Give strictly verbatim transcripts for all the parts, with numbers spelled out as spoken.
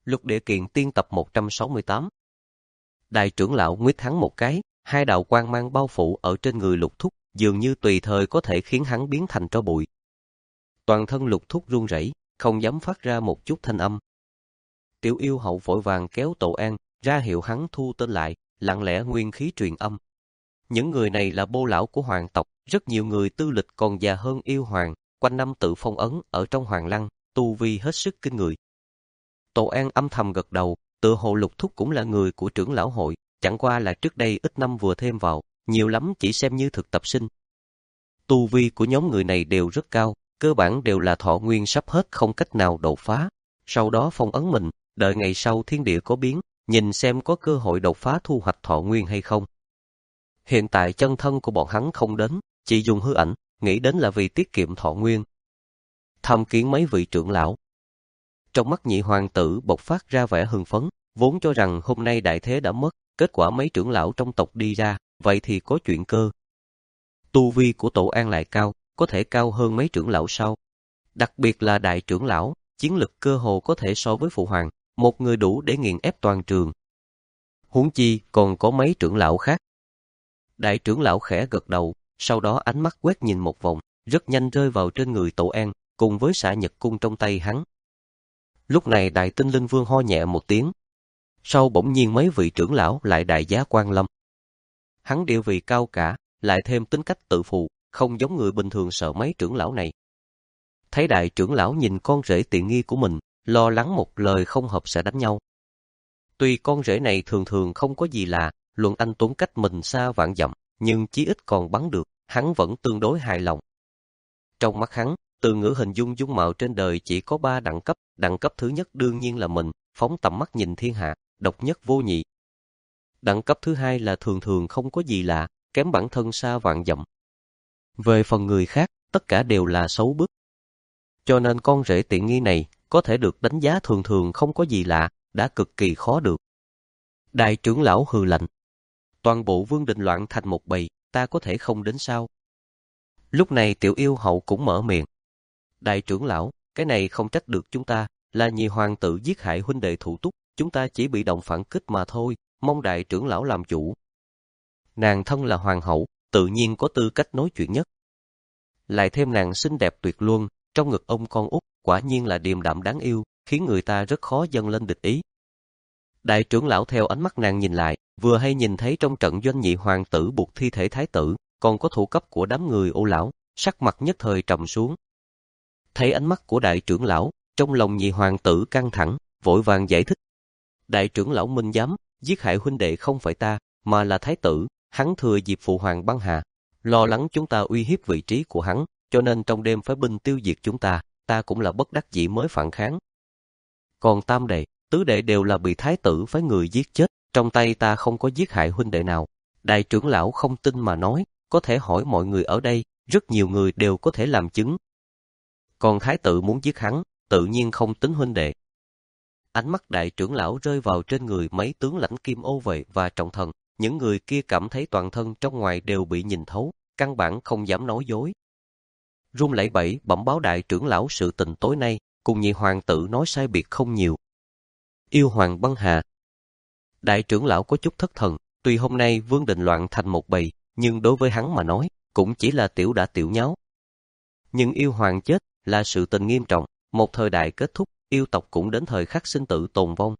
Lục Địa Kiện Tiên tập một trăm sáu mươi tám. Đại trưởng lão nguyết hắn một cái, hai đạo quang mang bao phủ ở trên người Lục Thúc, dường như tùy thời có thể khiến hắn biến thành tro bụi. Toàn thân Lục Thúc run rẩy, không dám phát ra một chút thanh âm. Tiểu Yêu Hậu vội vàng kéo Tổ An, ra hiệu hắn thu tên lại, lặng lẽ nguyên khí truyền âm. Những người này là bô lão của hoàng tộc, rất nhiều người tư lịch còn già hơn Yêu Hoàng, quanh năm tự phong ấn ở trong hoàng lăng, tu vi hết sức kinh người. Tổ An âm thầm gật đầu, tựa hồ Lục Thúc cũng là người của trưởng lão hội, chẳng qua là trước đây ít năm vừa thêm vào, nhiều lắm chỉ xem như thực tập sinh. Tu vi của nhóm người này đều rất cao, cơ bản đều là thọ nguyên sắp hết không cách nào đột phá, sau đó phong ấn mình, đợi ngày sau thiên địa có biến, nhìn xem có cơ hội đột phá thu hoạch thọ nguyên hay không. Hiện tại chân thân của bọn hắn không đến, chỉ dùng hư ảnh, nghĩ đến là vì tiết kiệm thọ nguyên. Thăm kiến mấy vị trưởng lão. Trong mắt nhị hoàng tử bộc phát ra vẻ hưng phấn, vốn cho rằng hôm nay đại thế đã mất, kết quả mấy trưởng lão trong tộc đi ra, vậy thì có chuyện cơ. Tu vi của Tổ An lại cao, có thể cao hơn mấy trưởng lão sau. Đặc biệt là đại trưởng lão, chiến lực cơ hồ có thể so với phụ hoàng, một người đủ để nghiền ép toàn trường. Huống chi còn có mấy trưởng lão khác. Đại trưởng lão khẽ gật đầu, sau đó ánh mắt quét nhìn một vòng, rất nhanh rơi vào trên người Tổ An, cùng với xạ nhật cung trong tay hắn. Lúc này Đại Tinh Linh Vương ho nhẹ một tiếng. Sau bỗng nhiên mấy vị trưởng lão lại đại giá quan lâm. Hắn địa vị cao cả, lại thêm tính cách tự phụ, không giống người bình thường sợ mấy trưởng lão này. Thấy đại trưởng lão nhìn con rể tiện nghi của mình, lo lắng một lời không hợp sẽ đánh nhau. Tuy con rể này thường thường không có gì lạ, luận anh tuấn cách mình xa vạn dặm, nhưng chí ít còn bắn được, hắn vẫn tương đối hài lòng. Trong mắt hắn, từ ngữ hình dung dung mạo trên đời chỉ có ba đẳng cấp, đẳng cấp thứ nhất đương nhiên là mình, phóng tầm mắt nhìn thiên hạ, độc nhất vô nhị. Đẳng cấp thứ hai là thường thường không có gì lạ, kém bản thân xa vạn dặm. Về phần người khác, tất cả đều là xấu bức. Cho nên con rể tiện nghi này, có thể được đánh giá thường thường không có gì lạ, đã cực kỳ khó được. Đại trưởng lão hừ lạnh. Toàn bộ Vương Đình loạn thành một bầy, ta có thể không đến sao? Lúc này Tiểu Yêu Hậu cũng mở miệng. Đại trưởng lão, cái này không trách được chúng ta, là nhị hoàng tử giết hại huynh đệ thủ túc, chúng ta chỉ bị động phản kích mà thôi, mong đại trưởng lão làm chủ. Nàng thân là hoàng hậu, tự nhiên có tư cách nói chuyện nhất. Lại thêm nàng xinh đẹp tuyệt luân, trong ngực ông con út, quả nhiên là điềm đạm đáng yêu, khiến người ta rất khó dâng lên địch ý. Đại trưởng lão theo ánh mắt nàng nhìn lại, vừa hay nhìn thấy trong trận doanh nhị hoàng tử buộc thi thể thái tử, còn có thủ cấp của đám người ô lão, sắc mặt nhất thời trầm xuống. Thấy ánh mắt của đại trưởng lão, trong lòng nhị hoàng tử căng thẳng, vội vàng giải thích. Đại trưởng lão minh giám, giết hại huynh đệ không phải ta, mà là thái tử, hắn thừa dịp phụ hoàng băng hà, lo lắng chúng ta uy hiếp vị trí của hắn, cho nên trong đêm phái binh tiêu diệt chúng ta, ta cũng là bất đắc dĩ mới phản kháng. Còn tam đệ, tứ đệ đều là bị thái tử phái người giết chết, trong tay ta không có giết hại huynh đệ nào. Đại trưởng lão không tin mà nói, có thể hỏi mọi người ở đây, rất nhiều người đều có thể làm chứng. Còn thái tử muốn giết hắn, tự nhiên không tính huynh đệ. Ánh mắt đại trưởng lão rơi vào trên người mấy tướng lãnh Kim Ô Vệ và Trọng Thần, những người kia cảm thấy toàn thân trong ngoài đều bị nhìn thấu, căn bản không dám nói dối. Run lẩy bẩy bẩm báo đại trưởng lão sự tình tối nay, cùng nhị hoàng tử nói sai biệt không nhiều. Yêu hoàng băng hà. Đại trưởng lão có chút thất thần, tuy hôm nay Vương Đình loạn thành một bầy, nhưng đối với hắn mà nói, cũng chỉ là tiểu đã tiểu nháo. Nhưng yêu hoàng chết là sự tình nghiêm trọng, một thời đại kết thúc, yêu tộc cũng đến thời khắc sinh tử tồn vong.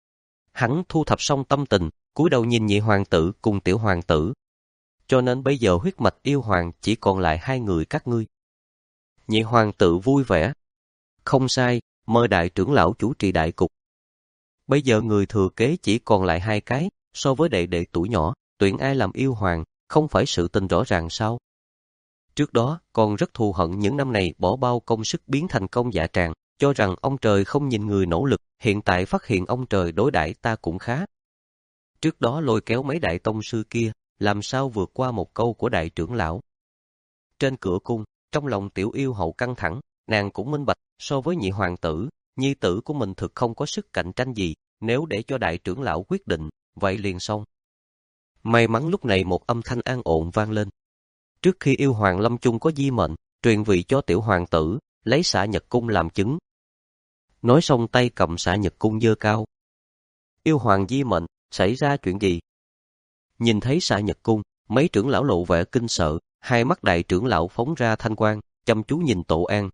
Hắn thu thập xong tâm tình, cúi đầu nhìn nhị hoàng tử cùng tiểu hoàng tử. Cho nên bây giờ huyết mạch yêu hoàng chỉ còn lại hai người các ngươi. Nhị hoàng tử vui vẻ. Không sai, mời đại trưởng lão chủ trì đại cục. Bây giờ người thừa kế chỉ còn lại hai cái, so với đệ đệ tuổi nhỏ, tuyển ai làm yêu hoàng, không phải sự tình rõ ràng sao? Trước đó, còn rất thù hận những năm này bỏ bao công sức biến thành công dạ tràng, cho rằng ông trời không nhìn người nỗ lực, hiện tại phát hiện ông trời đối đãi ta cũng khá. Trước đó lôi kéo mấy đại tông sư kia, làm sao vượt qua một câu của đại trưởng lão. Trên cửa cung, trong lòng tiểu yêu hậu căng thẳng, nàng cũng minh bạch, so với nhị hoàng tử, nhi tử của mình thực không có sức cạnh tranh gì, nếu để cho đại trưởng lão quyết định, vậy liền xong. May mắn lúc này một âm thanh an ổn vang lên. Trước khi yêu hoàng lâm chung có di mệnh, truyền vị cho tiểu hoàng tử, lấy xạ nhật cung làm chứng. Nói xong tay cầm xạ nhật cung giơ cao. Yêu hoàng di mệnh, xảy ra chuyện gì? Nhìn thấy xạ nhật cung, mấy trưởng lão lộ vẻ kinh sợ, hai mắt đại trưởng lão phóng ra thanh quang, chăm chú nhìn Tổ An.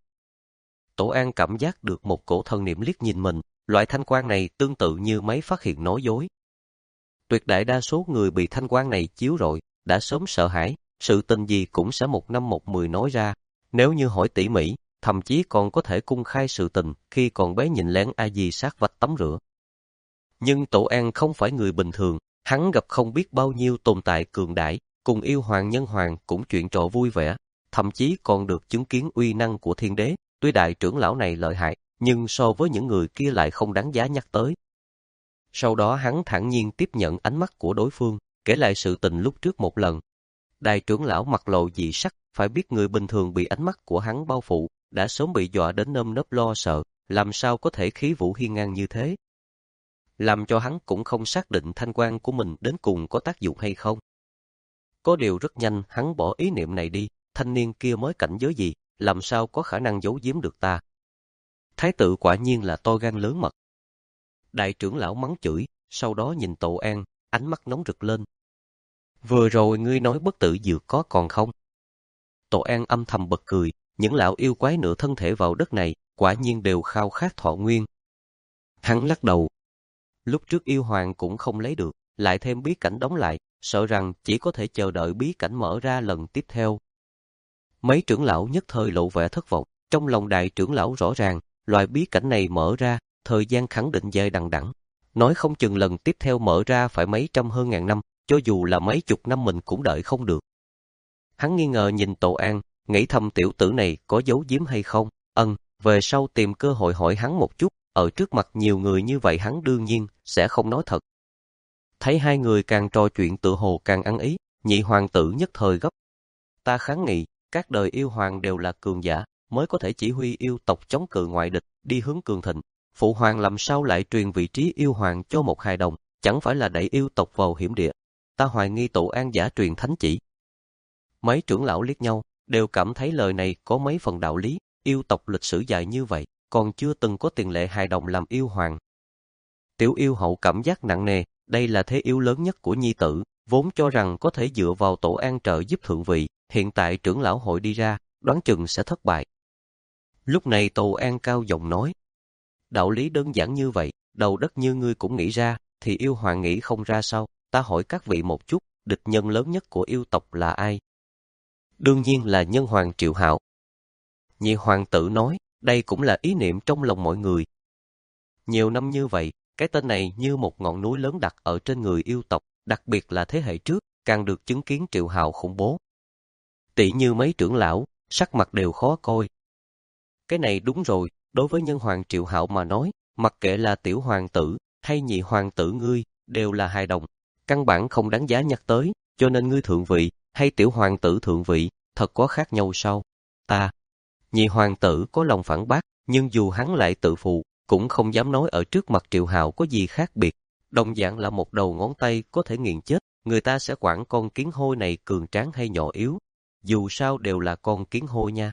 Tổ An cảm giác được một cổ thần niệm liếc nhìn mình, loại thanh quang này tương tự như máy phát hiện nói dối. Tuyệt đại đa số người bị thanh quang này chiếu rọi, đã sớm sợ hãi, sự tình gì cũng sẽ một năm một mười nói ra. Nếu như hỏi tỉ mỉ, thậm chí còn có thể cung khai sự tình khi còn bé nhìn lén A Di sát vách tắm rửa. Nhưng Tổ An không phải người bình thường, hắn gặp không biết bao nhiêu tồn tại cường đại, cùng yêu hoàng nhân hoàng cũng chuyện trò vui vẻ, thậm chí còn được chứng kiến uy năng của thiên đế. Tuy đại trưởng lão này lợi hại, nhưng so với những người kia lại không đáng giá nhắc tới. Sau đó hắn thản nhiên tiếp nhận ánh mắt của đối phương, kể lại sự tình lúc trước một lần. Đại trưởng lão mặt lộ dị sắc, phải biết người bình thường bị ánh mắt của hắn bao phủ, đã sớm bị dọa đến nơm nớp lo sợ, làm sao có thể khí vũ hiên ngang như thế. Làm cho hắn cũng không xác định thanh quan của mình đến cùng có tác dụng hay không. Có điều rất nhanh hắn bỏ ý niệm này đi, thanh niên kia mới cảnh giới gì, làm sao có khả năng giấu giếm được ta. Thái tử quả nhiên là to gan lớn mật. Đại trưởng lão mắng chửi, sau đó nhìn Tổ An, ánh mắt nóng rực lên. Vừa rồi ngươi nói bất tử dược có còn không? Tổ An âm thầm bật cười, những lão yêu quái nửa thân thể vào đất này, quả nhiên đều khao khát thọ nguyên. Hắn lắc đầu. Lúc trước yêu hoàng cũng không lấy được, lại thêm bí cảnh đóng lại, sợ rằng chỉ có thể chờ đợi bí cảnh mở ra lần tiếp theo. Mấy trưởng lão nhất thời lộ vẻ thất vọng, trong lòng đại trưởng lão rõ ràng, loại bí cảnh này mở ra, thời gian khẳng định dài đằng đẵng. Nói không chừng lần tiếp theo mở ra phải mấy trăm hơn ngàn năm, cho dù là mấy chục năm mình cũng đợi không được. Hắn nghi ngờ nhìn Tổ An, nghĩ thầm tiểu tử này có giấu giếm hay không, ân, về sau tìm cơ hội hỏi hắn một chút, ở trước mặt nhiều người như vậy hắn đương nhiên sẽ không nói thật. Thấy hai người càng trò chuyện tựa hồ càng ăn ý, nhị hoàng tử nhất thời gấp. Ta kháng nghị, các đời yêu hoàng đều là cường giả, mới có thể chỉ huy yêu tộc chống cự ngoại địch, đi hướng cường thịnh. Phụ hoàng làm sao lại truyền vị trí yêu hoàng cho một hài đồng, chẳng phải là đẩy yêu tộc vào hiểm địa. Ta hoài nghi Tổ An giả truyền thánh chỉ. Mấy trưởng lão liếc nhau, đều cảm thấy lời này có mấy phần đạo lý, yêu tộc lịch sử dài như vậy, còn chưa từng có tiền lệ hài đồng làm yêu hoàng. Tiểu yêu hậu cảm giác nặng nề, đây là thế yêu lớn nhất của nhi tử, vốn cho rằng có thể dựa vào Tổ An trợ giúp thượng vị, hiện tại trưởng lão hội đi ra, đoán chừng sẽ thất bại. Lúc này Tổ An cao giọng nói, đạo lý đơn giản như vậy, đầu đất như ngươi cũng nghĩ ra, thì yêu hoàng nghĩ không ra sao, ta hỏi các vị một chút, địch nhân lớn nhất của yêu tộc là ai? Đương nhiên là nhân hoàng Triệu Hạo. Nhị hoàng tử nói, đây cũng là ý niệm trong lòng mọi người. Nhiều năm như vậy, cái tên này như một ngọn núi lớn đặt ở trên người yêu tộc, đặc biệt là thế hệ trước, càng được chứng kiến Triệu Hạo khủng bố. Tỷ như mấy trưởng lão, sắc mặt đều khó coi. Cái này đúng rồi, đối với nhân hoàng Triệu Hạo mà nói, mặc kệ là tiểu hoàng tử hay nhị hoàng tử ngươi, đều là hài đồng, căn bản không đáng giá nhắc tới, cho nên ngươi thượng vị hay tiểu hoàng tử thượng vị, thật có khác nhau sao? Ta, nhị hoàng tử có lòng phản bác, nhưng dù hắn lại tự phụ, cũng không dám nói ở trước mặt Triệu Hạo có gì khác biệt. Đồng dạng là một đầu ngón tay có thể nghiền chết, người ta sẽ quản con kiến hôi này cường tráng hay nhỏ yếu. Dù sao đều là con kiến hôi nha.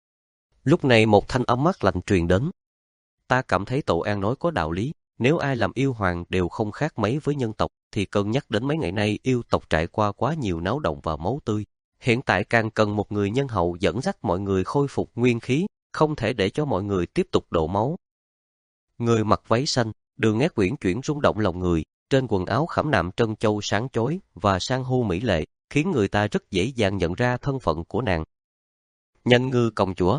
Lúc này một thanh âm mát lạnh truyền đến. Ta cảm thấy Tổ An nói có đạo lý, nếu ai làm yêu hoàng đều không khác mấy với nhân tộc, thì cân nhắc đến mấy ngày nay yêu tộc trải qua quá nhiều náo động và máu tươi. Hiện tại càng cần một người nhân hậu dẫn dắt mọi người khôi phục nguyên khí, không thể để cho mọi người tiếp tục đổ máu. Người mặc váy xanh, đường nét uyển chuyển rung động lòng người, trên quần áo khảm nạm trân châu sáng chói và san hô mỹ lệ, khiến người ta rất dễ dàng nhận ra thân phận của nàng. Nhân ngư công chúa.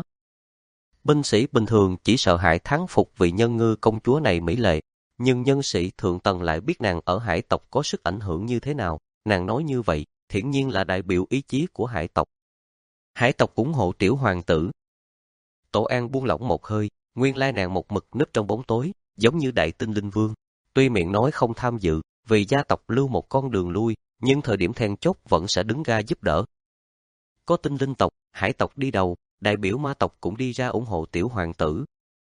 Binh sĩ bình thường chỉ sợ hãi thán phục vị nhân ngư công chúa này mỹ lệ, nhưng nhân sĩ thượng tầng lại biết nàng ở hải tộc có sức ảnh hưởng như thế nào, nàng nói như vậy, hiển nhiên là đại biểu ý chí của hải tộc. Hải tộc ủng hộ tiểu hoàng tử. Tổ An buông lỏng một hơi, nguyên lai nàng một mực núp trong bóng tối, giống như đại tinh linh vương. Tuy miệng nói không tham dự, vì gia tộc lưu một con đường lui, nhưng thời điểm then chốt vẫn sẽ đứng ra giúp đỡ. Có tinh linh tộc, hải tộc đi đầu, đại biểu ma tộc cũng đi ra ủng hộ tiểu hoàng tử.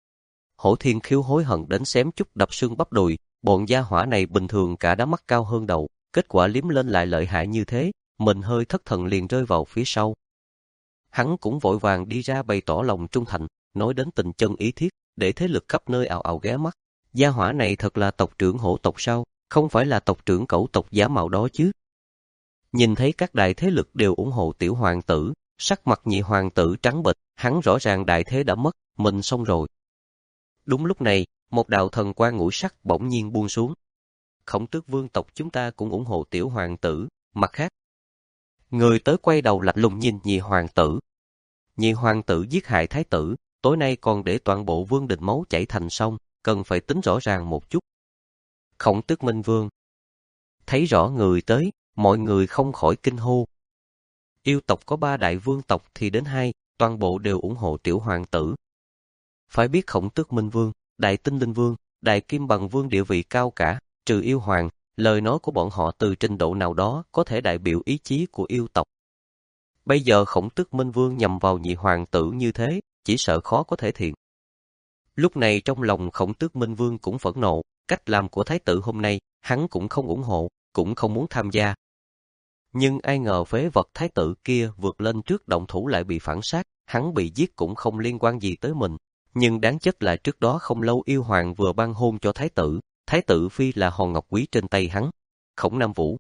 Hổ Thiên Khiếu hối hận đến xém chút đập xương bắp đùi, bọn gia hỏa này bình thường cả đá mắt cao hơn đầu, kết quả liếm lên lại lợi hại như thế, mình hơi thất thần liền rơi vào phía sau. Hắn cũng vội vàng đi ra bày tỏ lòng trung thành, nói đến tình chân ý thiết, để thế lực khắp nơi ào ào ghé mắt. Gia hỏa này thật là tộc trưởng hổ tộc sao, không phải là tộc trưởng cẩu tộc giả mạo đó chứ. Nhìn thấy các đại thế lực đều ủng hộ tiểu hoàng tử, sắc mặt nhị hoàng tử trắng bệch, hắn rõ ràng đại thế đã mất, mình xong rồi. Đúng lúc này, một đạo thần quang ngũ sắc bỗng nhiên buông xuống. Khổng Tước vương tộc chúng ta cũng ủng hộ tiểu hoàng tử, mặt khác. Người tới quay đầu lạnh lùng nhìn nhị hoàng tử. Nhị hoàng tử giết hại thái tử, tối nay còn để toàn bộ vương đình máu chảy thành sông, cần phải tính rõ ràng một chút. Khổng Tước Minh vương thấy rõ người tới, mọi người không khỏi kinh hô. Yêu tộc có ba đại vương tộc thì đến hai, toàn bộ đều ủng hộ tiểu hoàng tử. Phải biết Khổng Tước Minh vương, Đại Tinh Linh vương, Đại Kim Bằng vương địa vị cao cả, trừ yêu hoàng, lời nói của bọn họ từ trình độ nào đó có thể đại biểu ý chí của yêu tộc. Bây giờ Khổng Tước Minh vương nhằm vào nhị hoàng tử như thế, chỉ sợ khó có thể thiện. Lúc này trong lòng Khổng Tước Minh vương cũng phẫn nộ, cách làm của thái tử hôm nay, hắn cũng không ủng hộ, cũng không muốn tham gia. Nhưng ai ngờ phế vật thái tử kia vượt lên trước động thủ lại bị phản sát, hắn bị giết cũng không liên quan gì tới mình. Nhưng đáng chất là trước đó không lâu yêu hoàng vừa ban hôn cho thái tử, thái tử phi là hòn ngọc quý trên tay hắn, Khổng Nam Vũ.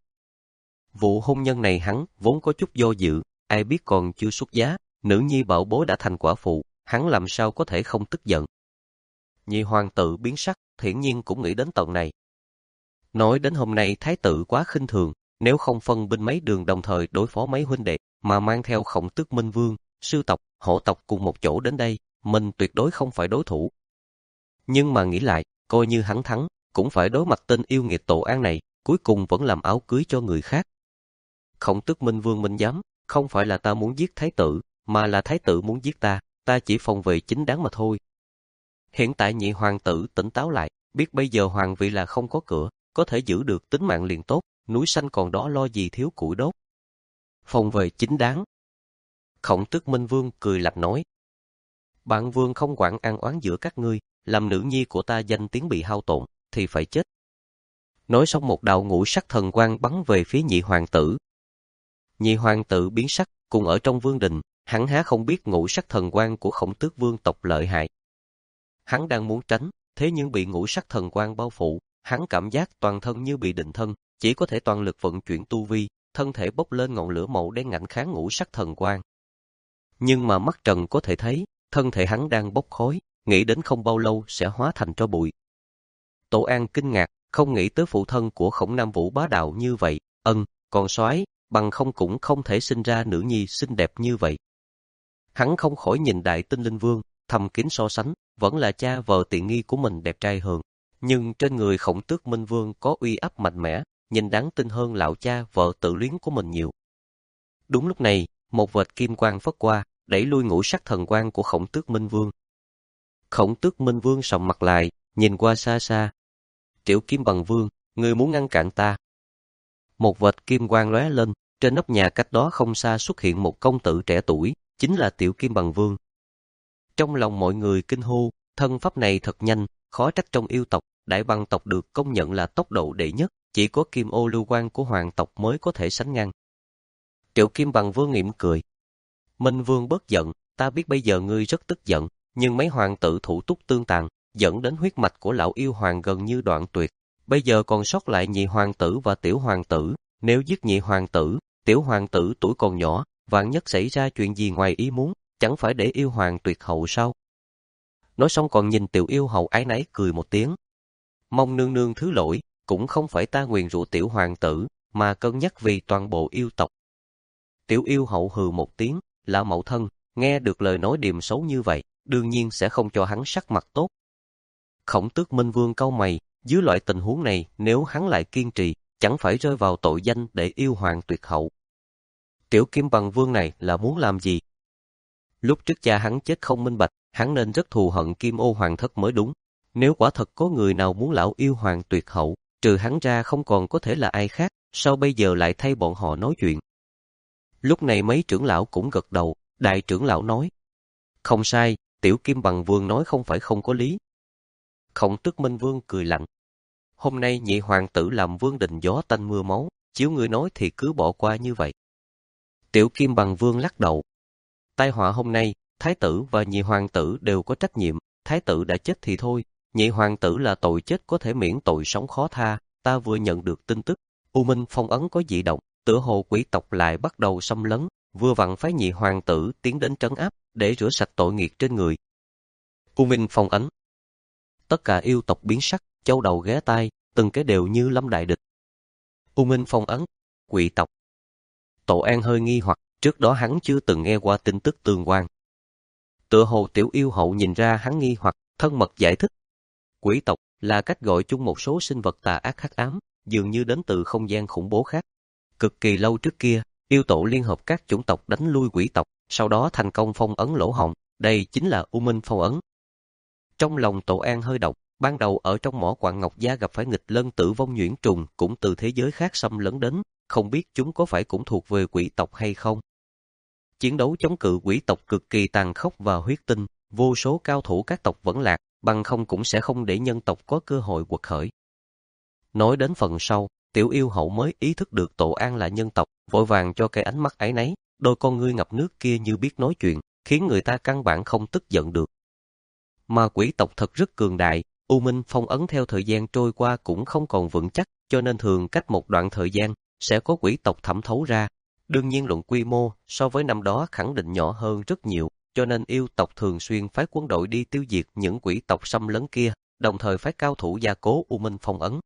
Vụ hôn nhân này hắn vốn có chút do dự, ai biết còn chưa xuất giá, nữ nhi bảo bối đã thành quả phụ, hắn làm sao có thể không tức giận. Nhị hoàng tử biến sắc, hiển nhiên cũng nghĩ đến tận này. Nói đến hôm nay thái tử quá khinh thường, nếu không phân binh mấy đường đồng thời đối phó mấy huynh đệ, mà mang theo Khổng Tước Minh vương, sư tộc, hổ tộc cùng một chỗ đến đây, mình tuyệt đối không phải đối thủ. Nhưng mà nghĩ lại, coi như hắn thắng, cũng phải đối mặt tên yêu nghiệt tổ án này, cuối cùng vẫn làm áo cưới cho người khác. Khổng Tước Minh vương minh giám, không phải là ta muốn giết thái tử, mà là thái tử muốn giết ta, ta chỉ phòng vệ chính đáng mà thôi. Hiện tại nhị hoàng tử tỉnh táo lại, biết bây giờ hoàng vị là không có cửa, có thể giữ được tính mạng liền tốt, núi xanh còn đó lo gì thiếu củi đốt. Phòng vệ chính đáng. Khổng Tước Minh vương cười lạnh nói. Bạn vương không quản an oán giữa các ngươi, làm nữ nhi của ta danh tiếng bị hao tổn, thì phải chết. Nói xong một đạo ngũ sắc thần quang bắn về phía nhị hoàng tử. Nhị hoàng tử biến sắc, cùng ở trong vương đình, hắn há không biết ngũ sắc thần quang của Khổng Tước vương tộc lợi hại. Hắn đang muốn tránh, thế nhưng bị ngũ sắc thần quang bao phủ, hắn cảm giác toàn thân như bị định thân, chỉ có thể toàn lực vận chuyển tu vi, thân thể bốc lên ngọn lửa màu đen ngạnh kháng ngũ sắc thần quang. Nhưng mà mắt trần có thể thấy, thân thể hắn đang bốc khói, nghĩ đến không bao lâu sẽ hóa thành tro bụi. Tổ An kinh ngạc, không nghĩ tới phụ thân của Khổng Nam Vũ bá đạo như vậy, ân, còn soái, bằng không cũng không thể sinh ra nữ nhi xinh đẹp như vậy. Hắn không khỏi nhìn Đại Tinh Linh vương, thầm kín so sánh, vẫn là cha vợ tiện nghi của mình đẹp trai hơn. Nhưng trên người Khổng Tước Minh vương có uy áp mạnh mẽ, nhìn đáng tin hơn lão cha vợ tự luyến của mình nhiều. Đúng lúc này, một vệt kim quang phất qua, đẩy lui ngũ sắc thần quang của Khổng Tước Minh vương. Khổng Tước Minh vương sầm mặt lại, nhìn qua xa xa. Tiểu Kim Bằng vương, ngươi muốn ngăn cản ta. Một vệt kim quang lóe lên, trên nóc nhà cách đó không xa xuất hiện một công tử trẻ tuổi, chính là Tiểu Kim Bằng vương. Trong lòng mọi người kinh hô, thân pháp này thật nhanh, khó trách trong yêu tộc, Đại Băng tộc được công nhận là tốc độ đệ nhất, chỉ có Kim Ô Lưu Quang của hoàng tộc mới có thể sánh ngang. Tiểu Kim Bằng vương mỉm cười. Minh vương bớt giận, ta biết bây giờ ngươi rất tức giận, nhưng mấy hoàng tử thủ túc tương tàn, dẫn đến huyết mạch của lão yêu hoàng gần như đoạn tuyệt. Bây giờ còn sót lại nhị hoàng tử và tiểu hoàng tử, nếu giết nhị hoàng tử, tiểu hoàng tử tuổi còn nhỏ, vạn nhất xảy ra chuyện gì ngoài ý muốn, chẳng phải để yêu hoàng tuyệt hậu sao? Nói xong còn nhìn tiểu yêu hậu ái náy cười một tiếng. Mong nương nương thứ lỗi, cũng không phải ta nguyền rủa tiểu hoàng tử, mà cân nhắc vì toàn bộ yêu tộc. Tiểu yêu hậu hừ một tiếng, là mậu thân, nghe được lời nói điềm xấu như vậy, đương nhiên sẽ không cho hắn sắc mặt tốt. Khổng Tước Minh vương cau mày, dưới loại tình huống này, nếu hắn lại kiên trì, chẳng phải rơi vào tội danh để yêu hoàng tuyệt hậu. Tiểu Kim Bằng vương này là muốn làm gì? Lúc trước cha hắn chết không minh bạch, hắn nên rất thù hận Kim Ô hoàng thất mới đúng. Nếu quả thật có người nào muốn lão yêu hoàng tuyệt hậu, trừ hắn ra không còn có thể là ai khác, sao bây giờ lại thay bọn họ nói chuyện? Lúc này mấy trưởng lão cũng gật đầu, đại trưởng lão nói. Không sai, Tiểu Kim Bằng vương nói không phải không có lý. Khổng Tước Minh vương cười lạnh. Hôm nay nhị hoàng tử làm vương đình gió tanh mưa máu, chiếu ngươi nói thì cứ bỏ qua như vậy. Tiểu Kim Bằng vương lắc đầu. Tai họa hôm nay, thái tử và nhị hoàng tử đều có trách nhiệm, thái tử đã chết thì thôi, nhị hoàng tử là tội chết có thể miễn tội sống khó tha, ta vừa nhận được tin tức, U Minh Phong ấn có dị động, tựa hồ quỷ tộc lại bắt đầu xâm lấn, vừa vặn phái nhị hoàng tử tiến đến trấn áp, để rửa sạch tội nghiệt trên người. U Minh Phong ấn. Tất cả yêu tộc biến sắc, châu đầu ghé tai, từng cái đều như lâm đại địch. U Minh Phong ấn, quỷ tộc. Tổ An hơi nghi hoặc, trước đó hắn chưa từng nghe qua tin tức tương quan. Tựa hồ tiểu yêu hậu nhìn ra hắn nghi hoặc, thân mật giải thích. Quỷ tộc là cách gọi chung một số sinh vật tà ác hắc ám, dường như đến từ không gian khủng bố khác. Cực kỳ lâu trước kia, yêu tổ liên hợp các chủng tộc đánh lui quỷ tộc, sau đó thành công phong ấn lỗ hổng, đây chính là U Minh Phong ấn. Trong lòng Tổ An hơi động, ban đầu ở trong mỏ quặng Ngọc Gia gặp phải nghịch lân tử vong nhuyễn trùng cũng từ thế giới khác xâm lấn đến, không biết chúng có phải cũng thuộc về quỷ tộc hay không. Chiến đấu chống cự quỷ tộc cực kỳ tàn khốc và huyết tinh, vô số cao thủ các tộc vẫn lạc, bằng không cũng sẽ không để nhân tộc có cơ hội quật khởi. Nói đến phần sau, tiểu yêu hậu mới ý thức được Tổ An là nhân tộc, vội vàng cho cái ánh mắt áy náy, đôi con ngươi ngập nước kia như biết nói chuyện, khiến người ta căn bản không tức giận được. Mà quỷ tộc thật rất cường đại, U Minh Phong ấn theo thời gian trôi qua cũng không còn vững chắc, cho nên thường cách một đoạn thời gian, sẽ có quỷ tộc thẩm thấu ra. Đương nhiên luận quy mô, so với năm đó khẳng định nhỏ hơn rất nhiều, cho nên yêu tộc thường xuyên phái quân đội đi tiêu diệt những quỷ tộc xâm lấn kia, đồng thời phái cao thủ gia cố U Minh Phong ấn.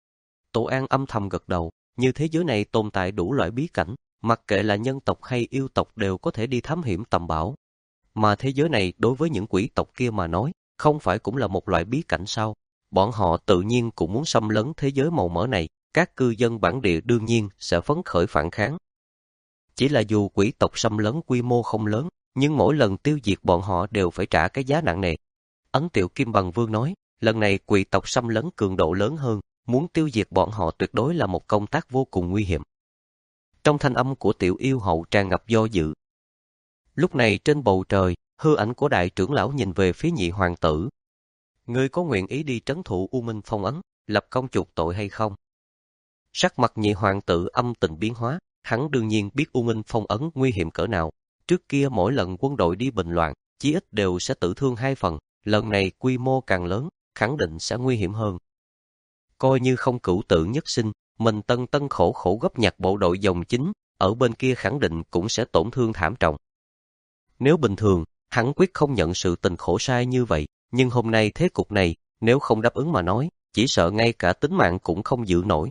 Tổ An âm thầm gật đầu, như thế giới này tồn tại đủ loại bí cảnh, mặc kệ là nhân tộc hay yêu tộc đều có thể đi thám hiểm tầm bảo. Mà thế giới này đối với những quỷ tộc kia mà nói, không phải cũng là một loại bí cảnh sao? Bọn họ tự nhiên cũng muốn xâm lấn thế giới màu mỡ này, các cư dân bản địa đương nhiên sẽ phấn khởi phản kháng. Chỉ là dù quỷ tộc xâm lấn quy mô không lớn, nhưng mỗi lần tiêu diệt bọn họ đều phải trả cái giá nặng nề. Ấn Tiểu Kim Bằng Vương nói, lần này quỷ tộc xâm lấn cường độ lớn hơn, muốn tiêu diệt bọn họ tuyệt đối là một công tác vô cùng nguy hiểm. Trong thanh âm của tiểu yêu hậu tràn ngập do dự. Lúc này trên bầu trời, hư ảnh của đại trưởng lão nhìn về phía nhị hoàng tử. Ngươi có nguyện ý đi trấn thủ U Minh Phong ấn, lập công chuộc tội hay không? Sắc mặt nhị hoàng tử âm tình biến hóa, hắn đương nhiên biết U Minh Phong ấn nguy hiểm cỡ nào. Trước kia mỗi lần quân đội đi bình loạn, chí ít đều sẽ tử thương hai phần, lần này quy mô càng lớn, khẳng định sẽ nguy hiểm hơn. Coi như không cửu tự nhất sinh, mình tân tân khổ khổ góp nhặt bộ đội dòng chính, ở bên kia khẳng định cũng sẽ tổn thương thảm trọng. Nếu bình thường, hắn quyết không nhận sự tình khổ sai như vậy, nhưng hôm nay thế cục này, nếu không đáp ứng mà nói, chỉ sợ ngay cả tính mạng cũng không giữ nổi.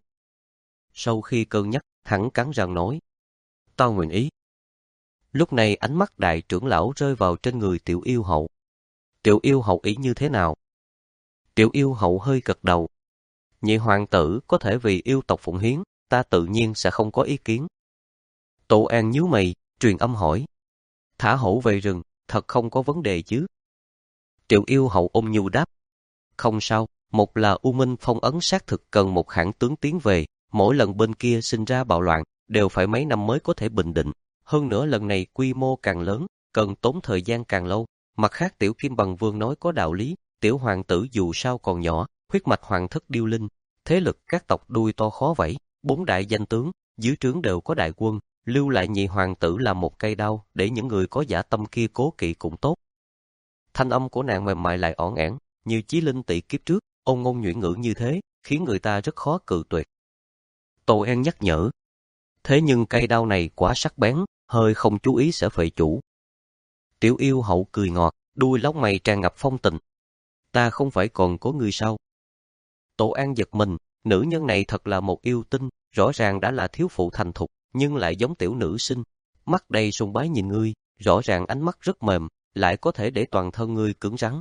Sau khi cân nhắc, hắn cắn răng nói, tao nguyện ý. Lúc này ánh mắt đại trưởng lão rơi vào trên người tiểu yêu hậu. Tiểu yêu hậu ý như thế nào? Tiểu yêu hậu hơi gật đầu. Nhị hoàng tử có thể vì yêu tộc phụng hiến, ta tự nhiên sẽ không có ý kiến. Tổ An nhíu mày, truyền âm hỏi. Thả hổ về rừng, thật không có vấn đề chứ? Tiểu yêu hậu ôm nhu đáp. Không sao, một là U Minh Phong ấn xác thực cần một hãng tướng tiến về, mỗi lần bên kia sinh ra bạo loạn, đều phải mấy năm mới có thể bình định. Hơn nữa lần này quy mô càng lớn, cần tốn thời gian càng lâu. Mặt khác tiểu Kim Bằng Vương nói có đạo lý, tiểu hoàng tử dù sao còn nhỏ, huyết mạch hoàng thất điêu linh, thế lực các tộc đuôi to khó vẫy, bốn đại danh tướng, dưới trướng đều có đại quân, lưu lại nhị hoàng tử là một cây đao, để những người có dã tâm kia cố kỵ cũng tốt. Thanh âm của nàng mềm mại lại ỏn ẻn, như chí linh tỷ kiếp trước, ôn ngôn nhuyễn ngữ như thế, khiến người ta rất khó cự tuyệt. Tô En nhắc nhở. Thế nhưng cây đao này quá sắc bén, hơi không chú ý sẽ phệ chủ. Tiểu yêu hậu cười ngọt, đuôi lông mày tràn ngập phong tình. Ta không phải còn có người sao? Tổ An giật mình, nữ nhân này thật là một yêu tinh, rõ ràng đã là thiếu phụ thành thục, nhưng lại giống tiểu nữ sinh. Mắt đầy sùng bái nhìn ngươi, rõ ràng ánh mắt rất mềm, lại có thể để toàn thân ngươi cứng rắn.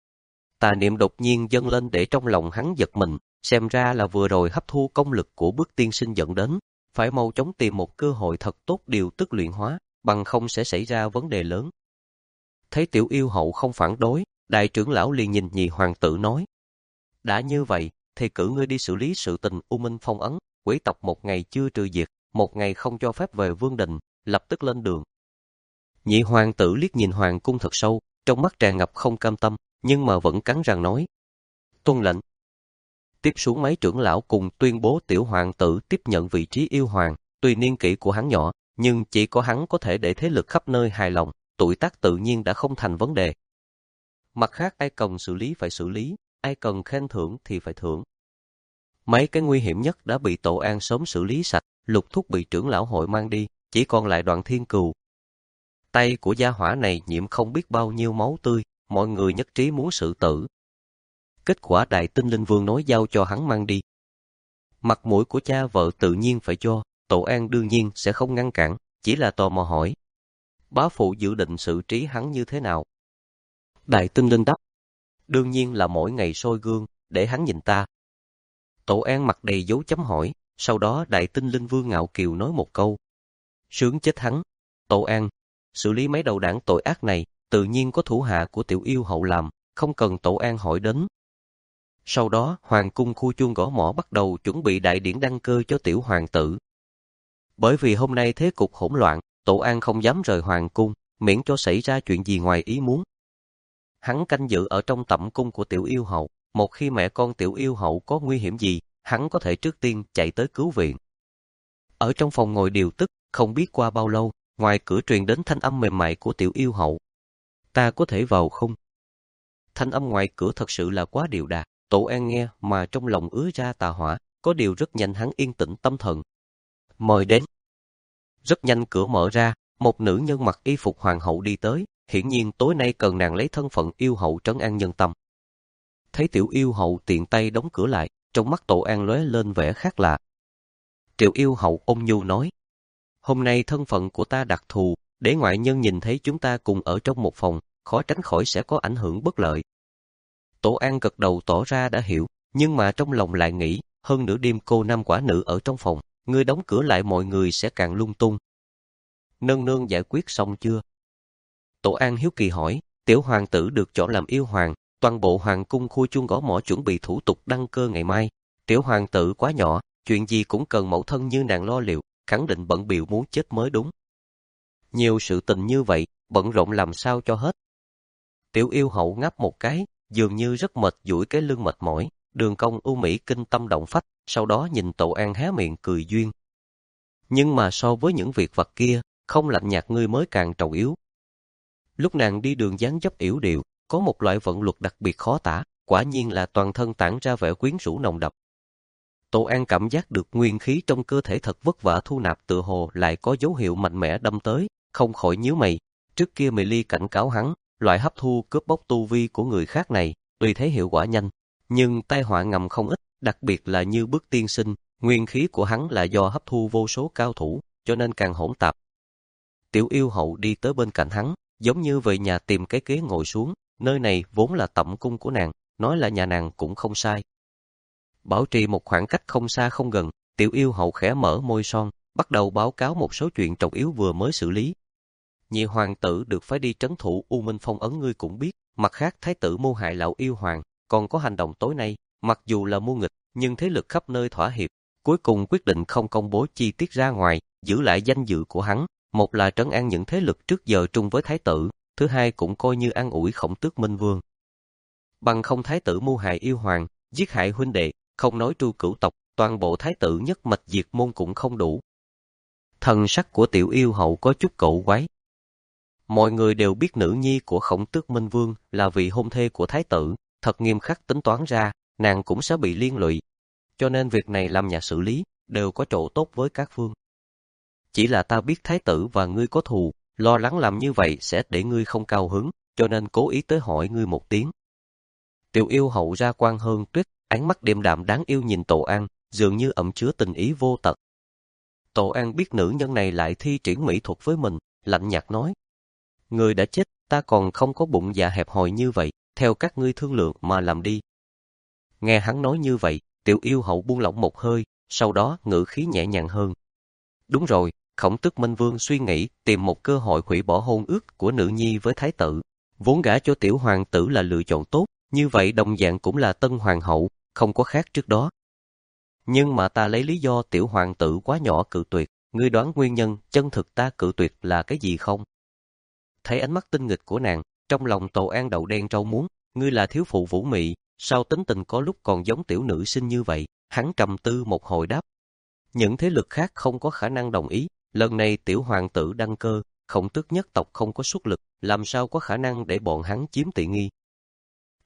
Tà niệm đột nhiên dâng lên để trong lòng hắn giật mình, xem ra là vừa rồi hấp thu công lực của bước tiên sinh dẫn đến, phải mau chóng tìm một cơ hội thật tốt điều tức luyện hóa, bằng không sẽ xảy ra vấn đề lớn. Thấy tiểu yêu hậu không phản đối, đại trưởng lão liền nhìn nhị hoàng tử nói. Đã như vậy, thì cử ngươi đi xử lý sự tình U Minh Phong ấn, quỷ tộc một ngày chưa trừ diệt, một ngày không cho phép về vương đình, lập tức lên đường. Nhị hoàng tử liếc nhìn hoàng cung thật sâu, trong mắt tràn ngập không cam tâm, nhưng mà vẫn cắn răng nói. Tuân lệnh. Tiếp xuống mấy trưởng lão cùng tuyên bố tiểu hoàng tử tiếp nhận vị trí yêu hoàng, tuy niên kỷ của hắn nhỏ, nhưng chỉ có hắn có thể để thế lực khắp nơi hài lòng, tuổi tác tự nhiên đã không thành vấn đề. Mặt khác ai cần xử lý phải xử lý, ai cần khen thưởng thì phải thưởng. Mấy cái nguy hiểm nhất đã bị Tổ An sớm xử lý sạch, Lục Thúc bị trưởng lão hội mang đi, chỉ còn lại Đoạn Thiên Cừu. Tay của gia hỏa này nhiễm không biết bao nhiêu máu tươi, mọi người nhất trí muốn xử tử. Kết quả Đại Tinh Linh Vương nói giao cho hắn mang đi. Mặt mũi của cha vợ tự nhiên phải cho, Tổ An đương nhiên sẽ không ngăn cản, chỉ là tò mò hỏi. Bá phụ dự định xử trí hắn như thế nào? Đại Tinh Linh đáp. Đương nhiên là mỗi ngày soi gương, để hắn nhìn ta. Tổ An mặt đầy dấu chấm hỏi, sau đó Đại Tinh Linh Vương ngạo kiều nói một câu. Sướng chết hắn. Tổ An, xử lý mấy đầu đảng tội ác này, tự nhiên có thủ hạ của Tiểu Yêu Hậu làm, không cần Tổ An hỏi đến. Sau đó, Hoàng cung khu chuông gõ mõ bắt đầu chuẩn bị đại điển đăng cơ cho Tiểu Hoàng tử. Bởi vì hôm nay thế cục hỗn loạn, Tổ An không dám rời Hoàng cung, miễn cho xảy ra chuyện gì ngoài ý muốn. Hắn canh giữ ở trong tẩm cung của Tiểu Yêu Hậu, một khi mẹ con Tiểu Yêu Hậu có nguy hiểm gì, hắn có thể trước tiên chạy tới cứu viện. Ở trong phòng ngồi điều tức, không biết qua bao lâu, ngoài cửa truyền đến thanh âm mềm mại của Tiểu Yêu Hậu. Ta có thể vào không? Thanh âm ngoài cửa thật sự là quá điệu đà, Tổ An nghe mà trong lòng ứa ra tà hỏa, có điều rất nhanh hắn yên tĩnh tâm thần. Mời đến. Rất nhanh cửa mở ra, một nữ nhân mặc y phục hoàng hậu đi tới, hiển nhiên tối nay cần nàng lấy thân phận yêu hậu trấn an nhân tâm. Thấy Tiểu Yêu Hậu tiện tay đóng cửa lại, trong mắt Tổ An lóe lên vẻ khác lạ. Tiểu Yêu Hậu ôn nhu nói, hôm nay thân phận của ta đặc thù, để ngoại nhân nhìn thấy chúng ta cùng ở trong một phòng, khó tránh khỏi sẽ có ảnh hưởng bất lợi. Tổ An gật đầu tỏ ra đã hiểu, nhưng mà trong lòng lại nghĩ, hơn nửa đêm cô nam quả nữ ở trong phòng, ngươi đóng cửa lại mọi người sẽ càng lung tung. Nương nương giải quyết xong chưa? Tổ An hiếu kỳ hỏi, Tiểu Hoàng tử được chọn làm yêu hoàng, toàn bộ hoàng cung khu chuông gõ mõ chuẩn bị thủ tục đăng cơ ngày mai. Tiểu Hoàng tử quá nhỏ, chuyện gì cũng cần mẫu thân như nàng lo liệu, khẳng định bận bịu muốn chết mới đúng. Nhiều sự tình như vậy, bận rộn làm sao cho hết. Tiểu Yêu Hậu ngáp một cái, dường như rất mệt duỗi cái lưng mệt mỏi, đường cong ưu mỹ kinh tâm động phách, sau đó nhìn Tổ An hé miệng cười duyên. Nhưng mà so với những việc vặt kia, không lạnh nhạt ngươi mới càng trầu yếu. Lúc nàng đi đường dáng dấp yểu điệu, có một loại vận luật đặc biệt khó tả, quả nhiên là toàn thân tản ra vẻ quyến rũ nồng đậm. Tổ An cảm giác được nguyên khí trong cơ thể thật vất vả thu nạp tựa hồ lại có dấu hiệu mạnh mẽ đâm tới, không khỏi nhíu mày. Trước kia Mị Ly cảnh cáo hắn, loại hấp thu cướp bóc tu vi của người khác này, tuy thấy hiệu quả nhanh, nhưng tai họa ngầm không ít, đặc biệt là như Bước Tiên Sinh, nguyên khí của hắn là do hấp thu vô số cao thủ, cho nên càng hỗn tạp. Tiểu Yêu Hậu đi tới bên cạnh hắn, giống như về nhà tìm cái ghế ngồi xuống, nơi này vốn là tẩm cung của nàng, nói là nhà nàng cũng không sai. Bảo trì một khoảng cách không xa không gần, Tiểu Yêu Hậu khẽ mở môi son, bắt đầu báo cáo một số chuyện trọng yếu vừa mới xử lý. Nhị hoàng tử được phái đi trấn thủ U Minh Phong ấn ngươi cũng biết, mặt khác thái tử mưu hại lão yêu hoàng, còn có hành động tối nay, mặc dù là mưu nghịch, nhưng thế lực khắp nơi thỏa hiệp, cuối cùng quyết định không công bố chi tiết ra ngoài, giữ lại danh dự của hắn, một là trấn an những thế lực trước giờ trung với thái tử, thứ hai cũng coi như an ủi Khổng Tước Minh Vương. Bằng không thái tử mưu hại yêu hoàng, giết hại huynh đệ, không nói tru cửu tộc, toàn bộ thái tử nhất mạch diệt môn cũng không đủ. Thần sắc của Tiểu Yêu Hậu có chút cẩu quái. Mọi người đều biết nữ nhi của Khổng Tước Minh Vương là vị hôn thê của thái tử, thật nghiêm khắc tính toán ra, nàng cũng sẽ bị liên lụy. Cho nên việc này làm nhà xử lý, đều có chỗ tốt với các phương. Chỉ là ta biết thái tử và ngươi có thù, lo lắng làm như vậy sẽ để ngươi không cao hứng, cho nên cố ý tới hỏi ngươi một tiếng. Tiểu Yêu Hậu ra quan hơn tuyết, ánh mắt điềm đạm đáng yêu nhìn Tổ An, dường như ẩn chứa tình ý vô tận. Tổ An biết nữ nhân này lại thi triển mỹ thuật với mình, lạnh nhạt nói. Người đã chết, ta còn không có bụng dạ hẹp hòi như vậy, theo các ngươi thương lượng mà làm đi. Nghe hắn nói như vậy, Tiểu Yêu Hậu buông lỏng một hơi, sau đó ngữ khí nhẹ nhàng hơn. Đúng rồi, Khổng Tước Minh Vương suy nghĩ tìm một cơ hội hủy bỏ hôn ước của nữ nhi với thái tử. Vốn gả cho Tiểu Hoàng tử là lựa chọn tốt, như vậy đồng dạng cũng là tân hoàng hậu, không có khác trước đó. Nhưng mà ta lấy lý do Tiểu Hoàng tử quá nhỏ cự tuyệt, ngươi đoán nguyên nhân chân thực ta cự tuyệt là cái gì không? Thấy ánh mắt tinh nghịch của nàng, trong lòng Tổ An đậu đen rau muống, ngươi là thiếu phụ vũ mị, sao tính tình có lúc còn giống tiểu nữ sinh như vậy? Hắn trầm tư một hồi đáp. Những thế lực khác không có khả năng đồng ý, lần này Tiểu Hoàng tử đăng cơ, Khổng Tước nhất tộc không có xuất lực, làm sao có khả năng để bọn hắn chiếm tiện nghi?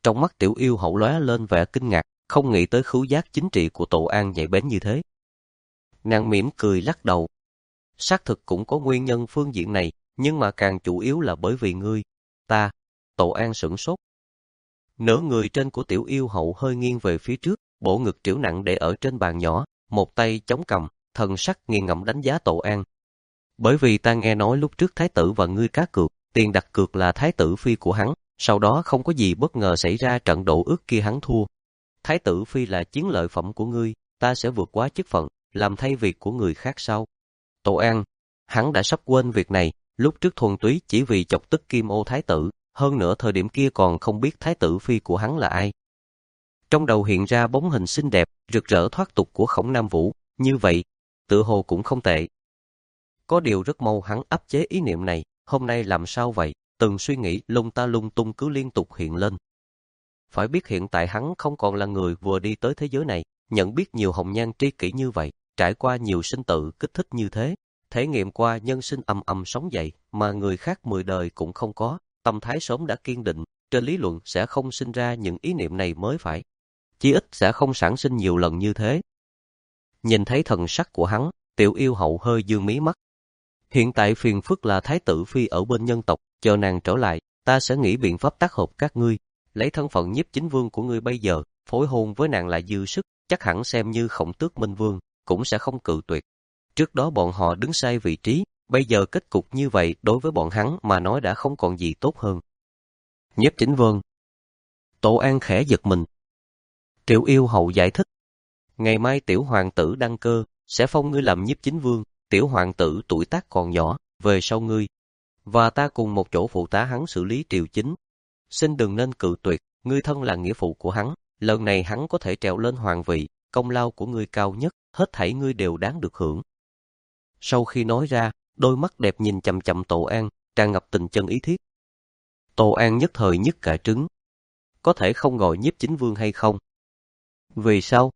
Trong mắt Tiểu Yêu Hậu lóe lên vẻ kinh ngạc, không nghĩ tới khứu giác chính trị của Tổ An nhạy bén như thế. Nàng mỉm cười lắc đầu. Xác thực cũng có nguyên nhân phương diện này, nhưng mà càng chủ yếu là bởi vì ngươi. Ta, Tổ An sửng sốt. Nửa người trên của Tiểu Yêu Hậu hơi nghiêng về phía trước, bộ ngực trĩu nặng để ở trên bàn nhỏ, một tay chống cằm, thần sắc nghiền ngẫm đánh giá Tổ An. Bởi vì ta nghe nói lúc trước thái tử và ngươi cá cược, tiền đặt cược là thái tử phi của hắn, sau đó không có gì bất ngờ xảy ra, trận đổ ước kia hắn thua. Thái tử phi là chiến lợi phẩm của ngươi, ta sẽ vượt quá chức phận, làm thay việc của người khác sau. Tổ An, hắn đã sắp quên việc này, lúc trước thuần túy chỉ vì chọc tức Kim Ô thái tử, hơn nữa thời điểm kia còn không biết thái tử phi của hắn là ai. Trong đầu hiện ra bóng hình xinh đẹp, rực rỡ thoát tục của Khổng Nam Vũ, như vậy, tựa hồ cũng không tệ. Có điều rất mau hắn áp chế ý niệm này, hôm nay làm sao vậy, từng suy nghĩ lung ta lung tung cứ liên tục hiện lên. Phải biết hiện tại hắn không còn là người vừa đi tới thế giới này, nhận biết nhiều hồng nhan tri kỷ như vậy, trải qua nhiều sinh tử kích thích như thế, thể nghiệm qua nhân sinh âm âm sống dậy mà người khác mười đời cũng không có, tâm thái sớm đã kiên định, trên lý luận sẽ không sinh ra những ý niệm này mới phải. Chí ít sẽ không sản sinh nhiều lần như thế. Nhìn thấy thần sắc của hắn, Tiểu Yêu Hậu hơi dương mí mắt. Hiện tại phiền phức là thái tử phi ở bên nhân tộc, chờ nàng trở lại, ta sẽ nghĩ biện pháp tác hợp các ngươi, lấy thân phận nhiếp chính vương của ngươi bây giờ, phối hôn với nàng là dư sức, chắc hẳn xem như Khổng Tước Minh Vương, cũng sẽ không cự tuyệt. Trước đó bọn họ đứng sai vị trí, bây giờ kết cục như vậy đối với bọn hắn mà nói đã không còn gì tốt hơn. Nhiếp chính vương. Tổ An khẽ giật mình. Tiểu Yêu Hậu giải thích. Ngày mai tiểu hoàng tử đăng cơ, sẽ phong ngươi làm nhiếp chính vương, tiểu hoàng tử tuổi tác còn nhỏ, về sau ngươi. Và ta cùng một chỗ phụ tá hắn xử lý triều chính. Xin đừng nên cự tuyệt, ngươi thân là nghĩa phụ của hắn, lần này hắn có thể trèo lên hoàng vị, công lao của ngươi cao nhất, hết thảy ngươi đều đáng được hưởng. Sau khi nói ra, đôi mắt đẹp nhìn chằm chằm Tổ An, tràn ngập tình chân ý thiết. Tổ An nhất thời nhức cả trứng. Có thể không gọi nhiếp chính vương hay không? Vì sao?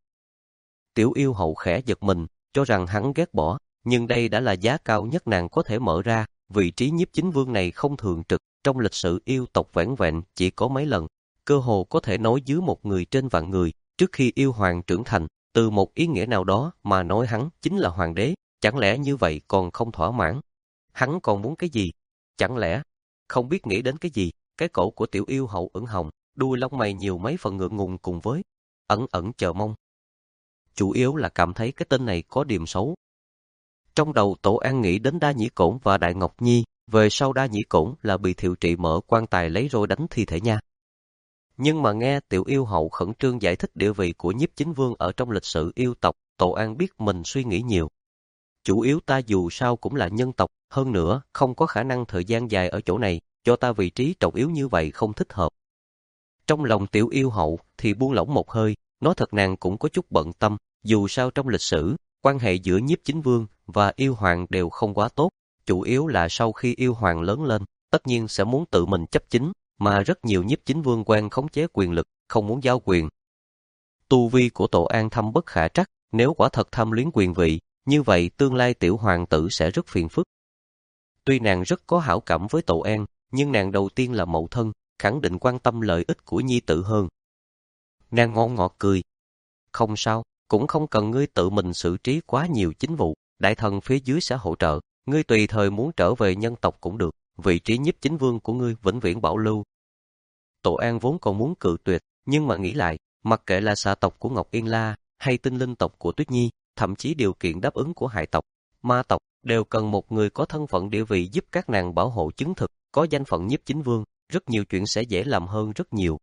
Tiểu Yêu Hậu khẽ giật mình, cho rằng hắn ghét bỏ, nhưng đây đã là giá cao nhất nàng có thể mở ra, vị trí nhiếp chính vương này không thường trực, trong lịch sử yêu tộc vẻn vẹn chỉ có mấy lần, cơ hồ có thể nói dưới một người trên vạn người, trước khi yêu hoàng trưởng thành, từ một ý nghĩa nào đó mà nói hắn chính là hoàng đế, chẳng lẽ như vậy còn không thỏa mãn? Hắn còn muốn cái gì? Chẳng lẽ không biết nghĩ đến cái gì? Cái cổ của Tiểu Yêu Hậu ửng hồng, đuôi lông mày nhiều mấy phần ngượng ngùng cùng với ẩn ẩn chờ mong. Chủ yếu là cảm thấy cái tên này có điểm xấu. Trong đầu Tổ An nghĩ đến Đa Nhĩ Cổn và Đại Ngọc Nhi, về sau Đa Nhĩ Cổn là bị Thiệu Trị mở quan tài lấy rồi đánh thi thể nha. Nhưng mà nghe Tiểu Yêu Hậu khẩn trương giải thích địa vị của nhiếp chính vương ở trong lịch sử yêu tộc, Tổ An biết mình suy nghĩ nhiều. Chủ yếu ta dù sao cũng là nhân tộc, hơn nữa không có khả năng thời gian dài ở chỗ này, cho ta vị trí trọng yếu như vậy không thích hợp. Trong lòng Tiểu Yêu Hậu thì buông lỏng một hơi, nói thật nàng cũng có chút bận tâm, dù sao trong lịch sử, quan hệ giữa nhiếp chính vương và yêu hoàng đều không quá tốt, chủ yếu là sau khi yêu hoàng lớn lên, tất nhiên sẽ muốn tự mình chấp chính, mà rất nhiều nhiếp chính vương quen khống chế quyền lực, không muốn giao quyền. Tu vi của Tổ An thâm bất khả trắc, nếu quả thật tham luyến quyền vị, như vậy tương lai tiểu hoàng tử sẽ rất phiền phức. Tuy nàng rất có hảo cảm với Tổ An, nhưng nàng đầu tiên là mẫu thân, khẳng định quan tâm lợi ích của nhi tử hơn. Nàng ngon ngọt cười. Không sao, cũng không cần ngươi tự mình xử trí quá nhiều chính vụ, đại thần phía dưới sẽ hỗ trợ, ngươi tùy thời muốn trở về nhân tộc cũng được, vị trí nhiếp chính vương của ngươi vĩnh viễn bảo lưu. Tổ An vốn còn muốn cự tuyệt, nhưng mà nghĩ lại, mặc kệ là xà tộc của Ngọc Yên La, hay tinh linh tộc của Tuyết Nhi, thậm chí điều kiện đáp ứng của hải tộc, ma tộc, đều cần một người có thân phận địa vị giúp các nàng bảo hộ chứng thực, có danh phận nhiếp chính vương, rất nhiều chuyện sẽ dễ làm hơn rất nhiều.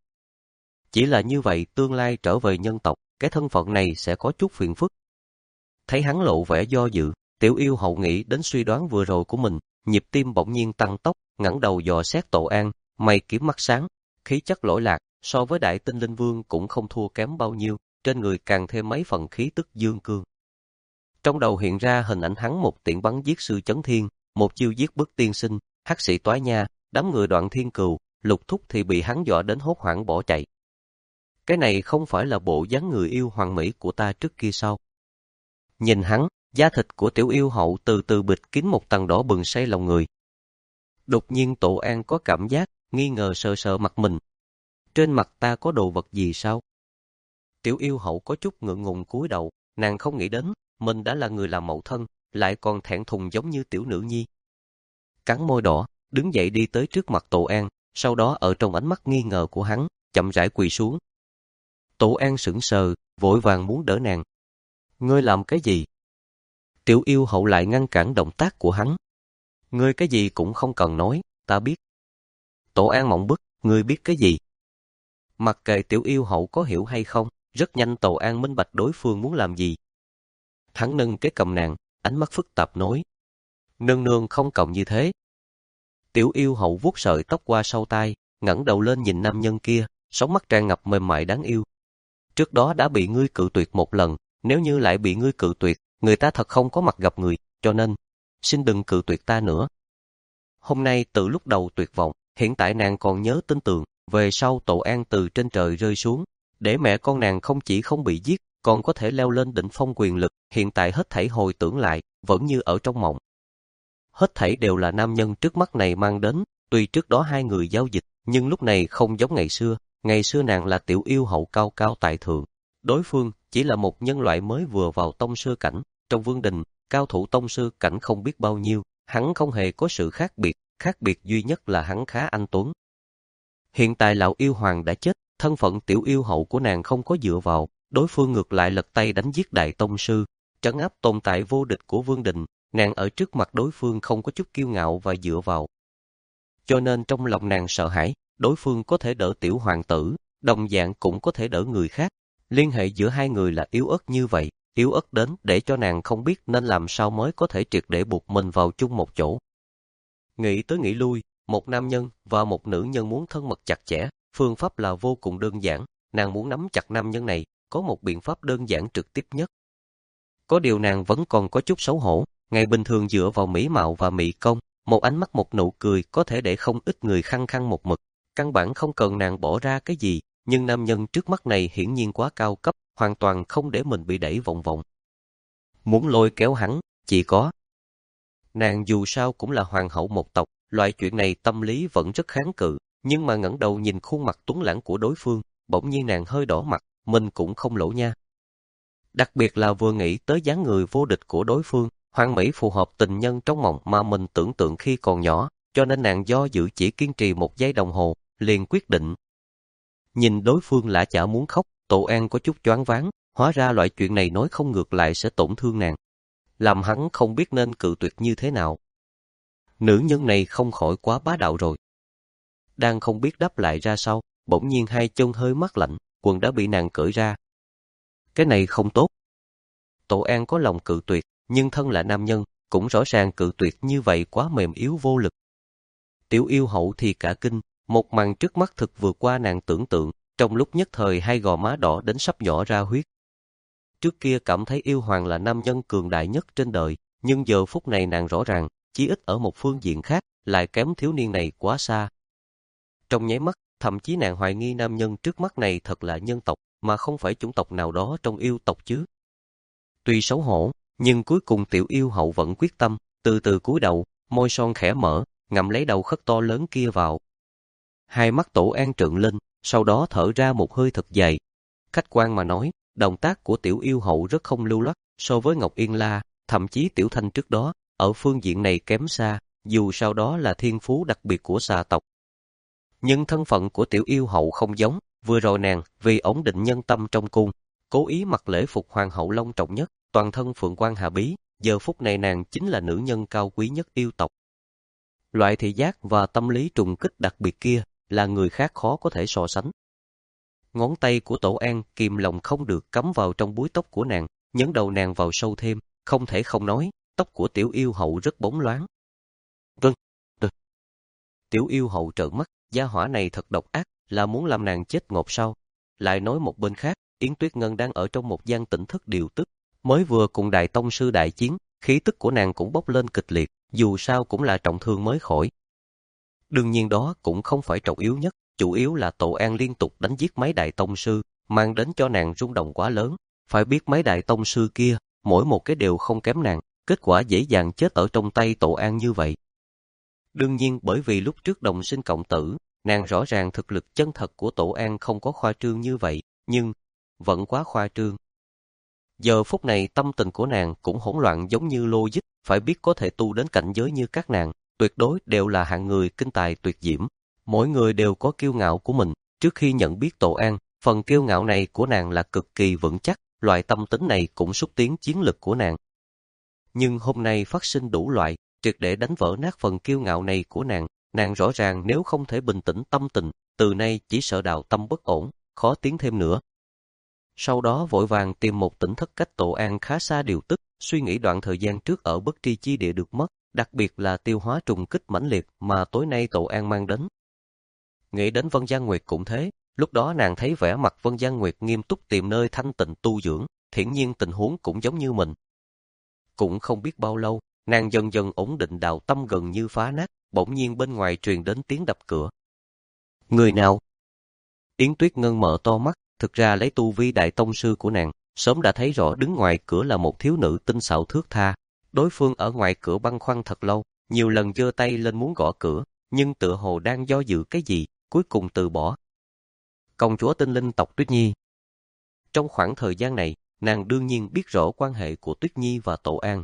Chỉ là như vậy tương lai trở về nhân tộc, cái thân phận này sẽ có chút phiền phức. Thấy hắn lộ vẻ do dự, Tiểu Yêu Hậu nghĩ đến suy đoán vừa rồi của mình, nhịp tim bỗng nhiên tăng tốc, ngẩng đầu dò xét Tổ An, mày kiếm mắt sáng, khí chất lỗi lạc, so với Đại Tinh Linh Vương cũng không thua kém bao nhiêu, trên người càng thêm mấy phần khí tức dương cương. Trong đầu hiện ra hình ảnh hắn một tiễn bắn giết sư chấn thiên, một chiêu giết bức tiên sinh, hắc sĩ toái nha, đám người Đoạn Thiên Cừu, Lục Thúc thì bị hắn dọa đến hốt hoảng bỏ chạy. Cái này không phải là bộ dáng người yêu hoàng mỹ của ta trước kia sao? Nhìn hắn, da thịt của Tiểu Yêu Hậu từ từ bịt kín một tầng đỏ bừng say lòng người. Đột nhiên Tổ An có cảm giác, nghi ngờ sờ sờ mặt mình. Trên mặt ta có đồ vật gì sao? Tiểu yêu hậu có chút ngượng ngùng cúi đầu, nàng không nghĩ đến, mình đã là người làm mẫu thân, lại còn thẹn thùng giống như tiểu nữ nhi. Cắn môi đỏ, đứng dậy đi tới trước mặt Tổ An, sau đó ở trong ánh mắt nghi ngờ của hắn, chậm rãi quỳ xuống. Tổ An sững sờ, vội vàng muốn đỡ nàng. Ngươi làm cái gì? Tiểu yêu hậu lại ngăn cản động tác của hắn. Ngươi cái gì cũng không cần nói, ta biết. Tổ An mộng bức, ngươi biết cái gì? Mặc kệ tiểu yêu hậu có hiểu hay không, rất nhanh Tổ An minh bạch đối phương muốn làm gì. Hắn nâng cái cầm nàng, ánh mắt phức tạp nói. Nương nương không cầm như thế. Tiểu yêu hậu vuốt sợi tóc qua sau tai, ngẩng đầu lên nhìn nam nhân kia, sóng mắt tràn ngập mềm mại đáng yêu. Trước đó đã bị ngươi cự tuyệt một lần, nếu như lại bị ngươi cự tuyệt, người ta thật không có mặt gặp người, cho nên, xin đừng cự tuyệt ta nữa. Hôm nay từ lúc đầu tuyệt vọng, hiện tại nàng còn nhớ tin tưởng, về sau Tổ An từ trên trời rơi xuống, để mẹ con nàng không chỉ không bị giết, còn có thể leo lên đỉnh phong quyền lực, hiện tại hết thảy hồi tưởng lại, vẫn như ở trong mộng. Hết thảy đều là nam nhân trước mắt này mang đến, tuy trước đó hai người giao dịch, nhưng lúc này không giống ngày xưa, ngày xưa nàng là tiểu yêu hậu cao cao tại thượng, đối phương chỉ là một nhân loại mới vừa vào tông sư cảnh, trong vương đình, cao thủ tông sư cảnh không biết bao nhiêu, hắn không hề có sự khác biệt, khác biệt duy nhất là hắn khá anh tuấn. Hiện tại lão yêu hoàng đã chết, thân phận tiểu yêu hậu của nàng không có dựa vào, đối phương ngược lại lật tay đánh giết đại tông sư, trấn áp tồn tại vô địch của vương đình, nàng ở trước mặt đối phương không có chút kiêu ngạo và dựa vào. Cho nên trong lòng nàng sợ hãi, đối phương có thể đỡ tiểu hoàng tử, đồng dạng cũng có thể đỡ người khác. Liên hệ giữa hai người là yếu ớt như vậy, yếu ớt đến để cho nàng không biết nên làm sao mới có thể triệt để buộc mình vào chung một chỗ. Nghĩ tới nghĩ lui, một nam nhân và một nữ nhân muốn thân mật chặt chẽ, phương pháp là vô cùng đơn giản, nàng muốn nắm chặt nam nhân này, có một biện pháp đơn giản trực tiếp nhất. Có điều nàng vẫn còn có chút xấu hổ, ngày bình thường dựa vào mỹ mạo và mỹ công, một ánh mắt một nụ cười có thể để không ít người khăng khăng một mực, căn bản không cần nàng bỏ ra cái gì, nhưng nam nhân trước mắt này hiển nhiên quá cao cấp, hoàn toàn không để mình bị đẩy vòng vòng. Muốn lôi kéo hắn, chỉ có. Nàng dù sao cũng là hoàng hậu một tộc, loại chuyện này tâm lý vẫn rất kháng cự, nhưng mà ngẩng đầu nhìn khuôn mặt tuấn lãng của đối phương, bỗng nhiên nàng hơi đỏ mặt, mình cũng không lỗ nha. Đặc biệt là vừa nghĩ tới dáng người vô địch của đối phương, hoàn mỹ phù hợp tình nhân trong mộng mà mình tưởng tượng khi còn nhỏ, cho nên nàng do dự chỉ kiên trì một giây đồng hồ, liền quyết định. Nhìn đối phương lã chả muốn khóc, Tổ An có chút choáng váng, hóa ra loại chuyện này nói không ngược lại sẽ tổn thương nàng. Làm hắn không biết nên cự tuyệt như thế nào. Nữ nhân này không khỏi quá bá đạo rồi. Đang không biết đáp lại ra sao, bỗng nhiên hai chân hơi mát lạnh, quần đã bị nàng cởi ra. Cái này không tốt. Tổ An có lòng cự tuyệt, nhưng thân là nam nhân, cũng rõ ràng cự tuyệt như vậy quá mềm yếu vô lực. Tiểu yêu hậu thì cả kinh, một màn trước mắt thực vượt qua nàng tưởng tượng, trong lúc nhất thời hai gò má đỏ đến sắp nhỏ ra huyết. Trước kia cảm thấy yêu hoàng là nam nhân cường đại nhất trên đời, nhưng giờ phút này nàng rõ ràng, chí ít ở một phương diện khác, lại kém thiếu niên này quá xa. Trong nháy mắt, thậm chí nàng hoài nghi nam nhân trước mắt này thật là nhân tộc, mà không phải chủng tộc nào đó trong yêu tộc chứ. Tuy xấu hổ, nhưng cuối cùng tiểu yêu hậu vẫn quyết tâm, từ từ cúi đầu, môi son khẽ mở, ngậm lấy đầu khất to lớn kia vào. Hai mắt Tổ An trợn lên, sau đó thở ra một hơi thật dài. Khách quan mà nói, động tác của tiểu yêu hậu rất không lưu loát, so với Ngọc Yên La, thậm chí Tiểu Thanh trước đó, ở phương diện này kém xa, dù sau đó là thiên phú đặc biệt của xà tộc. Nhưng thân phận của tiểu yêu hậu không giống, vừa rồi nàng, vì ổn định nhân tâm trong cung, cố ý mặc lễ phục hoàng hậu long trọng nhất, toàn thân phượng quan hà bí, giờ phút này nàng chính là nữ nhân cao quý nhất yêu tộc. Loại thị giác và tâm lý trùng kích đặc biệt kia, là người khác khó có thể so sánh. Ngón tay của Tổ An kìm lòng không được cắm vào trong búi tóc của nàng, nhấn đầu nàng vào sâu thêm, không thể không nói, tóc của tiểu yêu hậu rất bóng loáng. Vâng, được. Tiểu yêu hậu trợn mắt, gia hỏa này thật độc ác, là muốn làm nàng chết ngột sao. Lại nói một bên khác, Yến Tuyết Ngân đang ở trong một gian tỉnh thức điều tức, mới vừa cùng đại tông sư đại chiến, khí tức của nàng cũng bốc lên kịch liệt, dù sao cũng là trọng thương mới khỏi. Đương nhiên đó cũng không phải trọng yếu nhất, chủ yếu là Tổ An liên tục đánh giết mấy đại tông sư, mang đến cho nàng rung động quá lớn. Phải biết mấy đại tông sư kia, mỗi một cái đều không kém nàng, kết quả dễ dàng chết ở trong tay Tổ An như vậy. Đương nhiên bởi vì lúc trước đồng sinh cộng tử, nàng rõ ràng thực lực chân thật của Tổ An không có khoa trương như vậy, nhưng vẫn quá khoa trương. Giờ phút này tâm tình của nàng cũng hỗn loạn giống như logic, phải biết có thể tu đến cảnh giới như các nàng, tuyệt đối đều là hạng người kinh tài tuyệt diễm. Mỗi người đều có kiêu ngạo của mình, trước khi nhận biết Tổ An, phần kiêu ngạo này của nàng là cực kỳ vững chắc, loại tâm tính này cũng xúc tiến chiến lực của nàng. Nhưng hôm nay phát sinh đủ loại, triệt để đánh vỡ nát phần kiêu ngạo này của nàng, nàng rõ ràng nếu không thể bình tĩnh tâm tình, từ nay chỉ sợ đạo tâm bất ổn, khó tiến thêm nữa. Sau đó vội vàng tìm một tỉnh thất cách Tổ An khá xa điều tức, suy nghĩ đoạn thời gian trước ở bất tri chi địa được mất, đặc biệt là tiêu hóa trùng kích mãnh liệt mà tối nay Tổ An mang đến. Nghĩ đến Vân Giang Nguyệt cũng thế, lúc đó nàng thấy vẻ mặt Vân Giang Nguyệt nghiêm túc tìm nơi thanh tịnh tu dưỡng, hiển nhiên tình huống cũng giống như mình. Cũng không biết bao lâu, nàng dần dần ổn định đạo tâm gần như phá nát, bỗng nhiên bên ngoài truyền đến tiếng đập cửa. Người nào? Yến Tuyết Ngân mở to mắt, thực ra lấy tu vi đại tông sư của nàng, sớm đã thấy rõ đứng ngoài cửa là một thiếu nữ tinh xảo thướt tha. Đối phương ở ngoài cửa băn khoăn thật lâu, nhiều lần giơ tay lên muốn gõ cửa, nhưng tựa hồ đang do dự cái gì, cuối cùng từ bỏ. Công chúa tinh linh tộc Tuyết Nhi. Trong khoảng thời gian này, nàng đương nhiên biết rõ quan hệ của Tuyết Nhi và Tổ An.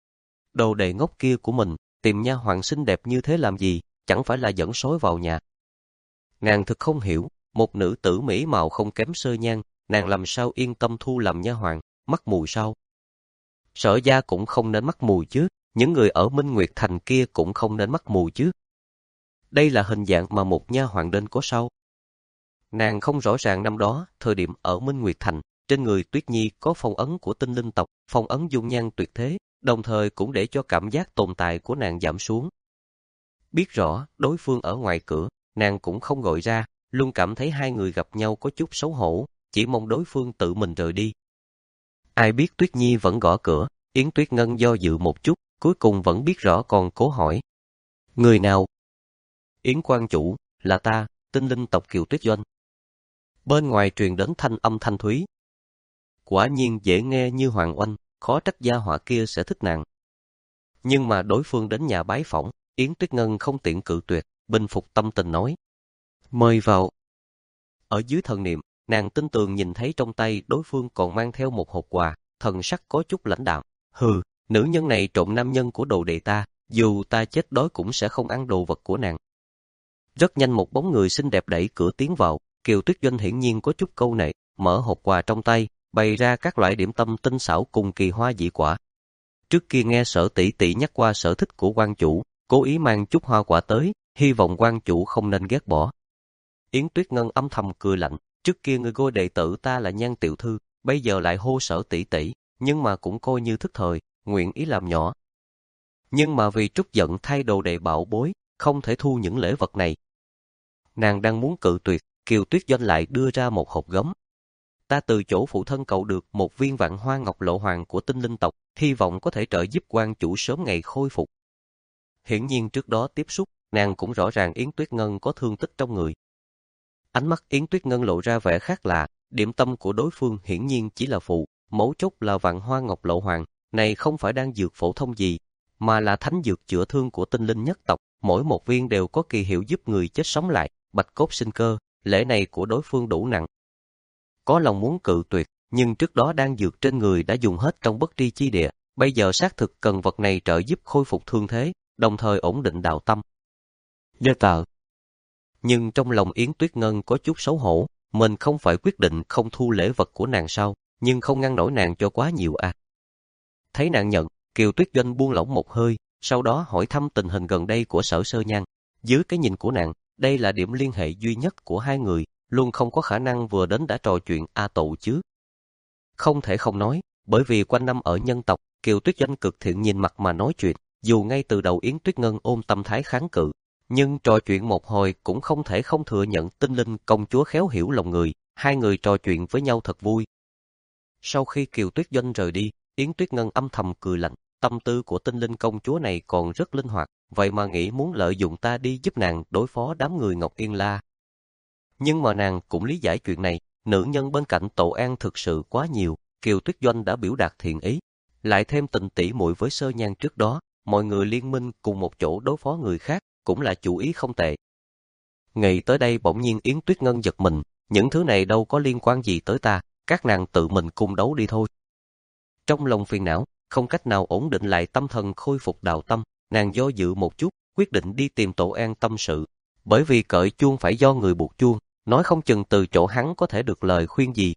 Đồ đệ ngốc kia của mình, tìm nha hoàn xinh đẹp như thế làm gì, chẳng phải là dẫn sói vào nhà. Nàng thực không hiểu, một nữ tử mỹ mạo không kém Sơ Nhan, nàng làm sao yên tâm thu làm nha hoàn, mắc mùi sao? Sở gia cũng không nên mắc mùi chứ, những người ở Minh Nguyệt Thành kia cũng không nên mắc mùi chứ. Đây là hình dạng mà một nha hoàn nên có sao? Nàng không rõ ràng năm đó, thời điểm ở Minh Nguyệt Thành, trên người Tuyết Nhi có phong ấn của tinh linh tộc, phong ấn dung nhan tuyệt thế, đồng thời cũng để cho cảm giác tồn tại của nàng giảm xuống. Biết rõ, đối phương ở ngoài cửa, nàng cũng không gọi ra, luôn cảm thấy hai người gặp nhau có chút xấu hổ, chỉ mong đối phương tự mình rời đi. Ai biết Tuyết Nhi vẫn gõ cửa, Yến Tuyết Ngân do dự một chút, cuối cùng vẫn biết rõ còn cố hỏi. Người nào? Yến quan chủ, là ta, tinh linh tộc Kiều Tuyết Doanh. Bên ngoài truyền đến thanh âm thanh thúy. Quả nhiên dễ nghe như hoàng oanh, khó trách gia họa kia sẽ thích nàng. Nhưng mà đối phương đến nhà bái phỏng, Yến Tuyết Ngân không tiện cự tuyệt, bình phục tâm tình nói. Mời vào. Ở dưới thần niệm, nàng tin tường nhìn thấy trong tay đối phương còn mang theo một hộp quà, thần sắc có chút lãnh đạm. Hừ, nữ nhân này trộm nam nhân của đồ đệ ta, dù ta chết đói cũng sẽ không ăn đồ vật của nàng. Rất nhanh một bóng người xinh đẹp đẩy cửa tiến vào, Kiều Tuyết Doanh hiển nhiên có chút câu nệ, mở hộp quà trong tay, bày ra các loại điểm tâm tinh xảo cùng kỳ hoa dị quả. Trước kia nghe Sở tỷ tỷ nhắc qua sở thích của quan chủ, cố ý mang chút hoa quả tới, hy vọng quan chủ không nên ghét bỏ. Yến Tuyết Ngân âm thầm cười lạnh, trước kia người cô đệ tử ta là Nhan tiểu thư, bây giờ lại hô Sở tỷ tỷ, nhưng mà cũng coi như thức thời, nguyện ý làm nhỏ. Nhưng mà vì trút giận thay đồ đệ bảo bối, không thể thu những lễ vật này. Nàng đang muốn cự tuyệt, Kiều Tuyết Doanh lại đưa ra một hộp gấm. Ta từ chỗ phụ thân cậu được một viên vạn hoa ngọc lộ hoàng của tinh linh tộc, hy vọng có thể trợ giúp quan chủ sớm ngày khôi phục. Hiển nhiên trước đó tiếp xúc, nàng cũng rõ ràng Yến Tuyết Ngân có thương tích trong người. Ánh mắt Yến Tuyết Ngân lộ ra vẻ khác lạ, điểm tâm của đối phương hiển nhiên chỉ là phụ, mấu chốt là vạn hoa ngọc lộ hoàng, này không phải đang dược phổ thông gì, mà là thánh dược chữa thương của tinh linh nhất tộc, mỗi một viên đều có kỳ hiệu giúp người chết sống lại, bạch cốt sinh cơ, lễ này của đối phương đủ nặng. Có lòng muốn cự tuyệt, nhưng trước đó đang dược trên người đã dùng hết trong bất tri chi địa, bây giờ xác thực cần vật này trợ giúp khôi phục thương thế, đồng thời ổn định đạo tâm. Đê tờ. Nhưng trong lòng Yến Tuyết Ngân có chút xấu hổ, mình không phải quyết định không thu lễ vật của nàng sao, nhưng không ngăn nổi nàng cho quá nhiều à. Thấy nàng nhận, Kiều Tuyết Doanh buông lỏng một hơi, sau đó hỏi thăm tình hình gần đây của Sở Sơ Nhan. Dưới cái nhìn của nàng, đây là điểm liên hệ duy nhất của hai người, luôn không có khả năng vừa đến đã trò chuyện a tụ chứ. Không thể không nói, bởi vì quanh năm ở nhân tộc, Kiều Tuyết Doanh cực thiện nhìn mặt mà nói chuyện, dù ngay từ đầu Yến Tuyết Ngân ôm tâm thái kháng cự, nhưng trò chuyện một hồi cũng không thể không thừa nhận tinh linh công chúa khéo hiểu lòng người, hai người trò chuyện với nhau thật vui. Sau khi Kiều Tuyết Doanh rời đi, Yến Tuyết Ngân âm thầm cười lạnh, tâm tư của tinh linh công chúa này còn rất linh hoạt, vậy mà nghĩ muốn lợi dụng ta đi giúp nàng đối phó đám người Ngọc Yên La. Nhưng mà nàng cũng lý giải chuyện này, nữ nhân bên cạnh Tổ An thực sự quá nhiều, Kiều Tuyết Doanh đã biểu đạt thiện ý, lại thêm tình tỉ muội với Sơ Nhan trước đó, mọi người liên minh cùng một chỗ đối phó người khác, cũng là chủ ý không tệ. Nghĩ tới đây bỗng nhiên Yến Tuyết Ngân giật mình, những thứ này đâu có liên quan gì tới ta, các nàng tự mình cung đấu đi thôi. Trong lòng phiền não, không cách nào ổn định lại tâm thần khôi phục đạo tâm, nàng do dự một chút, quyết định đi tìm Tổ An tâm sự. Bởi vì cởi chuông phải do người buộc chuông, nói không chừng từ chỗ hắn có thể được lời khuyên gì.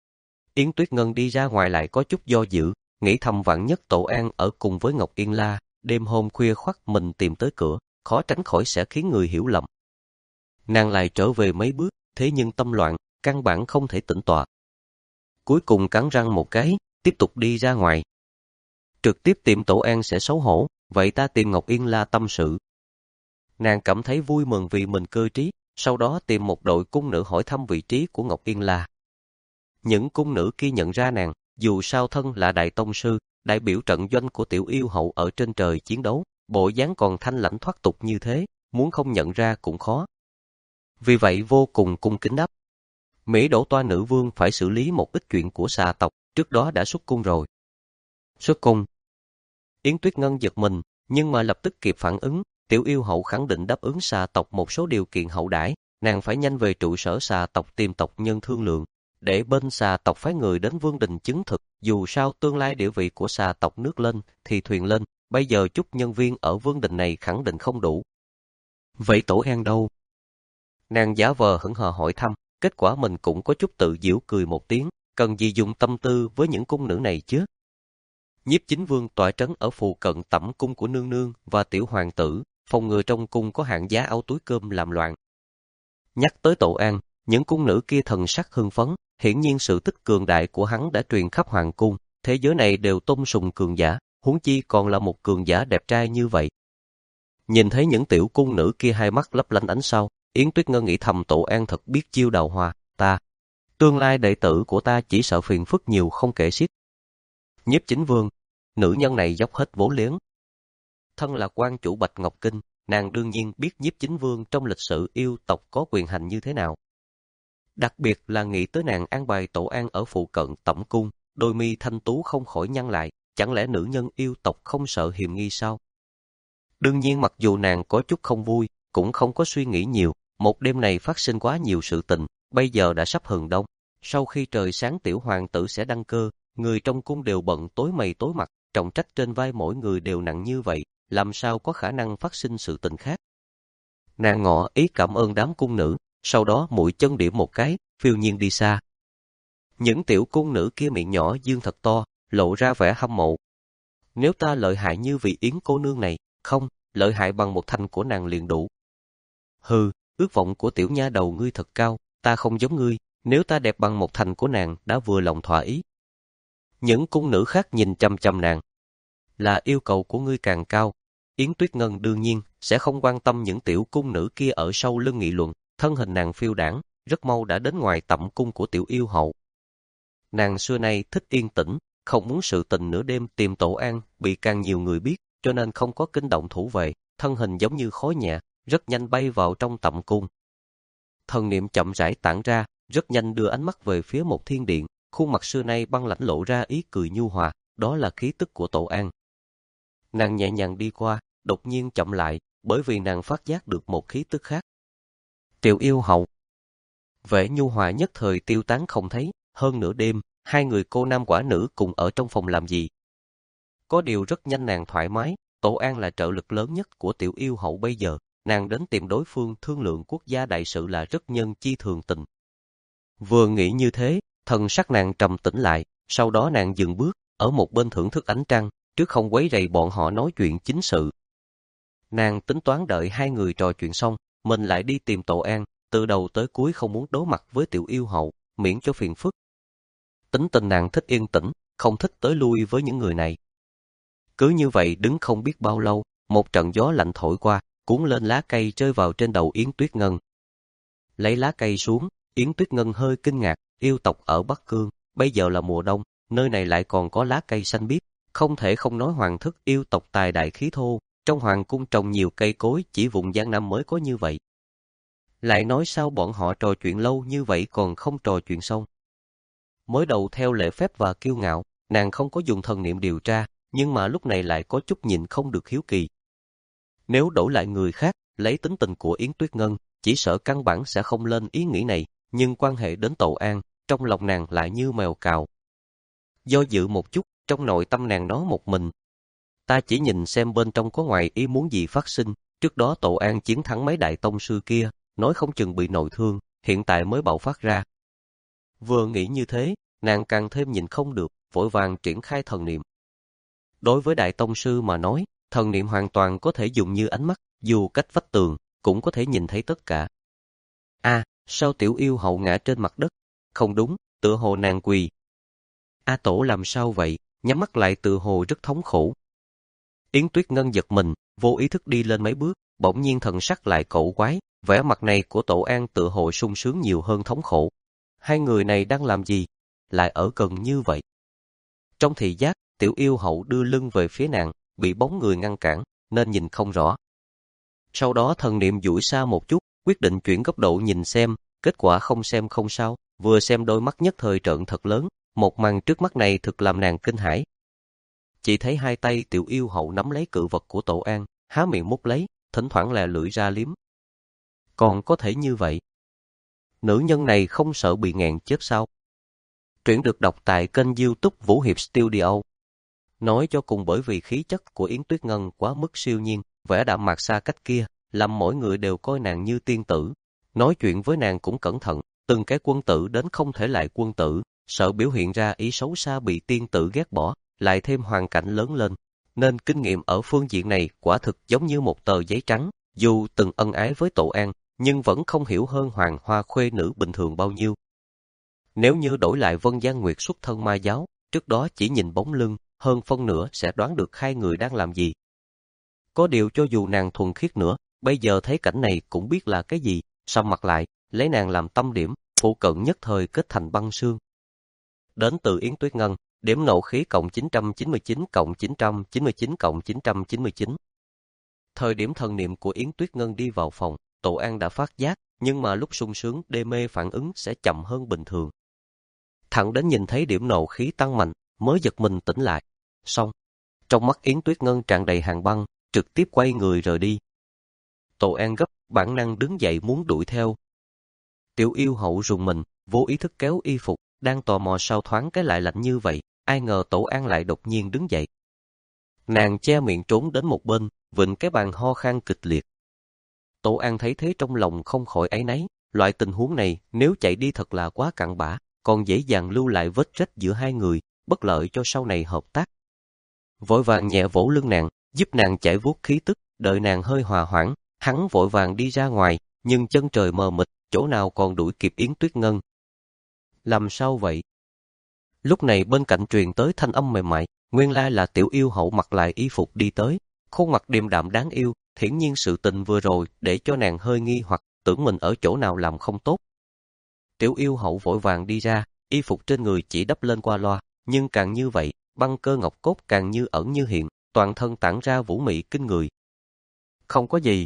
Yến Tuyết Ngân đi ra ngoài lại có chút do dự, nghĩ thầm vạn nhất Tổ An ở cùng với Ngọc Yên La, đêm hôm khuya khoắt mình tìm tới cửa, khó tránh khỏi sẽ khiến người hiểu lầm. Nàng lại trở về mấy bước, thế nhưng tâm loạn, căn bản không thể tĩnh tọa. Cuối cùng cắn răng một cái, tiếp tục đi ra ngoài. Trực tiếp tìm Tổ An sẽ xấu hổ, vậy ta tìm Ngọc Yên La tâm sự. Nàng cảm thấy vui mừng vì mình cơ trí, sau đó tìm một đội cung nữ hỏi thăm vị trí của Ngọc Yên La. Những cung nữ kia nhận ra nàng, dù sao thân là đại tông sư, đại biểu trận doanh của Tiểu Yêu Hậu ở trên trời chiến đấu, bộ dáng còn thanh lãnh thoát tục như thế, muốn không nhận ra cũng khó. Vì vậy vô cùng cung kính đáp. Mỹ Đỗ Toa nữ vương phải xử lý một ít chuyện của xà tộc, trước đó đã xuất cung rồi. Xuất cung. Yến Tuyết Ngân giật mình, nhưng mà lập tức kịp phản ứng, Tiểu Yêu Hậu khẳng định đáp ứng xà tộc một số điều kiện hậu đãi, nàng phải nhanh về trụ sở xà tộc tìm tộc nhân thương lượng, để bên xà tộc phái người đến vương đình chứng thực, dù sao tương lai địa vị của xà tộc nước lên thì thuyền lên, bây giờ chút nhân viên ở vương đình này khẳng định không đủ. Vậy Tổ An đâu? Nàng giả vờ hững hờ hỏi thăm, kết quả mình cũng có chút tự giễu cười một tiếng, cần gì dùng tâm tư với những cung nữ này chứ? Nhiếp Chính Vương tọa trấn ở phụ cận tẩm cung của nương nương và tiểu hoàng tử, phòng ngừa trong cung có hạng giá áo túi cơm làm loạn. Nhắc tới Tổ An, những cung nữ kia thần sắc hưng phấn, hiển nhiên sự tích cường đại của hắn đã truyền khắp hoàng cung, thế giới này đều tôn sùng cường giả, huống chi còn là một cường giả đẹp trai như vậy. Nhìn thấy những tiểu cung nữ kia hai mắt lấp lánh ánh sao, Yến Tuyết Ngân nghĩ thầm Tổ An thật biết chiêu đào hoa, ta. Tương lai đệ tử của ta chỉ sợ phiền phức nhiều không kể xiết. Nhiếp Chính Vương, nữ nhân này dốc hết vốn liếng. Thân là quan chủ Bạch Ngọc Kinh, nàng đương nhiên biết Nhiếp Chính Vương trong lịch sử yêu tộc có quyền hành như thế nào. Đặc biệt là nghĩ tới nàng an bài Tổ An ở phụ cận tẩm cung, đôi mi thanh tú không khỏi nhăn lại, chẳng lẽ nữ nhân yêu tộc không sợ hiềm nghi sao? Đương nhiên mặc dù nàng có chút không vui, cũng không có suy nghĩ nhiều, một đêm này phát sinh quá nhiều sự tình, bây giờ đã sắp hừng đông. Sau khi trời sáng tiểu hoàng tử sẽ đăng cơ, người trong cung đều bận tối mày tối mặt, trọng trách trên vai mỗi người đều nặng như vậy, làm sao có khả năng phát sinh sự tình khác. Nàng ngỏ ý cảm ơn đám cung nữ, sau đó mũi chân điểm một cái, phiêu nhiên đi xa. Những tiểu cung nữ kia miệng nhỏ dương thật to, lộ ra vẻ hâm mộ. Nếu ta lợi hại như vị Yến cô nương này, không, lợi hại bằng một thành của nàng liền đủ. Hừ, ước vọng của tiểu nha đầu ngươi thật cao, ta không giống ngươi, nếu ta đẹp bằng một thành của nàng đã vừa lòng thỏa ý. Những cung nữ khác nhìn chăm chăm nàng. Là yêu cầu của ngươi càng cao. Yến Tuyết Ngân đương nhiên sẽ không quan tâm những tiểu cung nữ kia ở sau lưng nghị luận, thân hình nàng phiêu đãng, rất mau đã đến ngoài tẩm cung của Tiểu Yêu Hậu. Nàng xưa nay thích yên tĩnh, không muốn sự tình nửa đêm tìm Tổ An bị càng nhiều người biết, cho nên không có kinh động thủ vệ, thân hình giống như khói nhẹ, rất nhanh bay vào trong tẩm cung. Thần niệm chậm rãi tản ra, rất nhanh đưa ánh mắt về phía một thiên điện, khuôn mặt xưa nay băng lãnh lộ ra ý cười nhu hòa, đó là khí tức của Tổ An. Nàng nhẹ nhàng đi qua, đột nhiên chậm lại, bởi vì nàng phát giác được một khí tức khác. Tiểu Yêu Hậu. Vẻ nhu hòa nhất thời tiêu tán không thấy, hơn nửa đêm, hai người cô nam quả nữ cùng ở trong phòng làm gì. Có điều rất nhanh nàng thoải mái, Tổ An là trợ lực lớn nhất của Tiểu Yêu Hậu bây giờ, nàng đến tìm đối phương thương lượng quốc gia đại sự là rất nhân chi thường tình. Vừa nghĩ như thế, thần sắc nàng trầm tĩnh lại, sau đó nàng dừng bước, ở một bên thưởng thức ánh trăng, trước không quấy rầy bọn họ nói chuyện chính sự. Nàng tính toán đợi hai người trò chuyện xong, mình lại đi tìm Tổ An, từ đầu tới cuối không muốn đối mặt với Tiểu Yêu Hậu, miễn cho phiền phức. Tính tình nàng thích yên tĩnh, không thích tới lui với những người này. Cứ như vậy đứng không biết bao lâu, một trận gió lạnh thổi qua, cuốn lên lá cây rơi vào trên đầu Yến Tuyết Ngân. Lấy lá cây xuống, Yến Tuyết Ngân hơi kinh ngạc, yêu tộc ở Bắc Cương, bây giờ là mùa đông, nơi này lại còn có lá cây xanh biếc, không thể không nói hoàng thất yêu tộc tài đại khí thô, trong hoàng cung trồng nhiều cây cối chỉ vùng Giang Nam mới có như vậy. Lại nói sao bọn họ trò chuyện lâu như vậy còn không trò chuyện xong. Mới đầu theo lễ phép và kiêu ngạo, nàng không có dùng thần niệm điều tra, nhưng mà lúc này lại có chút nhịn không được hiếu kỳ. Nếu đổi lại người khác, lấy tính tình của Yến Tuyết Ngân, chỉ sợ căn bản sẽ không lên ý nghĩ này, nhưng quan hệ đến Tổ An, trong lòng nàng lại như mèo cào. Do dự một chút, trong nội tâm nàng nói một mình. Ta chỉ nhìn xem bên trong có ngoài ý muốn gì phát sinh, trước đó Tổ An chiến thắng mấy đại tông sư kia, nói không chừng bị nội thương, hiện tại mới bạo phát ra. Vừa nghĩ như thế, nàng càng thêm nhìn không được, vội vàng triển khai thần niệm. Đối với đại tông sư mà nói, thần niệm hoàn toàn có thể dùng như ánh mắt, dù cách vách tường, cũng có thể nhìn thấy tất cả. A, à, sao Tiểu Yêu Hậu ngã trên mặt đất? Không đúng, tựa hồ nàng quỳ. A Tổ làm sao vậy? Nhắm mắt lại tựa hồ rất thống khổ. Yến Tuyết Ngân giật mình, vô ý thức đi lên mấy bước, bỗng nhiên thần sắc lại cổ quái, vẻ mặt này của Tổ An tựa hồ sung sướng nhiều hơn thống khổ. Hai người này đang làm gì? Lại ở gần như vậy. Trong thị giác, Tiểu Yêu Hậu đưa lưng về phía nàng, bị bóng người ngăn cản, nên nhìn không rõ. Sau đó thần niệm duỗi xa một chút, quyết định chuyển góc độ nhìn xem, kết quả không xem không sao, vừa xem đôi mắt nhất thời trợn thật lớn, một màn trước mắt này thực làm nàng kinh hãi. Chỉ thấy hai tay Tiểu Yêu Hậu nắm lấy cự vật của Tổ An, há miệng mút lấy, thỉnh thoảng lè lưỡi ra liếm. Còn có thể như vậy? Nữ nhân này không sợ bị nghẹn chết sao? Truyện được đọc tại kênh YouTube Vũ Hiệp Studio. Nói cho cùng bởi vì khí chất của Yến Tuyết Ngân quá mức siêu nhiên, vẻ đạm mạc xa cách kia, làm mỗi người đều coi nàng như tiên tử. Nói chuyện với nàng cũng cẩn thận, từng cái quân tử đến không thể lại quân tử, sợ biểu hiện ra ý xấu xa bị tiên tử ghét bỏ, lại thêm hoàn cảnh lớn lên. Nên kinh nghiệm ở phương diện này quả thực giống như một tờ giấy trắng, dù từng ân ái với Tổ An, nhưng vẫn không hiểu hơn hoàng hoa khuê nữ bình thường bao nhiêu. Nếu như đổi lại Vân Gian Nguyệt xuất thân ma giáo, trước đó chỉ nhìn bóng lưng, hơn phân nửa sẽ đoán được hai người đang làm gì. Có điều cho dù nàng thuần khiết nữa, bây giờ thấy cảnh này cũng biết là cái gì, sầm mặt lại, lấy nàng làm tâm điểm, phụ cận nhất thời kết thành băng sương. Đến từ Yến Tuyết Ngân, điểm nộ khí cộng chín trăm chín mươi chín cộng chín trăm chín mươi chín cộng chín trăm chín mươi chín. Thời điểm thần niệm của Yến Tuyết Ngân đi vào phòng, Tổ An đã phát giác, nhưng mà lúc sung sướng đê mê phản ứng sẽ chậm hơn bình thường. Thẳng đến nhìn thấy điểm nộ khí tăng mạnh, mới giật mình tỉnh lại. Xong, trong mắt Yến Tuyết Ngân tràn đầy hàn băng, trực tiếp quay người rời đi. Tổ An gấp, bản năng đứng dậy muốn đuổi theo. Tiểu Yêu Hậu rùng mình, vô ý thức kéo y phục, đang tò mò sao thoáng cái lại lạnh như vậy, ai ngờ Tổ An lại đột nhiên đứng dậy. Nàng che miệng trốn đến một bên, vịnh cái bàn ho khan kịch liệt. Tổ An thấy thế trong lòng không khỏi áy náy, loại tình huống này nếu chạy đi thật là quá cặn bã, còn dễ dàng lưu lại vết rách giữa hai người, bất lợi cho sau này hợp tác. Vội vàng nhẹ vỗ lưng nàng, giúp nàng chải vuốt khí tức, đợi nàng hơi hòa hoãn, hắn vội vàng đi ra ngoài, nhưng chân trời mờ mịt, chỗ nào còn đuổi kịp Yến Tuyết Ngân. Làm sao vậy? Lúc này bên cạnh truyền tới thanh âm mềm mại, nguyên lai là Tiểu Yêu Hậu mặc lại y phục đi tới, khuôn mặt điềm đạm đáng yêu, hiển nhiên sự tình vừa rồi để cho nàng hơi nghi hoặc tưởng mình ở chỗ nào làm không tốt. Tiểu Yêu Hậu vội vàng đi ra, y phục trên người chỉ đắp lên qua loa, nhưng càng như vậy, băng cơ ngọc cốt càng như ẩn như hiện, toàn thân tản ra vũ mị kinh người. Không có gì.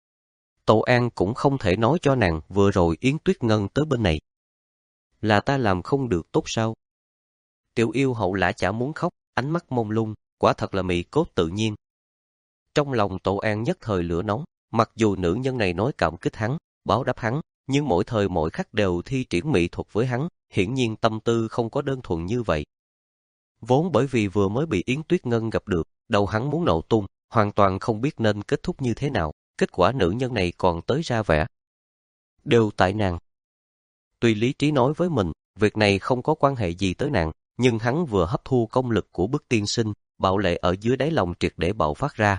Tổ An cũng không thể nói cho nàng vừa rồi Yến Tuyết Ngân tới bên này. Là ta làm không được tốt sao? Tiểu Yêu Hậu lã chả muốn khóc, ánh mắt mông lung, quả thật là mị cốt tự nhiên. Trong lòng Tổ An nhất thời lửa nóng, mặc dù nữ nhân này nói cảm kích hắn, báo đáp hắn, nhưng mỗi thời mỗi khắc đều thi triển mỹ thuật với hắn, hiển nhiên tâm tư không có đơn thuần như vậy. Vốn bởi vì vừa mới bị Yến Tuyết Ngân gặp được, đầu hắn muốn nổ tung, hoàn toàn không biết nên kết thúc như thế nào, kết quả nữ nhân này còn tới ra vẻ. Đều tại nàng. Tuy lý trí nói với mình, việc này không có quan hệ gì tới nàng, nhưng hắn vừa hấp thu công lực của bức tiên sinh, bạo lệ ở dưới đáy lòng triệt để bạo phát ra.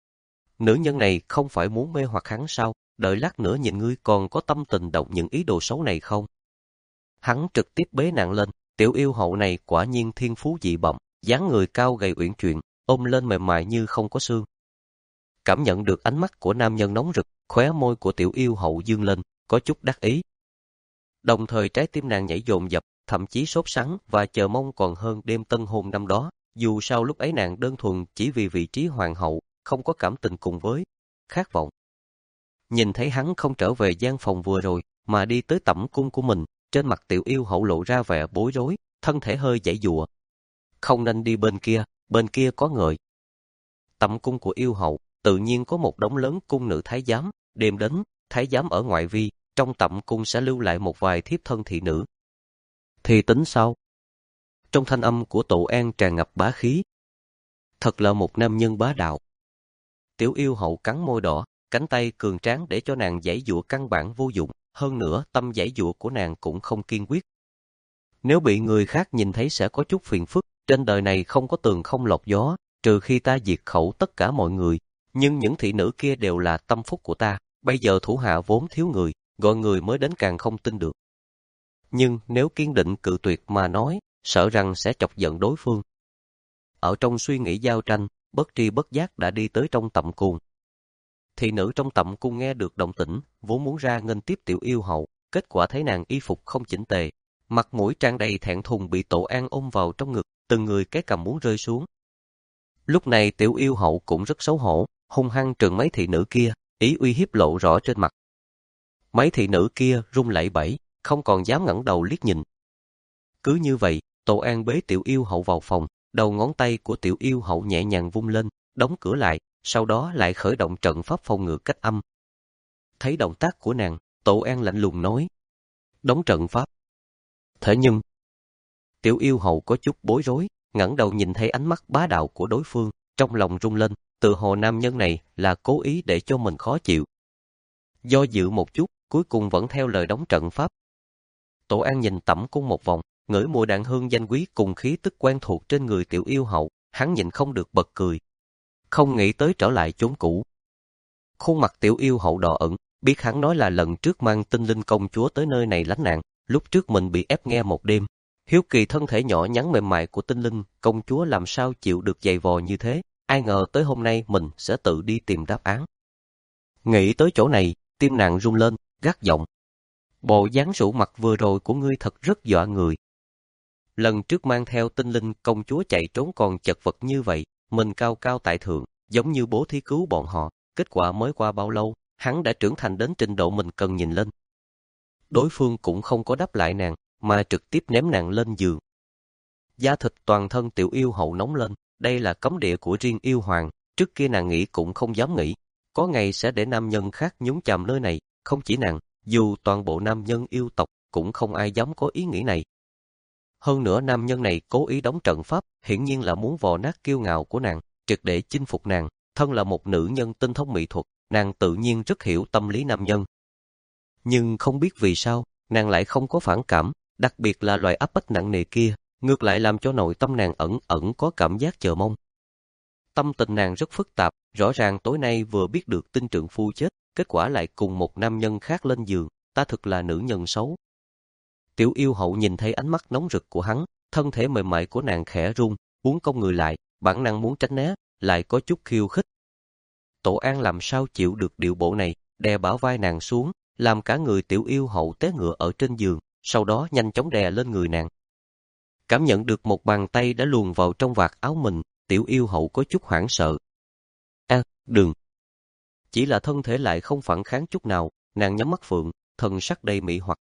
Nữ nhân này không phải muốn mê hoặc hắn sao, đợi lát nữa nhìn ngươi còn có tâm tình động những ý đồ xấu này không? Hắn trực tiếp bế nàng lên, Tiểu Yêu Hậu này quả nhiên thiên phú dị bẩm, dáng người cao gầy uyển chuyển, ôm lên mềm mại như không có xương. Cảm nhận được ánh mắt của nam nhân nóng rực, khóe môi của Tiểu Yêu Hậu dương lên, có chút đắc ý. Đồng thời trái tim nàng nhảy dồn dập, thậm chí sốt sắng và chờ mong còn hơn đêm tân hôn năm đó, dù sao lúc ấy nàng đơn thuần chỉ vì vị trí hoàng hậu, không có cảm tình cùng với khát vọng. Nhìn thấy hắn không trở về gian phòng vừa rồi, mà đi tới tẩm cung của mình, trên mặt Tiểu Yêu Hậu lộ ra vẻ bối rối, thân thể hơi giãy giụa. Không nên đi bên kia, bên kia có người. Tẩm cung của Yêu Hậu, tự nhiên có một đống lớn cung nữ thái giám, đêm đến, thái giám ở ngoại vi, trong tẩm cung sẽ lưu lại một vài thiếp thân thị nữ. Thì tính sao? Trong thanh âm của Tổ An tràn ngập bá khí. Thật là một nam nhân bá đạo. Tiểu yêu hậu cắn môi đỏ, cánh tay cường tráng để cho nàng giãy giụa căn bản vô dụng, hơn nữa tâm giãy giụa của nàng cũng không kiên quyết. Nếu bị người khác nhìn thấy sẽ có chút phiền phức, trên đời này không có tường không lọt gió, trừ khi ta diệt khẩu tất cả mọi người, nhưng những thị nữ kia đều là tâm phúc của ta, bây giờ thủ hạ vốn thiếu người, gọi người mới đến càng không tin được. Nhưng nếu kiên định cự tuyệt mà nói, sợ rằng sẽ chọc giận đối phương. Ở trong suy nghĩ giao tranh, bất tri bất giác đã đi tới trong tẩm cung. Thị nữ trong tẩm cung nghe được động tĩnh, vốn muốn ra nghênh tiếp tiểu yêu hậu, kết quả thấy nàng y phục không chỉnh tề, mặt mũi tràn đầy thẹn thùng bị Tổ An ôm vào trong ngực, từng người cái cằm muốn rơi xuống. Lúc này tiểu yêu hậu cũng rất xấu hổ, hung hăng trừng mấy thị nữ kia, ý uy hiếp lộ rõ trên mặt. Mấy thị nữ kia run lẩy bẩy, không còn dám ngẩng đầu liếc nhìn. Cứ như vậy, Tổ An bế tiểu yêu hậu vào phòng, đầu ngón tay của tiểu yêu hậu nhẹ nhàng vung lên, đóng cửa lại, sau đó lại khởi động trận pháp phòng ngự cách âm. Thấy động tác của nàng, Tổ An lạnh lùng nói: "Đóng trận pháp." Thế nhưng, tiểu yêu hậu có chút bối rối, ngẩng đầu nhìn thấy ánh mắt bá đạo của đối phương, trong lòng rung lên, tự hồ nam nhân này là cố ý để cho mình khó chịu. Do dự một chút, cuối cùng vẫn theo lời đóng trận pháp. Tổ An nhìn tẩm cung một vòng, ngửi mùi đàn hương danh quý cùng khí tức quen thuộc trên người tiểu yêu hậu, hắn nhìn không được bật cười. Không nghĩ tới trở lại chốn cũ. Khuôn mặt tiểu yêu hậu đỏ ửng, biết hắn nói là lần trước mang Tinh Linh công chúa tới nơi này lánh nạn, lúc trước mình bị ép nghe một đêm. Hiếu kỳ thân thể nhỏ nhắn mềm mại của Tinh Linh công chúa làm sao chịu được dày vò như thế, ai ngờ tới hôm nay mình sẽ tự đi tìm đáp án. Nghĩ tới chỗ này, tim nàng rung lên, gắt giọng: "Bộ dáng sụ mặt vừa rồi của ngươi thật rất dọa người. Lần trước mang theo Tinh Linh công chúa chạy trốn còn chật vật như vậy, mình cao cao tại thượng, giống như bố thí cứu bọn họ, kết quả mới qua bao lâu, hắn đã trưởng thành đến trình độ mình cần nhìn lên." Đối phương cũng không có đáp lại nàng, mà trực tiếp ném nàng lên giường. Da thịt toàn thân tiểu yêu hậu nóng lên, đây là cấm địa của riêng yêu hoàng, trước kia nàng nghĩ cũng không dám nghĩ, có ngày sẽ để nam nhân khác nhúng chàm nơi này, không chỉ nàng, dù toàn bộ nam nhân yêu tộc cũng không ai dám có ý nghĩ này. Hơn nữa nam nhân này cố ý đóng trận pháp, hiển nhiên là muốn vò nát kiêu ngạo của nàng, triệt để chinh phục nàng, thân là một nữ nhân tinh thông mỹ thuật, nàng tự nhiên rất hiểu tâm lý nam nhân. Nhưng không biết vì sao, nàng lại không có phản cảm, đặc biệt là loại áp bách nặng nề kia, ngược lại làm cho nội tâm nàng ẩn ẩn có cảm giác chờ mong. Tâm tình nàng rất phức tạp, rõ ràng tối nay vừa biết được tin trượng phu chết, kết quả lại cùng một nam nhân khác lên giường, ta thực là nữ nhân xấu. Tiểu yêu hậu nhìn thấy ánh mắt nóng rực của hắn, thân thể mềm mại của nàng khẽ run, muốn cong người lại, bản năng muốn tránh né, lại có chút khiêu khích. Tổ An làm sao chịu được điệu bộ này, đè bả vai nàng xuống, làm cả người tiểu yêu hậu té ngựa ở trên giường, sau đó nhanh chóng đè lên người nàng. Cảm nhận được một bàn tay đã luồn vào trong vạt áo mình, tiểu yêu hậu có chút hoảng sợ. A, đừng! Chỉ là thân thể lại không phản kháng chút nào, nàng nhắm mắt phượng, thần sắc đầy mị hoặc.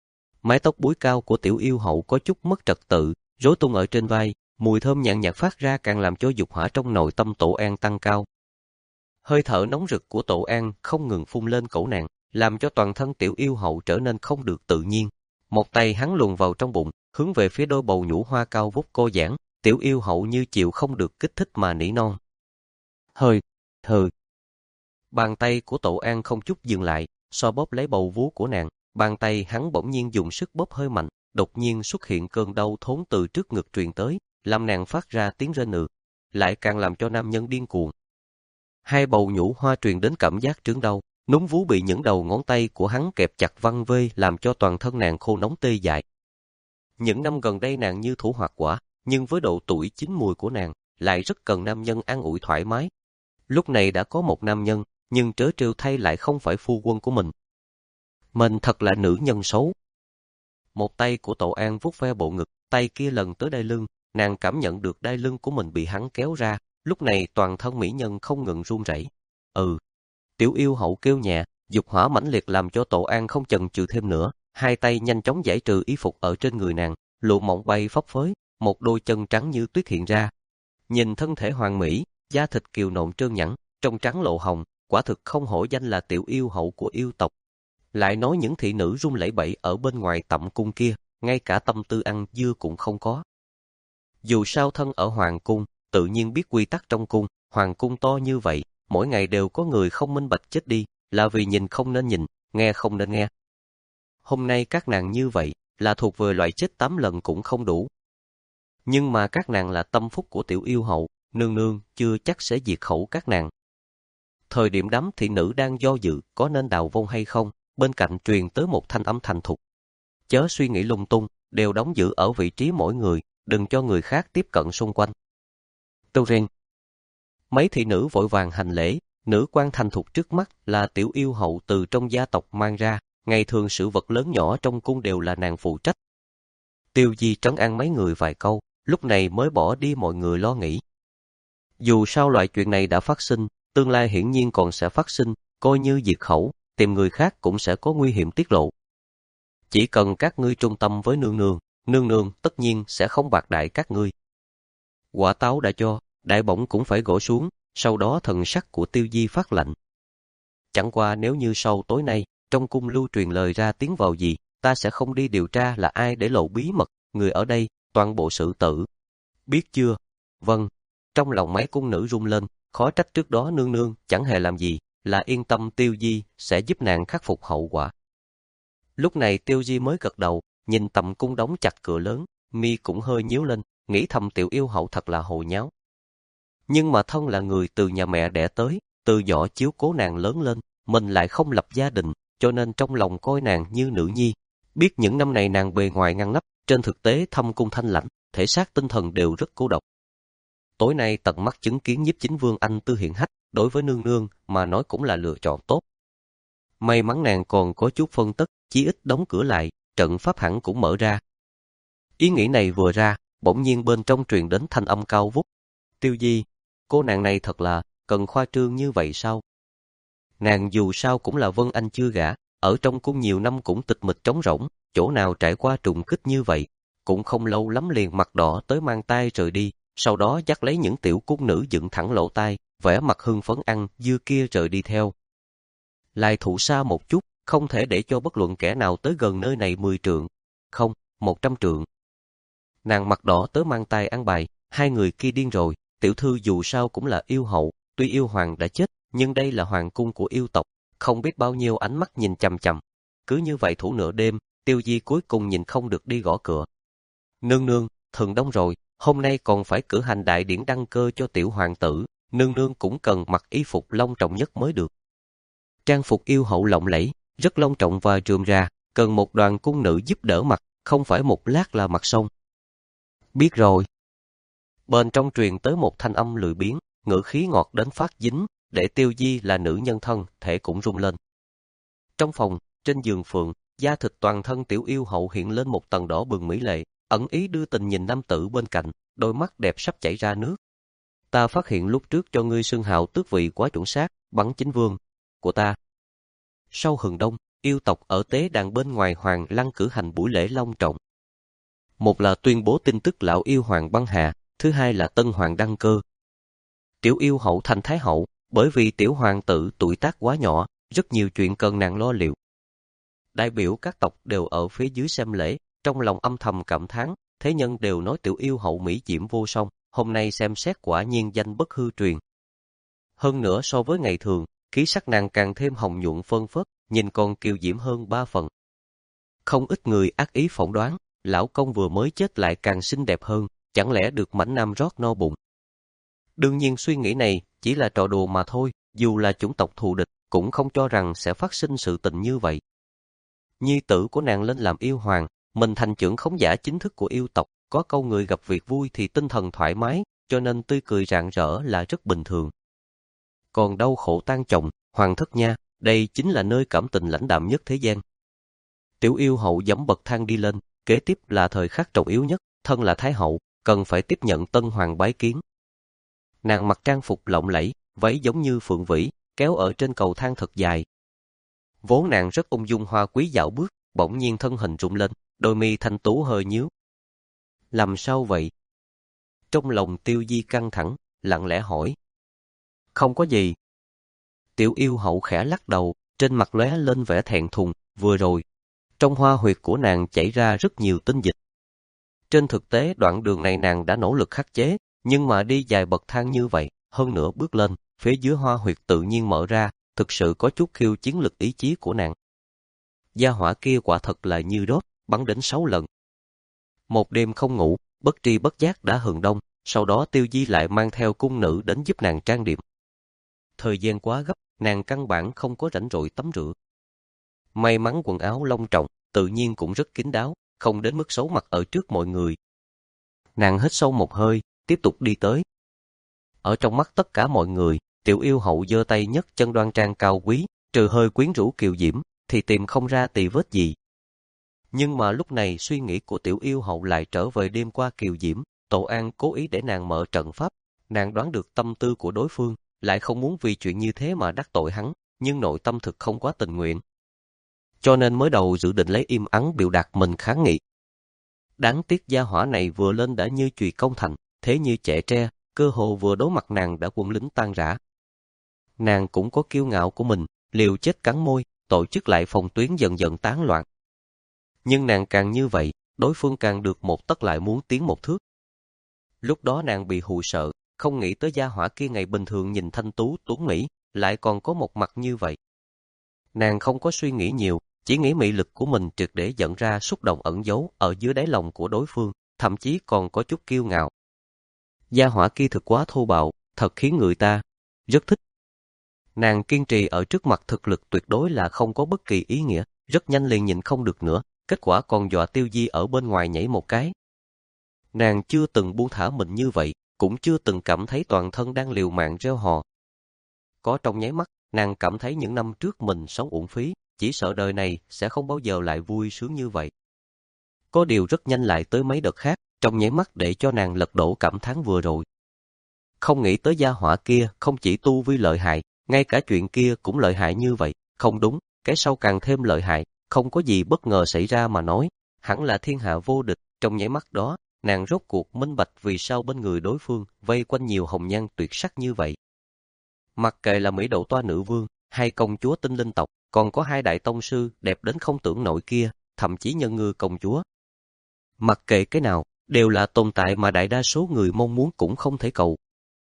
Mái tóc búi cao của tiểu yêu hậu có chút mất trật tự, rối tung ở trên vai, mùi thơm nhàn nhạt phát ra càng làm cho dục hỏa trong nội tâm Tổ An tăng cao. Hơi thở nóng rực của Tổ An không ngừng phun lên cổ nàng, làm cho toàn thân tiểu yêu hậu trở nên không được tự nhiên. Một tay hắn luồn vào trong bụng, hướng về phía đôi bầu nhũ hoa cao vút cô giãn, tiểu yêu hậu như chịu không được kích thích mà nỉ non. Hơi, hơi. Bàn tay của Tổ An không chút dừng lại, so bóp lấy bầu vú của nàng, bàn tay hắn bỗng nhiên dùng sức bóp hơi mạnh, đột nhiên xuất hiện cơn đau thốn từ trước ngực truyền tới, làm nàng phát ra tiếng rên nừ, lại càng làm cho nam nhân điên cuồng. Hai bầu nhũ hoa truyền đến cảm giác trướng đau, núm vú bị những đầu ngón tay của hắn kẹp chặt văng vê làm cho toàn thân nàng khô nóng tê dại. Những năm gần đây nàng như thủ hoạt quả, nhưng với độ tuổi chín mùi của nàng, lại rất cần nam nhân an ủi thoải mái. Lúc này đã có một nam nhân, nhưng trớ trêu thay lại không phải phu quân của mình. Mình thật là nữ nhân xấu. Một tay của Tổ An vuốt ve bộ ngực, tay kia lần tới đai lưng, nàng cảm nhận được đai lưng của mình bị hắn kéo ra, lúc này toàn thân mỹ nhân không ngừng run rẩy. Ừ. Tiểu yêu hậu kêu nhẹ, dục hỏa mãnh liệt làm cho Tổ An không chần chừ thêm nữa, hai tay nhanh chóng giải trừ y phục ở trên người nàng, lụa mỏng bay phấp phới, một đôi chân trắng như tuyết hiện ra. Nhìn thân thể hoàn mỹ, da thịt kiều nộn trơn nhẵn, trong trắng lộ hồng, quả thực không hổ danh là tiểu yêu hậu của yêu tộc. Lại nói những thị nữ run lẩy bẩy ở bên ngoài tẩm cung kia, ngay cả tâm tư ăn dưa cũng không có. Dù sao thân ở hoàng cung, tự nhiên biết quy tắc trong cung, hoàng cung to như vậy, mỗi ngày đều có người không minh bạch chết đi, là vì nhìn không nên nhìn, nghe không nên nghe. Hôm nay các nàng như vậy, là thuộc về loại chết tám lần cũng không đủ. Nhưng mà các nàng là tâm phúc của tiểu yêu hậu, nương nương chưa chắc sẽ diệt khẩu các nàng. Thời điểm đám thị nữ đang do dự có nên đào vong hay không, bên cạnh truyền tới một thanh âm thành thục. Chớ suy nghĩ lung tung, đều đóng giữ ở vị trí mỗi người, đừng cho người khác tiếp cận xung quanh. Tâu riêng. Mấy thị nữ vội vàng hành lễ, nữ quan thành thục trước mắt là tiểu yêu hậu từ trong gia tộc mang ra, ngày thường sự vật lớn nhỏ trong cung đều là nàng phụ trách. Tiêu Di trấn an mấy người vài câu, lúc này mới bỏ đi mọi người lo nghĩ. Dù sao loại chuyện này đã phát sinh, tương lai hiển nhiên còn sẽ phát sinh, coi như diệt khẩu, tìm người khác cũng sẽ có nguy hiểm tiết lộ. Chỉ cần các ngươi trung tâm với nương nương, nương nương tất nhiên sẽ không bạc đại các ngươi. Quả táo đã cho, đại bổng cũng phải gõ xuống, sau đó thần sắc của Tiêu Di phát lạnh. Chẳng qua nếu như sau tối nay, trong cung lưu truyền lời ra tiếng vào gì, ta sẽ không đi điều tra là ai để lộ bí mật, người ở đây, toàn bộ xử tử. Biết chưa? Vâng. Trong lòng mấy cung nữ rung lên, khó trách trước đó nương nương chẳng hề làm gì, là yên tâm Tiêu Di sẽ giúp nàng khắc phục hậu quả. Lúc này Tiêu Di mới gật đầu, nhìn tầm cung đóng chặt cửa lớn, mi cũng hơi nhíu lên, nghĩ thầm tiểu yêu hậu thật là hồ nháo. Nhưng mà thân là người từ nhà mẹ đẻ tới, từ nhỏ chiếu cố nàng lớn lên, mình lại không lập gia đình, cho nên trong lòng coi nàng như nữ nhi. Biết những năm này nàng bề ngoài ngăn nắp, trên thực tế thâm cung thanh lãnh, thể xác tinh thần đều rất cô độc. Tối nay tận mắt chứng kiến nhiếp chính vương anh tư hiện hách, đối với nương nương mà nói cũng là lựa chọn tốt. May mắn nàng còn có chút phân tất, chí ít đóng cửa lại, trận pháp hẳn cũng mở ra. Ý nghĩ này vừa ra, bỗng nhiên bên trong truyền đến thanh âm cao vút. Tiêu Di, cô nàng này thật là, cần khoa trương như vậy sao? Nàng dù sao cũng là Vân Anh chưa gả, ở trong cung nhiều năm cũng tịch mịch trống rỗng, chỗ nào trải qua trùng kích như vậy, cũng không lâu lắm liền mặt đỏ tới mang tay rời đi, sau đó dắt lấy những tiểu cung nữ dựng thẳng lỗ tai, vẻ mặt hưng phấn ăn dưa kia rời đi theo. Lại thủ xa một chút, không thể để cho bất luận kẻ nào tới gần nơi này mười trượng, không, một trăm trượng. Nàng mặt đỏ tới mang tay ăn bài, hai người kia điên rồi, tiểu thư dù sao cũng là yêu hậu, tuy yêu hoàng đã chết, nhưng đây là hoàng cung của yêu tộc, không biết bao nhiêu ánh mắt nhìn chằm chằm. Cứ như vậy thủ nửa đêm, Tiêu Di cuối cùng nhìn không được đi gõ cửa. Nương nương, thường đông rồi, hôm nay còn phải cử hành đại điển đăng cơ cho tiểu hoàng tử, nương nương cũng cần mặc y phục long trọng nhất mới được. Trang phục yêu hậu lộng lẫy, rất long trọng và rườm rà, cần một đoàn cung nữ giúp đỡ mặc, không phải một lát là mặc xong. Biết rồi. Bên trong truyền tới một thanh âm lười biếng, ngữ khí ngọt đến phát dính, để Tiêu Di là nữ nhân thân, thể cũng rung lên. Trong phòng, trên giường phượng, da thịt toàn thân tiểu yêu hậu hiện lên một tầng đỏ bừng mỹ lệ, ẩn ý đưa tình nhìn nam tử bên cạnh, đôi mắt đẹp sắp chảy ra nước. Ta phát hiện lúc trước cho ngươi xưng hào tước vị quá chuẩn xác, bắn chính vương của ta. Sau hừng đông, yêu tộc ở tế đàn bên ngoài hoàng lăng cử hành buổi lễ long trọng. Một là tuyên bố tin tức lão yêu hoàng băng hà, thứ hai là tân hoàng đăng cơ. Tiểu yêu hậu thành thái hậu, bởi vì tiểu hoàng tử tuổi tác quá nhỏ, rất nhiều chuyện cần nàng lo liệu. Đại biểu các tộc đều ở phía dưới xem lễ, trong lòng âm thầm cảm thán, thế nhân đều nói tiểu yêu hậu mỹ diễm vô song, hôm nay xem xét quả nhiên danh bất hư truyền. Hơn nữa so với ngày thường, khí sắc nàng càng thêm hồng nhuận phân phớt, nhìn còn kiều diễm hơn ba phần. Không ít người ác ý phỏng đoán, lão công vừa mới chết lại càng xinh đẹp hơn, chẳng lẽ được mãnh nam rót no bụng. Đương nhiên suy nghĩ này chỉ là trò đùa mà thôi, dù là chủng tộc thù địch, cũng không cho rằng sẽ phát sinh sự tình như vậy. Nhi tử của nàng lên làm yêu hoàng, mình thành trưởng khống giả chính thức của yêu tộc, có câu người gặp việc vui thì tinh thần thoải mái, cho nên tươi cười rạng rỡ là rất bình thường. Còn đau khổ tan chồng, hoàng thất nha, đây chính là nơi cảm tình lãnh đạm nhất thế gian. Tiểu yêu hậu giẫm bậc thang đi lên, kế tiếp là thời khắc trọng yếu nhất, thân là thái hậu, cần phải tiếp nhận tân hoàng bái kiến. Nàng mặc trang phục lộng lẫy, váy giống như phượng vĩ, kéo ở trên cầu thang thật dài. Vốn nàng rất ung dung hoa quý dạo bước, bỗng nhiên thân hình rung lên, đôi mi thanh tú hơi nhíu. Làm sao vậy? Trong lòng Tiêu Di căng thẳng, lặng lẽ hỏi. Không có gì. Tiểu yêu hậu khẽ lắc đầu, trên mặt lóe lên vẻ thẹn thùng, vừa rồi. Trong hoa huyệt của nàng chảy ra rất nhiều tinh dịch. Trên thực tế đoạn đường này nàng đã nỗ lực khắc chế, nhưng mà đi dài bậc thang như vậy, hơn nữa bước lên, phía dưới hoa huyệt tự nhiên mở ra, thực sự có chút khiêu chiến lực ý chí của nàng. Gia hỏa kia quả thật là như đốt, bắn đến sáu lần. Một đêm không ngủ, bất tri bất giác đã hừng đông, sau đó Tiêu Di lại mang theo cung nữ đến giúp nàng trang điểm. Thời gian quá gấp, nàng căn bản không có rảnh rỗi tắm rửa. May mắn quần áo long trọng, tự nhiên cũng rất kín đáo, không đến mức xấu mặt ở trước mọi người. Nàng hít sâu một hơi, tiếp tục đi tới. Ở trong mắt tất cả mọi người, tiểu yêu hậu giơ tay nhấc chân đoan trang cao quý, trừ hơi quyến rũ kiều diễm, thì tìm không ra tì vết gì. Nhưng mà lúc này suy nghĩ của tiểu yêu hậu lại trở về đêm qua kiều diễm, Tổ An cố ý để nàng mở trận pháp, nàng đoán được tâm tư của đối phương, lại không muốn vì chuyện như thế mà đắc tội hắn, nhưng nội tâm thực không quá tình nguyện. Cho nên mới đầu dự định lấy im ắng biểu đạt mình kháng nghị. Đáng tiếc gia hỏa này vừa lên đã như chùy công thành, thế như trẻ tre, cơ hồ vừa đối mặt nàng đã quân lính tan rã. Nàng cũng có kiêu ngạo của mình, liều chết cắn môi, tổ chức lại phòng tuyến dần dần tán loạn. Nhưng nàng càng như vậy, đối phương càng được một tấc lại muốn tiến một thước. Lúc đó nàng bị hù sợ, không nghĩ tới gia hỏa kia ngày bình thường nhìn thanh tú tuấn mỹ, lại còn có một mặt như vậy. Nàng không có suy nghĩ nhiều, chỉ nghĩ mị lực của mình triệt để dẫn ra xúc động ẩn giấu ở dưới đáy lòng của đối phương, thậm chí còn có chút kiêu ngạo. Gia hỏa kia thực quá thô bạo, thật khiến người ta rất thích. Nàng kiên trì ở trước mặt thực lực tuyệt đối là không có bất kỳ ý nghĩa, rất nhanh liền nhịn không được nữa, kết quả còn dọa Tiêu Di ở bên ngoài nhảy một cái. Nàng chưa từng buông thả mình như vậy, cũng chưa từng cảm thấy toàn thân đang liều mạng reo hò. Có trong nháy mắt, nàng cảm thấy những năm trước mình sống uổng phí, chỉ sợ đời này sẽ không bao giờ lại vui sướng như vậy. Có điều rất nhanh lại tới mấy đợt khác, trong nháy mắt để cho nàng lật đổ cảm thán vừa rồi. Không nghĩ tới gia hỏa kia không chỉ tu vi lợi hại, ngay cả chuyện kia cũng lợi hại như vậy, không đúng, cái sau càng thêm lợi hại, không có gì bất ngờ xảy ra mà nói, hẳn là thiên hạ vô địch. Trong nháy mắt đó, nàng rốt cuộc minh bạch vì sao bên người đối phương vây quanh nhiều hồng nhan tuyệt sắc như vậy. Mặc kệ là Mỹ Đậu Toa nữ vương, hay công chúa tinh linh tộc, còn có hai đại tông sư đẹp đến không tưởng nổi kia, thậm chí Nhân Ngư công chúa. Mặc kệ cái nào, đều là tồn tại mà đại đa số người mong muốn cũng không thể cầu.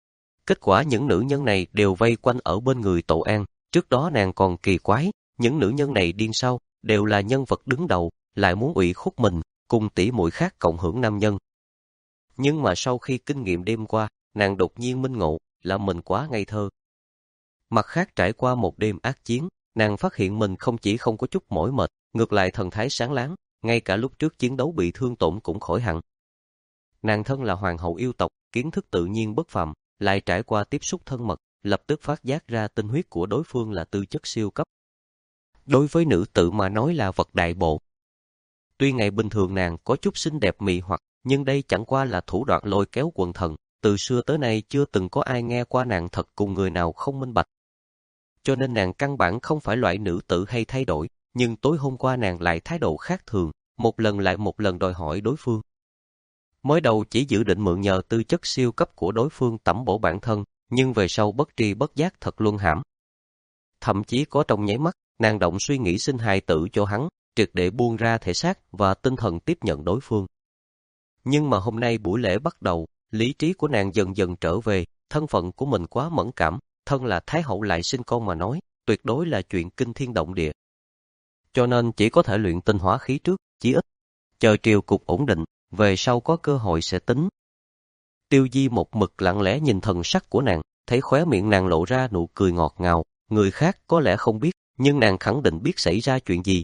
Kết quả những nữ nhân này đều vây quanh ở bên người Tổ An, trước đó nàng còn kỳ quái, những nữ nhân này điên sao, đều là nhân vật đứng đầu, lại muốn ủy khuất mình, cùng tỷ muội khác cộng hưởng nam nhân. Nhưng mà sau khi kinh nghiệm đêm qua, nàng đột nhiên minh ngộ, là mình quá ngây thơ. Mặt khác trải qua một đêm ác chiến, nàng phát hiện mình không chỉ không có chút mỏi mệt, ngược lại thần thái sáng láng, ngay cả lúc trước chiến đấu bị thương tổn cũng khỏi hẳn. Nàng thân là hoàng hậu yêu tộc, kiến thức tự nhiên bất phàm, lại trải qua tiếp xúc thân mật, lập tức phát giác ra tinh huyết của đối phương là tư chất siêu cấp. Đối với nữ tử mà nói là vật đại bộ. Tuy ngày bình thường nàng có chút xinh đẹp mị hoặc, nhưng đây chẳng qua là thủ đoạn lôi kéo quần thần, từ xưa tới nay chưa từng có ai nghe qua nàng thật cùng người nào không minh bạch. Cho nên nàng căn bản không phải loại nữ tử hay thay đổi, nhưng tối hôm qua nàng lại thái độ khác thường, một lần lại một lần đòi hỏi đối phương. Mới đầu chỉ dự định mượn nhờ tư chất siêu cấp của đối phương tẩm bổ bản thân, nhưng về sau bất tri bất giác thật luân hãm. Thậm chí có trong nháy mắt, nàng động suy nghĩ sinh hài tử cho hắn, triệt để buông ra thể xác và tinh thần tiếp nhận đối phương. Nhưng mà hôm nay buổi lễ bắt đầu, lý trí của nàng dần dần trở về, thân phận của mình quá mẫn cảm, thân là Thái hậu lại sinh con mà nói, tuyệt đối là chuyện kinh thiên động địa. Cho nên chỉ có thể luyện tinh hóa khí trước, chí ít, chờ triều cục ổn định, về sau có cơ hội sẽ tính. Tiêu Di một mực lặng lẽ nhìn thần sắc của nàng, thấy khóe miệng nàng lộ ra nụ cười ngọt ngào, người khác có lẽ không biết, nhưng nàng khẳng định biết xảy ra chuyện gì.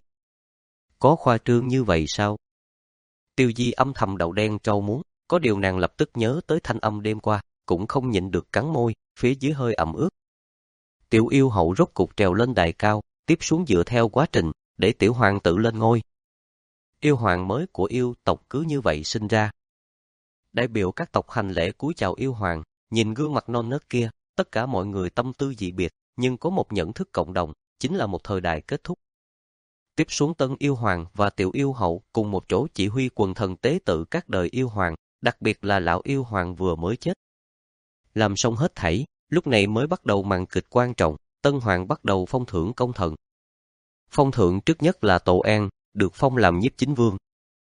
Có khoa trương như vậy sao? Tiêu Di âm thầm đầu đen trâu muốn, có điều nàng lập tức nhớ tới thanh âm đêm qua, cũng không nhịn được cắn môi, phía dưới hơi ẩm ướt. Tiểu yêu hậu rốt cục trèo lên đài cao, tiếp xuống dựa theo quá trình, để tiểu hoàng tử lên ngôi. Yêu hoàng mới của yêu tộc cứ như vậy sinh ra. Đại biểu các tộc hành lễ cúi chào yêu hoàng, nhìn gương mặt non nớt kia, tất cả mọi người tâm tư dị biệt, nhưng có một nhận thức cộng đồng, chính là một thời đại kết thúc. Tiếp xuống tân yêu hoàng và tiểu yêu hậu cùng một chỗ chỉ huy quần thần tế tự các đời yêu hoàng, đặc biệt là lão yêu hoàng vừa mới chết. Làm xong hết thảy, lúc này mới bắt đầu màn kịch quan trọng, Tân Hoàng bắt đầu phong thưởng công thần. Phong thưởng trước nhất là Tổ An, được phong làm nhiếp chính vương.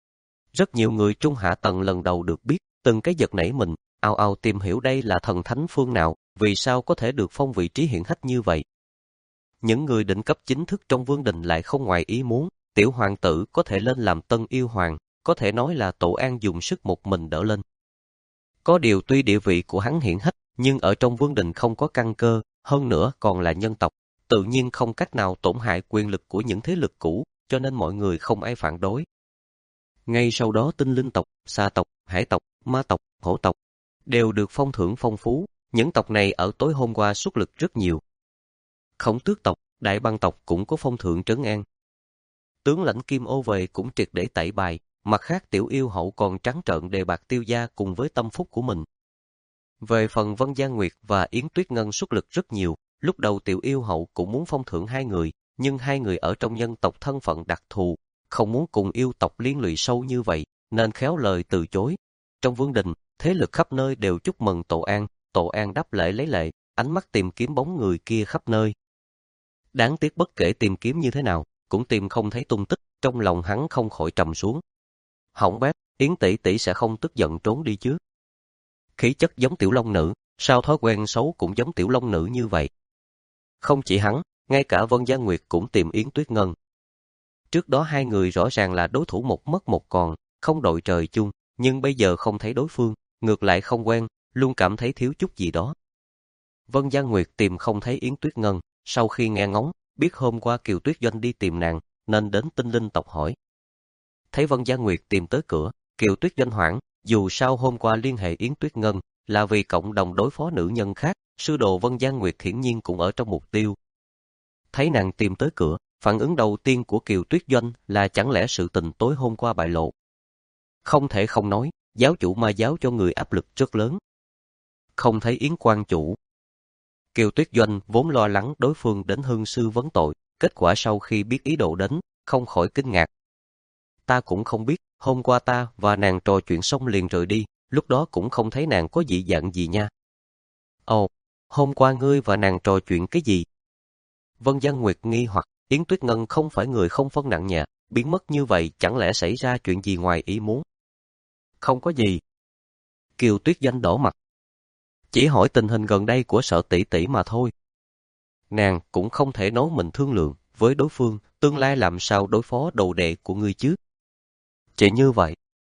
Rất nhiều người trung hạ tầng lần đầu được biết, từng cái giật nảy mình, ào ào tìm hiểu đây là thần thánh phương nào, vì sao có thể được phong vị trí hiển hách như vậy. Những người đỉnh cấp chính thức trong vương đình lại không ngoài ý muốn, tiểu hoàng tử có thể lên làm tân yêu hoàng, có thể nói là Tổ An dùng sức một mình đỡ lên. Có điều tuy địa vị của hắn hiển hách, nhưng ở trong vương đình không có căn cơ, hơn nữa còn là nhân tộc, tự nhiên không cách nào tổn hại quyền lực của những thế lực cũ, cho nên mọi người không ai phản đối. Ngay sau đó tinh linh tộc, xà tộc, hải tộc, ma tộc, hổ tộc đều được phong thưởng phong phú, những tộc này ở tối hôm qua xuất lực rất nhiều. Khổng Tước tộc, Đại Băng tộc cũng có phong thưởng trấn an. Tướng lãnh Kim Ô về cũng triệt để tẩy bài, mặt khác tiểu yêu hậu còn trắng trợn đề bạt Tiêu gia cùng với tâm phúc của mình. Về phần Vân Giang Nguyệt và Yến Tuyết Ngân xuất lực rất nhiều, lúc đầu tiểu yêu hậu cũng muốn phong thưởng hai người, nhưng hai người ở trong nhân tộc thân phận đặc thù, không muốn cùng yêu tộc liên lụy sâu như vậy, nên khéo lời từ chối. Trong vương đình, thế lực khắp nơi đều chúc mừng Tổ An, Tổ An đáp lễ lấy lệ, ánh mắt tìm kiếm bóng người kia khắp nơi. Đáng tiếc bất kể tìm kiếm như thế nào, cũng tìm không thấy tung tích, trong lòng hắn không khỏi trầm xuống. Hỏng bét, Yến tỷ tỷ sẽ không tức giận trốn đi chứ? Khí chất giống tiểu long nữ, sao thói quen xấu cũng giống tiểu long nữ như vậy? Không chỉ hắn, ngay cả Vân Giang Nguyệt cũng tìm Yến Tuyết Ngân. Trước đó hai người rõ ràng là đối thủ một mất một còn, không đội trời chung, nhưng bây giờ không thấy đối phương, ngược lại không quen, luôn cảm thấy thiếu chút gì đó. Vân Giang Nguyệt tìm không thấy Yến Tuyết Ngân, sau khi nghe ngóng, biết hôm qua Kiều Tuyết Doanh đi tìm nàng, nên đến tinh linh tộc hỏi. Thấy Vân Giang Nguyệt tìm tới cửa, Kiều Tuyết Doanh hoảng, dù sao hôm qua liên hệ Yến Tuyết Ngân, là vì cộng đồng đối phó nữ nhân khác, sư đồ Vân Giang Nguyệt hiển nhiên cũng ở trong mục tiêu. Thấy nàng tìm tới cửa, phản ứng đầu tiên của Kiều Tuyết Doanh là chẳng lẽ sự tình tối hôm qua bại lộ. Không thể không nói, giáo chủ ma giáo cho người áp lực rất lớn. Không thấy Yến quan chủ. Kiều Tuyết Doanh vốn lo lắng đối phương đến hương sư vấn tội, kết quả sau khi biết ý đồ đến, không khỏi kinh ngạc. Ta cũng không biết, hôm qua ta và nàng trò chuyện xong liền rời đi, lúc đó cũng không thấy nàng có dị dạng gì nha. Ồ, hôm qua ngươi và nàng trò chuyện cái gì? Vân Giang Nguyệt nghi hoặc, Yến Tuyết Ngân không phải người không phân nặng nhẹ, biến mất như vậy chẳng lẽ xảy ra chuyện gì ngoài ý muốn? Không có gì. Kiều Tuyết Doanh đỏ mặt. Chỉ hỏi tình hình gần đây của Sợ tỷ tỷ mà thôi. Nàng cũng không thể nói mình thương lượng với đối phương, tương lai làm sao đối phó đồ đệ của ngươi chứ? Chỉ như vậy.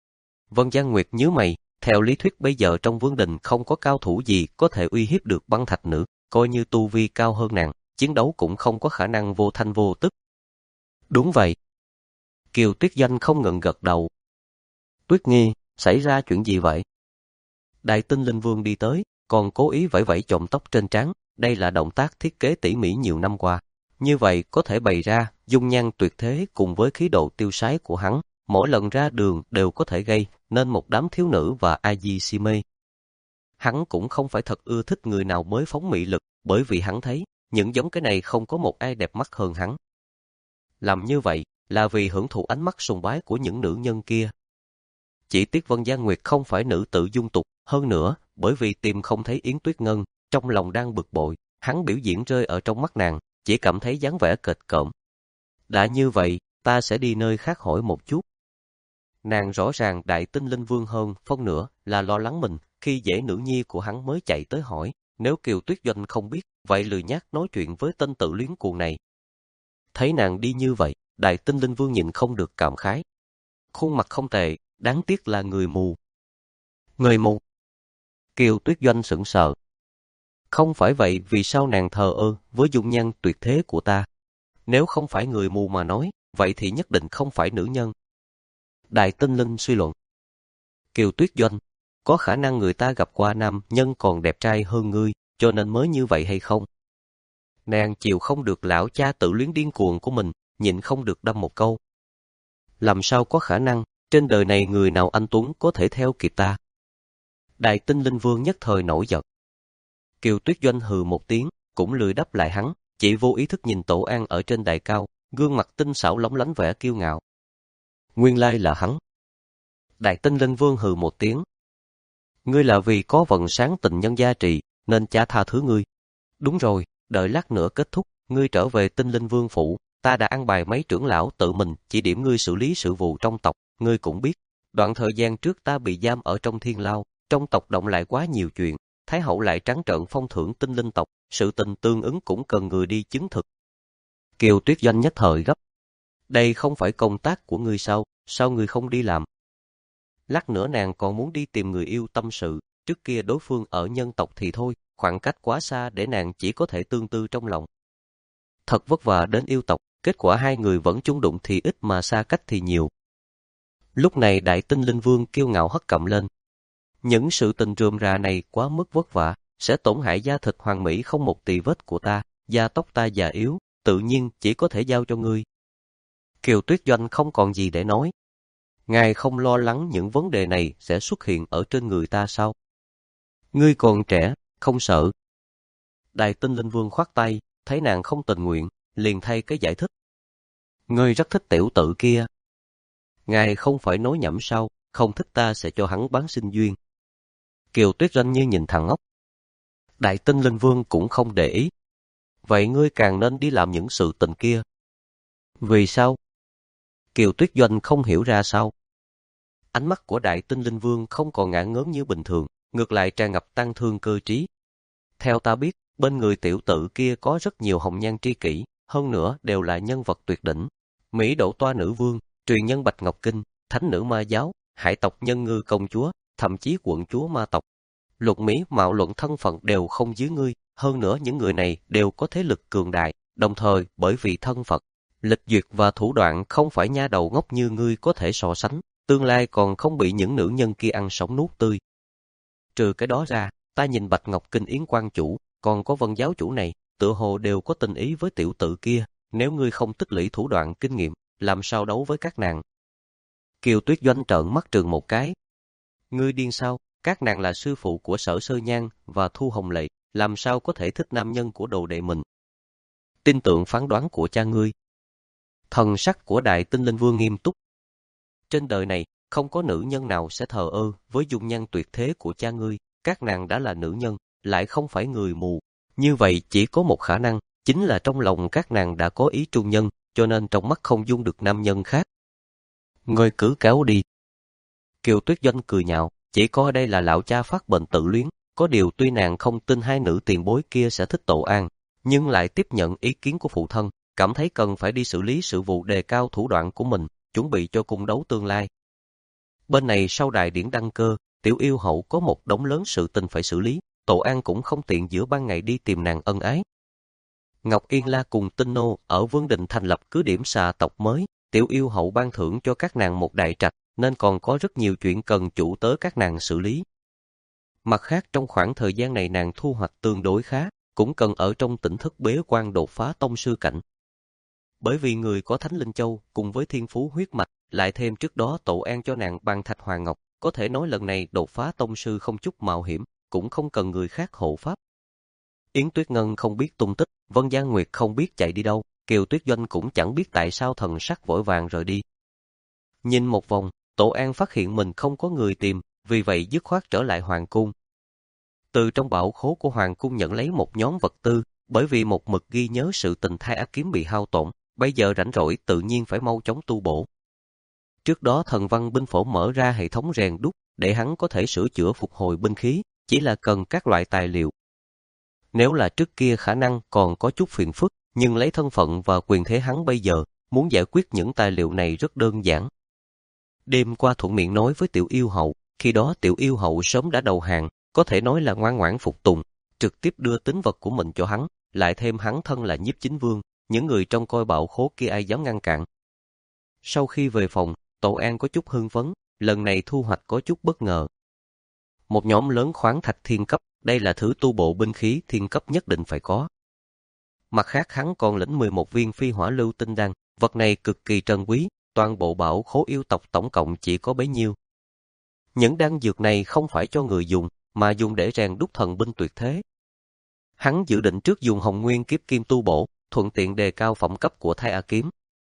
Vân Giang Nguyệt nhíu mày, theo lý thuyết bây giờ trong vương đình không có cao thủ gì có thể uy hiếp được băng thạch nữ, coi như tu vi cao hơn nàng, chiến đấu cũng không có khả năng vô thanh vô tức. Đúng vậy. Kiều Tuyết Doanh không ngừng gật đầu. Tuyết Nghi, xảy ra chuyện gì vậy? Đại tinh linh vương đi tới, còn cố ý vẫy vẫy chộm tóc trên trán, đây là động tác thiết kế tỉ mỉ nhiều năm qua. Như vậy có thể bày ra, dung nhan tuyệt thế cùng với khí độ tiêu sái của hắn, mỗi lần ra đường đều có thể gây nên một đám thiếu nữ và a di si mê. Hắn cũng không phải thật ưa thích người nào mới phóng mị lực, bởi vì hắn thấy, những giống cái này không có một ai đẹp mắt hơn hắn. Làm như vậy là vì hưởng thụ ánh mắt sùng bái của những nữ nhân kia. Chỉ tiếc Vân Giang Nguyệt không phải nữ tự dung tục, hơn nữa, bởi vì tìm không thấy Yến Tuyết Ngân, trong lòng đang bực bội, hắn biểu diễn rơi ở trong mắt nàng, chỉ cảm thấy dáng vẻ kịch cỡm. Đã như vậy, ta sẽ đi nơi khác hỏi một chút. Nàng rõ ràng đại tinh linh vương hơn, phân nửa là lo lắng mình, khi dễ nữ nhi của hắn mới chạy tới hỏi, nếu Kiều Tuyết Doanh không biết, vậy lười nhác nói chuyện với tên tự luyến cuồng này. Thấy nàng đi như vậy, đại tinh linh vương nhịn không được cảm khái. Khuôn mặt không tệ, đáng tiếc là người mù. Người mù? Kiều Tuyết Doanh sững sờ. Không phải vậy vì sao nàng thờ ơ với dung nhan tuyệt thế của ta? Nếu không phải người mù mà nói, vậy thì nhất định không phải nữ nhân. Đại tinh linh suy luận. Kiều Tuyết Doanh, có khả năng người ta gặp qua nam nhân còn đẹp trai hơn ngươi, cho nên mới như vậy hay không? Nàng chịu không được lão cha tự luyến điên cuồng của mình, nhịn không được đâm một câu. Làm sao có khả năng, trên đời này người nào anh tuấn có thể theo kịp ta? Đại tinh linh vương nhất thời nổi giận. Kiều Tuyết Doanh hừ một tiếng, cũng lười đáp lại hắn, chỉ vô ý thức nhìn Tổ An ở trên đài cao, gương mặt tinh xảo lóng lánh vẻ kiêu ngạo. Nguyên lai là hắn. Đại tinh linh vương hừ một tiếng. Ngươi là vì có vận sáng tình nhân gia trì, nên cha tha thứ ngươi. Đúng rồi, đợi lát nữa kết thúc, ngươi trở về Tinh Linh Vương phủ, ta đã an bài mấy trưởng lão tự mình chỉ điểm ngươi xử lý sự vụ trong tộc, ngươi cũng biết. Đoạn thời gian trước ta bị giam ở trong thiên lao, trong tộc động lại quá nhiều chuyện, Thái hậu lại trắng trợn phong thưởng tinh linh tộc, sự tình tương ứng cũng cần người đi chứng thực. Kiều Tuyết Doanh nhất thời gấp. Đây không phải công tác của ngươi sao, sao ngươi không đi làm? Lát nữa nàng còn muốn đi tìm người yêu tâm sự, trước kia đối phương ở nhân tộc thì thôi, khoảng cách quá xa để nàng chỉ có thể tương tư trong lòng. Thật vất vả đến yêu tộc, kết quả hai người vẫn chung đụng thì ít mà xa cách thì nhiều. Lúc này Đại Tinh Linh Vương kiêu ngạo hất cằm lên. Những sự tình rườm rà này quá mức vất vả, sẽ tổn hại da thịt hoàn mỹ không một tì vết của ta, da tóc ta già yếu, tự nhiên chỉ có thể giao cho ngươi. Kiều Tuyết Doanh không còn gì để nói. Ngài không lo lắng những vấn đề này sẽ xuất hiện ở trên người ta sao? Ngươi còn trẻ, không sợ. Đại Tinh Linh Vương khoát tay, thấy nàng không tình nguyện, liền thay cái giải thích. Ngươi rất thích tiểu tự kia. Ngài không phải nói nhẩm sao, không thích ta sẽ cho hắn bán sinh duyên. Kiều Tuyết Doanh như nhìn thằng ngốc. Đại Tinh Linh Vương cũng không để ý. Vậy ngươi càng nên đi làm những sự tình kia. Vì sao? Kiều Tuyết Doanh không hiểu ra sao. Ánh mắt của Đại Tinh Linh Vương không còn ngả ngớn như bình thường, ngược lại tràn ngập tăng thương cơ trí. Theo ta biết, bên người tiểu tự kia có rất nhiều hồng nhan tri kỷ, hơn nữa đều là nhân vật tuyệt đỉnh. Mỹ Độ Toa Nữ Vương, truyền nhân Bạch Ngọc Kinh, thánh nữ ma giáo, hải tộc Nhân Ngư công chúa, thậm chí quận chúa ma tộc. Lục Mỹ mạo luận thân phận đều không dưới ngươi, hơn nữa những người này đều có thế lực cường đại, đồng thời bởi vì thân phận, lịch duyệt và thủ đoạn không phải nha đầu ngốc như ngươi có thể so sánh, tương lai còn không bị những nữ nhân kia ăn sống nuốt tươi. Trừ cái đó ra, ta nhìn Bạch Ngọc Kinh Yến quan chủ, còn có Vân giáo chủ này, tựa hồ đều có tình ý với tiểu tự kia, nếu ngươi không tích lũy thủ đoạn kinh nghiệm, làm sao đấu với các nàng? Kiều Tuyết Doanh trợn mắt trừng một cái. Ngươi điên sao? Các nàng là sư phụ của Sở Sơ Nhan và Thu Hồng Lệ, làm sao có thể thích nam nhân của đồ đệ mình? Tin tưởng phán đoán của cha ngươi. Thần sắc của Đại Tinh Linh Vương nghiêm túc. Trên đời này, không có nữ nhân nào sẽ thờ ơ với dung nhan tuyệt thế của cha ngươi. Các nàng đã là nữ nhân, lại không phải người mù. Như vậy chỉ có một khả năng, chính là trong lòng các nàng đã có ý trung nhân, cho nên trong mắt không dung được nam nhân khác. Ngươi cứ kéo đi. Kiều Tuyết Doanh cười nhạo, chỉ có đây là lão cha phát bệnh tự luyến, có điều tuy nàng không tin hai nữ tiền bối kia sẽ thích Tổ An, nhưng lại tiếp nhận ý kiến của phụ thân, cảm thấy cần phải đi xử lý sự vụ đề cao thủ đoạn của mình, chuẩn bị cho cung đấu tương lai. Bên này sau đại điển đăng cơ, Tiểu Yêu Hậu có một đống lớn sự tình phải xử lý, Tổ An cũng không tiện giữa ban ngày đi tìm nàng ân ái. Ngọc Yên La cùng Tinh Nô ở Vương Đình thành lập cứ điểm xà tộc mới, Tiểu Yêu Hậu ban thưởng cho các nàng một đại trạch, nên còn có rất nhiều chuyện cần chủ tớ các nàng xử lý. Mặt khác trong khoảng thời gian này nàng thu hoạch tương đối khá, cũng cần ở trong tỉnh thức bế quan đột phá tông sư cảnh. Bởi vì người có Thánh Linh Châu cùng với thiên phú huyết mạch, lại thêm trước đó Tổ An cho nàng ban thạch hoàng ngọc, có thể nói lần này đột phá tông sư không chút mạo hiểm, cũng không cần người khác hộ pháp. Yến Tuyết Ngân không biết tung tích, Vân Giang Nguyệt không biết chạy đi đâu, Kiều Tuyết Doanh cũng chẳng biết tại sao thần sắc vội vàng rời đi. Nhìn một vòng, Tổ An phát hiện mình không có người tìm, vì vậy dứt khoát trở lại hoàng cung. Từ trong bảo khố của hoàng cung nhận lấy một nhóm vật tư, bởi vì một mực ghi nhớ sự tình Thai Ác Kiếm bị hao tổn, bây giờ rảnh rỗi tự nhiên phải mau chóng tu bổ. Trước đó Thần Văn binh phổ mở ra hệ thống rèn đúc, để hắn có thể sửa chữa phục hồi binh khí, chỉ là cần các loại tài liệu. Nếu là trước kia khả năng còn có chút phiền phức, nhưng lấy thân phận và quyền thế hắn bây giờ, muốn giải quyết những tài liệu này rất đơn giản. Đêm qua thuận miệng nói với Tiểu Yêu Hậu, khi đó Tiểu Yêu Hậu sớm đã đầu hàng, có thể nói là ngoan ngoãn phục tùng, trực tiếp đưa tín vật của mình cho hắn, lại thêm hắn thân là Nhiếp Chính Vương, những người trong coi bảo khố kia ai dám ngăn cản. Sau khi về phòng, Tổ An có chút hưng phấn, lần này thu hoạch có chút bất ngờ. Một nhóm lớn khoáng thạch thiên cấp, đây là thứ tu bộ binh khí thiên cấp nhất định phải có. Mặt khác hắn còn lĩnh mười một viên phi hỏa lưu tinh đan, vật này cực kỳ trân quý, toàn bộ bảo khố yêu tộc tổng cộng chỉ có bấy nhiêu. Những đan dược này không phải cho người dùng, mà dùng để rèn đúc thần binh tuyệt thế. Hắn dự định trước dùng Hồng Nguyên Kiếp Kim tu bổ, thuận tiện đề cao phẩm cấp của Thai A Kiếm.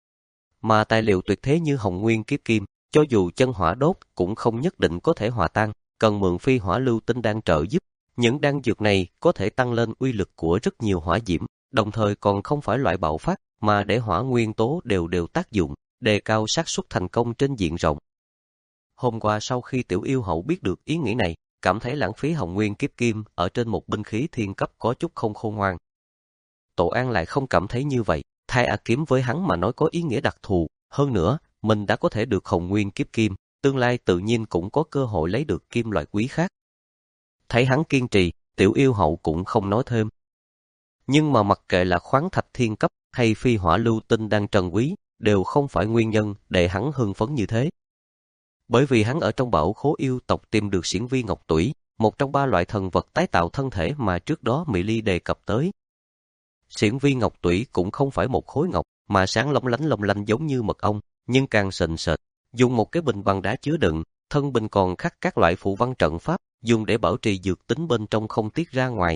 Mà tài liệu tuyệt thế như Hồng Nguyên Kiếp Kim, cho dù chân hỏa đốt cũng không nhất định có thể hòa tan, cần mượn phi hỏa lưu tinh đan trợ giúp, Những đan dược này có thể tăng lên uy lực của rất nhiều hỏa diễm, đồng thời còn không phải loại bạo phát, mà để hỏa nguyên tố đều đều tác dụng, đề cao xác suất thành công trên diện rộng. Hôm qua sau khi Tiểu Yêu Hậu biết được ý nghĩ này, cảm thấy lãng phí hồng nguyên kiếp kim ở trên một binh khí thiên cấp có chút không khôn ngoan. Tổ An lại không cảm thấy như vậy, Thai A kiếm với hắn mà nói có ý nghĩa đặc thù, hơn nữa, mình đã có thể được hồng nguyên kiếp kim, tương lai tự nhiên cũng có cơ hội lấy được kim loại quý khác. Thấy hắn kiên trì, Tiểu Yêu Hậu cũng không nói thêm. Nhưng mà mặc kệ là khoáng thạch thiên cấp hay phi hỏa lưu tinh đang trần quý, đều không phải nguyên nhân để hắn hưng phấn như thế. Bởi vì hắn ở trong bảo khố yêu tộc tìm được xiển vi ngọc tủy, một trong ba loại thần vật tái tạo thân thể mà trước đó Mỹ Ly đề cập tới. Xiển vi ngọc tủy cũng không phải một khối ngọc, mà sáng lóng lánh long lanh giống như mật ong, nhưng càng sền sệt. Dùng một cái bình bằng đá chứa đựng, thân bình còn khắc các loại phù văn trận pháp, dùng để bảo trì dược tính bên trong không tiết ra ngoài.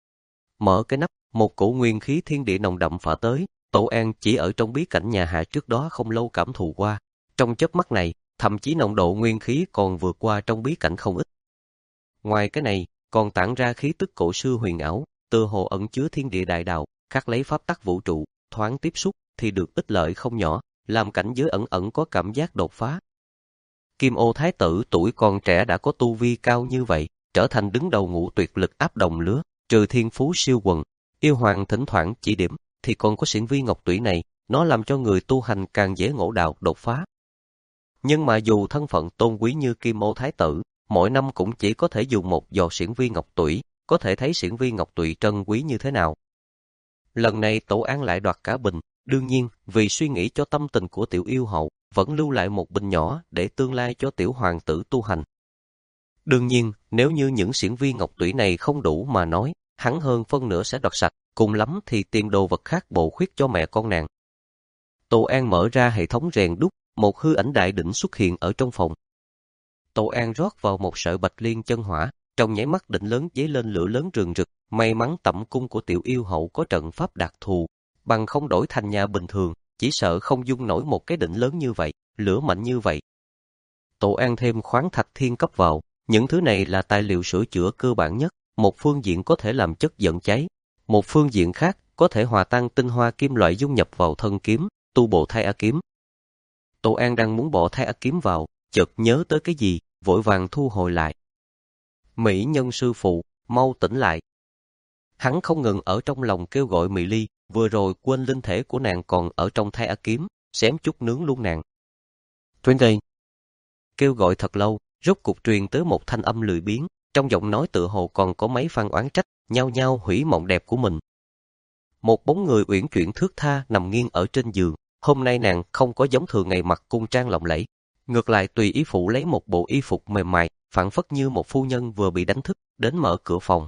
Mở cái nắp, một cổ nguyên khí thiên địa nồng đậm phả tới, Tổ An chỉ ở trong bí cảnh nhà Hạ trước đó không lâu cảm thụ qua. Trong chớp mắt này, thậm chí nồng độ nguyên khí còn vượt qua trong bí cảnh không ít. Ngoài cái này, còn tản ra khí tức cổ xưa huyền ảo, tựa hồ ẩn chứa thiên địa đại đạo, khắc lấy pháp tắc vũ trụ, thoáng tiếp xúc thì được ích lợi không nhỏ, làm cảnh giới ẩn ẩn có cảm giác đột phá. Kim Ô Thái tử tuổi còn trẻ đã có tu vi cao như vậy, trở thành đứng đầu ngũ tuyệt lực áp đồng lứa, trừ thiên phú siêu quần, yêu hoàng thỉnh thoảng chỉ điểm, thì còn có xiển vi ngọc tủy này, nó làm cho người tu hành càng dễ ngộ đạo đột phá. Nhưng mà dù thân phận tôn quý như Kim Ô Thái tử, mỗi năm cũng chỉ có thể dùng một giọt xiển vi ngọc tủy, có thể thấy xiển vi ngọc tủy trân quý như thế nào. Lần này Tổ An lại đoạt cả bình, đương nhiên, vì suy nghĩ cho tâm tình của Tiểu Yêu Hậu, vẫn lưu lại một bình nhỏ để tương lai cho tiểu hoàng tử tu hành. Đương nhiên, nếu như những xiển vi ngọc tủy này không đủ mà nói, hắn hơn phân nửa sẽ đoạt sạch, cùng lắm thì tìm đồ vật khác bổ khuyết cho mẹ con nàng. Tổ An mở ra hệ thống rèn đúc, một hư ảnh đại đỉnh xuất hiện ở trong phòng. Tổ An rót vào một sợi bạch liên chân hỏa, trong nháy mắt đỉnh lớn dấy lên lửa lớn rừng rực, may mắn tẩm cung của Tiểu Yêu Hậu có trận pháp đặc thù, bằng không đổi thành nhà bình thường, chỉ sợ không dung nổi một cái đỉnh lớn như vậy, lửa mạnh như vậy. Tổ An thêm khoáng thạch thiên cấp vào, những thứ này là tài liệu sửa chữa cơ bản nhất, một phương diện có thể làm chất dẫn cháy, một phương diện khác có thể hòa tan tinh hoa kim loại dung nhập vào thân kiếm, tu bộ Thai A kiếm. Tổ An đang muốn bỏ Thai A kiếm vào, chợt nhớ tới cái gì, vội vàng thu hồi lại. Mỹ nhân sư phụ, mau tỉnh lại. Hắn không ngừng ở trong lòng kêu gọi Mỹ Ly, vừa rồi quên linh thể của nàng còn ở trong Thai A kiếm, xém chút nướng luôn nàng. Trên đây, kêu gọi thật lâu, rốt cục truyền tới một thanh âm lười biếng, trong giọng nói tựa hồ còn có mấy phan oán trách, nhao nhao hủy mộng đẹp của mình. Một bóng người uyển chuyển thướt tha nằm nghiêng ở trên giường, hôm nay nàng không có giống thường ngày mặc cung trang lộng lẫy, ngược lại tùy ý phụ lấy một bộ y phục mềm mại, phảng phất như một phu nhân vừa bị đánh thức, đến mở cửa phòng.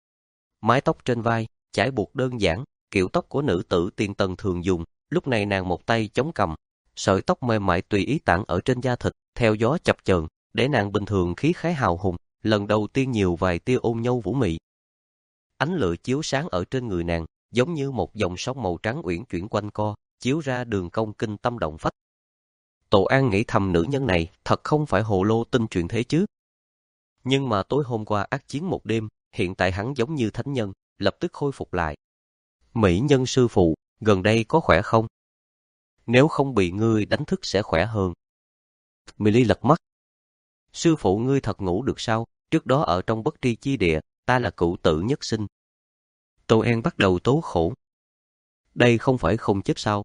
Mái tóc trên vai, chải buộc đơn giản, kiểu tóc của nữ tử tiền tần thường dùng, lúc này nàng một tay chống cằm, sợi tóc mềm mại tùy ý tản ở trên da thịt, theo gió chập chờn, để nàng bình thường khí khái hào hùng, lần đầu tiên nhiều vài tia ôn nhâu vũ mị. Ánh lửa chiếu sáng ở trên người nàng, giống như một dòng sông màu trắng uyển chuyển quanh co, chiếu ra đường cong kinh tâm động phách. Tổ An nghĩ thầm nữ nhân này thật không phải hồ lô tinh chuyện thế chứ. Nhưng mà tối hôm qua ác chiến một đêm, hiện tại hắn giống như thánh nhân, lập tức khôi phục lại. Mỹ nhân sư phụ, gần đây có khỏe không? Nếu không bị ngươi đánh thức sẽ khỏe hơn. Mỹ Ly lật mắt. Sư phụ ngươi thật ngủ được sao? Trước đó ở trong bất tri chi địa, ta là cựu tử nhất sinh. Tô An bắt đầu tố khổ. Đây không phải không chết sao?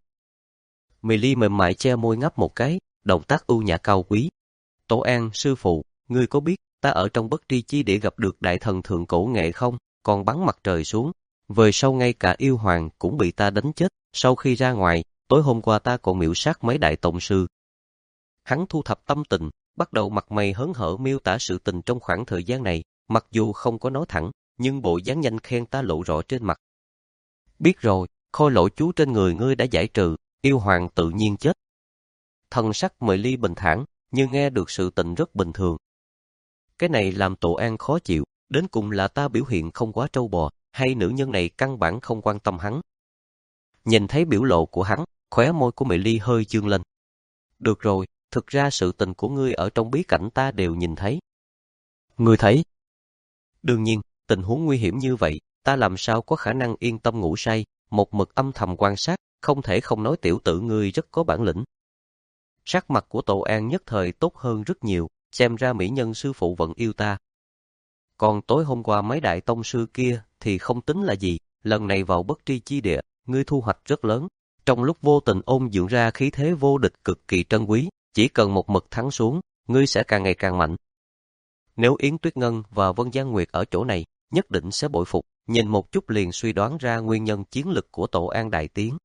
Mỹ Ly mềm mại che môi ngáp một cái, động tác ưu nhã cao quý. Tổ An, sư phụ, ngươi có biết ta ở trong bất tri chi địa gặp được đại thần thượng cổ nghệ không? Còn bắn mặt trời xuống. Về sau ngay cả yêu hoàng cũng bị ta đánh chết. Sau khi ra ngoài, tối hôm qua ta còn miễu sát mấy đại tông sư. Hắn thu thập tâm tình, bắt đầu mặt mày hớn hở miêu tả sự tình trong khoảng thời gian này, mặc dù không có nói thẳng, nhưng bộ dáng nhanh khen ta lộ rõ trên mặt. Biết rồi, khôi lỗi chú trên người ngươi đã giải trừ, yêu hoàng tự nhiên chết. Thần sắc Mỹ Ly bình thản, nhưng nghe được sự tình rất bình thường. Cái này làm Tổ An khó chịu, đến cùng là ta biểu hiện không quá trâu bò, hay nữ nhân này căn bản không quan tâm hắn. Nhìn thấy biểu lộ của hắn, khóe môi của Mỹ Ly hơi dương lên. Được rồi, thực ra sự tình của ngươi ở trong bí cảnh ta đều nhìn thấy. Ngươi thấy? Đương nhiên, tình huống nguy hiểm như vậy, ta làm sao có khả năng yên tâm ngủ say, một mực âm thầm quan sát, không thể không nói tiểu tử ngươi rất có bản lĩnh. Sắc mặt của Tổ An nhất thời tốt hơn rất nhiều, xem ra mỹ nhân sư phụ vẫn yêu ta. Còn tối hôm qua mấy đại tông sư kia thì không tính là gì, lần này vào bất tri chi địa, ngươi thu hoạch rất lớn. Trong lúc vô tình ôn dưỡng ra khí thế vô địch cực kỳ trân quý, chỉ cần một mực thắng xuống, ngươi sẽ càng ngày càng mạnh. Nếu Yến Tuyết Ngân và Vân Giang Nguyệt ở chỗ này, nhất định sẽ bội phục, nhìn một chút liền suy đoán ra nguyên nhân chiến lực của Tổ An đại tiến.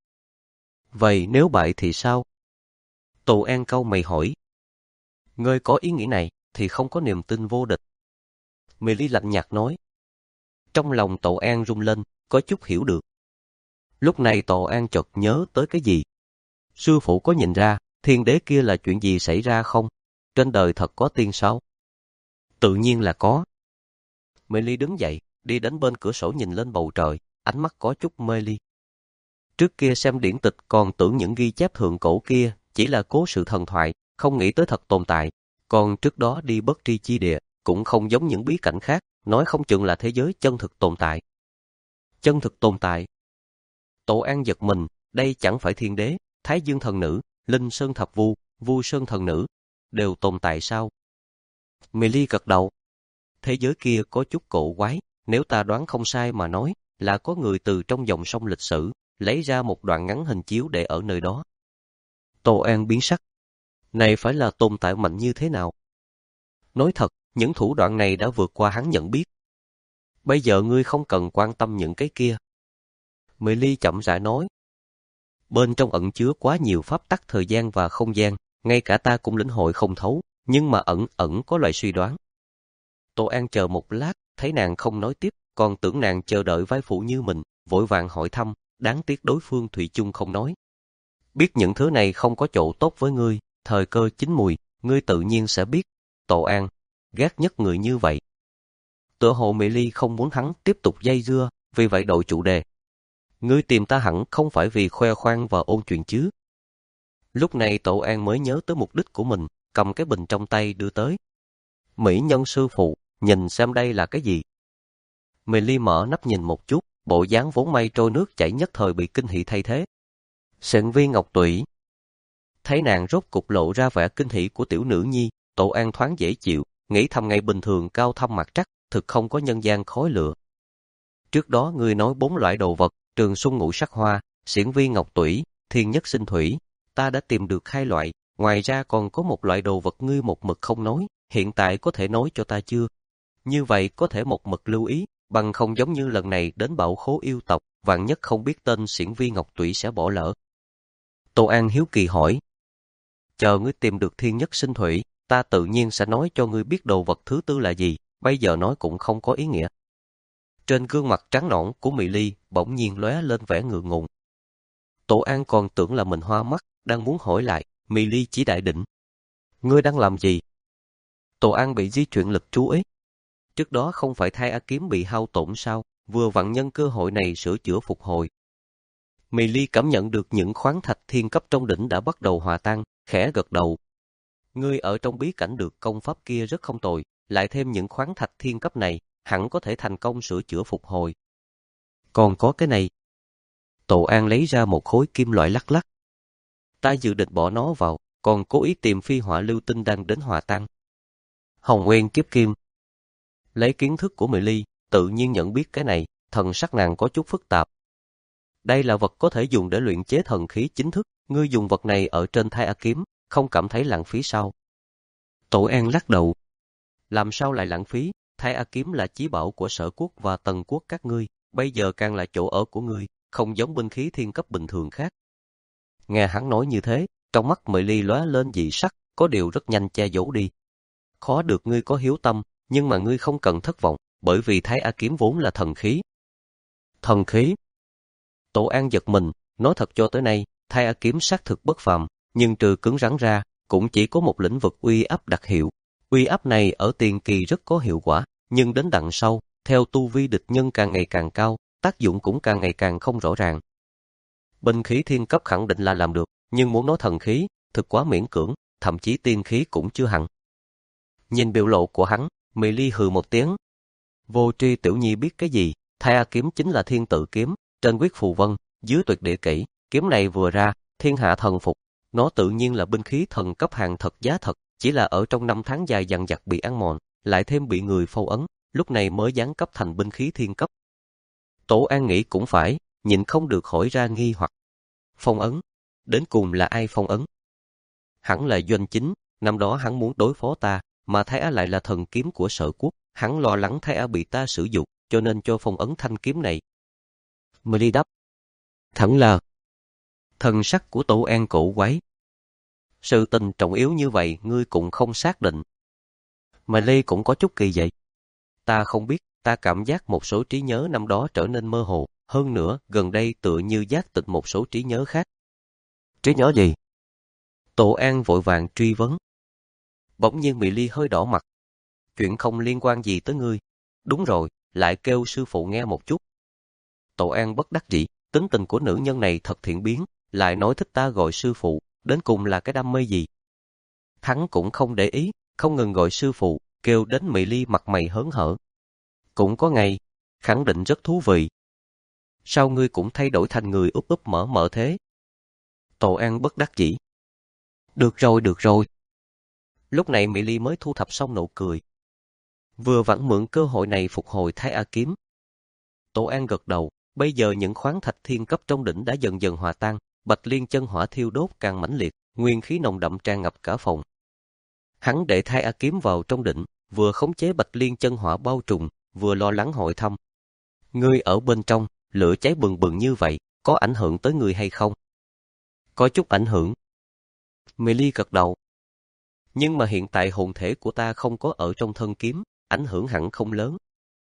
Vậy nếu bại thì sao? Tổ An cau mày hỏi. Ngươi có ý nghĩ này, thì không có niềm tin vô địch. Mê Ly lạnh nhạt nói. Trong lòng Tổ An rung lên, có chút hiểu được. Lúc này Tổ An chợt nhớ tới cái gì? Sư phụ có nhìn ra, thiên đế kia là chuyện gì xảy ra không? Trên đời thật có tiên sao? Tự nhiên là có. Mê Ly đứng dậy, đi đến bên cửa sổ nhìn lên bầu trời, ánh mắt có chút mê ly. Trước kia xem điển tịch còn tưởng những ghi chép thượng cổ kia chỉ là cố sự thần thoại, không nghĩ tới thật tồn tại. Còn trước đó đi bất tri chi địa, cũng không giống những bí cảnh khác, nói không chừng là thế giới chân thực tồn tại. Chân thực tồn tại. Tổ An giật mình, đây chẳng phải thiên đế, Thái Dương thần nữ, Linh Sơn thập vu, Vu Sơn thần nữ, đều tồn tại sao? Mê Ly gật đầu. Thế giới kia có chút cổ quái, nếu ta đoán không sai mà nói, là có người từ trong dòng sông lịch sử, lấy ra một đoạn ngắn hình chiếu để ở nơi đó. Tô An biến sắc. Này phải là tồn tại mạnh như thế nào? Nói thật, những thủ đoạn này đã vượt qua hắn nhận biết. Bây giờ ngươi không cần quan tâm những cái kia. Mê Ly chậm rãi nói. Bên trong ẩn chứa quá nhiều pháp tắc thời gian và không gian, ngay cả ta cũng lĩnh hội không thấu, nhưng mà ẩn ẩn có loại suy đoán. Tô An chờ một lát, thấy nàng không nói tiếp, còn tưởng nàng chờ đợi vai phụ như mình, vội vàng hỏi thăm, đáng tiếc đối phương thủy chung không nói. Biết những thứ này không có chỗ tốt với ngươi, thời cơ chín mùi, ngươi tự nhiên sẽ biết. Tô An, ghét nhất người như vậy. Tựa hồ Mị Ly không muốn hắn tiếp tục dây dưa, vì vậy đổi chủ đề. Ngươi tìm ta hẳn không phải vì khoe khoang và ôn chuyện chứ? Lúc này Tổ An mới nhớ tới mục đích của mình, cầm cái bình trong tay đưa tới. Mỹ nhân sư phụ, nhìn xem đây là cái gì? Mị Ly mở nắp nhìn một chút, bộ dáng vốn mây trôi nước chảy nhất thời bị kinh hỉ thay thế. Sện viên ngọc tủy. Thấy nàng rốt cục lộ ra vẻ kinh hỉ của tiểu nữ nhi, Tổ An thoáng dễ chịu, nghĩ thầm ngày bình thường cao thâm mặt trắc, thực không có nhân gian khói lửa. Trước đó ngươi nói bốn loại đồ vật, trường xuân ngũ sắc hoa, xiển viên ngọc tủy, thiên nhất sinh thủy, ta đã tìm được hai loại, ngoài ra còn có một loại đồ vật ngươi một mực không nói, hiện tại có thể nói cho ta chưa? Như vậy có thể một mực lưu ý, bằng không giống như lần này đến Bảo Khố yêu tộc, vạn nhất không biết tên xiển viên ngọc tủy sẽ bỏ lỡ. Tô An hiếu kỳ hỏi. Chờ ngươi tìm được thiên nhất sinh thủy, ta tự nhiên sẽ nói cho ngươi biết đồ vật thứ tư là gì, bây giờ nói cũng không có ý nghĩa. Trên gương mặt trắng nõn của Mị Ly bỗng nhiên lóe lên vẻ ngượng ngùng. Tổ An còn tưởng là mình hoa mắt, đang muốn hỏi lại, Mị Ly chỉ đại định. Ngươi đang làm gì? Tổ An bị di chuyển lực chú ý. Trước đó không phải thai A kiếm bị hao tổn sao, vừa vặn nhân cơ hội này sửa chữa phục hồi. Mị Ly cảm nhận được những khoáng thạch thiên cấp trong đỉnh đã bắt đầu hòa tan, khẽ gật đầu. Ngươi ở trong bí cảnh được công pháp kia rất không tồi, lại thêm những khoáng thạch thiên cấp này, hẳn có thể thành công sửa chữa phục hồi. Còn có cái này. Tổ An lấy ra một khối kim loại lắc lắc. Ta dự định bỏ nó vào, còn cố ý tìm phi hỏa lưu tinh đang đến hòa tan. Hồng Nguyên kiếp kim. Lấy kiến thức của Mị Ly, tự nhiên nhận biết cái này, thần sắc nàng có chút phức tạp. Đây là vật có thể dùng để luyện chế thần khí chính thức, ngươi dùng vật này ở trên thai A kiếm, không cảm thấy lãng phí sao? Tổ An lắc đầu. Làm sao lại lãng phí? Thai A kiếm là chí bảo của Sở Quốc và Tần Quốc các ngươi, bây giờ càng là chỗ ở của ngươi, không giống binh khí thiên cấp bình thường khác. Nghe hắn nói như thế, trong mắt Mị Ly lóe lên dị sắc, có điều rất nhanh che giấu đi. Khó được ngươi có hiếu tâm, nhưng mà ngươi không cần thất vọng, bởi vì Thái A kiếm vốn là thần khí. Thần khí? Tổ An giật mình, nói thật cho tới nay, Thái A kiếm xác thực bất phàm, nhưng trừ cứng rắn ra, cũng chỉ có một lĩnh vực uy áp đặc hiệu. Uy áp này ở tiền kỳ rất có hiệu quả, nhưng đến đằng sau, theo tu vi địch nhân càng ngày càng cao, tác dụng cũng càng ngày càng không rõ ràng. Binh khí thiên cấp khẳng định là làm được, nhưng muốn nói thần khí, thực quá miễn cưỡng, thậm chí tiên khí cũng chưa hẳn. Nhìn biểu lộ của hắn, Mị Ly hừ một tiếng. Vô tri tiểu nhi biết cái gì, Thái A kiếm chính là thiên tự kiếm, trên quyết phù vân, dưới tuyệt địa kỹ, kiếm này vừa ra, thiên hạ thần phục. Nó tự nhiên là binh khí thần cấp hàng thật giá thật, chỉ là ở trong năm tháng dài dằng dặc bị ăn mòn, lại thêm bị người phong ấn, lúc này mới giáng cấp thành binh khí thiên cấp. Tổ An nghĩ cũng phải, nhịn không được hỏi ra nghi hoặc. Phong ấn, đến cùng là ai phong ấn? Hẳn là Doanh Chính, năm đó hắn muốn đối phó ta, mà Thái Á lại là thần kiếm của Sở Quốc, hắn lo lắng Thái Á bị ta sử dụng, cho nên cho phong ấn thanh kiếm này. Milly đáp, thẳng là thần sắc của Tổ An cổ quái. Sự tình trọng yếu như vậy ngươi cũng không xác định. Milly cũng có chút kỳ vậy. Ta không biết, ta cảm giác một số trí nhớ năm đó trở nên mơ hồ, hơn nữa gần đây tựa như giác tỉnh một số trí nhớ khác. Trí nhớ gì? Tổ An vội vàng truy vấn. Bỗng nhiên Milly hơi đỏ mặt. Chuyện không liên quan gì tới ngươi. Đúng rồi, lại kêu sư phụ nghe một chút. Tổ An bất đắc dĩ, tính tình của nữ nhân này thật thiện biến, lại nói thích ta gọi sư phụ, đến cùng là cái đam mê gì? Hắn cũng không để ý, không ngừng gọi sư phụ, kêu đến Milly mặt mày hớn hở. Cũng có ngày, khẳng định rất thú vị. Sao ngươi cũng thay đổi thành người úp úp mở mở thế? Tổ An bất đắc dĩ. Được rồi, được rồi. Lúc này Milly mới thu thập xong nụ cười. Vừa vặn mượn cơ hội này phục hồi Thái A kiếm. Tổ An gật đầu, bây giờ những khoáng thạch thiên cấp trong đỉnh đã dần dần hòa tan, Bạch Liên chân hỏa thiêu đốt càng mãnh liệt, nguyên khí nồng đậm tràn ngập cả phòng. Hắn để Thái A kiếm vào trong đỉnh, vừa khống chế Bạch Liên chân hỏa bao trùm, vừa lo lắng hỏi thăm. Ngươi ở bên trong, lửa cháy bừng bừng như vậy, có ảnh hưởng tới ngươi hay không? Có chút ảnh hưởng. Milly gật đầu. Nhưng mà hiện tại hồn thể của ta không có ở trong thân kiếm, ảnh hưởng hẳn không lớn.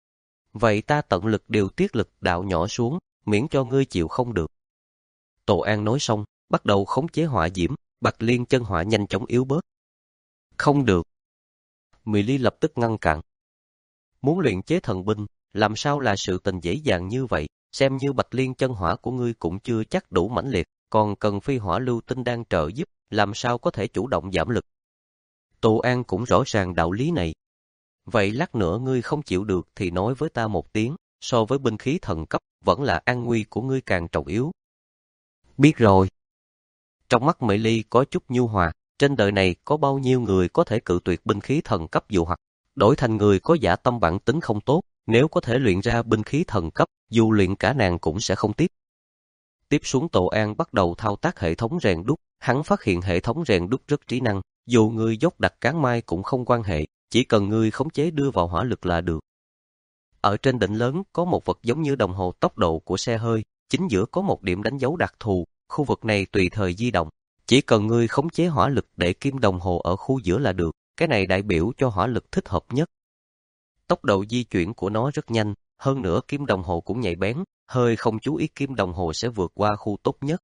Vậy ta tận lực điều tiết lực đạo nhỏ xuống, miễn cho ngươi chịu không được. Tổ An nói xong, bắt đầu khống chế hỏa diễm, Bạch Liên chân hỏa nhanh chóng yếu bớt. Không được. Milly lập tức ngăn cản. Muốn luyện chế thần binh, làm sao là sự tình dễ dàng như vậy, xem như Bạch Liên chân hỏa của ngươi cũng chưa chắc đủ mãnh liệt, còn cần phi hỏa lưu tinh đang trợ giúp, làm sao có thể chủ động giảm lực. Tổ An cũng rõ ràng đạo lý này. Vậy lát nữa ngươi không chịu được thì nói với ta một tiếng, so với binh khí thần cấp, vẫn là an nguy của ngươi càng trọng yếu. Biết rồi. Trong mắt Milly có chút nhu hòa, trên đời này có bao nhiêu người có thể cự tuyệt binh khí thần cấp dụ hoặc, đổi thành người có dã tâm bản tính không tốt, nếu có thể luyện ra binh khí thần cấp, dù luyện cả nàng cũng sẽ không tiếp. Tiếp xuống Tổ An bắt đầu thao tác hệ thống rèn đúc, hắn phát hiện hệ thống rèn đúc rất trí năng, dù ngươi dốc đặt cán mai cũng không quan hệ, chỉ cần ngươi khống chế đưa vào hỏa lực là được. Ở trên đỉnh lớn có một vật giống như đồng hồ tốc độ của xe hơi, chính giữa có một điểm đánh dấu đặc thù, khu vực này tùy thời di động, chỉ cần ngươi khống chế hỏa lực để kim đồng hồ ở khu giữa là được, cái này đại biểu cho hỏa lực thích hợp nhất. Tốc độ di chuyển của nó rất nhanh, hơn nữa kim đồng hồ cũng nhạy bén, hơi không chú ý kim đồng hồ sẽ vượt qua khu tốt nhất.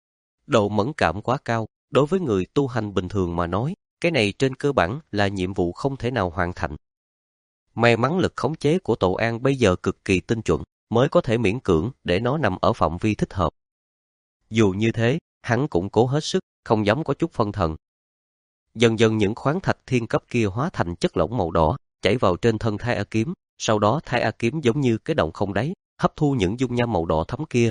Độ mẫn cảm quá cao, đối với người tu hành bình thường mà nói, cái này trên cơ bản là nhiệm vụ không thể nào hoàn thành. May mắn lực khống chế của Tổ An bây giờ cực kỳ tinh chuẩn, mới có thể miễn cưỡng để nó nằm ở phạm vi thích hợp. Dù như thế, hắn cũng cố hết sức, không dám có chút phân thần. Dần dần những khoáng thạch thiên cấp kia hóa thành chất lỏng màu đỏ, chảy vào trên thân Thái A kiếm, sau đó Thái A kiếm giống như cái động không đáy, hấp thu những dung nham màu đỏ thắm kia.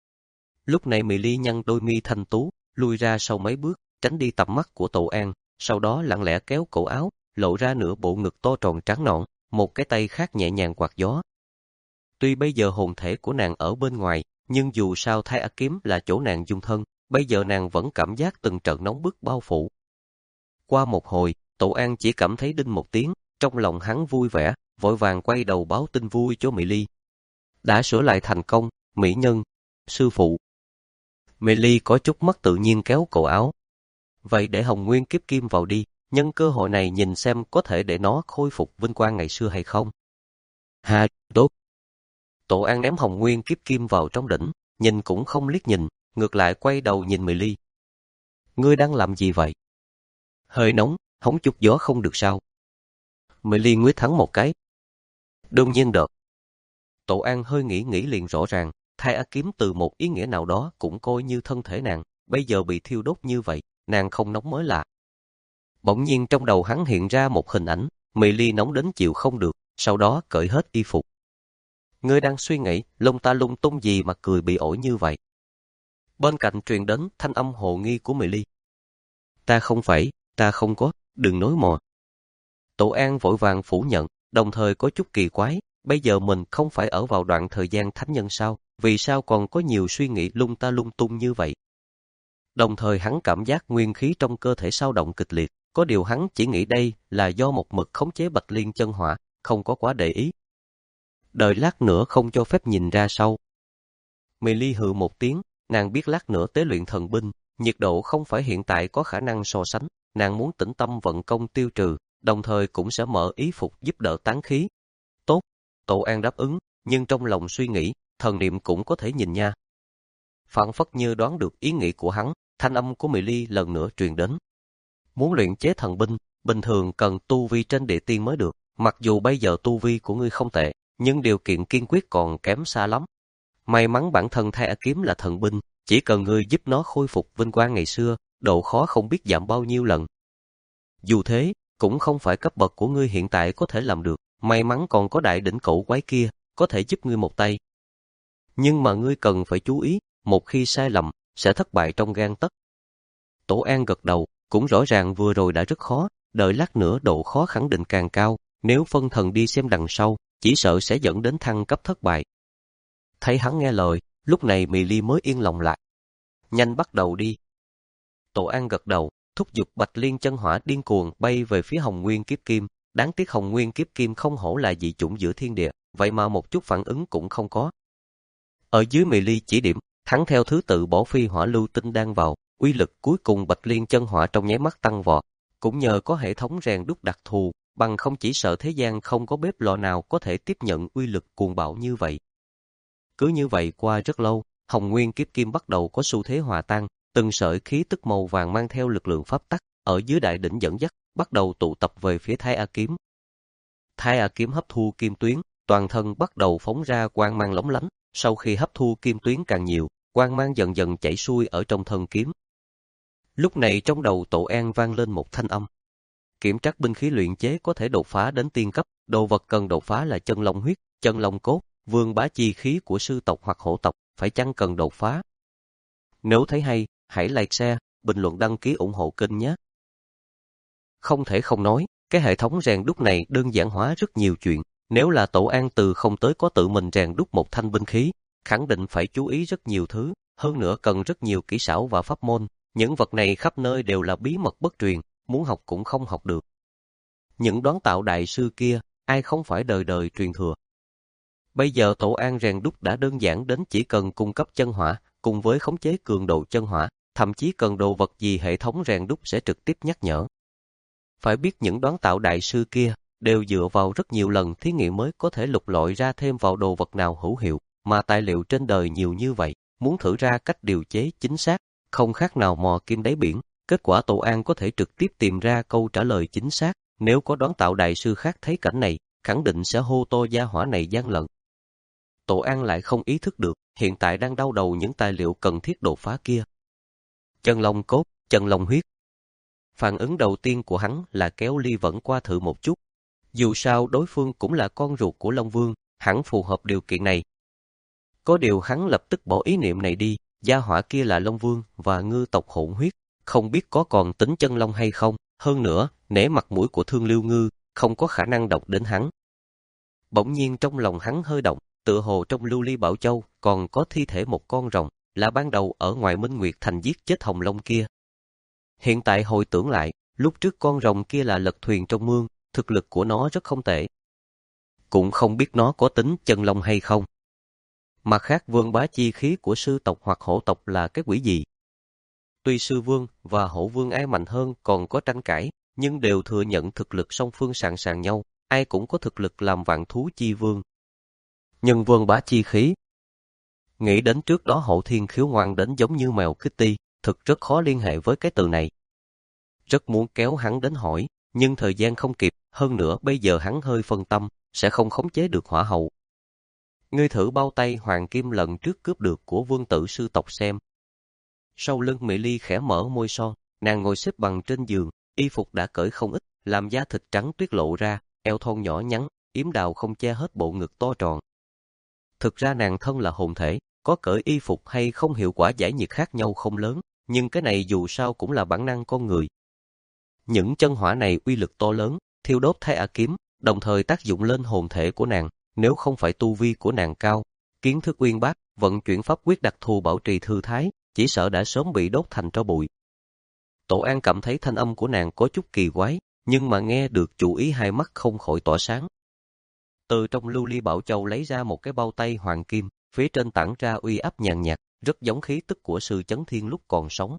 Lúc này Milly nhăn đôi mi thanh tú, lui ra sau mấy bước, tránh đi tầm mắt của Tổ An, sau đó lặng lẽ kéo cổ áo, lộ ra nửa bộ ngực to tròn trắng nõn, một cái tay khác nhẹ nhàng quạt gió. Tuy bây giờ hồn thể của nàng ở bên ngoài, nhưng dù sao Thái A kiếm là chỗ nàng dung thân, bây giờ nàng vẫn cảm giác từng trận nóng bức bao phủ. Qua một hồi, Tổ An chỉ cảm thấy đinh một tiếng, trong lòng hắn vui vẻ, vội vàng quay đầu báo tin vui cho Milly. Đã sửa lại thành công, mỹ nhân, sư phụ. Milly có chút mất tự nhiên kéo cổ áo. Vậy để Hồng Nguyên kiếp kim vào đi, nhân cơ hội này nhìn xem có thể để nó khôi phục vinh quang ngày xưa hay không. Hà, tốt. Tổ An ném Hồng Nguyên kiếp kim vào trong đỉnh, nhìn cũng không liếc nhìn, ngược lại quay đầu nhìn Milly. Ngươi đang làm gì vậy? Hơi nóng, hóng chút gió không được sao? Milly nguyết thắng một cái. Đương nhiên được. Tổ An hơi nghĩ nghĩ liền rõ ràng, Thái A kiếm từ một ý nghĩa nào đó cũng coi như thân thể nàng, bây giờ bị thiêu đốt như vậy, nàng không nóng mới lạ. Bỗng nhiên trong đầu hắn hiện ra một hình ảnh, Milly nóng đến chịu không được, sau đó cởi hết y phục. Ngươi đang suy nghĩ lung ta lung tung gì mà cười bị ổi như vậy? Bên cạnh truyền đến thanh âm hồ nghi của Mị Ly. Ta không phải, ta không có, đừng nói mò. Tổ An vội vàng phủ nhận, đồng thời có chút kỳ quái, bây giờ mình không phải ở vào đoạn thời gian thánh nhân sao, vì sao còn có nhiều suy nghĩ lung ta lung tung như vậy? Đồng thời hắn cảm giác nguyên khí trong cơ thể sao động kịch liệt, có điều hắn chỉ nghĩ đây là do một mực khống chế Bạch Liên chân hỏa, không có quá để ý. Đợi lát nữa không cho phép nhìn ra sau. Mị Ly hừ một tiếng, nàng biết lát nữa tế luyện thần binh, nhiệt độ không phải hiện tại có khả năng so sánh, nàng muốn tĩnh tâm vận công tiêu trừ, đồng thời cũng sẽ mở ý phục giúp đỡ tán khí. Tốt, Tổ An đáp ứng, nhưng trong lòng suy nghĩ, thần niệm cũng có thể nhìn nha. Phảng phất như đoán được ý nghĩ của hắn, thanh âm của Mị Ly lần nữa truyền đến. Muốn luyện chế thần binh, bình thường cần tu vi trên địa tiên mới được, mặc dù bây giờ tu vi của ngươi không tệ, nhưng điều kiện kiên quyết còn kém xa lắm. May mắn bản thân Thai A kiếm là thần binh, chỉ cần ngươi giúp nó khôi phục vinh quang ngày xưa, độ khó không biết giảm bao nhiêu lần. Dù thế, cũng không phải cấp bậc của ngươi hiện tại có thể làm được, may mắn còn có đại đỉnh cẩu quái kia, có thể giúp ngươi một tay. Nhưng mà ngươi cần phải chú ý, một khi sai lầm, sẽ thất bại trong gang tấc. Tổ An gật đầu, cũng rõ ràng vừa rồi đã rất khó, đợi lát nữa độ khó khẳng định càng cao, nếu phân thần đi xem đằng sau, chỉ sợ sẽ dẫn đến thăng cấp thất bại. Thấy hắn nghe lời, lúc này Mị Ly mới yên lòng lại. Nhanh bắt đầu đi. Tổ An gật đầu, thúc giục Bạch Liên chân hỏa điên cuồng bay về phía Hồng Nguyên kiếp kim, đáng tiếc Hồng Nguyên kiếp kim không hổ là dị chủng giữa thiên địa, vậy mà một chút phản ứng cũng không có. Ở dưới Mị Ly chỉ điểm, hắn theo thứ tự bỏ phi hỏa lưu tinh đang vào, uy lực cuối cùng Bạch Liên chân hỏa trong nháy mắt tăng vọt, cũng nhờ có hệ thống rèn đúc đặc thù, bằng không chỉ sợ thế gian không có bếp lò nào có thể tiếp nhận uy lực cuồng bạo như vậy. Cứ như vậy qua rất lâu, Hồng Nguyên kiếp kim bắt đầu có xu thế hòa tan, từng sợi khí tức màu vàng mang theo lực lượng pháp tắc, ở dưới đại đỉnh dẫn dắt, bắt đầu tụ tập về phía Thái A kiếm. Thái A kiếm hấp thu kim tuyến, toàn thân bắt đầu phóng ra quang mang lóng lánh, sau khi hấp thu kim tuyến càng nhiều, quang mang dần dần chảy xuôi ở trong thân kiếm. Lúc này trong đầu Tổ An vang lên một thanh âm. Kiểm trắc binh khí luyện chế có thể đột phá đến tiên cấp, đồ vật cần đột phá là chân long huyết, chân long cốt, vương bá chi khí của sư tộc hoặc hổ tộc, phải chăng cần đột phá? Nếu thấy hay, hãy like share, bình luận đăng ký ủng hộ kênh nhé. Không thể không nói, cái hệ thống rèn đúc này đơn giản hóa rất nhiều chuyện. Nếu là Tổ An từ không tới có tự mình rèn đúc một thanh binh khí, khẳng định phải chú ý rất nhiều thứ, hơn nữa cần rất nhiều kỹ xảo và pháp môn. Những vật này khắp nơi đều là bí mật bất truyền, muốn học cũng không học được. Những đoán tạo đại sư kia, ai không phải đời đời truyền thừa. Bây giờ Tổ An rèn đúc đã đơn giản đến chỉ cần cung cấp chân hỏa, cùng với khống chế cường độ chân hỏa, thậm chí cần đồ vật gì hệ thống rèn đúc sẽ trực tiếp nhắc nhở. Phải biết những đoán tạo đại sư kia, đều dựa vào rất nhiều lần thí nghiệm mới có thể lục lọi ra thêm vào đồ vật nào hữu hiệu, mà tài liệu trên đời nhiều như vậy, muốn thử ra cách điều chế chính xác, không khác nào mò kim đáy biển. Kết quả Tổ An có thể trực tiếp tìm ra câu trả lời chính xác, nếu có đoán tạo đại sư khác thấy cảnh này, khẳng định sẽ hô to gia hỏa này gian lận. Tổ An lại không ý thức được, hiện tại đang đau đầu những tài liệu cần thiết đột phá kia. Chân long cốt, chân long huyết. Phản ứng đầu tiên của hắn là kéo Ly Vẫn qua thử một chút. Dù sao đối phương cũng là con ruột của Long Vương, hẳn phù hợp điều kiện này. Có điều hắn lập tức bỏ ý niệm này đi, gia hỏa kia là Long Vương và ngư tộc hỗn huyết, không biết có còn tính chân long hay không, hơn nữa, nể mặt mũi của Thương Lưu Ngư, không có khả năng độc đến hắn. Bỗng nhiên trong lòng hắn hơi động, tựa hồ trong Lưu Ly Bảo Châu còn có thi thể một con rồng, là ban đầu ở ngoài Minh Nguyệt Thành giết chết Hồng Long kia. Hiện tại hồi tưởng lại, lúc trước con rồng kia là lật thuyền trong mương, thực lực của nó rất không tệ. Cũng không biết nó có tính chân long hay không. Mặt khác vương bá chi khí của sư tộc hoặc hổ tộc là cái quỷ gì? Tuy sư vương và hổ vương ai mạnh hơn còn có tranh cãi, nhưng đều thừa nhận thực lực song phương sàn sàn nhau, ai cũng có thực lực làm vạn thú chi vương. Nhưng vương bá chi khí, nghĩ đến trước đó Hậu Thiên khiếu ngoan đến giống như mèo Kitty, thực rất khó liên hệ với cái từ này. Rất muốn kéo hắn đến hỏi, nhưng thời gian không kịp, hơn nữa bây giờ hắn hơi phân tâm, sẽ không khống chế được hỏa hậu. Ngươi thử bao tay hoàng kim lần trước cướp được của vương tử sư tộc xem. Sau lưng Mị Ly khẽ mở môi son, nàng ngồi xếp bằng trên giường, y phục đã cởi không ít, làm da thịt trắng tuyết lộ ra, eo thon nhỏ nhắn, yếm đào không che hết bộ ngực to tròn. Thực ra nàng thân là hồn thể, có cởi y phục hay không hiệu quả giải nhiệt khác nhau không lớn, nhưng cái này dù sao cũng là bản năng con người. Những chân hỏa này uy lực to lớn, thiêu đốt Thái A kiếm, đồng thời tác dụng lên hồn thể của nàng, nếu không phải tu vi của nàng cao, kiến thức uyên bác, vận chuyển pháp quyết đặc thù bảo trì thư thái, chỉ sợ đã sớm bị đốt thành tro bụi. Tổ An cảm thấy thanh âm của nàng có chút kỳ quái, nhưng mà nghe được chủ ý hai mắt không khỏi tỏa sáng. Từ trong lưu ly bảo châu lấy ra một cái bao tay hoàng kim, phía trên tản ra uy áp nhàn nhạt, rất giống khí tức của sư Chấn Thiên lúc còn sống.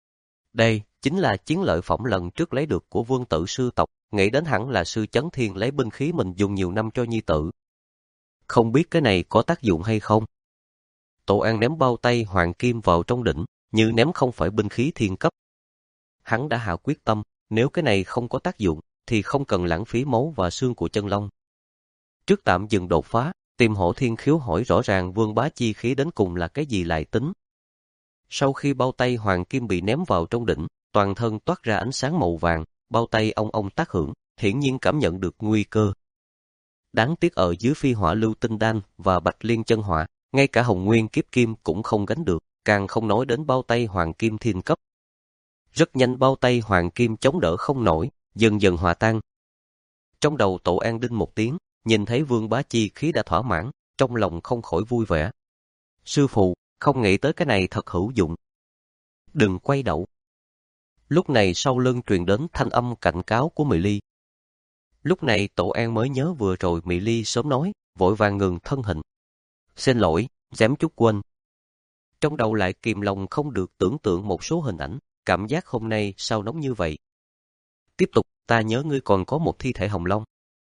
Đây chính là chiến lợi phẩm lần trước lấy được của vương tử sư tộc, nghĩ đến hẳn là sư Chấn Thiên lấy binh khí mình dùng nhiều năm cho nhi tử. Không biết cái này có tác dụng hay không? Tổ An ném bao tay hoàng kim vào trong đỉnh, như ném không phải binh khí thiên cấp. Hắn đã hạ quyết tâm, nếu cái này không có tác dụng, thì không cần lãng phí máu và xương của chân long. Trước tạm dừng đột phá, tìm Hổ Thiên Khiếu hỏi rõ ràng vương bá chi khí đến cùng là cái gì lại tính. Sau khi bao tay hoàng kim bị ném vào trong đỉnh, toàn thân toát ra ánh sáng màu vàng, bao tay ong ong tác hưởng, hiển nhiên cảm nhận được nguy cơ. Đáng tiếc ở dưới phi hỏa lưu tinh đan và bạch liên chân hỏa, ngay cả hồng nguyên kiếp kim cũng không gánh được, càng không nói đến bao tay hoàng kim thiên cấp. Rất nhanh bao tay hoàng kim chống đỡ không nổi, dần dần hòa tan. Trong đầu Tổ An đinh một tiếng, nhìn thấy vương bá chi khí đã thỏa mãn, trong lòng không khỏi vui vẻ. Sư phụ, không nghĩ tới cái này thật hữu dụng. Đừng quay đầu. Lúc này sau lưng truyền đến thanh âm cảnh cáo của Mị Ly. Lúc này Tổ An mới nhớ vừa rồi Mị Ly sớm nói, vội vàng ngừng thân hình. Xin lỗi, dám chút quên. Trong đầu lại kìm lòng không được tưởng tượng một số hình ảnh, cảm giác hôm nay sao nóng như vậy. Tiếp tục, ta nhớ ngươi còn có một thi thể hồng long.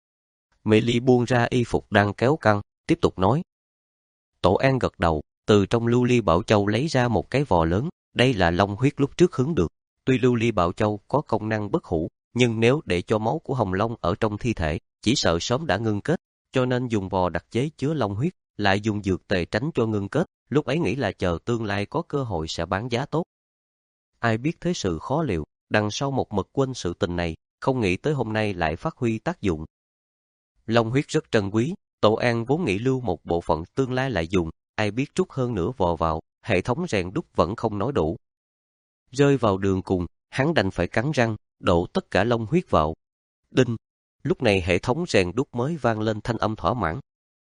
Mị Ly buông ra y phục đang kéo căng, tiếp tục nói. Tổ An gật đầu, từ trong lưu ly bảo châu lấy ra một cái vò lớn, đây là long huyết lúc trước hứng được. Tuy lưu ly bảo châu có công năng bất hủ, nhưng nếu để cho máu của hồng long ở trong thi thể, chỉ sợ sớm đã ngưng kết, cho nên dùng vò đặc chế chứa long huyết, lại dùng dược tề tránh cho ngưng kết, lúc ấy nghĩ là chờ tương lai có cơ hội sẽ bán giá tốt. Ai biết thế sự khó liệu, đằng sau một mực quên sự tình này, không nghĩ tới hôm nay lại phát huy tác dụng. Long huyết rất trân quý, Tổ An vốn nghĩ lưu một bộ phận tương lai lại dùng, ai biết trút hơn nữa vò vào, hệ thống rèn đúc vẫn không nói đủ. Rơi vào đường cùng, hắn đành phải cắn răng, đổ tất cả long huyết vào. Đinh! Lúc này hệ thống rèn đúc mới vang lên thanh âm thỏa mãn.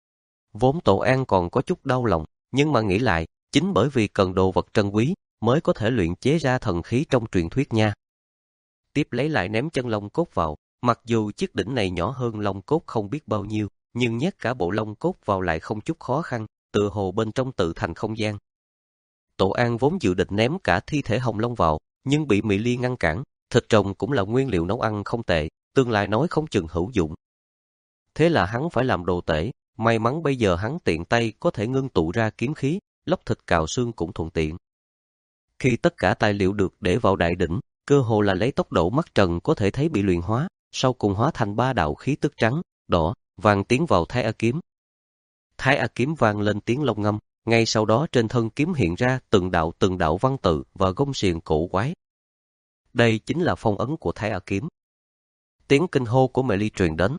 Vốn Tổ An còn có chút đau lòng, nhưng mà nghĩ lại, chính bởi vì cần đồ vật trân quý, mới có thể luyện chế ra thần khí trong truyền thuyết nha. Tiếp lấy lại ném chân long cốt vào, mặc dù chiếc đỉnh này nhỏ hơn long cốt không biết bao nhiêu, nhưng nhét cả bộ long cốt vào lại không chút khó khăn, tựa hồ bên trong tự thành không gian. Tổ An vốn dự định ném cả thi thể hồng long vào, nhưng bị Mị Ly ngăn cản, thịt rồng cũng là nguyên liệu nấu ăn không tệ, tương lai nói không chừng hữu dụng. Thế là hắn phải làm đồ tể, may mắn bây giờ hắn tiện tay có thể ngưng tụ ra kiếm khí, lóc thịt cào xương cũng thuận tiện. Khi tất cả tài liệu được để vào đại đỉnh, cơ hồ là lấy tốc độ mắt trần có thể thấy bị luyện hóa, sau cùng hóa thành ba đạo khí tức trắng, đỏ, vàng tiến vào Thái A kiếm. Thái A kiếm vang lên tiếng long ngâm, ngay sau đó trên thân kiếm hiện ra từng đạo từng đạo văn tự và gông xiềng cổ quái. Đây chính là phong ấn của Thái A kiếm. Tiếng kinh hô của Mị Ly truyền đến.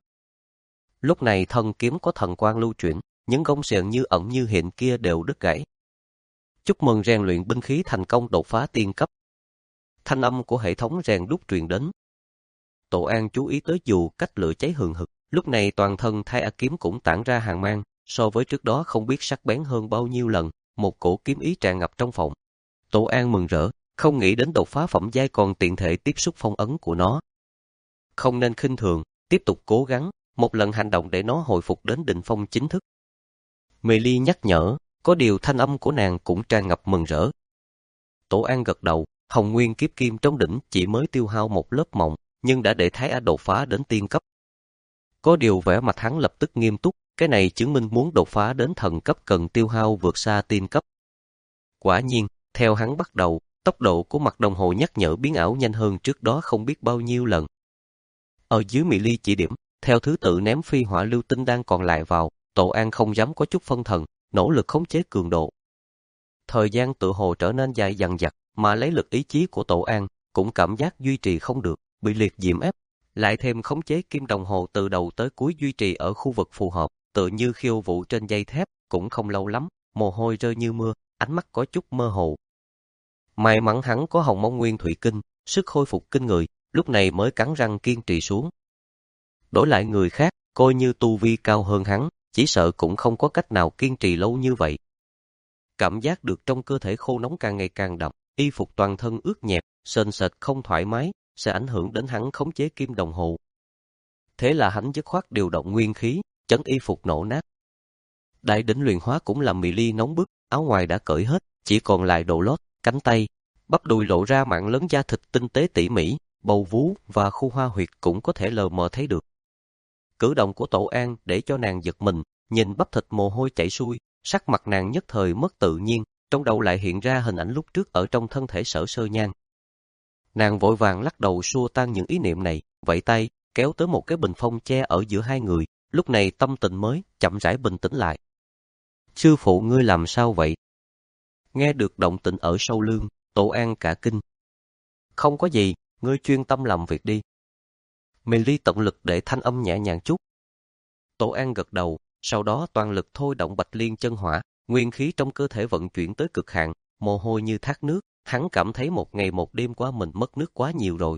Lúc này thân kiếm có thần quang lưu chuyển, những gông xiềng như ẩn như hiện kia đều đứt gãy. Chúc mừng rèn luyện binh khí thành công đột phá tiên cấp. Thanh âm của hệ thống rèn đúc truyền đến. Tổ An chú ý tới dù cách lửa cháy hừng hực, lúc này toàn thân Thái A kiếm cũng tản ra hàn mang, so với trước đó không biết sắc bén hơn bao nhiêu lần, một cổ kiếm ý tràn ngập trong phòng. Tổ An mừng rỡ, không nghĩ đến đột phá phẩm giai còn tiện thể tiếp xúc phong ấn của nó. Không nên khinh thường, tiếp tục cố gắng, một lần hành động để nó hồi phục đến đỉnh phong chính thức. Mị Ly nhắc nhở, có điều thanh âm của nàng cũng tràn ngập mừng rỡ. Tổ An gật đầu, hồng nguyên kiếp kim trong đỉnh chỉ mới tiêu hao một lớp mỏng, nhưng đã để Thái A đột phá đến tiên cấp. Có điều vẻ mặt hắn lập tức nghiêm túc, cái này chứng minh muốn đột phá đến thần cấp cần tiêu hao vượt xa tiên cấp. Quả nhiên, theo hắn bắt đầu, tốc độ của mặt đồng hồ nhắc nhở biến ảo nhanh hơn trước đó không biết bao nhiêu lần. Ở dưới Mị Ly chỉ điểm, theo thứ tự ném phi hỏa lưu tinh đan còn lại vào, Tổ An không dám có chút phân thần, nỗ lực khống chế cường độ. Thời gian tự hồ trở nên dài dằng dặc, mà lấy lực ý chí của Tổ An cũng cảm giác duy trì không được, bị liệt diễm ép, lại thêm khống chế kim đồng hồ từ đầu tới cuối duy trì ở khu vực phù hợp, tựa như khiêu vũ trên dây thép, cũng không lâu lắm, mồ hôi rơi như mưa, ánh mắt có chút mơ hồ. May mắn hắn có hồng mông nguyên thủy kinh, sức hồi phục kinh người, lúc này mới cắn răng kiên trì xuống. Đổi lại người khác, coi như tu vi cao hơn hắn, chỉ sợ cũng không có cách nào kiên trì lâu như vậy. Cảm giác được trong cơ thể khô nóng càng ngày càng đậm, y phục toàn thân ướt nhẹp, sền sệt không thoải mái, sẽ ảnh hưởng đến hắn khống chế kim đồng hồ. Thế là hắn dứt khoát điều động nguyên khí, chấn y phục nổ nát. Đại đỉnh luyện hóa cũng làm Mị Ly nóng bức, áo ngoài đã cởi hết, chỉ còn lại đồ lót, cánh tay, bắp đùi lộ ra mảng lớn da thịt tinh tế tỉ mỉ, bầu vú và khu hoa huyệt cũng có thể lờ mờ thấy được. Cử động của Tổ An để cho nàng giật mình, nhìn bắp thịt mồ hôi chảy xuôi, sắc mặt nàng nhất thời mất tự nhiên, trong đầu lại hiện ra hình ảnh lúc trước ở trong thân thể Sở Sơ Nhan. Nàng vội vàng lắc đầu xua tan những ý niệm này, vẫy tay, kéo tới một cái bình phong che ở giữa hai người, lúc này tâm tình mới chậm rãi bình tĩnh lại. Sư phụ ngươi làm sao vậy? Nghe được động tĩnh ở sau lưng, Tổ An cả kinh. Không có gì, ngươi chuyên tâm làm việc đi. Mị Ly tận lực để thanh âm nhẹ nhàng chút. Tổ An gật đầu, sau đó toàn lực thôi động Bạch Liên chân hỏa, nguyên khí trong cơ thể vận chuyển tới cực hạn, mồ hôi như thác nước, hắn cảm thấy một ngày một đêm qua mình mất nước quá nhiều rồi.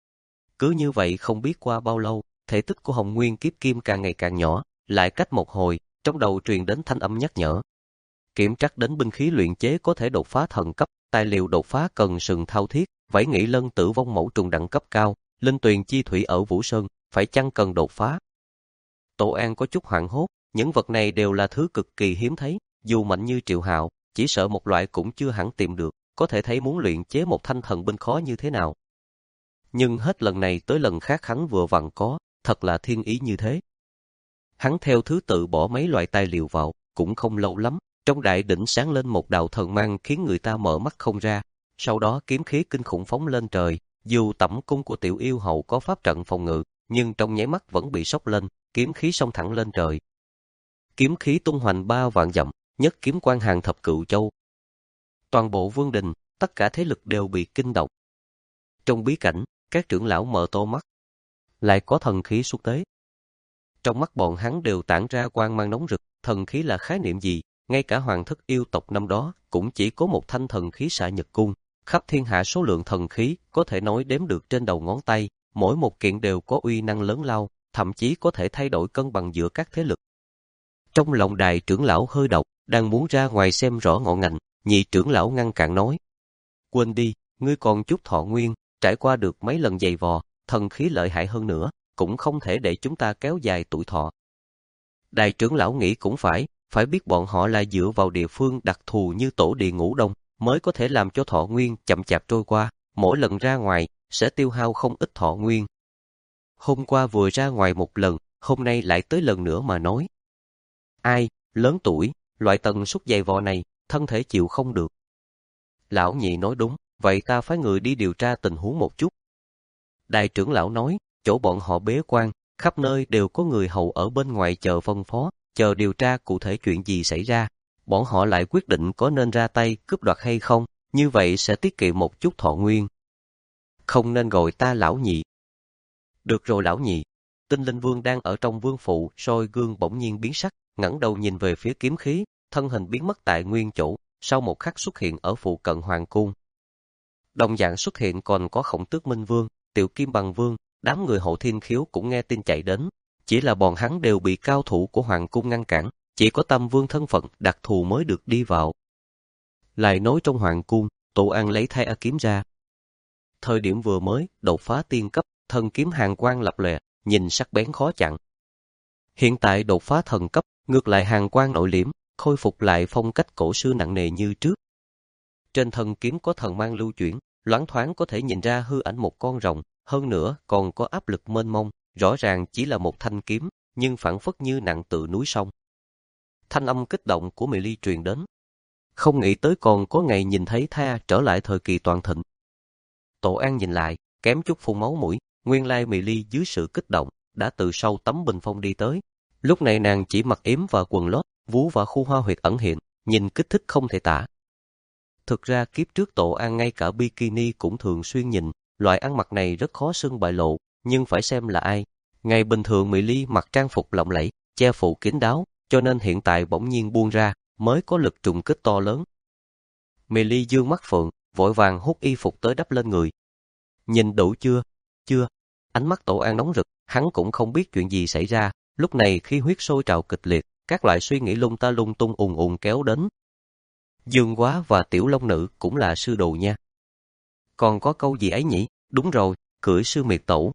Cứ như vậy không biết qua bao lâu, thể tích của Hồng Nguyên kiếp kim càng ngày càng nhỏ, lại cách một hồi, trong đầu truyền đến thanh âm nhắc nhở. Kiểm trắc đến binh khí luyện chế có thể đột phá thần cấp, tài liệu đột phá cần sừng thao thiết, vảy nghị lân tử vong mẫu trùng đẳng cấp cao, linh tuyền chi thủy ở Vũ Sơn, phải chăng cần đột phá? Tổ An có chút hoảng hốt, những vật này đều là thứ cực kỳ hiếm thấy, dù mạnh như Triệu Hạo, chỉ sợ một loại cũng chưa hẳn tìm được, có thể thấy muốn luyện chế một thanh thần binh khó như thế nào. Nhưng hết lần này tới lần khác hắn vừa vặn có, thật là thiên ý như thế. Hắn theo thứ tự bỏ mấy loại tài liệu vào, cũng không lâu lắm, trong đại đỉnh sáng lên một đạo thần mang khiến người ta mở mắt không ra, sau đó kiếm khí kinh khủng phóng lên trời, dù tẩm cung của Tiểu Yêu Hậu có pháp trận phòng ngự, nhưng trong nháy mắt vẫn bị sốc lên, kiếm khí xông thẳng lên trời. Kiếm khí tung hoành ba vạn dặm, nhất kiếm quan hàng thập cựu châu. Toàn bộ vương đình, tất cả thế lực đều bị kinh động. Trong bí cảnh, các trưởng lão mở to mắt, lại có thần khí xuất tế. Trong mắt bọn hắn đều tản ra quang mang nóng rực, thần khí là khái niệm gì, ngay cả hoàng thất yêu tộc năm đó cũng chỉ có một thanh thần khí xạ nhật cung, khắp thiên hạ số lượng thần khí có thể nói đếm được trên đầu ngón tay, mỗi một kiện đều có uy năng lớn lao, thậm chí có thể thay đổi cân bằng giữa các thế lực. Trong lòng đại trưởng lão hơi động, đang muốn ra ngoài xem rõ ngọn ngành, nhị trưởng lão ngăn cản nói: "Quên đi, ngươi còn chút thọ nguyên, trải qua được mấy lần giày vò, thần khí lợi hại hơn nữa, cũng không thể để chúng ta kéo dài tuổi thọ." Đại trưởng lão nghĩ cũng phải, phải biết bọn họ là dựa vào địa phương đặc thù như tổ địa ngũ đông mới có thể làm cho thọ nguyên chậm chạp trôi qua, mỗi lần ra ngoài sẽ tiêu hao không ít thọ nguyên. Hôm qua vừa ra ngoài một lần, hôm nay lại tới lần nữa mà nói. Ai, lớn tuổi, loại tần suất dày vò này, thân thể chịu không được. Lão nhị nói đúng, vậy ta phái người đi điều tra tình huống một chút. Đại trưởng lão nói, chỗ bọn họ bế quan, khắp nơi đều có người hầu ở bên ngoài chờ phân phó, chờ điều tra cụ thể chuyện gì xảy ra. Bọn họ lại quyết định có nên ra tay cướp đoạt hay không, như vậy sẽ tiết kiệm một chút thọ nguyên. Không nên gọi ta lão nhị. Được rồi lão nhị. Tinh Linh Vương đang ở trong vương phụ, soi gương bỗng nhiên biến sắc, ngẩng đầu nhìn về phía kiếm khí, thân hình biến mất tại nguyên chỗ, sau một khắc xuất hiện ở phụ cận hoàng cung. Đồng dạng xuất hiện còn có Khổng Tước Minh Vương, Tiểu Kim Bằng Vương, đám người Hậu Thiên Khiếu cũng nghe tin chạy đến, chỉ là bọn hắn đều bị cao thủ của hoàng cung ngăn cản, chỉ có Tam Vương thân phận đặc thù mới được đi vào. Lại nói trong hoàng cung, Tổ An lấy thay A kiếm ra. Thời điểm vừa mới đột phá tiên cấp, thần kiếm hàn quang lập lòe, nhìn sắc bén khó chặn. Hiện tại đột phá thần cấp, ngược lại hàn quang nội liễm, khôi phục lại phong cách cổ xưa nặng nề như trước. Trên thần kiếm có thần mang lưu chuyển, loáng thoáng có thể nhìn ra hư ảnh một con rồng, hơn nữa còn có áp lực mênh mông, rõ ràng chỉ là một thanh kiếm, nhưng phảng phất như nặng tự núi sông. Thanh âm kích động của Mị Ly truyền đến. Không nghĩ tới còn có ngày nhìn thấy Tha trở lại thời kỳ toàn thịnh. Tổ An nhìn lại, kém chút phun máu mũi, nguyên lai Mị Ly dưới sự kích động, đã từ sau tấm bình phong đi tới. Lúc này nàng chỉ mặc yếm và quần lót, vú và khu hoa huyệt ẩn hiện, nhìn kích thích không thể tả. Thực ra kiếp trước Tổ An ngay cả bikini cũng thường xuyên nhìn, loại ăn mặc này rất khó xưng bại lộ, nhưng phải xem là ai. Ngày bình thường Mỹ Ly mặc trang phục lộng lẫy, che phủ kín đáo, cho nên hiện tại bỗng nhiên buông ra, mới có lực trùng kích to lớn. Mỹ Ly dương mắt phượng, vội vàng hút y phục tới đắp lên người. Nhìn đủ chưa? Chưa. Ánh mắt Tổ An nóng rực, hắn cũng không biết chuyện gì xảy ra, lúc này khí huyết sôi trào kịch liệt, các loại suy nghĩ lung ta lung tung ùn ùn kéo đến. Dương Quá và Tiểu Long Nữ cũng là sư đồ nha. Còn có câu gì ấy nhỉ? Đúng rồi, cưỡi sư miệt tổ.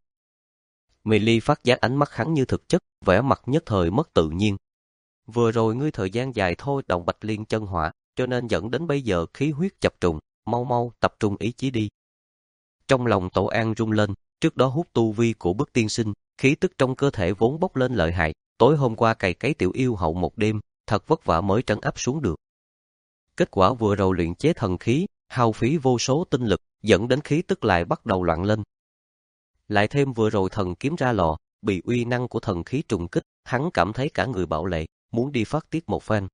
Mỹ Ly phát giác ánh mắt hắn như thực chất, vẻ mặt nhất thời mất tự nhiên. Vừa rồi ngươi thời gian dài thôi động Bạch Liên chân hỏa, cho nên dẫn đến bây giờ khí huyết chập trùng, mau mau tập trung ý chí đi. Trong lòng Tổ An rung lên, trước đó hút tu vi của Bức Tiên Sinh, khí tức trong cơ thể vốn bốc lên lợi hại, tối hôm qua cày cấy tiểu yêu hậu một đêm, thật vất vả mới trấn áp xuống được. Kết quả vừa rồi luyện chế thần khí, hao phí vô số tinh lực, dẫn đến khí tức lại bắt đầu loạn lên. Lại thêm vừa rồi thần kiếm ra lò, bị uy năng của thần khí trùng kích, hắn cảm thấy cả người bạo lệ, muốn đi phát tiết một phen.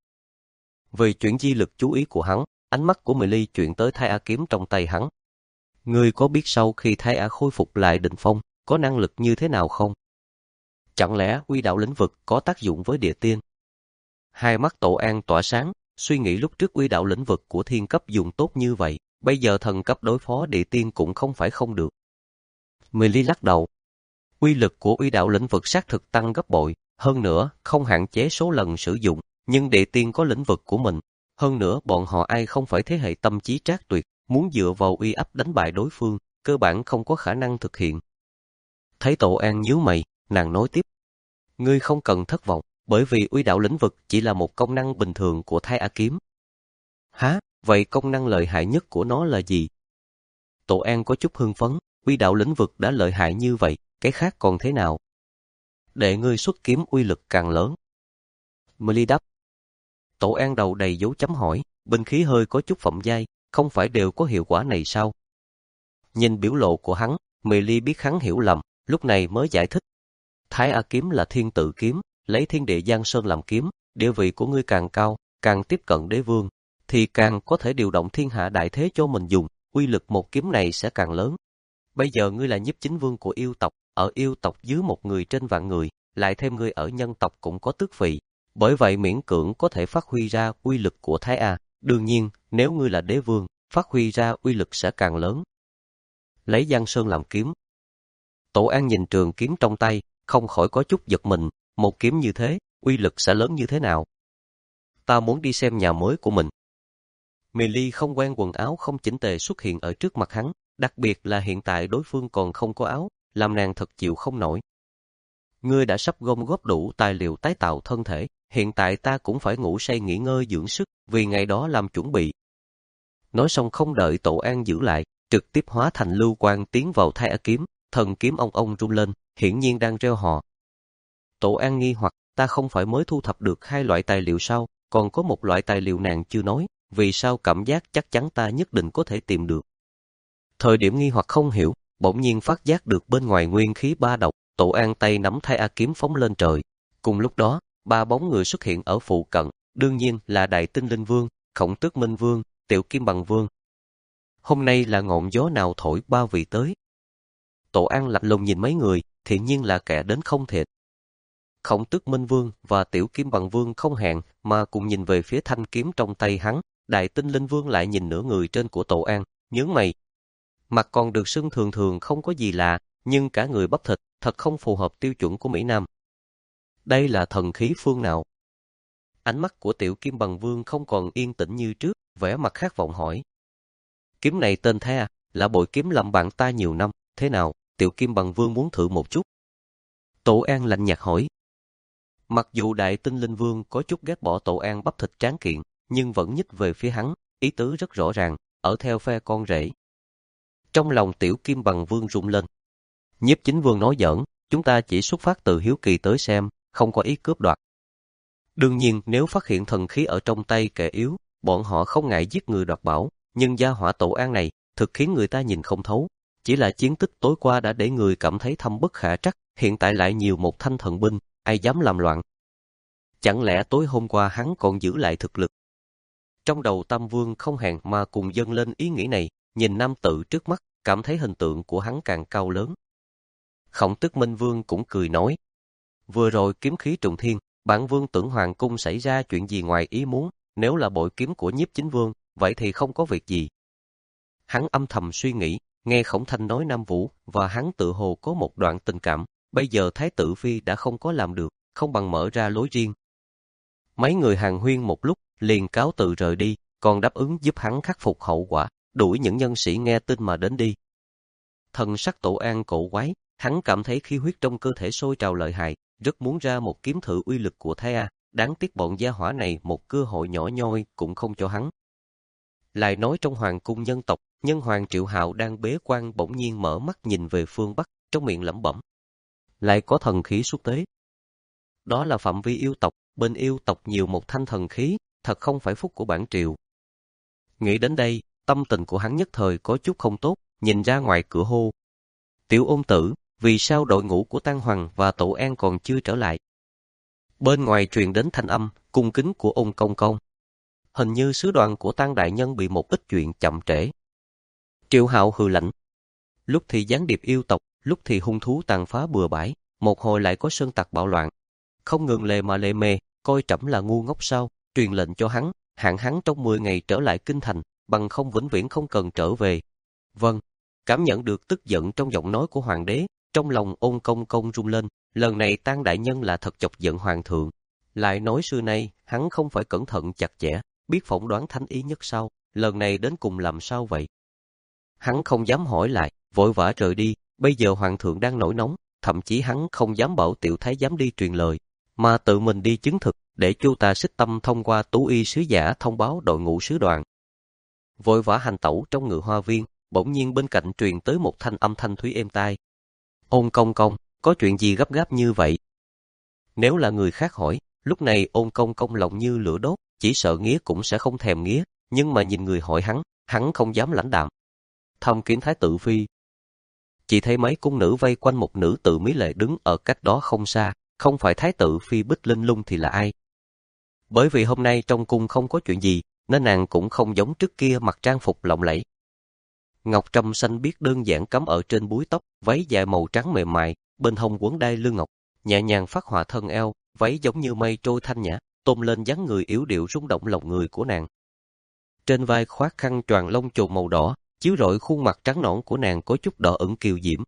Vì chuyển di lực chú ý của hắn, ánh mắt của Mỹ Ly chuyển tới Thái A kiếm trong tay hắn. Ngươi có biết sau khi Thái A khôi phục lại đỉnh phong, có năng lực như thế nào không? Chẳng lẽ uy đạo lĩnh vực có tác dụng với địa tiên? Hai mắt Tổ An tỏa sáng, suy nghĩ lúc trước uy đạo lĩnh vực của thiên cấp dùng tốt như vậy, bây giờ thần cấp đối phó địa tiên cũng không phải không được. Mỹ Ly lắc đầu. Uy lực của uy đạo lĩnh vực xác thực tăng gấp bội, hơn nữa không hạn chế số lần sử dụng, nhưng địa tiên có lĩnh vực của mình. Hơn nữa bọn họ ai không phải thế hệ tâm trí trác tuyệt, muốn dựa vào uy áp đánh bại đối phương, cơ bản không có khả năng thực hiện. Thấy Tổ An nhíu mày, nàng nói tiếp. Ngươi không cần thất vọng, bởi vì uy đạo lĩnh vực chỉ là một công năng bình thường của Thái A kiếm. Hả? Vậy công năng lợi hại nhất của nó là gì? Tổ An có chút hưng phấn, uy đạo lĩnh vực đã lợi hại như vậy, cái khác còn thế nào? Để ngươi xuất kiếm uy lực càng lớn. Mỹ Ly đáp. Tổ An đầu đầy dấu chấm hỏi, binh khí hơi có chút phẩm giai, không phải đều có hiệu quả này sao? Nhìn biểu lộ của hắn, Mỹ Ly biết hắn hiểu lầm, lúc này mới giải thích. Thái A kiếm là thiên tự kiếm, lấy thiên địa Giang Sơn làm kiếm, địa vị của ngươi càng cao, càng tiếp cận đế vương, thì càng có thể điều động thiên hạ đại thế cho mình dùng, uy lực một kiếm này sẽ càng lớn. Bây giờ ngươi là nhiếp chính vương của yêu tộc, ở yêu tộc dưới một người trên vạn người, lại thêm ngươi ở nhân tộc cũng có tước vị, bởi vậy miễn cưỡng có thể phát huy ra uy lực của Thái A. Đương nhiên, nếu ngươi là đế vương, phát huy ra uy lực sẽ càng lớn. Lấy Giang Sơn làm kiếm. Tổ An nhìn trường kiếm trong tay, không khỏi có chút giật mình, một kiếm như thế, uy lực sẽ lớn như thế nào? Ta muốn đi xem nhà mới của mình. Mỹ Ly không quen quần áo không chỉnh tề xuất hiện ở trước mặt hắn, đặc biệt là hiện tại đối phương còn không có áo, làm nàng thật chịu không nổi. Ngươi đã sắp gom góp đủ tài liệu tái tạo thân thể, hiện tại ta cũng phải ngủ say nghỉ ngơi dưỡng sức, vì ngày đó làm chuẩn bị. Nói xong không đợi Tổ An giữ lại, trực tiếp hóa thành lưu quang tiến vào Thái A kiếm, thần kiếm ông ông rung lên, hiển nhiên đang reo hò. Tổ An nghi hoặc, ta không phải mới thu thập được hai loại tài liệu sao, còn có một loại tài liệu nàng chưa nói, vì sao cảm giác chắc chắn ta nhất định có thể tìm được. Thời điểm nghi hoặc không hiểu, bỗng nhiên phát giác được bên ngoài nguyên khí ba độc, Tổ An tay nắm Thái A kiếm phóng lên trời. Cùng lúc đó, ba bóng người xuất hiện ở phụ cận, đương nhiên là Đại Tinh Linh Vương, Khổng Tước Minh Vương, Tiểu Kim Bằng Vương. Hôm nay là ngọn gió nào thổi ba vị tới? Tổ An lạnh lùng nhìn mấy người, thiện nhiên là kẻ đến không thiệt. Khổng Tước Minh Vương và Tiểu Kim Bằng Vương không hẹn mà cùng nhìn về phía thanh kiếm trong tay hắn. Đại Tinh Linh Vương lại nhìn nửa người trên của Tổ An, nhướng mày. Mặt còn được sưng thường thường không có gì lạ, nhưng cả người bắp thịt, thật không phù hợp tiêu chuẩn của Mỹ Nam. Đây là thần khí phương nào? Ánh mắt của Tiểu Kim Bằng Vương không còn yên tĩnh như trước, vẻ mặt khát vọng hỏi. Kiếm này tên Thái A, là bội kiếm làm bạn ta nhiều năm, thế nào, Tiểu Kim Bằng Vương muốn thử một chút? Tổ An lạnh nhạt hỏi. Mặc dù Đại Tinh Linh Vương có chút ghét bỏ Tổ An bắp thịt tráng kiện, nhưng vẫn nhích về phía hắn, ý tứ rất rõ ràng, ở theo phe con rể. Trong lòng Tiểu Kim Bằng Vương rung lên. Nhiếp Chính Vương nói giỡn, chúng ta chỉ xuất phát từ hiếu kỳ tới xem, không có ý cướp đoạt. Đương nhiên nếu phát hiện thần khí ở trong tay kẻ yếu, bọn họ không ngại giết người đoạt bảo, nhưng gia hỏa Tổ An này thực khiến người ta nhìn không thấu. Chỉ là chiến tích tối qua đã để người cảm thấy thâm bất khả trắc, hiện tại lại nhiều một thanh thần binh, ai dám làm loạn. Chẳng lẽ tối hôm qua hắn còn giữ lại thực lực? Trong đầu Tam Vương không hẹn mà cùng dâng lên ý nghĩ này, nhìn nam tử trước mắt, cảm thấy hình tượng của hắn càng cao lớn. Khổng Tước Minh Vương cũng cười nói. Vừa rồi kiếm khí trùng thiên, bản vương tưởng hoàng cung xảy ra chuyện gì ngoài ý muốn, nếu là bội kiếm của Nhiếp Chính Vương, vậy thì không có việc gì. Hắn âm thầm suy nghĩ, nghe Khổng Thanh nói Nam Vũ và hắn tự hồ có một đoạn tình cảm, bây giờ Thái tử Phi đã không có làm được, không bằng mở ra lối riêng. Mấy người hàn huyên một lúc, liền cáo từ rời đi, còn đáp ứng giúp hắn khắc phục hậu quả, đuổi những nhân sĩ nghe tin mà đến đi. Thần sắc Tổ An cổ quái, hắn cảm thấy khí huyết trong cơ thể sôi trào lợi hại, rất muốn ra một kiếm thử uy lực của Thái A, đáng tiếc bọn gia hỏa này một cơ hội nhỏ nhoi cũng không cho hắn. Lại nói trong hoàng cung nhân tộc, nhân hoàng Triệu Hạo đang bế quan bỗng nhiên mở mắt nhìn về phương Bắc, trong miệng lẩm bẩm. Lại có thần khí xuất tế. Đó là phạm vi yêu tộc, bên yêu tộc nhiều một thanh thần khí, thật không phải phúc của bản triều. Nghĩ đến đây, tâm tình của hắn nhất thời có chút không tốt, nhìn ra ngoài cửa hô. Tiểu Ôn tử, vì sao đội ngũ của Tang Hoàng và Tổ An còn chưa trở lại? Bên ngoài truyền đến thanh âm, cung kính của Ôn Công Công. Hình như sứ đoàn của Tang đại nhân bị một ít chuyện chậm trễ. Triệu Hạo hừ lạnh. Lúc thì gián điệp yêu tộc, lúc thì hung thú tàn phá bừa bãi, một hồi lại có sơn tặc bạo loạn. Không ngừng lề mà lề mề, coi trẫm là ngu ngốc sao, truyền lệnh cho hắn, hạn hắn trong mười ngày trở lại kinh thành, bằng không vĩnh viễn không cần trở về. Vâng, cảm nhận được tức giận trong giọng nói của hoàng đế, trong lòng Ôn Công Công rung lên, lần này Tang đại nhân là thật chọc giận hoàng thượng. Lại nói xưa nay, hắn không phải cẩn thận chặt chẽ, biết phỏng đoán thánh ý nhất sao, lần này đến cùng làm sao vậy? Hắn không dám hỏi lại, vội vã rời đi, bây giờ hoàng thượng đang nổi nóng, thậm chí hắn không dám bảo tiểu thái giám đi truyền lời, mà tự mình đi chứng thực, để Chu Tà Xích Tâm thông qua tú y sứ giả thông báo đội ngũ sứ đoàn. Vội vã hành tẩu trong ngự hoa viên, bỗng nhiên bên cạnh truyền tới một thanh âm thanh thúy êm tai. Ôn Công Công, có chuyện gì gấp gáp như vậy? Nếu là người khác hỏi, lúc này Ôn Công Công lòng như lửa đốt, chỉ sợ nghía cũng sẽ không thèm nghía, nhưng mà nhìn người hỏi hắn, hắn không dám lãnh đạm. Thăm kiến Thái tử Phi. Chỉ thấy mấy cung nữ vây quanh một nữ tử mỹ lệ đứng ở cách đó không xa, không phải Thái tử Phi Bích Linh Lung thì là ai? Bởi vì hôm nay trong cung không có chuyện gì, nên nàng cũng không giống trước kia mặc trang phục lộng lẫy. Ngọc trâm xanh biếc đơn giản cắm ở trên búi tóc, váy dài màu trắng mềm mại, bên hông quấn đai lưng ngọc, nhẹ nhàng phác họa thân eo, váy giống như mây trôi thanh nhã, tôn lên dáng người yếu điệu rung động lòng người của nàng. Trên vai khoác khăn choàng lông chồn màu đỏ, chiếu rọi khuôn mặt trắng nõn của nàng có chút đỏ ửng kiều diễm.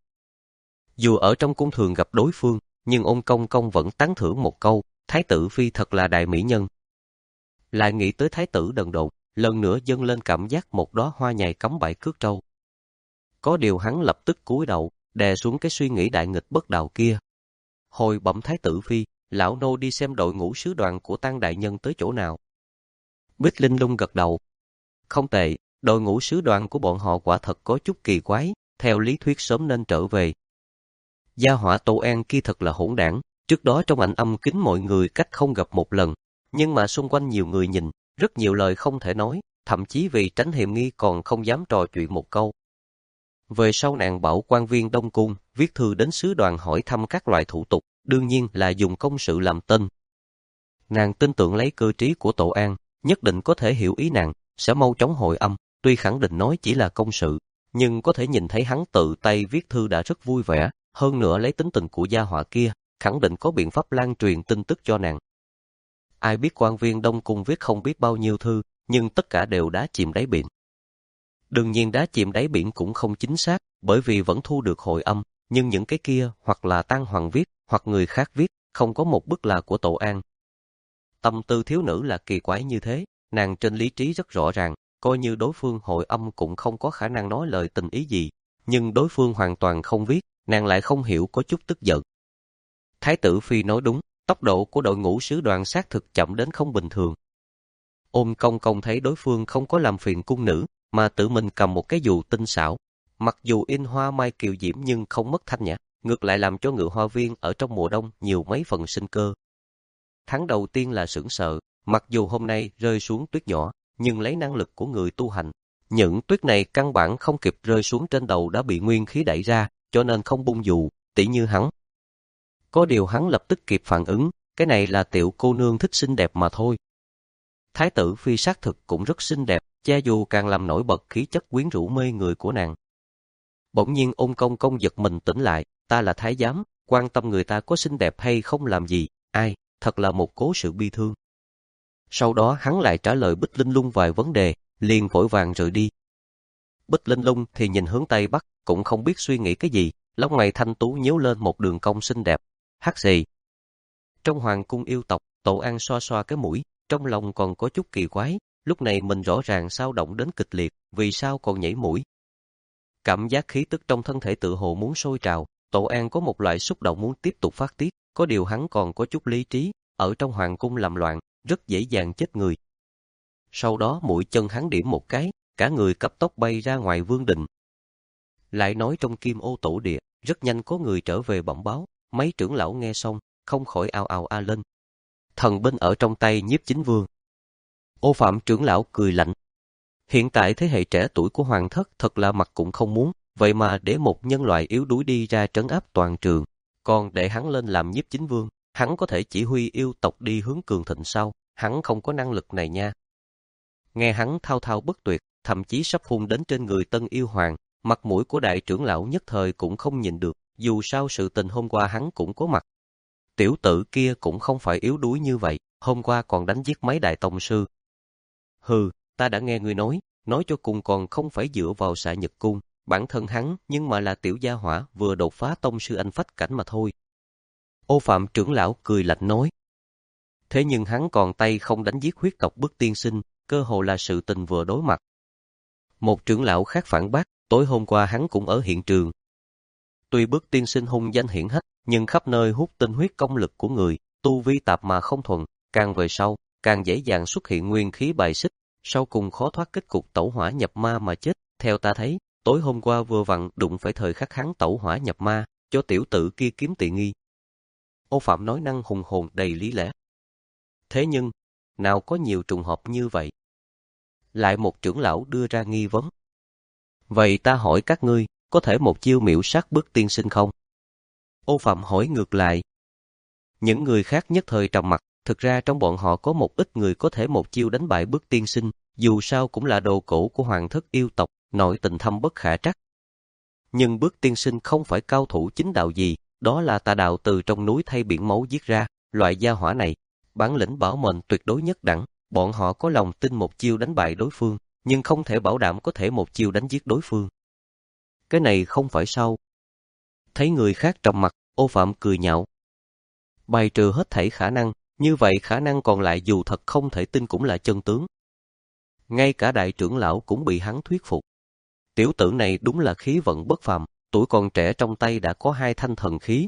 Dù ở trong cung thường gặp đối phương, nhưng Ôn Công Công vẫn tán thưởng một câu, Thái tử Phi thật là đại mỹ nhân. Lại nghĩ tới Thái tử Đần Độn, lần nữa dâng lên cảm giác một đóa hoa nhài cắm bãi cước trâu. Có điều hắn lập tức cúi đầu, đè xuống cái suy nghĩ đại nghịch bất đạo kia. Hồi bẩm Thái tử Phi, lão nô đi xem đội ngũ sứ đoàn của Tang đại nhân tới chỗ nào. Bích Linh Lung gật đầu. Không tệ, đội ngũ sứ đoàn của bọn họ quả thật có chút kỳ quái, theo lý thuyết sớm nên trở về. Gia hỏa Tổ An kia thật là hỗn đảng, trước đó trong ảnh âm kính mọi người cách không gặp một lần, nhưng mà xung quanh nhiều người nhìn, rất nhiều lời không thể nói, thậm chí vì tránh hiểm nghi còn không dám trò chuyện một câu. Về sau nàng bảo quan viên Đông Cung viết thư đến sứ đoàn hỏi thăm các loại thủ tục, đương nhiên là dùng công sự làm tên. Nàng tin tưởng lấy cơ trí của Tổ An, nhất định có thể hiểu ý nàng, sẽ mau chóng hồi âm, tuy khẳng định nói chỉ là công sự, nhưng có thể nhìn thấy hắn tự tay viết thư đã rất vui vẻ, hơn nữa lấy tính tình của gia họa kia, khẳng định có biện pháp lan truyền tin tức cho nàng. Ai biết quan viên Đông Cung viết không biết bao nhiêu thư, nhưng tất cả đều đá chìm đáy biển. Đương nhiên đá chìm đáy biển cũng không chính xác, bởi vì vẫn thu được hồi âm, nhưng những cái kia hoặc là Tang Hoàng viết, hoặc người khác viết, không có một bức là của Tổ An. Tâm tư thiếu nữ là kỳ quái như thế, nàng trên lý trí rất rõ ràng, coi như đối phương hồi âm cũng không có khả năng nói lời tình ý gì, nhưng đối phương hoàn toàn không viết, nàng lại không hiểu có chút tức giận. Thái tử Phi nói đúng, tốc độ của đội ngũ sứ đoàn xác thực chậm đến không bình thường. Ôn Công Công thấy đối phương không có làm phiền cung nữ, mà tự mình cầm một cái dù tinh xảo. Mặc dù in hoa mai kiều diễm nhưng không mất thanh nhã, ngược lại làm cho ngự hoa viên ở trong mùa đông nhiều mấy phần sinh cơ. Tháng đầu tiên là sửng sợ, mặc dù hôm nay rơi xuống tuyết nhỏ, nhưng lấy năng lực của người tu hành, những tuyết này căn bản không kịp rơi xuống trên đầu đã bị nguyên khí đẩy ra, cho nên không bung dù, tỉ như hắn. Có điều hắn lập tức kịp phản ứng, cái này là tiểu cô nương thích xinh đẹp mà thôi. Thái tử Phi xác thực cũng rất xinh đẹp, cha dù càng làm nổi bật khí chất quyến rũ mê người của nàng. Bỗng nhiên Ôn Công Công giật mình tỉnh lại, ta là thái giám, quan tâm người ta có xinh đẹp hay không làm gì, ai, thật là một cố sự bi thương. Sau đó hắn lại trả lời Bích Linh Lung vài vấn đề, liền vội vàng rời đi. Bích Linh Lung thì nhìn hướng Tây Bắc, cũng không biết suy nghĩ cái gì, lông mày thanh tú nhíu lên một đường cong xinh đẹp. Hắc gì? Trong hoàng cung yêu tộc, Tổ An xoa xoa cái mũi, trong lòng còn có chút kỳ quái, lúc này mình rõ ràng sao động đến kịch liệt, vì sao còn nhảy mũi? Cảm giác khí tức trong thân thể tự hồ muốn sôi trào, Tổ An có một loại xúc động muốn tiếp tục phát tiết, có điều hắn còn có chút lý trí, ở trong hoàng cung làm loạn, rất dễ dàng chết người. Sau đó mũi chân hắn điểm một cái, cả người cấp tốc bay ra ngoài vương đình. Lại nói trong Kim Ô tổ địa, rất nhanh có người trở về bẩm báo, mấy trưởng lão nghe xong, không khỏi ào ào a lên. Thần binh ở trong tay Nhiếp Chính Vương. Ô Phạm trưởng lão cười lạnh. Hiện tại thế hệ trẻ tuổi của hoàng thất thật là mặt cũng không muốn, vậy mà để một nhân loại yếu đuối đi ra trấn áp toàn trường, còn để hắn lên làm Nhiếp Chính Vương, hắn có thể chỉ huy yêu tộc đi hướng cường thịnh sao, hắn không có năng lực này nha. Nghe hắn thao thao bất tuyệt, thậm chí sắp phun đến trên người Tân Yêu Hoàng, mặt mũi của đại trưởng lão nhất thời cũng không nhìn được, dù sao sự tình hôm qua hắn cũng có mặt. Tiểu tử kia cũng không phải yếu đuối như vậy, hôm qua còn đánh giết mấy đại tông sư. Hừ, ta đã nghe ngươi nói, nói cho cùng còn không phải dựa vào Xạ Nhật Cung, bản thân hắn nhưng mà là tiểu gia hỏa vừa đột phá tông sư anh phách cảnh mà thôi. Ô Phạm trưởng lão cười lạnh nói. Thế nhưng hắn còn tay không đánh giết huyết tộc Bức Tiên Sinh, cơ hồ là sự tình vừa đối mặt. Một trưởng lão khác phản bác, tối hôm qua hắn cũng ở hiện trường. Tuy Bức Tiên Sinh hung danh hiển hách, nhưng khắp nơi hút tinh huyết công lực của người, tu vi tạp mà không thuần, càng về sau, càng dễ dàng xuất hiện nguyên khí bài xích, sau cùng khó thoát kết cục tẩu hỏa nhập ma mà chết. Theo ta thấy, tối hôm qua vừa vặn đụng phải thời khắc hắn tẩu hỏa nhập ma, cho tiểu tử kia kiếm tiện nghi. Ô Phạm nói năng hùng hồn đầy lý lẽ. Thế nhưng, nào có nhiều trùng hợp như vậy? Lại một trưởng lão đưa ra nghi vấn. Vậy ta hỏi các ngươi, có thể một chiêu miểu sát Bức Tiên Sinh không? Ô Phạm hỏi ngược lại. Những người khác nhất thời trầm mặc, thực ra trong bọn họ có một ít người có thể một chiêu đánh bại Bức Tiên Sinh, dù sao cũng là đồ cổ của hoàng thất yêu tộc, nội tình thâm bất khả trắc. Nhưng Bức Tiên Sinh không phải cao thủ chính đạo gì, đó là tà đạo từ trong núi thay biển máu giết ra, loại gia hỏa này, bản lĩnh bảo mệnh tuyệt đối nhất đẳng, bọn họ có lòng tin một chiêu đánh bại đối phương, nhưng không thể bảo đảm có thể một chiêu đánh giết đối phương. Cái này không phải sao? Thấy người khác trầm mặt, Ô Phạm cười nhạo. Bài trừ hết thảy khả năng, như vậy khả năng còn lại dù thật không thể tin cũng là chân tướng. Ngay cả đại trưởng lão cũng bị hắn thuyết phục. Tiểu tử này đúng là khí vận bất phàm, tuổi còn trẻ trong tay đã có hai thanh thần khí.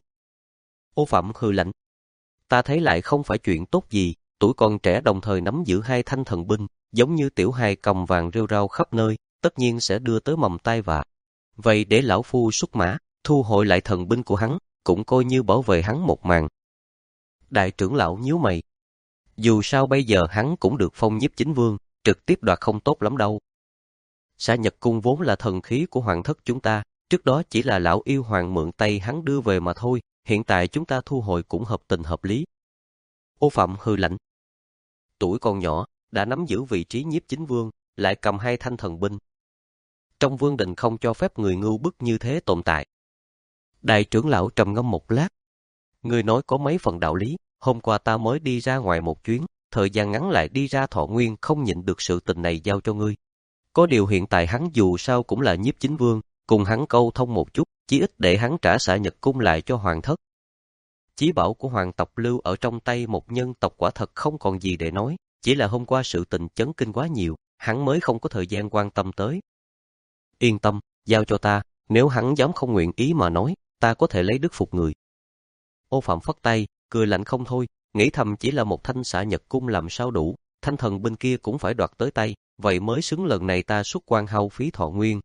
Ô Phạm hừ lạnh. Ta thấy lại không phải chuyện tốt gì, tuổi còn trẻ đồng thời nắm giữ hai thanh thần binh, giống như tiểu hài cầm vàng rêu rao khắp nơi, tất nhiên sẽ đưa tới mầm tai vạ. Vậy để lão phu xuất mã, thu hồi lại thần binh của hắn, cũng coi như bảo vệ hắn một màn. Đại trưởng lão nhíu mày. Dù sao bây giờ hắn cũng được phong Nhiếp Chính Vương, trực tiếp đoạt không tốt lắm đâu. Xạ Nhật Cung vốn là thần khí của hoàng thất chúng ta, trước đó chỉ là lão yêu hoàng mượn tay hắn đưa về mà thôi, hiện tại chúng ta thu hồi cũng hợp tình hợp lý. Ô Phạm hừ lạnh. Tuổi còn nhỏ, đã nắm giữ vị trí Nhiếp Chính Vương, lại cầm hai thanh thần binh. Trong vương đình không cho phép người ngưu bức như thế tồn tại. Đại trưởng lão trầm ngâm một lát. Người nói có mấy phần đạo lý, hôm qua ta mới đi ra ngoài một chuyến, thời gian ngắn lại đi ra Thọ Nguyên, không nhịn được sự tình này giao cho ngươi. Có điều hiện tại hắn dù sao cũng là Nhiếp Chính Vương, cùng hắn câu thông một chút, chí ít để hắn trả Xạ Nhật Cung lại cho hoàng thất. Chí bảo của hoàng tộc lưu ở trong tay một nhân tộc quả thật không còn gì để nói, chỉ là hôm qua sự tình chấn kinh quá nhiều, hắn mới không có thời gian quan tâm tới. Yên tâm, giao cho ta, nếu hắn dám không nguyện ý mà nói, ta có thể lấy đức phục người. Ô Phạm phất tay, cười lạnh không thôi, nghĩ thầm chỉ là một thanh Xạ Nhật Cung làm sao đủ, thanh thần bên kia cũng phải đoạt tới tay, vậy mới xứng lần này ta xuất quan hao phí Thọ Nguyên.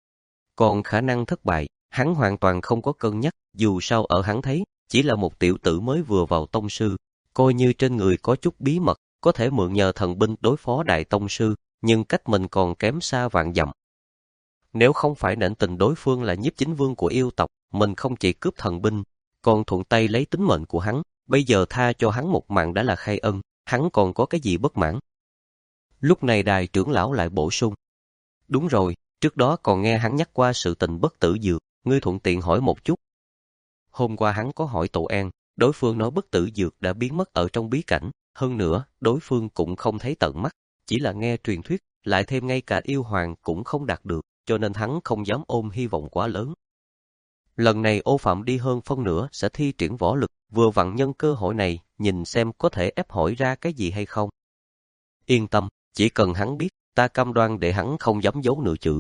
Còn khả năng thất bại, hắn hoàn toàn không có cân nhắc, dù sao ở hắn thấy, chỉ là một tiểu tử mới vừa vào tông sư, coi như trên người có chút bí mật, có thể mượn nhờ thần binh đối phó đại tông sư, nhưng cách mình còn kém xa vạn dặm. Nếu không phải nể tình đối phương là Nhiếp Chính Vương của yêu tộc, mình không chỉ cướp thần binh, còn thuận tay lấy tính mệnh của hắn, bây giờ tha cho hắn một mạng đã là khai ân, hắn còn có cái gì bất mãn. Lúc này đại trưởng lão lại bổ sung. Đúng rồi, trước đó còn nghe hắn nhắc qua sự tình bất tử dược, ngươi thuận tiện hỏi một chút. Hôm qua hắn có hỏi Tổ An, đối phương nói bất tử dược đã biến mất ở trong bí cảnh, hơn nữa, đối phương cũng không thấy tận mắt, chỉ là nghe truyền thuyết, lại thêm ngay cả yêu hoàng cũng không đạt được, cho nên hắn không dám ôm hy vọng quá lớn. Lần này Ô Phạm đi hơn phân nửa sẽ thi triển võ lực, vừa vặn nhân cơ hội này, nhìn xem có thể ép hỏi ra cái gì hay không. Yên tâm, chỉ cần hắn biết, ta cam đoan để hắn không dám giấu nửa chữ.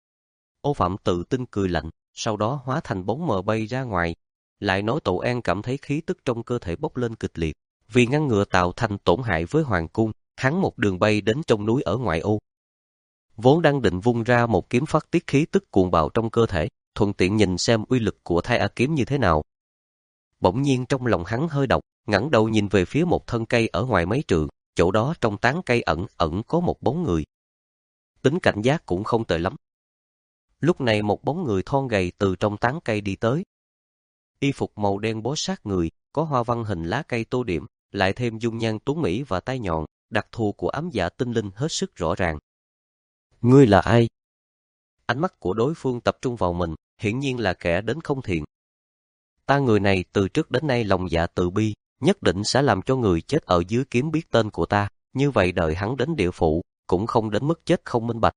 Ô Phạm tự tin cười lạnh, sau đó hóa thành bóng mờ bay ra ngoài. Lại nói Tổ An cảm thấy khí tức trong cơ thể bốc lên kịch liệt, vì ngăn ngừa tạo thành tổn hại với hoàng cung, hắn một đường bay đến trong núi ở ngoại ô. Vốn đang định vung ra một kiếm phát tiết khí tức cuồng bạo trong cơ thể, thuận tiện nhìn xem uy lực của Thai A kiếm như thế nào. Bỗng nhiên trong lòng hắn hơi động, ngẩng đầu nhìn về phía một thân cây ở ngoài mấy trượng, chỗ đó trong tán cây ẩn ẩn có một bóng người. Tính cảnh giác cũng không tệ lắm. Lúc này một bóng người thon gầy từ trong tán cây đi tới. Y phục màu đen bó sát người, có hoa văn hình lá cây tô điểm, lại thêm dung nhan tuấn mỹ và tai nhọn, đặc thù của ám dạ tinh linh hết sức rõ ràng. Ngươi là ai? Ánh mắt của đối phương tập trung vào mình, hiển nhiên là kẻ đến không thiện. Ta người này từ trước đến nay lòng dạ từ bi, nhất định sẽ làm cho người chết ở dưới kiếm biết tên của ta, như vậy đợi hắn đến địa phủ, cũng không đến mức chết không minh bạch.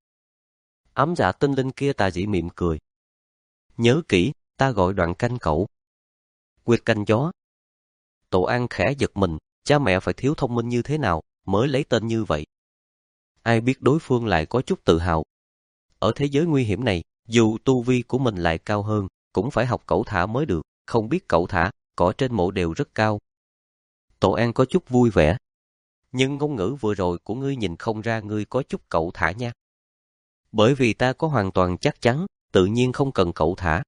Ám dạ tinh linh kia tà dị mỉm cười. Nhớ kỹ, ta gọi Đoạn Canh Cẩu. Quyệt canh gió. Tổ An khẽ giật mình, cha mẹ phải thiếu thông minh như thế nào mới lấy tên như vậy. Ai biết đối phương lại có chút tự hào. Ở thế giới nguy hiểm này, dù tu vi của mình lại cao hơn, cũng phải học cẩu thả mới được, không biết cẩu thả, cỏ trên mộ đều rất cao. Tổ An có chút vui vẻ. Nhưng ngôn ngữ vừa rồi của ngươi nhìn không ra ngươi có chút cẩu thả nha. Bởi vì ta có hoàn toàn chắc chắn, tự nhiên không cần cẩu thả.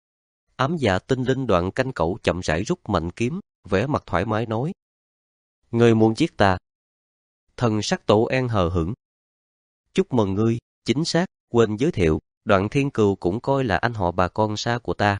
Ám dạ tinh linh Đoạn Canh Cẩu chậm rãi rút mạnh kiếm, vẻ mặt thoải mái nói. Ngươi muốn giết ta. Thần sắc Tổ An hờ hững. Chúc mừng ngươi, chính xác, quên giới thiệu, Đoạn Thiên Cừu cũng coi là anh họ bà con xa của ta.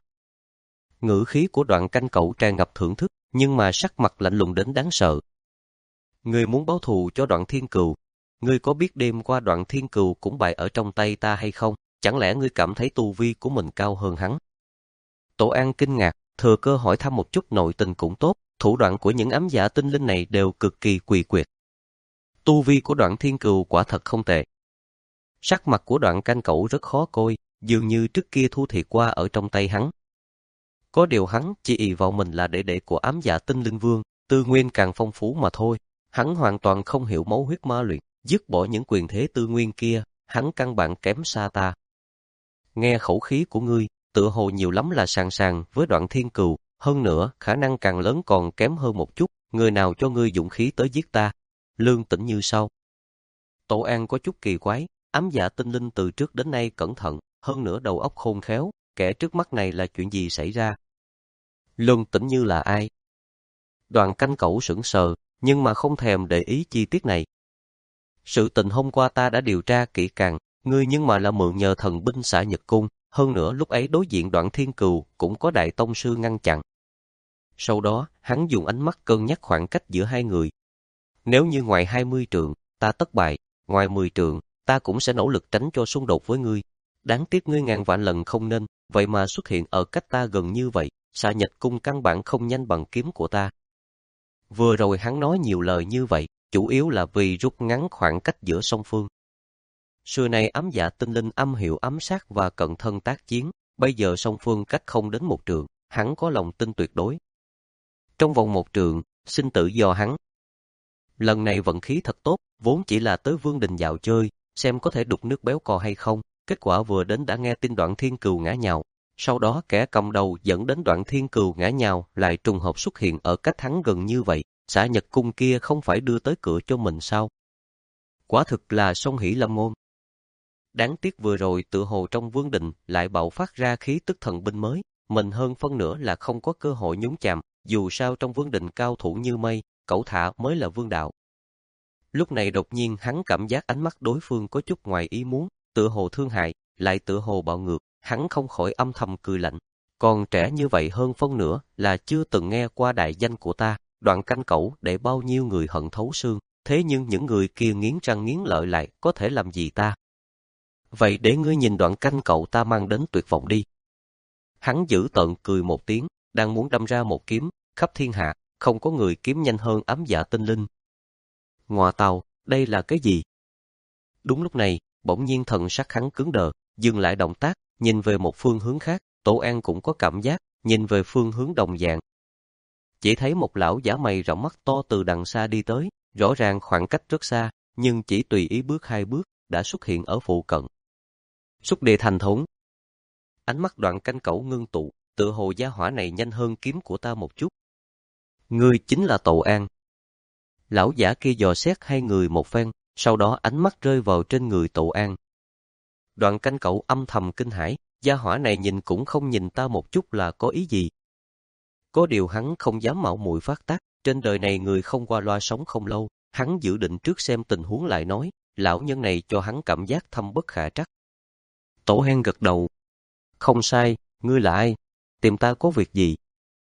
Ngữ khí của Đoạn Canh Cẩu tràn ngập thưởng thức, nhưng mà sắc mặt lạnh lùng đến đáng sợ. Ngươi muốn báo thù cho Đoạn Thiên Cừu, ngươi có biết đêm qua Đoạn Thiên Cừu cũng bại ở trong tay ta hay không? Chẳng lẽ ngươi cảm thấy tu vi của mình cao hơn hắn? Tổ An kinh ngạc, thừa cơ hỏi thăm một chút nội tình cũng tốt, thủ đoạn của những ám dạ tinh linh này đều cực kỳ quỳ quyệt. Tu vi của Đoạn Thiên Cừu quả thật không tệ. Sắc mặt của Đoạn Canh Cẩu rất khó coi, dường như trước kia thua thiệt qua ở trong tay hắn. Có điều hắn chỉ ỷ vào mình là đệ đệ của ám dạ tinh linh vương, tư nguyên càng phong phú mà thôi. Hắn hoàn toàn không hiểu máu huyết ma luyện, dứt bỏ những quyền thế tư nguyên kia, hắn căn bản kém xa ta. Nghe khẩu khí của ngươi, tựa hồ nhiều lắm là sàng sàng với Đoạn Thiên Cừu, hơn nữa khả năng càng lớn còn kém hơn một chút, người nào cho ngươi dũng khí tới giết ta? Lương Tĩnh Như sau. Tổ An có chút kỳ quái, ám dạ tinh linh từ trước đến nay cẩn thận, hơn nữa đầu óc khôn khéo, kẻ trước mắt này là chuyện gì xảy ra? Lương Tĩnh Như là ai? Đoạn Canh Cẩu sững sờ, nhưng mà không thèm để ý chi tiết này. Sự tình hôm qua ta đã điều tra kỹ càng, ngươi nhưng mà là mượn nhờ thần binh xả Nhật Cung, hơn nữa lúc ấy đối diện Đoạn Thiên Cừu cũng có đại tông sư ngăn chặn. Sau đó, hắn dùng ánh mắt cân nhắc khoảng cách giữa hai người. Nếu như ngoài hai mươi trượng, ta tất bại, ngoài mười trượng, ta cũng sẽ nỗ lực tránh cho xung đột với ngươi. Đáng tiếc ngươi ngàn vạn lần không nên, vậy mà xuất hiện ở cách ta gần như vậy, xạ Nhật Cung căn bản không nhanh bằng kiếm của ta. Vừa rồi hắn nói nhiều lời như vậy, chủ yếu là vì rút ngắn khoảng cách giữa song phương. Xưa nay ám dạ tinh linh âm hiệu ám sát và cận thân tác chiến, bây giờ song phương cách không đến một trượng, hắn có lòng tin tuyệt đối. Trong vòng một trượng, sinh tử do hắn. Lần này vận khí thật tốt, vốn chỉ là tới Vương Đình dạo chơi, xem có thể đục nước béo cò hay không, kết quả vừa đến đã nghe tin Đoạn Thiên Cừu ngã nhào. Sau đó kẻ cầm đầu dẫn đến Đoạn Thiên Cừu ngã nhào lại trùng hợp xuất hiện ở cách hắn gần như vậy, xả Nhật Cung kia không phải đưa tới cửa cho mình sao? Quả thực là song hỷ lâm môn. Đáng tiếc vừa rồi tự hồ trong Vương Đình lại bạo phát ra khí tức thần binh mới, mình hơn phân nửa là không có cơ hội nhúng chạm, dù sao trong Vương Đình cao thủ như mây, cẩu thả mới là vương đạo. Lúc này đột nhiên hắn cảm giác ánh mắt đối phương có chút ngoài ý muốn, tựa hồ thương hại, lại tựa hồ bạo ngược, hắn không khỏi âm thầm cười lạnh. Còn trẻ như vậy hơn phân nửa là chưa từng nghe qua đại danh của ta, Đoạn Canh Cẩu để bao nhiêu người hận thấu xương, thế nhưng những người kia nghiến răng nghiến lợi lại có thể làm gì ta? Vậy để ngươi nhìn Đoạn Canh Cẩu ta mang đến tuyệt vọng đi. Hắn giữ tợn cười một tiếng, đang muốn đâm ra một kiếm, khắp thiên hạ, không có người kiếm nhanh hơn ám dạ tinh linh. Ngoa tào, đây là cái gì? Đúng lúc này, bỗng nhiên thần sắc hắn cứng đờ, dừng lại động tác, nhìn về một phương hướng khác, Tổ An cũng có cảm giác, nhìn về phương hướng đồng dạng. Chỉ thấy một lão giả mày rậm mắt to từ đằng xa đi tới, rõ ràng khoảng cách rất xa, nhưng chỉ tùy ý bước hai bước, đã xuất hiện ở phụ cận. Xúc địa thành thốn. Ánh mắt Đoạn Canh Cẩu ngưng tụ, tựa hồ gia hỏa này nhanh hơn kiếm của ta một chút. Ngươi chính là Tổ An. Lão giả kia dò xét hai người một phen, sau đó ánh mắt rơi vào trên người Tổ An. Đoạn Canh Cẩu âm thầm kinh hãi, gia hỏa này nhìn cũng không nhìn ta một chút là có ý gì. Có điều hắn không dám mạo muội phát tác, trên đời này người không qua loa sống không lâu, hắn dự định trước xem tình huống lại nói, lão nhân này cho hắn cảm giác thâm bất khả trắc. Tổ Hen gật đầu. Không sai, ngươi là ai? Tìm ta có việc gì?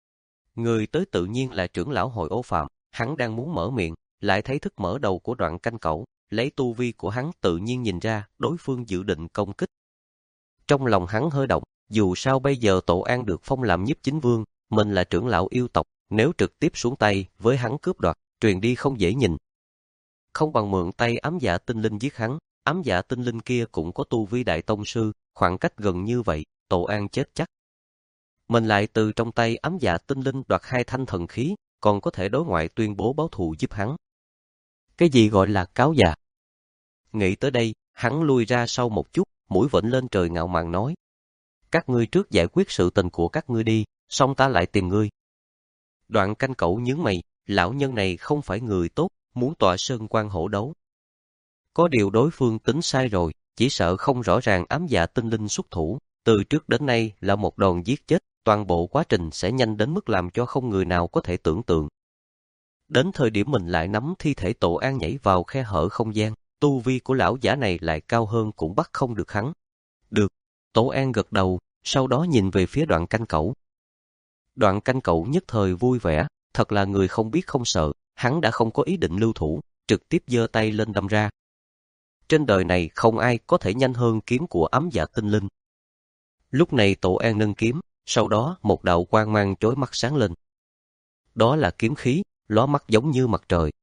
Người tới tự nhiên là trưởng lão hội Ô Phạm, hắn đang muốn mở miệng, lại thấy thức mở đầu của Đoạn Canh Cẩu, lấy tu vi của hắn tự nhiên nhìn ra đối phương dự định công kích. Trong lòng hắn hơi động, dù sao bây giờ Tổ An được phong làm nhiếp chính vương, mình là trưởng lão yêu tộc, nếu trực tiếp xuống tay với hắn cướp đoạt, truyền đi không dễ nhìn. Không bằng mượn tay ám dạ tinh linh giết hắn, ám dạ tinh linh kia cũng có tu vi đại tông sư, khoảng cách gần như vậy, Tổ An chết chắc. Mình lại từ trong tay ám dạ tinh linh đoạt hai thanh thần khí, còn có thể đối ngoại tuyên bố báo thù giúp hắn. Cái gì gọi là cáo già? Nghĩ tới đây, hắn lui ra sau một chút, mũi vểnh lên trời ngạo mạn nói. Các ngươi trước giải quyết sự tình của các ngươi đi, xong ta lại tìm ngươi. Đoạn Canh Cẩu nhướng mày, lão nhân này không phải người tốt, muốn tọa sơn quan hổ đấu. Có điều đối phương tính sai rồi, chỉ sợ không rõ ràng ám dạ tinh linh xuất thủ, từ trước đến nay là một đòn giết chết, toàn bộ quá trình sẽ nhanh đến mức làm cho không người nào có thể tưởng tượng. Đến thời điểm mình lại nắm thi thể Tổ An nhảy vào khe hở không gian, tu vi của lão giả này lại cao hơn cũng bắt không được hắn. Được, Tổ An gật đầu, sau đó nhìn về phía Đoạn Canh Cẩu. Đoạn Canh Cẩu nhất thời vui vẻ, thật là người không biết không sợ, hắn đã không có ý định lưu thủ, trực tiếp giơ tay lên đâm ra. Trên đời này không ai có thể nhanh hơn kiếm của ám dạ tinh linh. Lúc này Tổ An nâng kiếm, sau đó một đạo quang mang chói mắt sáng lên. Đó là kiếm khí, lóa mắt giống như mặt trời.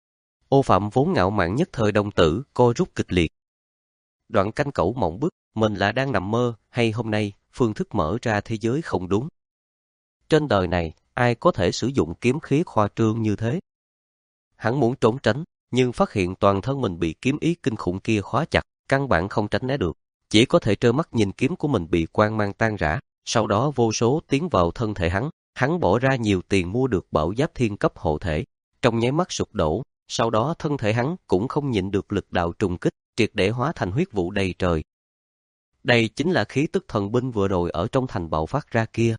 Ô Phạm vốn ngạo mạn nhất thời đồng tử, co rút kịch liệt. Đoạn Canh Cẩu mộng bức, mình là đang nằm mơ, hay hôm nay, phương thức mở ra thế giới không đúng. Trên đời này, ai có thể sử dụng kiếm khí khoa trương như thế? Hắn muốn trốn tránh, nhưng phát hiện toàn thân mình bị kiếm ý kinh khủng kia khóa chặt, căn bản không tránh né được. Chỉ có thể trơ mắt nhìn kiếm của mình bị quang mang tan rã, sau đó vô số tiến vào thân thể hắn. Hắn bỏ ra nhiều tiền mua được bảo giáp thiên cấp hộ thể, trong nháy mắt sụp đổ, sau đó thân thể hắn cũng không nhịn được lực đạo trùng kích, triệt để hóa thành huyết vụ đầy trời. Đây chính là khí tức thần binh vừa rồi ở trong thành bạo phát ra kia.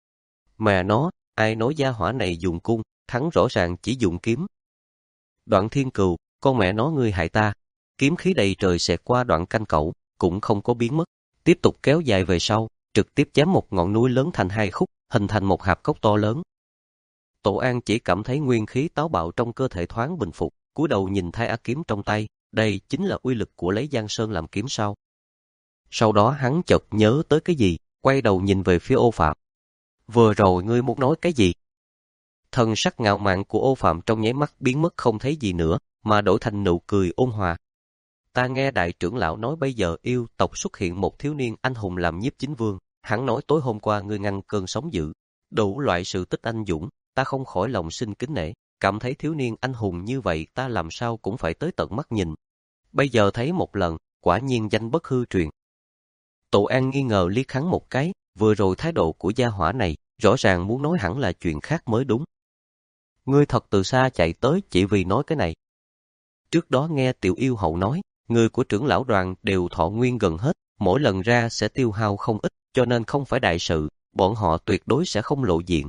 Mà nó, ai nói gia hỏa này dùng cung, thắng rõ ràng chỉ dùng kiếm. Đoạn Thiên Cừu, con mẹ nó ngươi hại ta, kiếm khí đầy trời xẹt qua Đoạn Canh Cẩu, cũng không có biến mất, tiếp tục kéo dài về sau, trực tiếp chém một ngọn núi lớn thành hai khúc, hình thành một hạp cốc to lớn. Tổ An chỉ cảm thấy nguyên khí táo bạo trong cơ thể thoáng bình phục, cúi đầu nhìn Thái A kiếm trong tay, đây chính là uy lực của lấy Giang Sơn làm kiếm sao. Sau đó hắn chợt nhớ tới cái gì, quay đầu nhìn về phía Ô Phạm. Vừa rồi ngươi muốn nói cái gì? Thần sắc ngạo mạn của Ô Phạm trong nháy mắt biến mất không thấy gì nữa, mà đổi thành nụ cười ôn hòa. Ta nghe đại trưởng lão nói bây giờ yêu tộc xuất hiện một thiếu niên anh hùng làm nhiếp chính vương, hắn nói tối hôm qua ngươi ngăn cơn sóng dữ, đủ loại sự tích anh dũng, ta không khỏi lòng sinh kính nể, cảm thấy thiếu niên anh hùng như vậy ta làm sao cũng phải tới tận mắt nhìn. Bây giờ thấy một lần, quả nhiên danh bất hư truyền. Tổ An nghi ngờ liếc hắn một cái, vừa rồi thái độ của gia hỏa này, rõ ràng muốn nói hẳn là chuyện khác mới đúng. Ngươi thật từ xa chạy tới chỉ vì nói cái này. Trước đó nghe Tiểu Yêu Hậu nói, người của trưởng lão đoàn đều thọ nguyên gần hết, mỗi lần ra sẽ tiêu hao không ít, cho nên không phải đại sự, bọn họ tuyệt đối sẽ không lộ diện.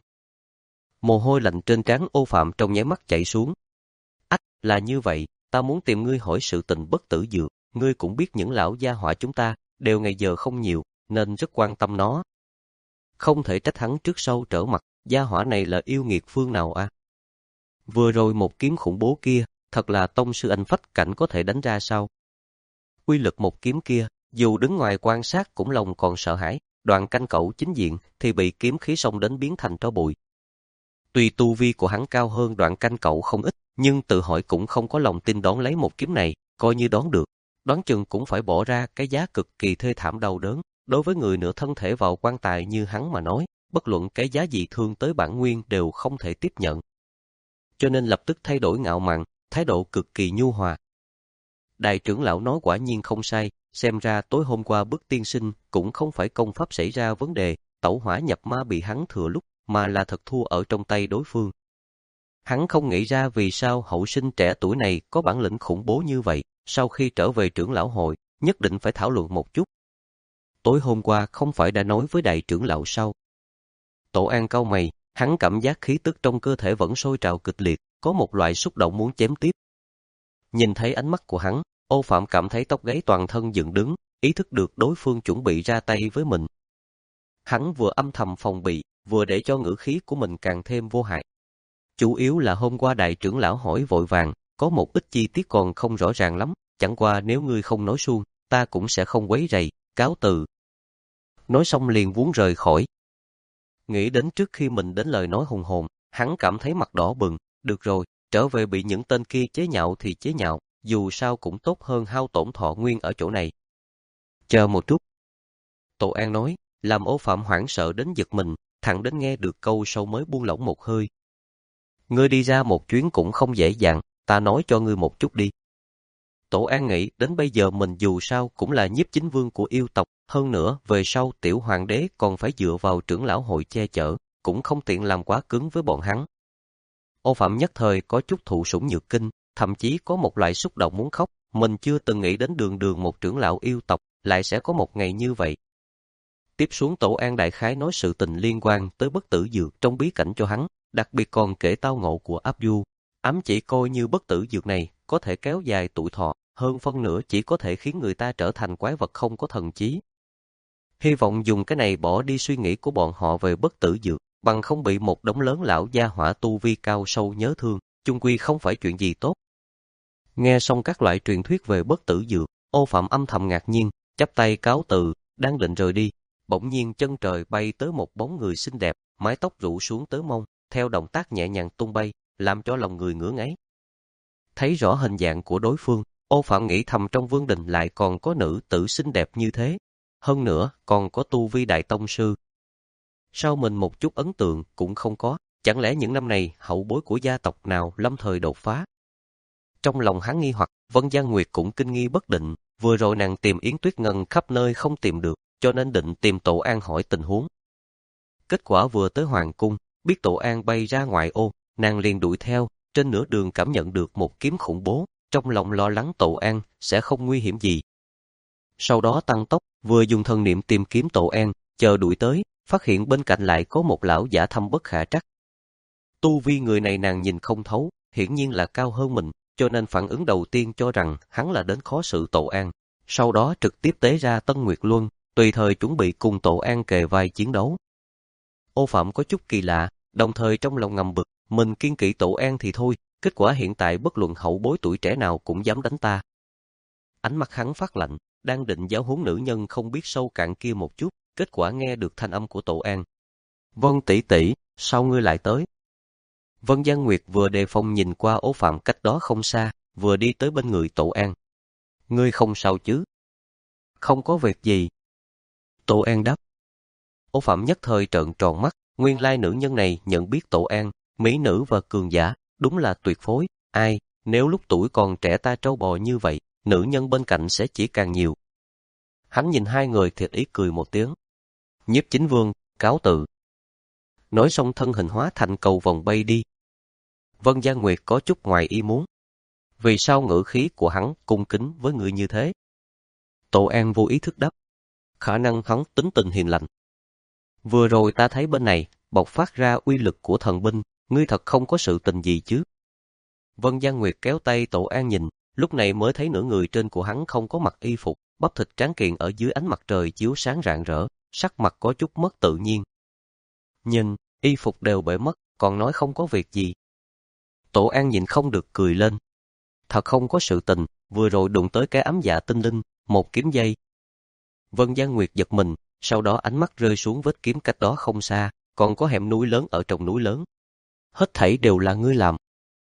Mồ hôi lạnh trên trán Ô Phạm trong nháy mắt chảy xuống. Ách, là như vậy, ta muốn tìm ngươi hỏi sự tình bất tử dược, ngươi cũng biết những lão gia hỏa chúng ta, đều ngày giờ không nhiều, nên rất quan tâm nó. Không thể trách hắn trước sau trở mặt, gia hỏa này là yêu nghiệt phương nào à? Vừa rồi một kiếm khủng bố kia, thật là tông sư anh phách cảnh có thể đánh ra sao? Uy lực một kiếm kia, dù đứng ngoài quan sát cũng lòng còn sợ hãi, Đoạn canh cẩu chính diện thì bị kiếm khí xông đến biến thành tro bụi. Tuy tu vi của hắn cao hơn Đoạn canh cẩu không ít, nhưng tự hỏi cũng không có lòng tin đón lấy một kiếm này, coi như đón được, đoán chừng cũng phải bỏ ra cái giá cực kỳ thê thảm đau đớn. Đối với người nửa thân thể vào quan tài như hắn mà nói, bất luận cái giá gì thương tới bản nguyên đều không thể tiếp nhận. Cho nên lập tức thay đổi ngạo mạn, thái độ cực kỳ nhu hòa. Đại trưởng lão nói quả nhiên không sai, xem ra tối hôm qua Bức tiên sinh cũng không phải công pháp xảy ra vấn đề, tẩu hỏa nhập ma bị hắn thừa lúc, mà là thật thua ở trong tay đối phương. Hắn không nghĩ ra vì sao hậu sinh trẻ tuổi này có bản lĩnh khủng bố như vậy, sau khi trở về trưởng lão hội, nhất định phải thảo luận một chút. Tối hôm qua không phải đã nói với đại trưởng lão sao? Tổ An cau mày, hắn cảm giác khí tức trong cơ thể vẫn sôi trào kịch liệt, có một loại xúc động muốn chém tiếp. Nhìn thấy ánh mắt của hắn, Ô Phạm cảm thấy tóc gáy toàn thân dựng đứng, ý thức được đối phương chuẩn bị ra tay với mình. Hắn vừa âm thầm phòng bị, vừa để cho ngữ khí của mình càng thêm vô hại. Chủ yếu là hôm qua đại trưởng lão hỏi vội vàng, có một ít chi tiết còn không rõ ràng lắm, chẳng qua nếu ngươi không nói suông, ta cũng sẽ không quấy rầy, cáo từ. Nói xong liền vốn rời khỏi. Nghĩ đến trước khi mình đến lời nói hùng hồn, hắn cảm thấy mặt đỏ bừng, được rồi, trở về bị những tên kia chế nhạo thì chế nhạo, dù sao cũng tốt hơn hao tổn thọ nguyên ở chỗ này. Chờ một chút. Tổ An nói, làm Ô Phạm hoảng sợ đến giật mình, thẳng đến nghe được câu sau mới buông lỏng một hơi. Ngươi đi ra một chuyến cũng không dễ dàng, ta nói cho ngươi một chút đi. Tổ An nghĩ đến bây giờ mình dù sao cũng là nhiếp chính vương của yêu tộc, hơn nữa về sau tiểu hoàng đế còn phải dựa vào trưởng lão hội che chở, cũng không tiện làm quá cứng với bọn hắn. Ô Phạm nhất thời có chút thụ sủng nhược kinh, thậm chí có một loại xúc động muốn khóc, mình chưa từng nghĩ đến đường đường một trưởng lão yêu tộc, lại sẽ có một ngày như vậy. Tiếp xuống Tổ An đại khái nói sự tình liên quan tới bất tử dược trong bí cảnh cho hắn, đặc biệt còn kể tao ngộ của Áp Du. Ám chỉ coi như bất tử dược này có thể kéo dài tuổi thọ, hơn phân nửa chỉ có thể khiến người ta trở thành quái vật không có thần trí. Hy vọng dùng cái này bỏ đi suy nghĩ của bọn họ về bất tử dược, bằng không bị một đống lớn lão gia hỏa tu vi cao sâu nhớ thương, chung quy không phải chuyện gì tốt. Nghe xong các loại truyền thuyết về bất tử dược, Ô Phạm âm thầm ngạc nhiên, chắp tay cáo từ, đang định rời đi, bỗng nhiên chân trời bay tới một bóng người xinh đẹp, mái tóc rủ xuống tới mông, theo động tác nhẹ nhàng tung bay, làm cho lòng người ngửa ngáy. Thấy rõ hình dạng của đối phương, Ô Phạm nghĩ thầm trong vương đình lại còn có nữ tử xinh đẹp như thế, hơn nữa còn có tu vi đại tông sư. Sao mình một chút ấn tượng cũng không có, chẳng lẽ những năm này hậu bối của gia tộc nào lâm thời đột phá? Trong lòng hắn nghi hoặc, Vân Giang Nguyệt cũng kinh nghi bất định, vừa rồi nàng tìm Yến Tuyết Ngân khắp nơi không tìm được, cho nên định tìm Tổ An hỏi tình huống. Kết quả vừa tới hoàng cung, biết Tổ An bay ra ngoài ô, nàng liền đuổi theo, trên nửa đường cảm nhận được một kiếm khủng bố, trong lòng lo lắng Tổ An sẽ không nguy hiểm gì. Sau đó tăng tốc, vừa dùng thần niệm tìm kiếm Tổ An, chờ đuổi tới, phát hiện bên cạnh lại có một lão giả thâm bất khả trắc. Tu vi người này nàng nhìn không thấu, hiển nhiên là cao hơn mình, cho nên phản ứng đầu tiên cho rằng hắn là đến khó xử Tổ An, sau đó trực tiếp tế ra Tân Nguyệt Luân, tùy thời chuẩn bị cùng Tổ An kề vai chiến đấu. Ô Phạm có chút kỳ lạ, đồng thời trong lòng ngầm bực, mình kiên kỵ Tổ An thì thôi, kết quả hiện tại bất luận hậu bối tuổi trẻ nào cũng dám đánh ta. Ánh mắt hắn phát lạnh, đang định giáo huấn nữ nhân không biết sâu cạn kia một chút, kết quả nghe được thanh âm của Tổ An. Vân tỷ tỷ, sao ngươi lại tới? Vân Giang Nguyệt vừa đề phòng nhìn qua Ô Phạm cách đó không xa, vừa đi tới bên người Tổ An. Ngươi không sao chứ? Không có việc gì. Tổ An đáp. Ô Phạm nhất thời trợn tròn mắt, nguyên lai nữ nhân này nhận biết Tổ An, mỹ nữ và cường giả, đúng là tuyệt phối. Ai, nếu lúc tuổi còn trẻ ta trâu bò như vậy, nữ nhân bên cạnh sẽ chỉ càng nhiều. Hắn nhìn hai người thiệt ý cười một tiếng. Nhiếp chính vương, cáo từ. Nói xong thân hình hóa thành cầu vòng bay đi. Vân Giang Nguyệt có chút ngoài ý muốn. Vì sao ngữ khí của hắn cung kính với người như thế? Tổ An vô ý thức đáp. Khả năng hắn tính tình hiền lành. Vừa rồi ta thấy bên này, bộc phát ra uy lực của thần binh, ngươi thật không có sự tình gì chứ? Vân Giang Nguyệt kéo tay Tổ An nhìn, lúc này mới thấy nửa người trên của hắn không có mặc y phục, bắp thịt tráng kiện ở dưới ánh mặt trời chiếu sáng rạng rỡ, sắc mặt có chút mất tự nhiên. Nhìn, y phục đều bể mất, còn nói không có việc gì. Tổ An nhìn không được cười lên. Thật không có sự tình, vừa rồi đụng tới cái ấm dạ tinh linh, một kiếm dây. Vân Giang Nguyệt giật mình, sau đó ánh mắt rơi xuống vết kiếm cách đó không xa, còn có hẻm núi lớn ở trong núi lớn. Hết thảy đều là ngươi làm.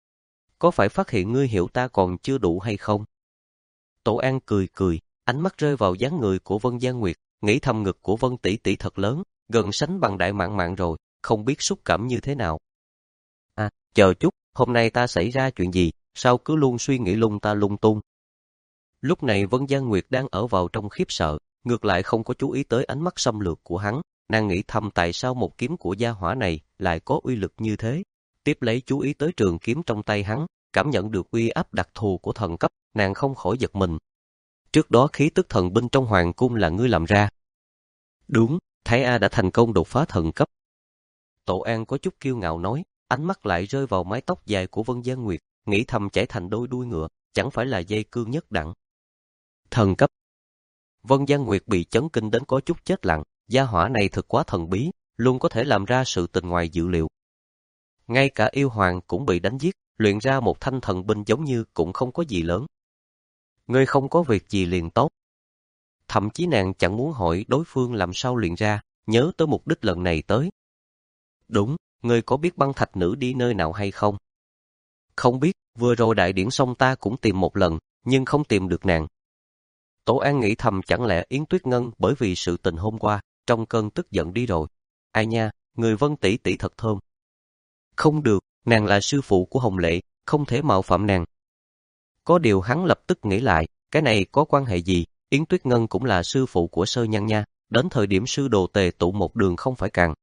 Có phải phát hiện ngươi hiểu ta còn chưa đủ hay không? Tổ An cười cười, ánh mắt rơi vào dáng người của Vân Gian Nguyệt, nghĩ thầm ngực của Vân tỷ tỷ thật lớn, gần sánh bằng Đại Mạn Mạn rồi, không biết xúc cảm như thế nào. À, chờ chút, hôm nay ta xảy ra chuyện gì, sao cứ luôn suy nghĩ lung ta lung tung. Lúc này Vân Gian Nguyệt đang ở vào trong khiếp sợ, ngược lại không có chú ý tới ánh mắt xâm lược của hắn, nàng nghĩ thầm tại sao một kiếm của gia hỏa này lại có uy lực như thế. Tiếp lấy chú ý tới trường kiếm trong tay hắn, cảm nhận được uy áp đặc thù của thần cấp, nàng không khỏi giật mình. Trước đó khí tức thần binh trong hoàng cung là ngươi làm ra. Đúng, Thái A đã thành công đột phá thần cấp. Tổ An có chút kiêu ngạo nói, ánh mắt lại rơi vào mái tóc dài của Vân Gian Nguyệt, nghĩ thầm chảy thành đôi đuôi ngựa, chẳng phải là dây cương nhất đẳng. Thần cấp. Vân Gian Nguyệt bị chấn kinh đến có chút chết lặng, gia hỏa này thực quá thần bí, luôn có thể làm ra sự tình ngoài dự liệu. Ngay cả yêu hoàng cũng bị đánh giết, luyện ra một thanh thần binh giống như cũng không có gì lớn. Ngươi không có việc gì liền tốt. Thậm chí nàng chẳng muốn hỏi đối phương làm sao luyện ra, nhớ tới mục đích lần này tới. Đúng, ngươi có biết băng thạch nữ đi nơi nào hay không? Không biết, vừa rồi đại điển xong ta cũng tìm một lần, nhưng không tìm được nàng. Tổ An nghĩ thầm chẳng lẽ Yến Tuyết Ngân bởi vì sự tình hôm qua, trong cơn tức giận đi rồi. Ai nha, người Vân tỷ tỷ thật thơm. Không được, nàng là sư phụ của Hồng Lệ, không thể mạo phạm nàng. Có điều hắn lập tức nghĩ lại, cái này có quan hệ gì, Yến Tuyết Ngân cũng là sư phụ của Sơ Nhân nha, đến thời điểm sư đồ tề tụ một đường không phải càng.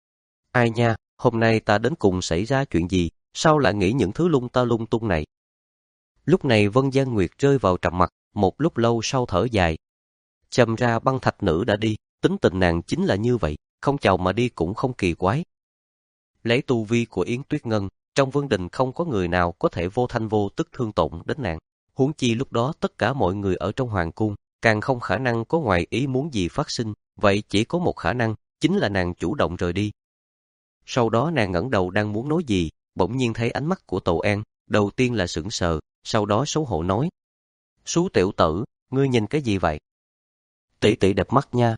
Ai nha, hôm nay ta đến cùng xảy ra chuyện gì, sao lại nghĩ những thứ lung ta lung tung này. Lúc này Vân Gian Nguyệt rơi vào trầm mặc, một lúc lâu sau thở dài. Châm ra băng thạch nữ đã đi, tính tình nàng chính là như vậy, không chào mà đi cũng không kỳ quái. Lấy tu vi của Yến Tuyết Ngân, trong vương đình không có người nào có thể vô thanh vô tức thương tổn đến nàng. Huống chi lúc đó tất cả mọi người ở trong hoàng cung, càng không khả năng có ngoài ý muốn gì phát sinh, vậy chỉ có một khả năng, chính là nàng chủ động rời đi. Sau đó nàng ngẩng đầu đang muốn nói gì, bỗng nhiên thấy ánh mắt của Tổ An, đầu tiên là sững sờ, sau đó xấu hổ nói. Sú tiểu tử, ngươi nhìn cái gì vậy? Tỷ tỷ đẹp mắt nha.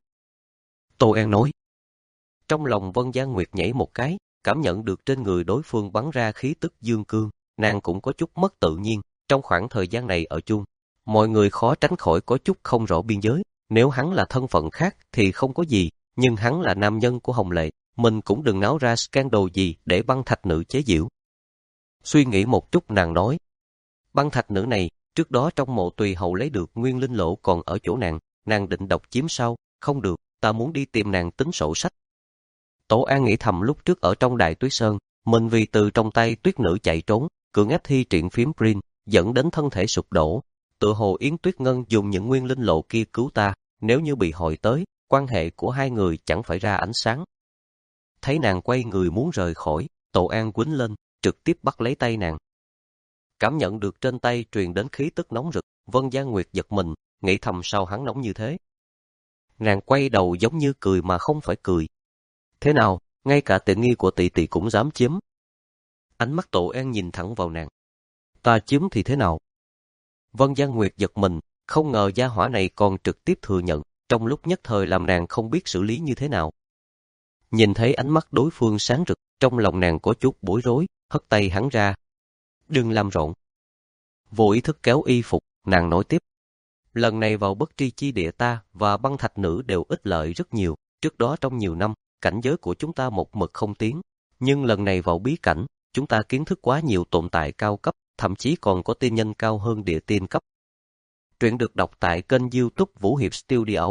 Tổ An nói. Trong lòng Vân Gian Nguyệt nhảy một cái, cảm nhận được trên người đối phương bắn ra khí tức dương cương, nàng cũng có chút mất tự nhiên, trong khoảng thời gian này ở chung. Mọi người khó tránh khỏi có chút không rõ biên giới, nếu hắn là thân phận khác thì không có gì, nhưng hắn là nam nhân của Hồng Lệ, mình cũng đừng náo ra scandal gì để băng thạch nữ chế giễu. Suy nghĩ một chút nàng nói, băng thạch nữ này, trước đó trong mộ tùy hậu lấy được nguyên linh lỗ còn ở chỗ nàng, nàng định độc chiếm sau, không được, ta muốn đi tìm nàng tính sổ sách. Tổ An nghĩ thầm lúc trước ở trong Đại Tuyết Sơn, mình vì từ trong tay tuyết nữ chạy trốn, cưỡng ép thi triển phím Green, dẫn đến thân thể sụp đổ. Tự hồ Yến Tuyết Ngân dùng những nguyên linh lộ kia cứu ta, nếu như bị hội tới, quan hệ của hai người chẳng phải ra ánh sáng. Thấy nàng quay người muốn rời khỏi, Tổ An quýnh lên, trực tiếp bắt lấy tay nàng. Cảm nhận được trên tay truyền đến khí tức nóng rực, Vân Gian Nguyệt giật mình, nghĩ thầm sao hắn nóng như thế. Nàng quay đầu giống như cười mà không phải cười. Thế nào, ngay cả tiện nghi của tỷ tỷ cũng dám chiếm. Ánh mắt Tổ An nhìn thẳng vào nàng. Ta chiếm thì thế nào? Vân Gian Nguyệt giật mình, không ngờ gia hỏa này còn trực tiếp thừa nhận, trong lúc nhất thời làm nàng không biết xử lý như thế nào. Nhìn thấy ánh mắt đối phương sáng rực, trong lòng nàng có chút bối rối, hất tay hắn ra. Đừng làm rộn. Vô ý thức kéo y phục, nàng nói tiếp. Lần này vào bất tri chi địa ta và băng thạch nữ đều ích lợi rất nhiều, trước đó trong nhiều năm, cảnh giới của chúng ta một mực không tiến. Nhưng lần này vào bí cảnh, chúng ta kiến thức quá nhiều tồn tại cao cấp, thậm chí còn có tiên nhân cao hơn địa tiên cấp. Truyện được đọc tại kênh YouTube Vũ Hiệp Studio.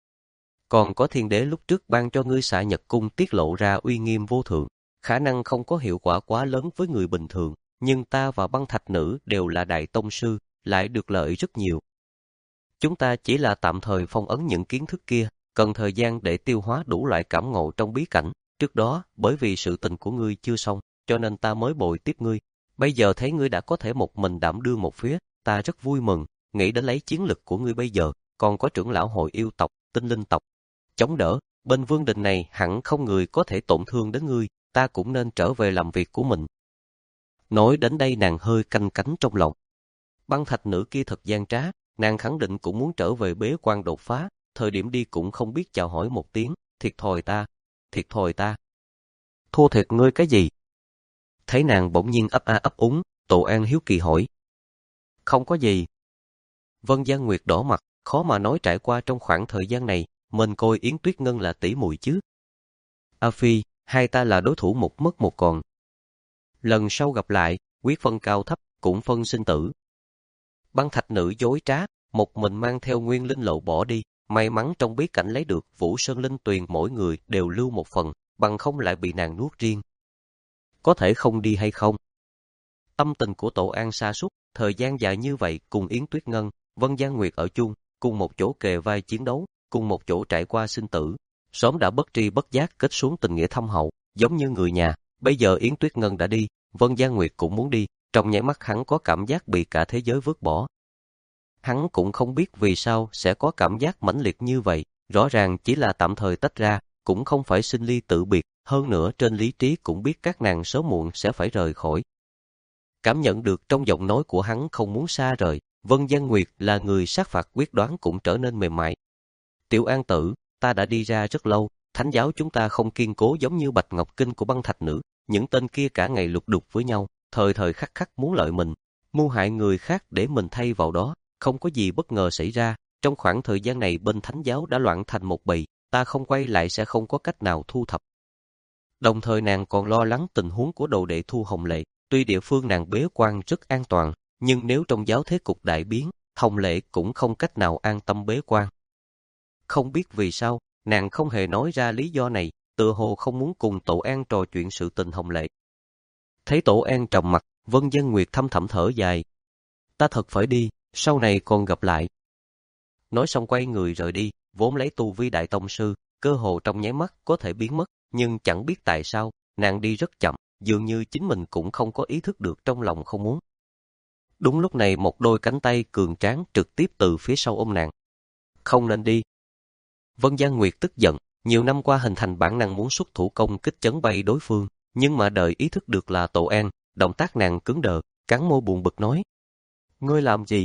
Còn có thiên đế lúc trước ban cho ngươi xạ nhật cung tiết lộ ra uy nghiêm vô thượng, khả năng không có hiệu quả quá lớn với người bình thường, nhưng ta và băng thạch nữ đều là đại tông sư, lại được lợi rất nhiều. Chúng ta chỉ là tạm thời phong ấn những kiến thức kia, cần thời gian để tiêu hóa đủ loại cảm ngộ trong bí cảnh. Trước đó, bởi vì sự tình của ngươi chưa xong, cho nên ta mới bồi tiếp ngươi. Bây giờ thấy ngươi đã có thể một mình đảm đương một phía, ta rất vui mừng, nghĩ đến lấy chiến lực của ngươi bây giờ, còn có trưởng lão hội yêu tộc, tinh linh tộc. Chống đỡ, bên vương đình này hẳn không người có thể tổn thương đến ngươi, ta cũng nên trở về làm việc của mình. Nói đến đây nàng hơi canh cánh trong lòng. Băng thạch nữ kia thật gian trá, nàng khẳng định cũng muốn trở về bế quan đột phá, thời điểm đi cũng không biết chào hỏi một tiếng, thiệt thòi ta, thiệt thòi ta. Thua thiệt ngươi cái gì? Thấy nàng bỗng nhiên ấp a ấp úng, Tổ An hiếu kỳ hỏi. Không có gì. Vân Giang Nguyệt đỏ mặt, khó mà nói trải qua trong khoảng thời gian này, mình coi Yến Tuyết Ngân là tỷ muội chứ. A Phi, hai ta là đối thủ một mất một còn. Lần sau gặp lại, quyết phân cao thấp, cũng phân sinh tử. Băng thạch nữ dối trá, một mình mang theo nguyên linh lộ bỏ đi, may mắn trong bí cảnh lấy được Vũ Sơn Linh Tuyền mỗi người đều lưu một phần, bằng không lại bị nàng nuốt riêng. Có thể không đi hay không? Tâm tình của Tổ An sa sút, thời gian dài như vậy cùng Yến Tuyết Ngân, Vân Giang Nguyệt ở chung, cùng một chỗ kề vai chiến đấu, cùng một chỗ trải qua sinh tử, sớm đã bất tri bất giác kết xuống tình nghĩa thâm hậu, giống như người nhà. Bây giờ Yến Tuyết Ngân đã đi, Vân Giang Nguyệt cũng muốn đi, trong nháy mắt hắn có cảm giác bị cả thế giới vứt bỏ. Hắn cũng không biết vì sao sẽ có cảm giác mãnh liệt như vậy, rõ ràng chỉ là tạm thời tách ra, cũng không phải sinh ly tử biệt, hơn nữa trên lý trí cũng biết các nàng sớm muộn sẽ phải rời khỏi. Cảm nhận được trong giọng nói của hắn không muốn xa rời, Vân Giang Nguyệt là người sát phạt quyết đoán cũng trở nên mềm mại. Tiểu An tử, ta đã đi ra rất lâu, thánh giáo chúng ta không kiên cố giống như Bạch Ngọc Kinh của băng thạch nữ, những tên kia cả ngày lục đục với nhau, thời thời khắc khắc muốn lợi mình, mưu hại người khác để mình thay vào đó, không có gì bất ngờ xảy ra. Trong khoảng thời gian này bên thánh giáo đã loạn thành một bầy, ta không quay lại sẽ không có cách nào thu thập. Đồng thời nàng còn lo lắng tình huống của đồ đệ Thu Hồng Lệ, tuy địa phương nàng bế quan rất an toàn, nhưng nếu trong giáo thế cục đại biến, Hồng Lệ cũng không cách nào an tâm bế quan. Không biết vì sao, nàng không hề nói ra lý do này, tựa hồ không muốn cùng Tổ An trò chuyện sự tình Hồng Lệ. Thấy Tổ An trầm mặt, Vân Giang Nguyệt thâm thẳm thở dài. Ta thật phải đi, sau này còn gặp lại. Nói xong quay người rời đi, vốn lấy tu vi đại tông sư, cơ hồ trong nháy mắt có thể biến mất, nhưng chẳng biết tại sao, nàng đi rất chậm, dường như chính mình cũng không có ý thức được trong lòng không muốn. Đúng lúc này một đôi cánh tay cường tráng trực tiếp từ phía sau ôm nàng. Không nên đi. Vân Giang Nguyệt tức giận, nhiều năm qua hình thành bản năng muốn xuất thủ công kích chấn bay đối phương, nhưng mà đợi ý thức được là Tổ An, động tác nàng cứng đờ, cắn môi buồn bực nói. Ngươi làm gì?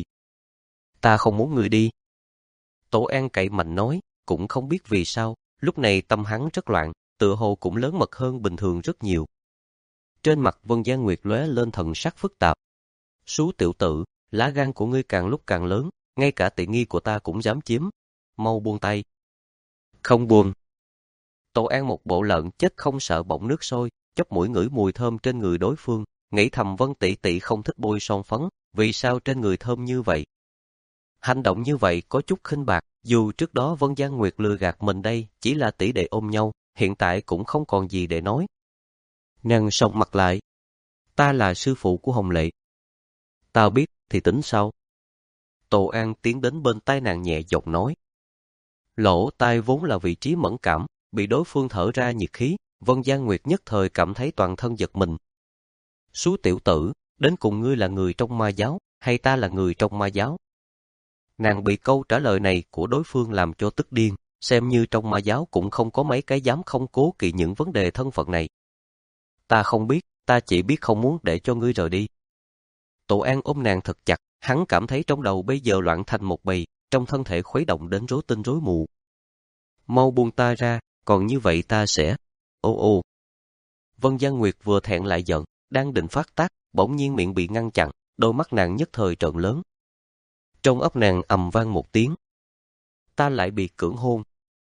Ta không muốn ngươi đi. Tổ An cậy mạnh nói, cũng không biết vì sao, lúc này tâm hắn rất loạn, tựa hồ cũng lớn mật hơn bình thường rất nhiều. Trên mặt Vân Giang Nguyệt lóe lên thần sắc phức tạp. Sú tiểu tử, lá gan của ngươi càng lúc càng lớn, ngay cả tiện nghi của ta cũng dám chiếm. Mau buông tay. Không buông. Tổ An một bộ lợn chết không sợ bỏng nước sôi, chóp mũi ngửi mùi thơm trên người đối phương, nghĩ thầm Vân tỷ tỷ không thích bôi son phấn, vì sao trên người thơm như vậy? Hành động như vậy có chút khinh bạc, dù trước đó Vân Giang Nguyệt lừa gạt mình đây chỉ là tỷ đệ ôm nhau, hiện tại cũng không còn gì để nói. Nàng sòng mặt lại. Ta là sư phụ của Hồng Lệ. Tao biết thì tính sao? Tổ An tiến đến bên tai nàng nhẹ giọng nói. Lỗ tai vốn là vị trí mẫn cảm, bị đối phương thở ra nhiệt khí, Vân Giang Nguyệt nhất thời cảm thấy toàn thân giật mình. Sú tiểu tử, đến cùng ngươi là người trong ma giáo, hay ta là người trong ma giáo? Nàng bị câu trả lời này của đối phương làm cho tức điên, xem như trong ma giáo cũng không có mấy cái dám không cố kỵ những vấn đề thân phận này. Ta không biết, ta chỉ biết không muốn để cho ngươi rời đi. Tổ An ôm nàng thật chặt, hắn cảm thấy trong đầu bây giờ loạn thành một bầy, trong thân thể khuấy động đến rối tinh rối mù. Mau buông ta ra, còn như vậy ta sẽ... Ô ô. Vân Giang Nguyệt vừa thẹn lại giận, đang định phát tác, bỗng nhiên miệng bị ngăn chặn, đôi mắt nàng nhất thời trợn lớn. Trong óc nàng ầm vang một tiếng. Ta lại bị cưỡng hôn.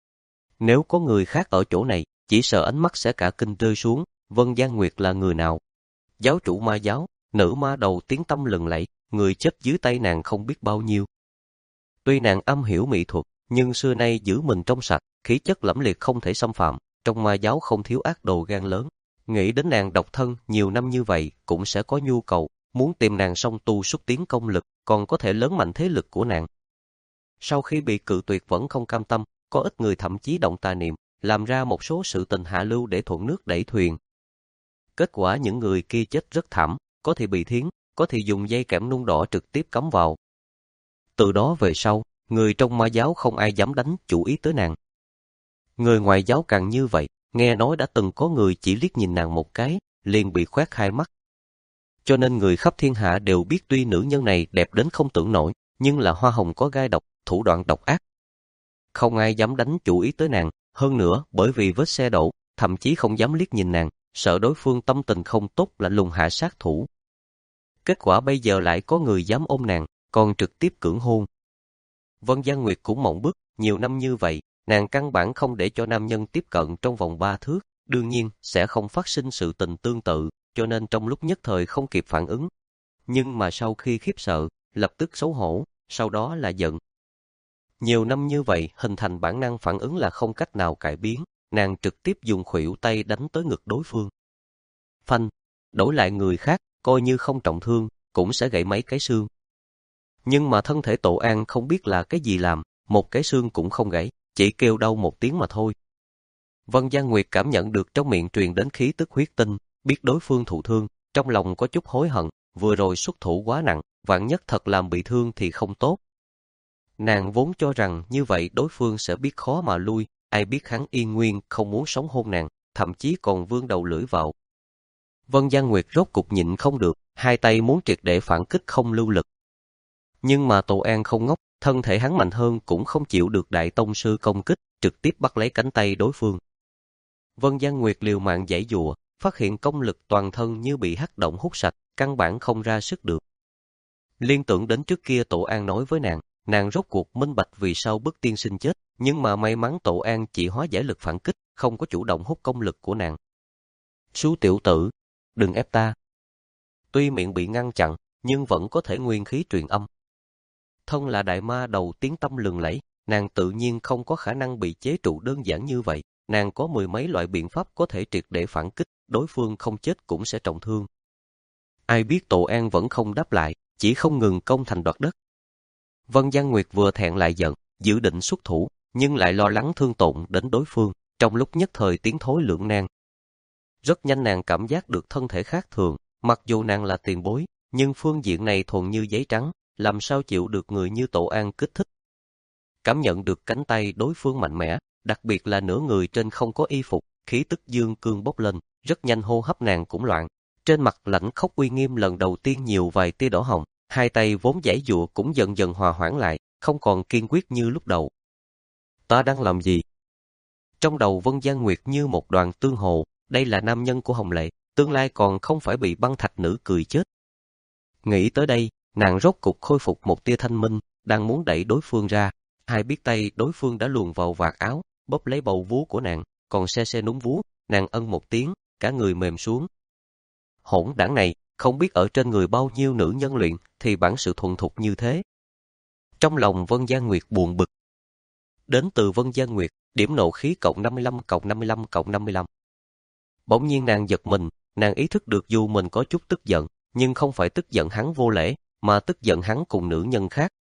Nếu có người khác ở chỗ này, chỉ sợ ánh mắt sẽ cả kinh rơi xuống. Vân Giang Nguyệt là người nào? Giáo chủ ma giáo, nữ ma đầu tiếng tăm lừng lẫy, người chết dưới tay nàng không biết bao nhiêu. Tuy nàng âm hiểu mỹ thuật, nhưng xưa nay giữ mình trong sạch, khí chất lẫm liệt không thể xâm phạm. Trong ma giáo không thiếu ác đồ gan lớn. Nghĩ đến nàng độc thân nhiều năm như vậy, cũng sẽ có nhu cầu, muốn tìm nàng song tu xúc tiến công lực, còn có thể lớn mạnh thế lực của nàng. Sau khi bị cự tuyệt vẫn không cam tâm, có ít người thậm chí động tà niệm, làm ra một số sự tình hạ lưu để thuận nước đẩy thuyền. Kết quả những người kia chết rất thảm, có thì bị thiến, có thì dùng dây kẽm nung đỏ trực tiếp cắm vào. Từ đó về sau, người trong ma giáo không ai dám đánh chủ ý tới nàng. Người ngoài giáo càng như vậy, nghe nói đã từng có người chỉ liếc nhìn nàng một cái, liền bị khoét hai mắt. Cho nên người khắp thiên hạ đều biết tuy nữ nhân này đẹp đến không tưởng nổi, nhưng là hoa hồng có gai độc, thủ đoạn độc ác. không ai dám đánh chủ ý tới nàng, hơn nữa bởi vì vết xe đổ, thậm chí không dám liếc nhìn nàng, sợ đối phương tâm tình không tốt lạnh lùng hạ sát thủ. Kết quả bây giờ lại có người dám ôm nàng, còn trực tiếp cưỡng hôn. Vân Gian Nguyệt cũng mộng bức, nhiều năm như vậy, nàng căn bản không để cho nam nhân tiếp cận trong vòng ba thước, đương nhiên sẽ không phát sinh sự tình tương tự, cho nên trong lúc nhất thời không kịp phản ứng. Nhưng mà sau khi khiếp sợ, lập tức xấu hổ, sau đó là giận. Nhiều năm như vậy, hình thành bản năng phản ứng là không cách nào cải biến, nàng trực tiếp dùng khuỷu tay đánh tới ngực đối phương. Phanh, đổi lại người khác, coi như không trọng thương, cũng sẽ gãy mấy cái xương. Nhưng mà thân thể Tổ An không biết là cái gì làm, một cái xương cũng không gãy, chỉ kêu đau một tiếng mà thôi. Vân Gian Nguyệt cảm nhận được trong miệng truyền đến khí tức huyết tinh, biết đối phương thụ thương, trong lòng có chút hối hận, vừa rồi xuất thủ quá nặng, vạn nhất thật làm bị thương thì không tốt. Nàng vốn cho rằng như vậy đối phương sẽ biết khó mà lui, ai biết hắn yên nguyên không muốn sống hôn nàng, thậm chí còn vươn đầu lưỡi vào. Vân Gian Nguyệt rốt cục nhịn không được, hai tay muốn triệt để phản kích không lưu lực. Nhưng mà Tổ An không ngốc, thân thể hắn mạnh hơn cũng không chịu được đại tông sư công kích, trực tiếp bắt lấy cánh tay đối phương. Vân Gian Nguyệt liều mạng giãy giụa, phát hiện công lực toàn thân như bị hắc động hút sạch, căn bản không ra sức được. Liên tưởng đến trước kia Tổ An nói với nàng, nàng rốt cuộc minh bạch vì sao bức tiên sinh chết, nhưng mà may mắn Tổ An chỉ hóa giải lực phản kích, không có chủ động hút công lực của nàng. Sú tiểu tử, đừng ép ta. Tuy miệng bị ngăn chặn, nhưng vẫn có thể nguyên khí truyền âm. Thân là đại ma đầu tiếng tâm lừng lẫy, nàng tự nhiên không có khả năng bị chế trụ đơn giản như vậy. Nàng có mười mấy loại biện pháp có thể triệt để phản kích, đối phương không chết cũng sẽ trọng thương. Ai biết Tổ An vẫn không đáp lại, chỉ không ngừng công thành đoạt đất. Vân Gian Nguyệt vừa thẹn lại giận, dự định xuất thủ, nhưng lại lo lắng thương tổn đến đối phương, trong lúc nhất thời tiến thối lưỡng nan. Rất nhanh nàng cảm giác được thân thể khác thường, mặc dù nàng là tiền bối, nhưng phương diện này thuần như giấy trắng, làm sao chịu được người như Tổ An kích thích. Cảm nhận được cánh tay đối phương mạnh mẽ, đặc biệt là nửa người trên không có y phục, khí tức dương cương bốc lên, rất nhanh hô hấp nàng cũng loạn. Trên mặt lãnh khốc uy nghiêm lần đầu tiên nhiều vài tia đỏ hồng, hai tay vốn giãy giụa cũng dần dần hòa hoãn lại, không còn kiên quyết như lúc đầu. Ta đang làm gì? Trong đầu Vân Gian Nguyệt như một đoàn tương hồ, đây là nam nhân của Hồng Lệ, tương lai còn không phải bị băng thạch nữ cười chết. Nghĩ tới đây, nàng rốt cục khôi phục một tia thanh minh, đang muốn đẩy đối phương ra. Hai biết tay đối phương đã luồn vào vạt áo, bóp lấy bầu vú của nàng, còn se se núm vú, nàng ân một tiếng, cả người mềm xuống. Hỗn đảng này, không biết ở trên người bao nhiêu nữ nhân luyện, thì bản sự thuần thục như thế. Trong lòng Vân Gian Nguyệt buồn bực. Đến từ Vân Gian Nguyệt, điểm nộ khí cộng năm mươi lăm cộng năm mươi lăm cộng năm mươi lăm. Bỗng nhiên nàng giật mình, nàng ý thức được dù mình có chút tức giận, nhưng không phải tức giận hắn vô lễ, mà tức giận hắn cùng nữ nhân khác.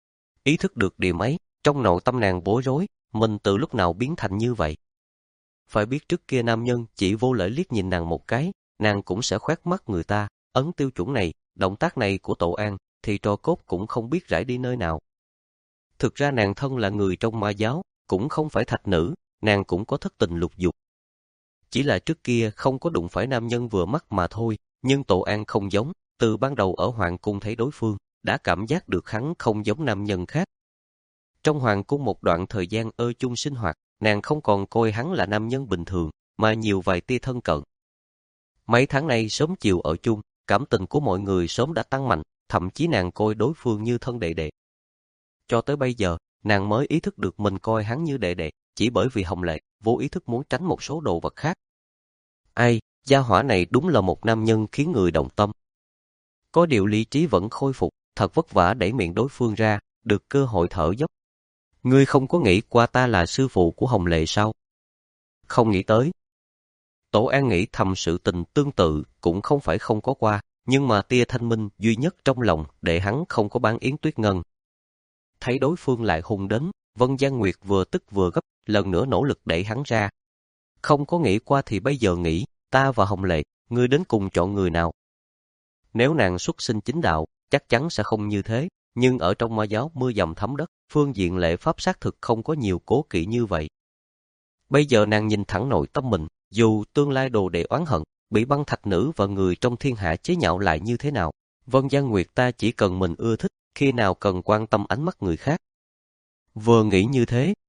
Ý thức được điểm ấy, trong nội tâm nàng bối rối, mình từ lúc nào biến thành như vậy. Phải biết trước kia nam nhân chỉ vô lễ liếc nhìn nàng một cái, nàng cũng sẽ khoét mắt người ta, ấn tiêu chuẩn này, động tác này của Tổ An, thì tro cốt cũng không biết rải đi nơi nào. Thực ra nàng thân là người trong ma giáo, cũng không phải thạch nữ, nàng cũng có thất tình lục dục. Chỉ là trước kia không có đụng phải nam nhân vừa mắt mà thôi, nhưng Tổ An không giống, từ ban đầu ở Hoàng Cung thấy đối phương, đã cảm giác được hắn không giống nam nhân khác. Trong Hoàng Cung một đoạn thời gian ơ chung sinh hoạt, nàng không còn coi hắn là nam nhân bình thường, mà nhiều vài tia thân cận. Mấy tháng nay sớm chiều ở chung, cảm tình của mọi người sớm đã tăng mạnh, thậm chí nàng coi đối phương như thân đệ đệ. Cho tới bây giờ, nàng mới ý thức được mình coi hắn như đệ đệ, chỉ bởi vì Hồng Lệ, vô ý thức muốn tránh một số đồ vật khác. Ai, gia hỏa này đúng là một nam nhân khiến người động tâm. Có điều lý trí vẫn khôi phục, thật vất vả đẩy miệng đối phương ra, được cơ hội thở dốc. Ngươi không có nghĩ qua ta là sư phụ của Hồng Lệ sao? Không nghĩ tới. Tổ An nghĩ thầm sự tình tương tự cũng không phải không có qua, nhưng mà tia thanh minh duy nhất trong lòng để hắn không có bán Yến Tuyết Ngân. Thấy đối phương lại hùng đến, Vân Gian Nguyệt vừa tức vừa gấp, lần nữa nỗ lực đẩy hắn ra. Không có nghĩ qua thì bây giờ nghĩ, ta và Hồng Lệ, ngươi đến cùng chọn người nào? Nếu nàng xuất sinh chính đạo, chắc chắn sẽ không như thế, nhưng ở trong ma giáo mưa dầm thấm đất, phương diện lệ pháp xác thực không có nhiều cố kỵ như vậy. Bây giờ nàng nhìn thẳng nội tâm mình, dù tương lai đồ đệ oán hận, bị băng thạch nữ và người trong thiên hạ chế nhạo lại như thế nào, Vân Gian Nguyệt ta chỉ cần mình ưa thích, khi nào cần quan tâm ánh mắt người khác. Vừa nghĩ như thế,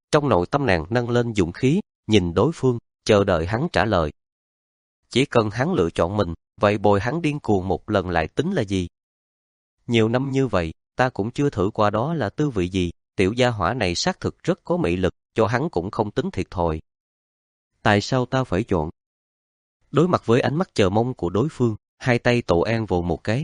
Trong nội tâm nàng nâng lên dũng khí, nhìn đối phương, chờ đợi hắn trả lời. Chỉ cần hắn lựa chọn mình, vậy bồi hắn điên cuồng một lần lại tính là gì? Nhiều năm như vậy, ta cũng chưa thử qua đó là tư vị gì, tiểu gia hỏa này xác thực rất có mị lực, cho hắn cũng không tính thiệt thòi. Tại sao ta phải chọn? Đối mặt với ánh mắt chờ mong của đối phương, hai tay Tổ An vồ một cái.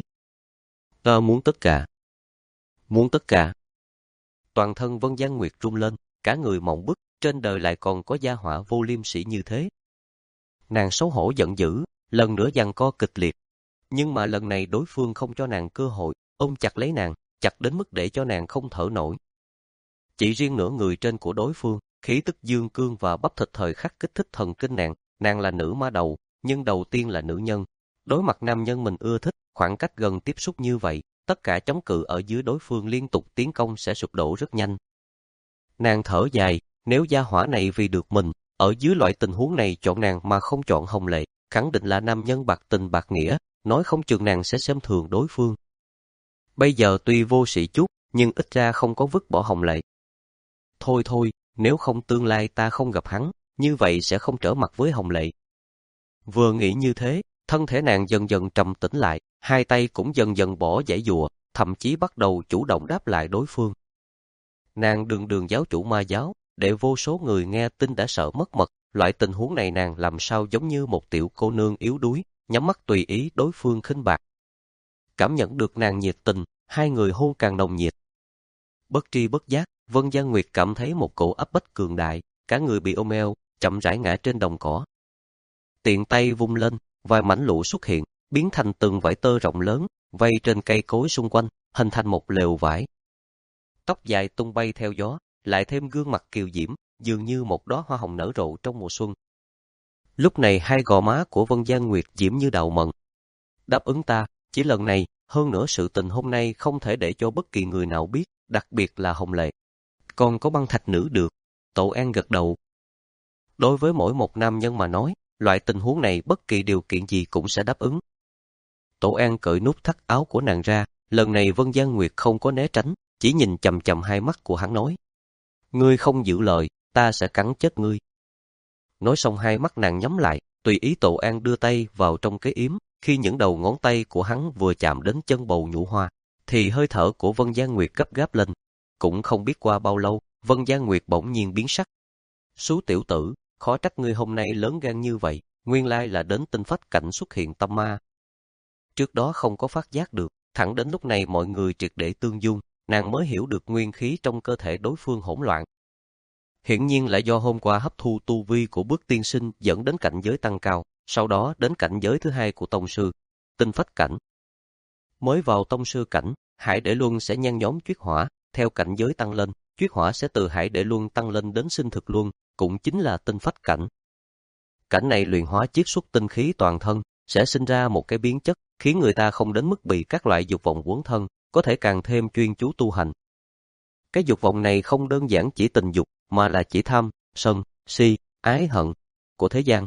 Ta muốn tất cả. Muốn tất cả. Toàn thân Vân Giang Nguyệt rung lên, cả người mộng bức, trên đời lại còn có gia hỏa vô liêm sỉ như thế. Nàng xấu hổ giận dữ, lần nữa giằng co kịch liệt. Nhưng mà lần này đối phương không cho nàng cơ hội, ôm chặt lấy nàng, chặt đến mức để cho nàng không thở nổi. Chỉ riêng nửa người trên của đối phương, khí tức dương cương và bắp thịt thời khắc kích thích thần kinh nàng, nàng là nữ ma đầu, nhưng đầu tiên là nữ nhân. Đối mặt nam nhân mình ưa thích, khoảng cách gần tiếp xúc như vậy, tất cả chống cự ở dưới đối phương liên tục tiến công sẽ sụp đổ rất nhanh. Nàng thở dài, nếu gia hỏa này vì được mình, ở dưới loại tình huống này chọn nàng mà không chọn Hồng Lệ, khẳng định là nam nhân bạc tình bạc nghĩa, nói không chừng nàng sẽ xem thường đối phương. Bây giờ tuy vô sĩ chút, nhưng ít ra không có vứt bỏ Hồng Lệ. Thôi thôi, nếu không tương lai ta không gặp hắn, như vậy sẽ không trở mặt với Hồng Lệ. Vừa nghĩ như thế, thân thể nàng dần dần trầm tĩnh lại, hai tay cũng dần dần bỏ giãy giụa, thậm chí bắt đầu chủ động đáp lại đối phương. Nàng đường đường giáo chủ ma giáo, để vô số người nghe tin đã sợ mất mật, loại tình huống này nàng làm sao giống như một tiểu cô nương yếu đuối, nhắm mắt tùy ý đối phương khinh bạc. Cảm nhận được nàng nhiệt tình, hai người hôn càng nồng nhiệt. Bất tri bất giác, Vân Giang Nguyệt cảm thấy một cổ áp bách cường đại, cả người bị ôm eo, chậm rãi ngã trên đồng cỏ. Tiện tay vung lên, vài mảnh lụa xuất hiện, biến thành từng vải tơ rộng lớn, vây trên cây cối xung quanh, hình thành một lều vải. Tóc dài tung bay theo gió, lại thêm gương mặt kiều diễm, dường như một đóa hoa hồng nở rộ trong mùa xuân. Lúc này hai gò má của Vân Giang Nguyệt diễm như đào mận. Đáp ứng ta, chỉ lần này, hơn nữa sự tình hôm nay không thể để cho bất kỳ người nào biết, đặc biệt là Hồng Lệ. Còn có Băng Thạch Nữ được. Tổ An gật đầu. Đối với mỗi một nam nhân mà nói, loại tình huống này bất kỳ điều kiện gì cũng sẽ đáp ứng. Tổ An cởi nút thắt áo của nàng ra, lần này Vân Giang Nguyệt không có né tránh, chỉ nhìn chằm chằm hai mắt của hắn nói. Ngươi không giữ lời, ta sẽ cắn chết ngươi. Nói xong hai mắt nàng nhắm lại, tùy ý Tổ An đưa tay vào trong cái yếm, khi những đầu ngón tay của hắn vừa chạm đến chân bầu nhũ hoa, thì hơi thở của Vân Giang Nguyệt gấp gáp lên. Cũng không biết qua bao lâu, Vân Giang Nguyệt bỗng nhiên biến sắc. Xú tiểu tử, khó trách ngươi hôm nay lớn gan như vậy, nguyên lai là đến tinh phách cảnh xuất hiện tâm ma. Trước đó không có phát giác được, thẳng đến lúc này mọi người triệt để tương dung, nàng mới hiểu được nguyên khí trong cơ thể đối phương hỗn loạn. Hiển nhiên là do hôm qua hấp thu tu vi của Bước Tiên Sinh dẫn đến cảnh giới tăng cao, sau đó đến cảnh giới thứ hai của tông sư, tinh phách cảnh. Mới vào tông sư cảnh, Hải Để Luân sẽ nhen nhóm Chuyết Hỏa, theo cảnh giới tăng lên, Chuyết Hỏa sẽ từ Hải Để Luân tăng lên đến Sinh Thực Luân, cũng chính là tinh phách cảnh. Cảnh này luyện hóa chiết xuất tinh khí toàn thân, sẽ sinh ra một cái biến chất, khiến người ta không đến mức bị các loại dục vọng quấn thân, có thể càng thêm chuyên chú tu hành. Cái dục vọng này không đơn giản chỉ tình dục, mà là chỉ tham, sân, si, ái hận của thế gian.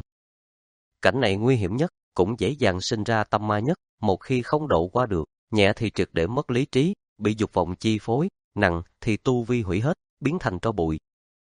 Cảnh này nguy hiểm nhất, cũng dễ dàng sinh ra tâm ma nhất, một khi không độ qua được, nhẹ thì triệt để mất lý trí, bị dục vọng chi phối, nặng thì tu vi hủy hết, biến thành tro bụi.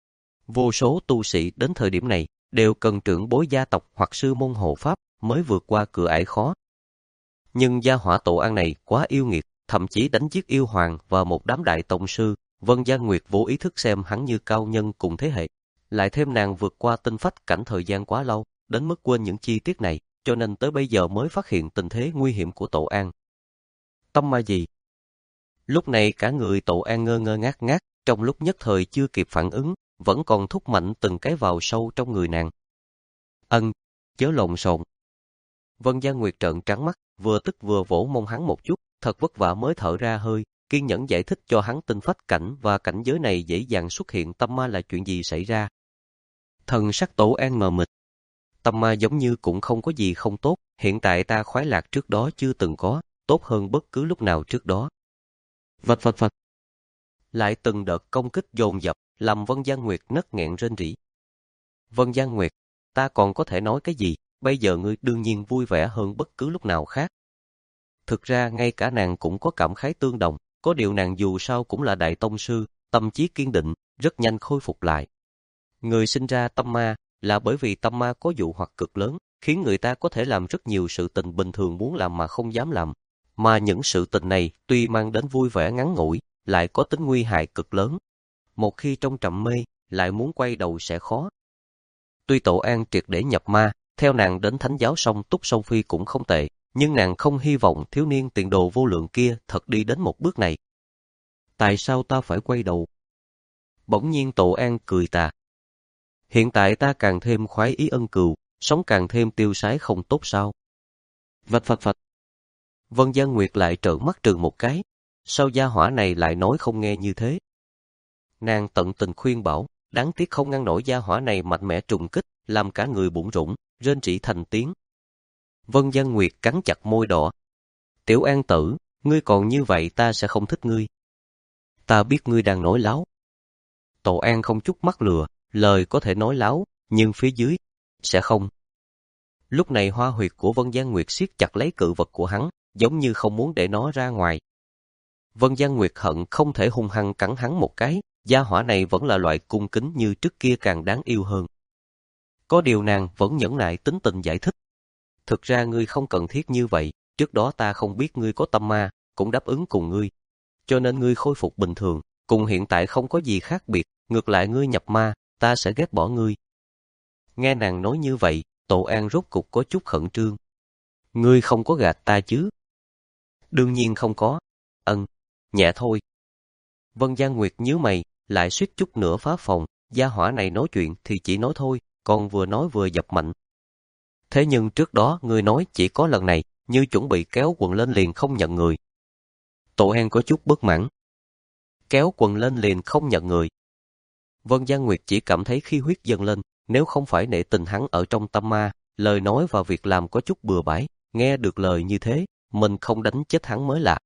Vô số tu sĩ đến thời điểm này đều cần trưởng bối gia tộc hoặc sư môn hộ pháp mới vượt qua cửa ải khó. Nhưng gia hỏa Tổ An này quá yêu nghiệt, thậm chí đánh giết yêu hoàng và một đám đại tông sư. Vân Giang Nguyệt vô ý thức xem hắn như cao nhân cùng thế hệ, lại thêm nàng vượt qua tinh phách cảnh thời gian quá lâu, đến mức quên những chi tiết này, cho nên tới bây giờ mới phát hiện tình thế nguy hiểm của Tổ An. Tâm ma gì? Lúc này cả người Tổ An ngơ ngơ ngác ngác, trong lúc nhất thời chưa kịp phản ứng, vẫn còn thúc mạnh từng cái vào sâu trong người nàng. Ân, chớ lộn xộn. Vân Giang Nguyệt trợn trắng mắt, vừa tức vừa vỗ mông hắn một chút, thật vất vả mới thở ra hơi, kiên nhẫn giải thích cho hắn tinh phách cảnh và cảnh giới này dễ dàng xuất hiện tâm ma là chuyện gì xảy ra. Thần sắc Tổ An mờ mịt. Tâm ma giống như cũng không có gì không tốt, hiện tại ta khoái lạc trước đó chưa từng có, tốt hơn bất cứ lúc nào trước đó. Vạch vạch vạch. Lại từng đợt công kích dồn dập, làm Vân Giang Nguyệt nấc nghẹn rên rỉ. Vân Giang Nguyệt, ta còn có thể nói cái gì, bây giờ ngươi đương nhiên vui vẻ hơn bất cứ lúc nào khác. Thực ra ngay cả nàng cũng có cảm khái tương đồng, có điều nàng dù sao cũng là đại tông sư, tâm trí kiên định, rất nhanh khôi phục lại, Người sinh ra tâm ma là bởi vì tâm ma có dụ hoặc cực lớn, khiến người ta có thể làm rất nhiều sự tình bình thường muốn làm mà không dám làm. Mà những sự tình này tuy mang đến vui vẻ ngắn ngủi, lại có tính nguy hại cực lớn. Một khi trong trầm mê, lại muốn quay đầu sẽ khó. Tuy Tổ An triệt để nhập ma, theo nàng đến thánh giáo song túc song phi cũng không tệ, nhưng nàng không hy vọng thiếu niên tiền đồ vô lượng kia thật đi đến một bước này. Tại sao ta phải quay đầu? Bỗng nhiên Tổ An cười tà. Hiện tại ta càng thêm khoái ý ân cừu, sống càng thêm tiêu sái không tốt sao? Vạch phạch phạch. Vân Gian Nguyệt lại trợn mắt trừng một cái. Sao gia hỏa này lại nói không nghe như thế? Nàng tận tình khuyên bảo, đáng tiếc không ngăn nổi gia hỏa này mạnh mẽ trùng kích, làm cả người bủn rủn, rên rỉ thành tiếng. Vân Gian Nguyệt cắn chặt môi đỏ. Tiểu An tử, ngươi còn như vậy ta sẽ không thích ngươi. Ta biết ngươi đang nói láo. Tổ An không chút mắc lừa, lời có thể nói láo, nhưng phía dưới, sẽ không. Lúc này hoa huyệt của Vân Gian Nguyệt siết chặt lấy cự vật của hắn, giống như không muốn để nó ra ngoài. Vân Gian Nguyệt hận không thể hung hăng cắn hắn một cái, gia hỏa này vẫn là loại cung kính như trước kia càng đáng yêu hơn. Có điều nàng vẫn nhẫn nại tính tình giải thích. Thực ra ngươi không cần thiết như vậy, trước đó ta không biết ngươi có tâm ma, cũng đáp ứng cùng ngươi. Cho nên ngươi khôi phục bình thường, cùng hiện tại không có gì khác biệt, ngược lại ngươi nhập ma, ta sẽ ghét bỏ ngươi. Nghe nàng nói như vậy, Tổ An rốt cục có chút khẩn trương. Ngươi không có gạt ta chứ? Đương nhiên không có. Ân, nhẹ thôi. Vân Gian Nguyệt nhíu mày, lại suýt chút nữa phá phòng, gia hỏa này nói chuyện thì chỉ nói thôi, còn vừa nói vừa dập mạnh. Thế nhưng trước đó ngươi nói chỉ có lần này, như chuẩn bị kéo quần lên liền không nhận người. Tổ An có chút bất mãn. Kéo quần lên liền không nhận người. Vân Gian Nguyệt chỉ cảm thấy khí huyết dâng lên, nếu không phải nể tình hắn ở trong tâm ma, lời nói và việc làm có chút bừa bãi, nghe được lời như thế, mình không đánh chết hắn mới lạ.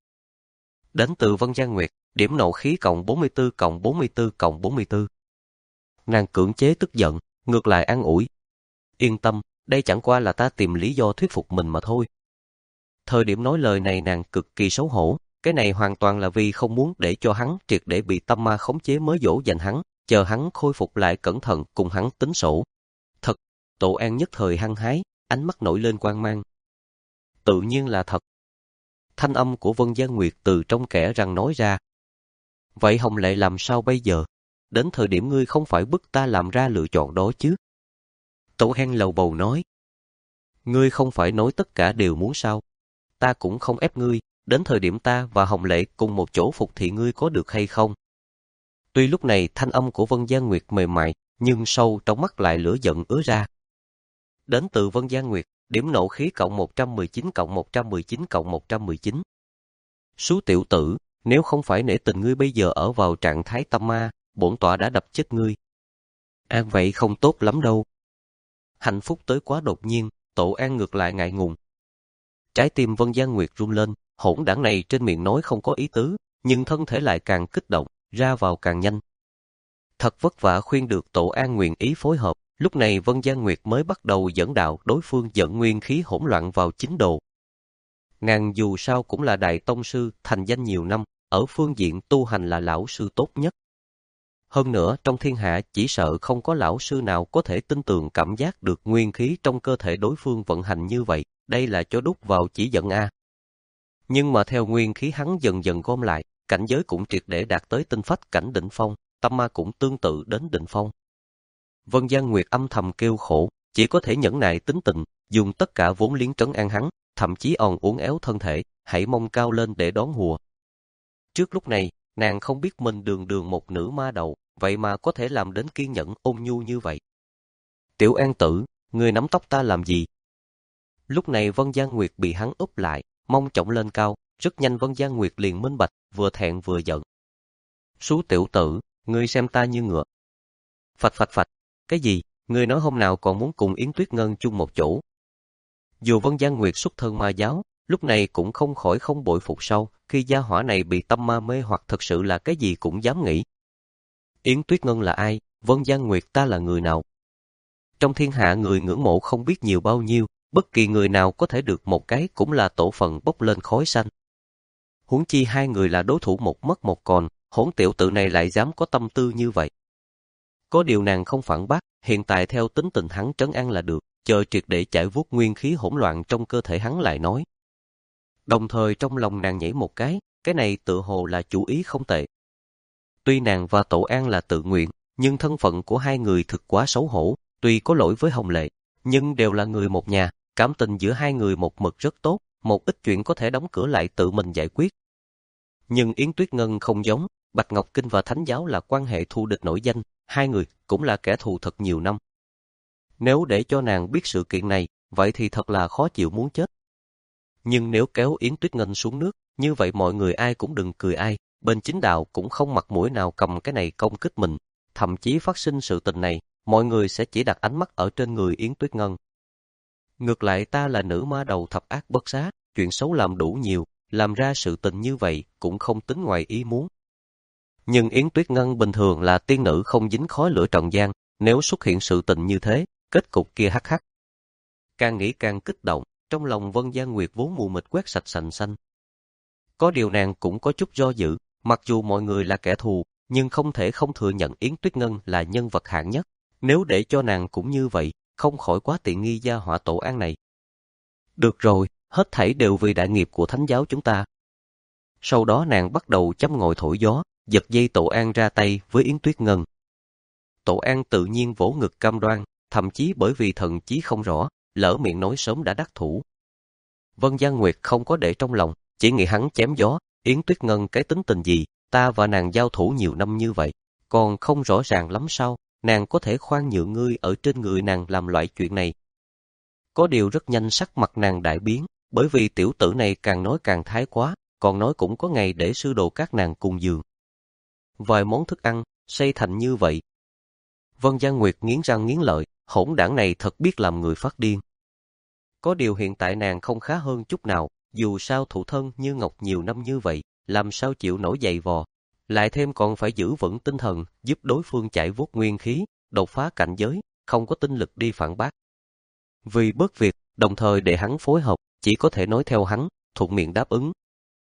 Đến từ Vân Gian Nguyệt, điểm nộ khí cộng bốn mươi tư cộng bốn mươi tư cộng bốn mươi tư. Nàng cưỡng chế tức giận, ngược lại an ủi. Yên tâm, đây chẳng qua là ta tìm lý do thuyết phục mình mà thôi. Thời điểm nói lời này nàng cực kỳ xấu hổ, cái này hoàn toàn là vì không muốn để cho hắn triệt để bị tâm ma khống chế mới dỗ dành hắn, chờ hắn khôi phục lại cẩn thận cùng hắn tính sổ. Thật, Tổ An nhất thời hăng hái, ánh mắt nổi lên quang mang. Tự nhiên là thật. Thanh âm của Vân Gian Nguyệt từ trong kẽ răng nói ra. Vậy Hồng Lệ làm sao bây giờ? Đến thời điểm ngươi không phải bức ta làm ra lựa chọn đó chứ? Tổ An lầu bầu nói. Ngươi không phải nói tất cả đều muốn sao? Ta cũng không ép ngươi, đến thời điểm ta và Hồng Lệ cùng một chỗ phục thị ngươi có được hay không? Tuy lúc này thanh âm của Vân Gian Nguyệt mềm mại, nhưng sâu trong mắt lại lửa giận ứa ra. Đến từ Vân Gian Nguyệt, điểm nộ khí cộng một trăm mười chín cộng một trăm mười chín cộng một trăm mười chín. Sú tiểu tử, nếu không phải nể tình ngươi bây giờ ở vào trạng thái tâm ma, bổn tọa đã đập chết ngươi. An vậy không tốt lắm đâu. Hạnh phúc tới quá đột nhiên, Tổ An ngược lại ngại ngùng. Trái tim Vân Gian Nguyệt run lên, hỗn đảng này trên miệng nói không có ý tứ, nhưng thân thể lại càng kích động, ra vào càng nhanh. Thật vất vả khuyên được Tổ An nguyện ý phối hợp, lúc này Vân Gian Nguyệt mới bắt đầu dẫn đạo đối phương dẫn nguyên khí hỗn loạn vào chính đồ. Nàng dù sao cũng là đại tông sư, thành danh nhiều năm, ở phương diện tu hành là lão sư tốt nhất. Hơn nữa, trong thiên hạ chỉ sợ không có lão sư nào có thể tin tưởng cảm giác được nguyên khí trong cơ thể đối phương vận hành như vậy, đây là cho đúc vào chỉ dẫn A. Nhưng mà theo nguyên khí hắn dần dần gom lại, cảnh giới cũng triệt để đạt tới tinh phách cảnh đỉnh phong, tâm ma cũng tương tự đến đỉnh phong. Vân Gian Nguyệt âm thầm kêu khổ, chỉ có thể nhẫn nại tính tình, dùng tất cả vốn liếng trấn an hắn, thậm chí òn uốn éo thân thể, hãy mong cao lên để đón hùa. Trước lúc này, nàng không biết mình đường đường một nữ ma đầu, vậy mà có thể làm đến kiên nhẫn ôn nhu như vậy. Tiểu An tử, ngươi nắm tóc ta làm gì? Lúc này Vân Gian Nguyệt bị hắn úp lại, mông chổng lên cao, rất nhanh Vân Gian Nguyệt liền minh bạch, vừa thẹn vừa giận. Sú tiểu tử, ngươi xem ta như ngựa. Phạch phạch phạch, cái gì, ngươi nói hôm nào còn muốn cùng Yến Tuyết Ngân chung một chỗ. Dù Vân Gian Nguyệt xuất thân ma giáo, lúc này cũng không khỏi không bội phục sau, khi gia hỏa này bị tâm ma mê hoặc thật sự là cái gì cũng dám nghĩ. Yến Tuyết Ngân là ai, Vân Gian Nguyệt ta là người nào? Trong thiên hạ người ngưỡng mộ không biết nhiều bao nhiêu, bất kỳ người nào có thể được một cái cũng là tổ phận bốc lên khói xanh. Huống chi hai người là đối thủ một mất một còn, hỗn tiểu tử này lại dám có tâm tư như vậy. Có điều nàng không phản bác, hiện tại theo tính tình hắn trấn an là được, chờ triệt để chải vuốt nguyên khí hỗn loạn trong cơ thể hắn lại nói. Đồng thời trong lòng nàng nhảy một cái, cái này tựa hồ là chủ ý không tệ. Tuy nàng và Tổ An là tự nguyện, nhưng thân phận của hai người thực quá xấu hổ, tuy có lỗi với Hồng Lệ, nhưng đều là người một nhà, cảm tình giữa hai người một mực rất tốt, một ít chuyện có thể đóng cửa lại tự mình giải quyết. Nhưng Yến Tuyết Ngân không giống, Bạch Ngọc Kinh và Thánh giáo là quan hệ thù địch nổi danh, hai người cũng là kẻ thù thật nhiều năm. Nếu để cho nàng biết sự kiện này, vậy thì thật là khó chịu muốn chết. Nhưng nếu kéo Yến Tuyết Ngân xuống nước, như vậy mọi người ai cũng đừng cười ai, bên chính đạo cũng không mặt mũi nào cầm cái này công kích mình, thậm chí phát sinh sự tình này, mọi người sẽ chỉ đặt ánh mắt ở trên người Yến Tuyết Ngân. Ngược lại ta là nữ ma đầu thập ác bất xá, chuyện xấu làm đủ nhiều, làm ra sự tình như vậy cũng không tính ngoài ý muốn. Nhưng Yến Tuyết Ngân bình thường là tiên nữ không dính khói lửa trần gian, nếu xuất hiện sự tình như thế, kết cục kia hắc hắc. Càng nghĩ càng kích động, trong lòng Vân Gia Nguyệt vốn mù mịt quét sạch sành xanh. Có điều nàng cũng có chút do dự, mặc dù mọi người là kẻ thù, nhưng không thể không thừa nhận Yến Tuyết Ngân là nhân vật hạng nhất. Nếu để cho nàng cũng như vậy, không khỏi quá tiện nghi gia họa Tổ An này. Được rồi, hết thảy đều vì đại nghiệp của Thánh giáo chúng ta. Sau đó nàng bắt đầu châm ngòi thổi gió, giật dây Tổ An ra tay với Yến Tuyết Ngân. Tổ An tự nhiên vỗ ngực cam đoan, thậm chí bởi vì thần chí không rõ, lỡ miệng nói sớm đã đắc thủ. Vân Gia Nguyệt không có để trong lòng, chỉ nghĩ hắn chém gió, Yến Tuyết Ngân cái tính tình gì, ta và nàng giao thủ nhiều năm như vậy, còn không rõ ràng lắm sao, nàng có thể khoan nhượng ngươi ở trên người nàng làm loại chuyện này. Có điều rất nhanh sắc mặt nàng đại biến, bởi vì tiểu tử này càng nói càng thái quá, còn nói cũng có ngày để sư đồ các nàng cùng giường. Vài món thức ăn, xây thành như vậy. Vân Gia Nguyệt nghiến răng nghiến lợi, hỗn đảng này thật biết làm người phát điên. Có điều hiện tại nàng không khá hơn chút nào, dù sao thủ thân như ngọc nhiều năm như vậy, làm sao chịu nổi dày vò. Lại thêm còn phải giữ vững tinh thần, giúp đối phương chạy vuốt nguyên khí, đột phá cảnh giới, không có tinh lực đi phản bác. Vì bớt việc, đồng thời để hắn phối hợp, chỉ có thể nói theo hắn, thuận miệng đáp ứng.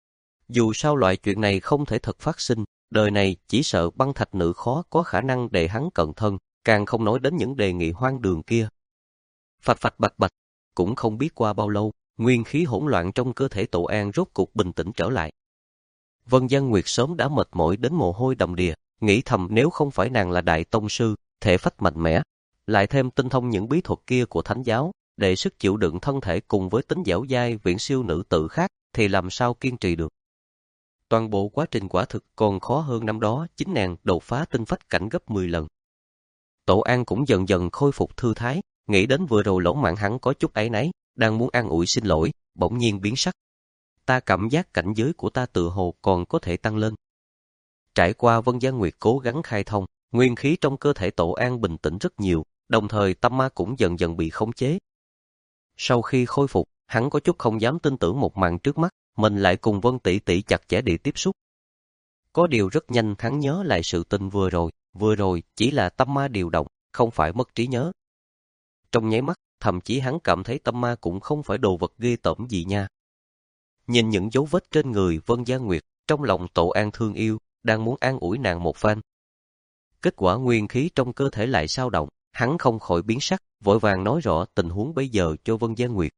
Dù sao loại chuyện này không thể thật phát sinh, đời này chỉ sợ băng thạch nữ khó có khả năng để hắn cận thân, càng không nói đến những đề nghị hoang đường kia. Phạch phạch bạch bạch, cũng không biết qua bao lâu, nguyên khí hỗn loạn trong cơ thể Tổ An rốt cục bình tĩnh trở lại. Vân Gia Nguyệt sớm đã mệt mỏi đến mồ hôi đầm đìa, nghĩ thầm nếu không phải nàng là đại tông sư, thể phách mạnh mẽ, lại thêm tinh thông những bí thuật kia của Thánh giáo, để sức chịu đựng thân thể cùng với tính dẻo dai viễn siêu nữ tử khác, thì làm sao kiên trì được. Toàn bộ quá trình quả thực còn khó hơn năm đó, chính nàng đột phá tinh phách cảnh gấp mười lần. Tổ An cũng dần dần khôi phục thư thái, nghĩ đến vừa rồi lỗ mãn hắn có chút áy náy, đang muốn an ủi xin lỗi, bỗng nhiên biến sắc. Ta cảm giác cảnh giới của ta tự hồ còn có thể tăng lên. Trải qua Vân Gia Nguyệt cố gắng khai thông, nguyên khí trong cơ thể Tổ An bình tĩnh rất nhiều, đồng thời tâm ma cũng dần dần bị khống chế. Sau khi khôi phục, hắn có chút không dám tin tưởng một màn trước mắt, mình lại cùng Vân tỷ tỷ chặt chẽ để tiếp xúc. Có điều rất nhanh hắn nhớ lại sự tình vừa rồi, vừa rồi chỉ là tâm ma điều động, không phải mất trí nhớ. Trong nháy mắt, thậm chí hắn cảm thấy tâm ma cũng không phải đồ vật ghê tởm gì nha. Nhìn những dấu vết trên người Vân Gia Nguyệt, trong lòng Tổ An thương yêu, đang muốn an ủi nàng một phen. Kết quả nguyên khí trong cơ thể lại dao động, hắn không khỏi biến sắc, vội vàng nói rõ tình huống bây giờ cho Vân Gia Nguyệt.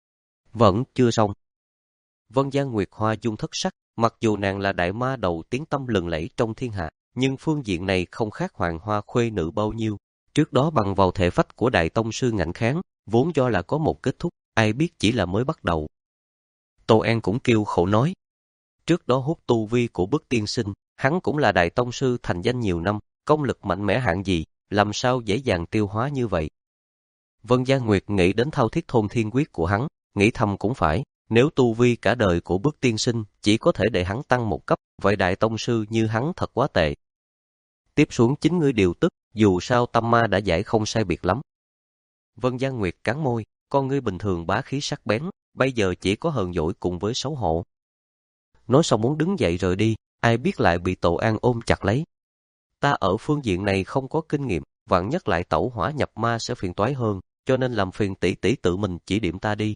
Vẫn chưa xong. Vân Gia Nguyệt hoa dung thất sắc, mặc dù nàng là đại ma đầu tiếng tăm lừng lẫy trong thiên hạ, nhưng phương diện này không khác Hoàng Hoa khuê nữ bao nhiêu. Trước đó bằng vào thể phách của đại tông sư ngạnh kháng, vốn do là có một kết thúc, ai biết chỉ là mới bắt đầu. Tô An cũng kêu khổ nói. Trước đó hút tu vi của Bức tiên sinh, hắn cũng là đại tông sư thành danh nhiều năm, công lực mạnh mẽ hạng gì, làm sao dễ dàng tiêu hóa như vậy. Vân Gia Nguyệt nghĩ đến thao thiết thôn thiên quyết của hắn, nghĩ thầm cũng phải, nếu tu vi cả đời của Bức tiên sinh chỉ có thể để hắn tăng một cấp, vậy đại tông sư như hắn thật quá tệ. Tiếp xuống chính ngươi điều tức, dù sao tâm ma đã giải không sai biệt lắm. Vân Gia Nguyệt cắn môi, con ngươi bình thường bá khí sắc bén, bây giờ chỉ có hờn dỗi cùng với xấu hổ. Nói xong muốn đứng dậy rời đi, ai biết lại bị Tổ An ôm chặt lấy. Ta ở phương diện này không có kinh nghiệm, vạn nhất lại tẩu hỏa nhập ma sẽ phiền toái hơn, cho nên làm phiền tỷ tỷ tự mình chỉ điểm ta đi.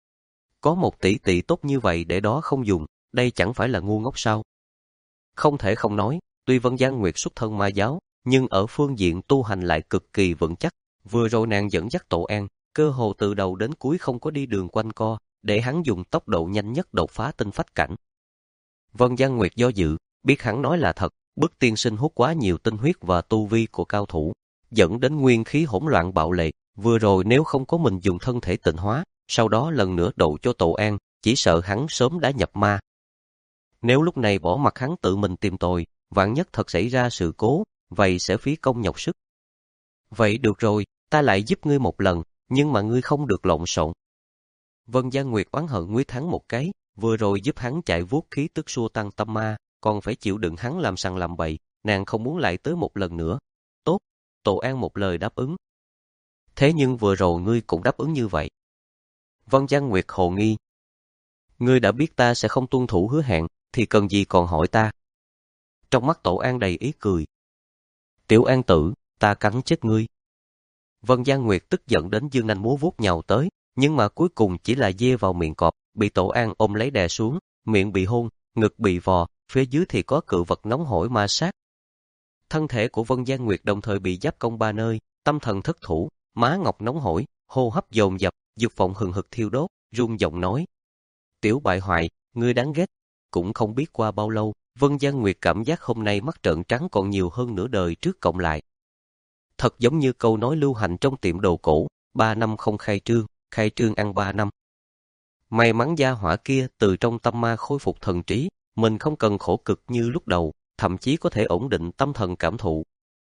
Có một tỷ tỷ tốt như vậy để đó không dùng, đây chẳng phải là ngu ngốc sao? Không thể không nói, tuy Vân Gia Nguyệt xuất thân ma giáo, nhưng ở phương diện tu hành lại cực kỳ vững chắc. Vừa rồi nàng dẫn dắt Tổ An, cơ hồ từ đầu đến cuối không có đi đường quanh co, để hắn dùng tốc độ nhanh nhất đột phá tinh phách cảnh. Vân Giang Nguyệt do dự, biết hắn nói là thật, Bức Tiên Sinh hút quá nhiều tinh huyết và tu vi của cao thủ, dẫn đến nguyên khí hỗn loạn bạo lệ. Vừa rồi nếu không có mình dùng thân thể tịnh hóa, sau đó lần nữa độ cho Tổ An, chỉ sợ hắn sớm đã nhập ma. Nếu lúc này bỏ mặc hắn tự mình tìm tòi, vạn nhất thật xảy ra sự cố, vậy sẽ phí công nhọc sức. Vậy được rồi, ta lại giúp ngươi một lần, nhưng mà ngươi không được lộn xộn. Vân Giang Nguyệt oán hận Nguyết Thắng một cái, vừa rồi giúp hắn chạy vuốt khí tức xua tăng tâm ma, còn phải chịu đựng hắn làm sằng làm bậy, nàng không muốn lại tới một lần nữa. Tốt, Tổ An một lời đáp ứng. Thế nhưng vừa rồi ngươi cũng đáp ứng như vậy. Vân Giang Nguyệt hồ nghi. Ngươi đã biết ta sẽ không tuân thủ hứa hẹn, thì cần gì còn hỏi ta. Trong mắt Tổ An đầy ý cười. Tiểu An tử, ta cắn chết ngươi. Vân Giang Nguyệt tức giận đến dương nanh múa vuốt nhào tới, nhưng mà cuối cùng chỉ là dê vào miệng cọp, bị Tổ An ôm lấy đè xuống, miệng bị hôn, ngực bị vò, phía dưới thì có cự vật nóng hổi ma sát. Thân thể của Vân Giang Nguyệt đồng thời bị giáp công ba nơi, tâm thần thất thủ, má ngọc nóng hổi, hô hấp dồn dập, dục vọng hừng hực thiêu đốt, run giọng nói: "Tiểu bại hoại, ngươi đáng ghét." Cũng không biết qua bao lâu, Vân Giang Nguyệt cảm giác hôm nay mắt trợn trắng còn nhiều hơn nửa đời trước cộng lại. Thật giống như câu nói lưu hành trong tiệm đồ cổ, ba năm không khai trương, khai trương ăn ba năm. May mắn gia hỏa kia từ trong tâm ma khôi phục thần trí, mình không cần khổ cực như lúc đầu, thậm chí có thể ổn định tâm thần cảm thụ.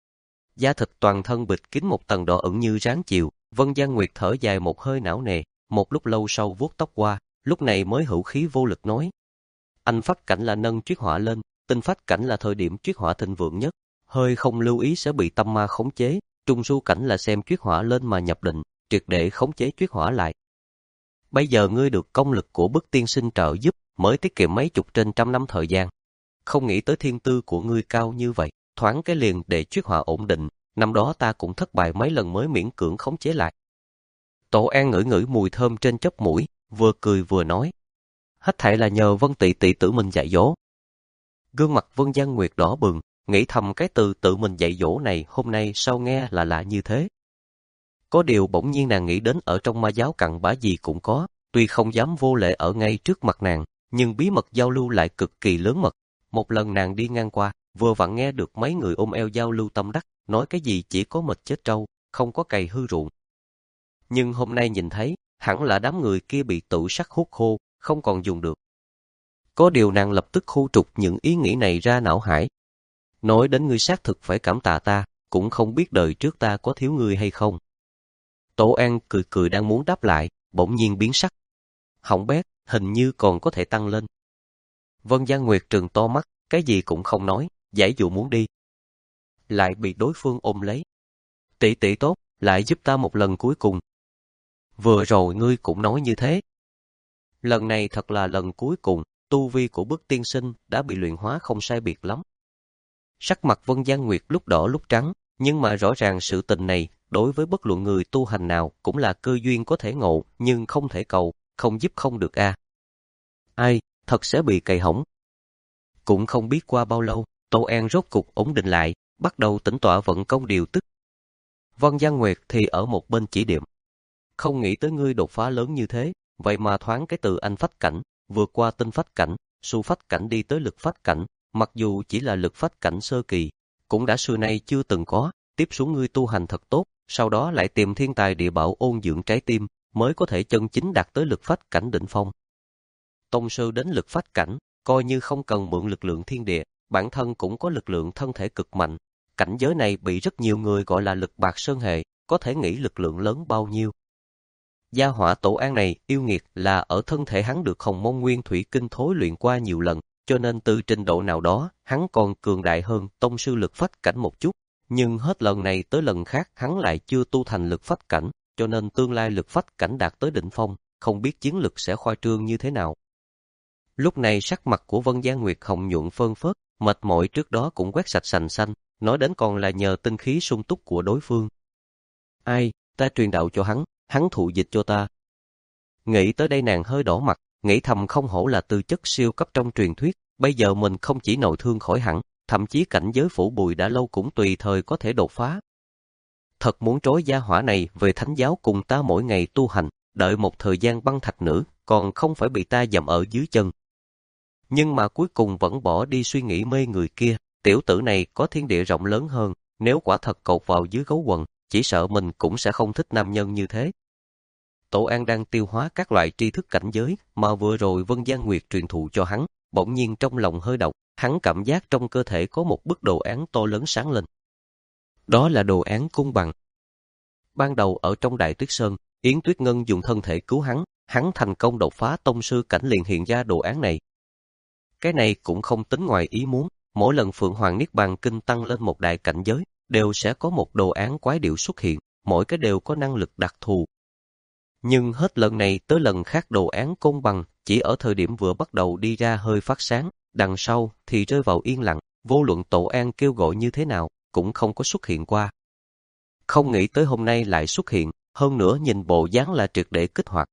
Da thịt toàn thân bịt kín một tầng đỏ ửng như ráng chiều, Vân Giang Nguyệt thở dài một hơi não nề, một lúc lâu sau vuốt tóc qua, lúc này mới hữu khí vô lực nói: "Anh phách cảnh là nâng triết hỏa lên, tinh phách cảnh là thời điểm triết hỏa thịnh vượng nhất, hơi không lưu ý sẽ bị tâm ma khống chế, trung su cảnh là xem triết hỏa lên mà nhập định, triệt để khống chế triết hỏa lại. Bây giờ ngươi được công lực của Bức Tiên Sinh trợ giúp, mới tiết kiệm mấy chục trên trăm năm thời gian. Không nghĩ tới thiên tư của ngươi cao như vậy, thoáng cái liền để triết hỏa ổn định, năm đó ta cũng thất bại mấy lần mới miễn cưỡng khống chế lại." Tổ An ngửi ngửi mùi thơm trên chóp mũi, vừa cười vừa nói: "Hết thảy là nhờ Vân tỷ tỷ tự mình dạy dỗ." Gương mặt Vân Giang Nguyệt đỏ bừng, nghĩ thầm cái từ tự mình dạy dỗ này hôm nay sao nghe là lạ như thế. Có điều bỗng nhiên nàng nghĩ đến ở trong ma giáo cặn bã gì cũng có, tuy không dám vô lễ ở ngay trước mặt nàng, nhưng bí mật giao lưu lại cực kỳ lớn mật. Một lần nàng đi ngang qua, vừa vặn nghe được mấy người ôm eo giao lưu tâm đắc, nói cái gì chỉ có mệt chết trâu, không có cày hư ruộng. Nhưng hôm nay nhìn thấy, hẳn là đám người kia bị tự sắc hút khô, không còn dùng được. Có điều nàng lập tức khu trục những ý nghĩ này ra não hải. Nói đến ngươi xác thực phải cảm tạ ta, cũng không biết đời trước ta có thiếu ngươi hay không. Tổ An cười cười đang muốn đáp lại, bỗng nhiên biến sắc. Hỏng bét, hình như còn có thể tăng lên. Vân Giang Nguyệt trừng to mắt, cái gì cũng không nói, giải dụ muốn đi. Lại bị đối phương ôm lấy. Tỷ tỷ tốt, lại giúp ta một lần cuối cùng. Vừa rồi ngươi cũng nói như thế. Lần này thật là lần cuối cùng, tu vi của Bức Tiên Sinh đã bị luyện hóa không sai biệt lắm. Sắc mặt Vân Giang Nguyệt lúc đỏ lúc trắng, nhưng mà rõ ràng sự tình này đối với bất luận người tu hành nào cũng là cơ duyên có thể ngộ, nhưng không thể cầu, không giúp không được a. À. Ai, thật sẽ bị cày hỏng. Cũng không biết qua bao lâu, Tô An rốt cục ổn định lại, bắt đầu tĩnh tọa vận công điều tức. Vân Giang Nguyệt thì ở một bên chỉ điểm. Không nghĩ tới ngươi đột phá lớn như thế, vậy mà thoáng cái từ anh phách cảnh, vượt qua tinh phách cảnh, su phách cảnh đi tới lực phách cảnh, mặc dù chỉ là lực phách cảnh sơ kỳ, cũng đã xưa nay chưa từng có, tiếp xuống ngươi tu hành thật tốt, sau đó lại tìm thiên tài địa bảo ôn dưỡng trái tim, mới có thể chân chính đạt tới lực phách cảnh đỉnh phong. Tông sư đến lực phách cảnh, coi như không cần mượn lực lượng thiên địa, bản thân cũng có lực lượng thân thể cực mạnh. Cảnh giới này bị rất nhiều người gọi là lực bạc sơn hệ, có thể nghĩ lực lượng lớn bao nhiêu. Gia hỏa Tổ An này yêu nghiệt là ở thân thể hắn được Hồng Môn Nguyên Thủy Kinh thối luyện qua nhiều lần, cho nên từ trình độ nào đó, hắn còn cường đại hơn tông sư lực phách cảnh một chút, nhưng hết lần này tới lần khác hắn lại chưa tu thành lực phách cảnh, cho nên tương lai lực phách cảnh đạt tới đỉnh phong, không biết chiến lực sẽ khoa trương như thế nào. Lúc này sắc mặt của Vân Giang Nguyệt hồng nhuận phơn phớt, mệt mỏi trước đó cũng quét sạch sành xanh, nói đến còn là nhờ tinh khí sung túc của đối phương. Ai, ta truyền đạo cho hắn, hắn thụ dịch cho ta. Nghĩ tới đây nàng hơi đỏ mặt, nghĩ thầm không hổ là tư chất siêu cấp trong truyền thuyết, bây giờ mình không chỉ nội thương khỏi hẳn, thậm chí cảnh giới phủ bùi đã lâu cũng tùy thời có thể đột phá. Thật muốn trói gia hỏa này về thánh giáo cùng ta mỗi ngày tu hành, đợi một thời gian băng thạch nữa, còn không phải bị ta dậm ở dưới chân. Nhưng mà cuối cùng vẫn bỏ đi suy nghĩ mê người kia, tiểu tử này có thiên địa rộng lớn hơn, nếu quả thật cột vào dưới gấu quần, chỉ sợ mình cũng sẽ không thích nam nhân như thế. Tổ An đang tiêu hóa các loại tri thức cảnh giới mà vừa rồi Vân Gian Nguyệt truyền thụ cho hắn, bỗng nhiên trong lòng hơi động, hắn cảm giác trong cơ thể có một bức đồ án to lớn sáng lên. Đó là đồ án cung bằng. Ban đầu ở trong Đại Tuyết Sơn, Yến Tuyết Ngân dùng thân thể cứu hắn, hắn thành công đột phá tông sư cảnh liền hiện ra đồ án này. Cái này cũng không tính ngoài ý muốn, mỗi lần Phượng Hoàng Niết Bàn Kinh tăng lên một đại cảnh giới, đều sẽ có một đồ án quái điệu xuất hiện, mỗi cái đều có năng lực đặc thù. Nhưng hết lần này tới lần khác đồ án côn bằng, chỉ ở thời điểm vừa bắt đầu đi ra hơi phát sáng, đằng sau thì rơi vào yên lặng, vô luận Tổ An kêu gọi như thế nào, cũng không có xuất hiện qua. Không nghĩ tới hôm nay lại xuất hiện, hơn nữa nhìn bộ dáng là triệt để kích hoạt.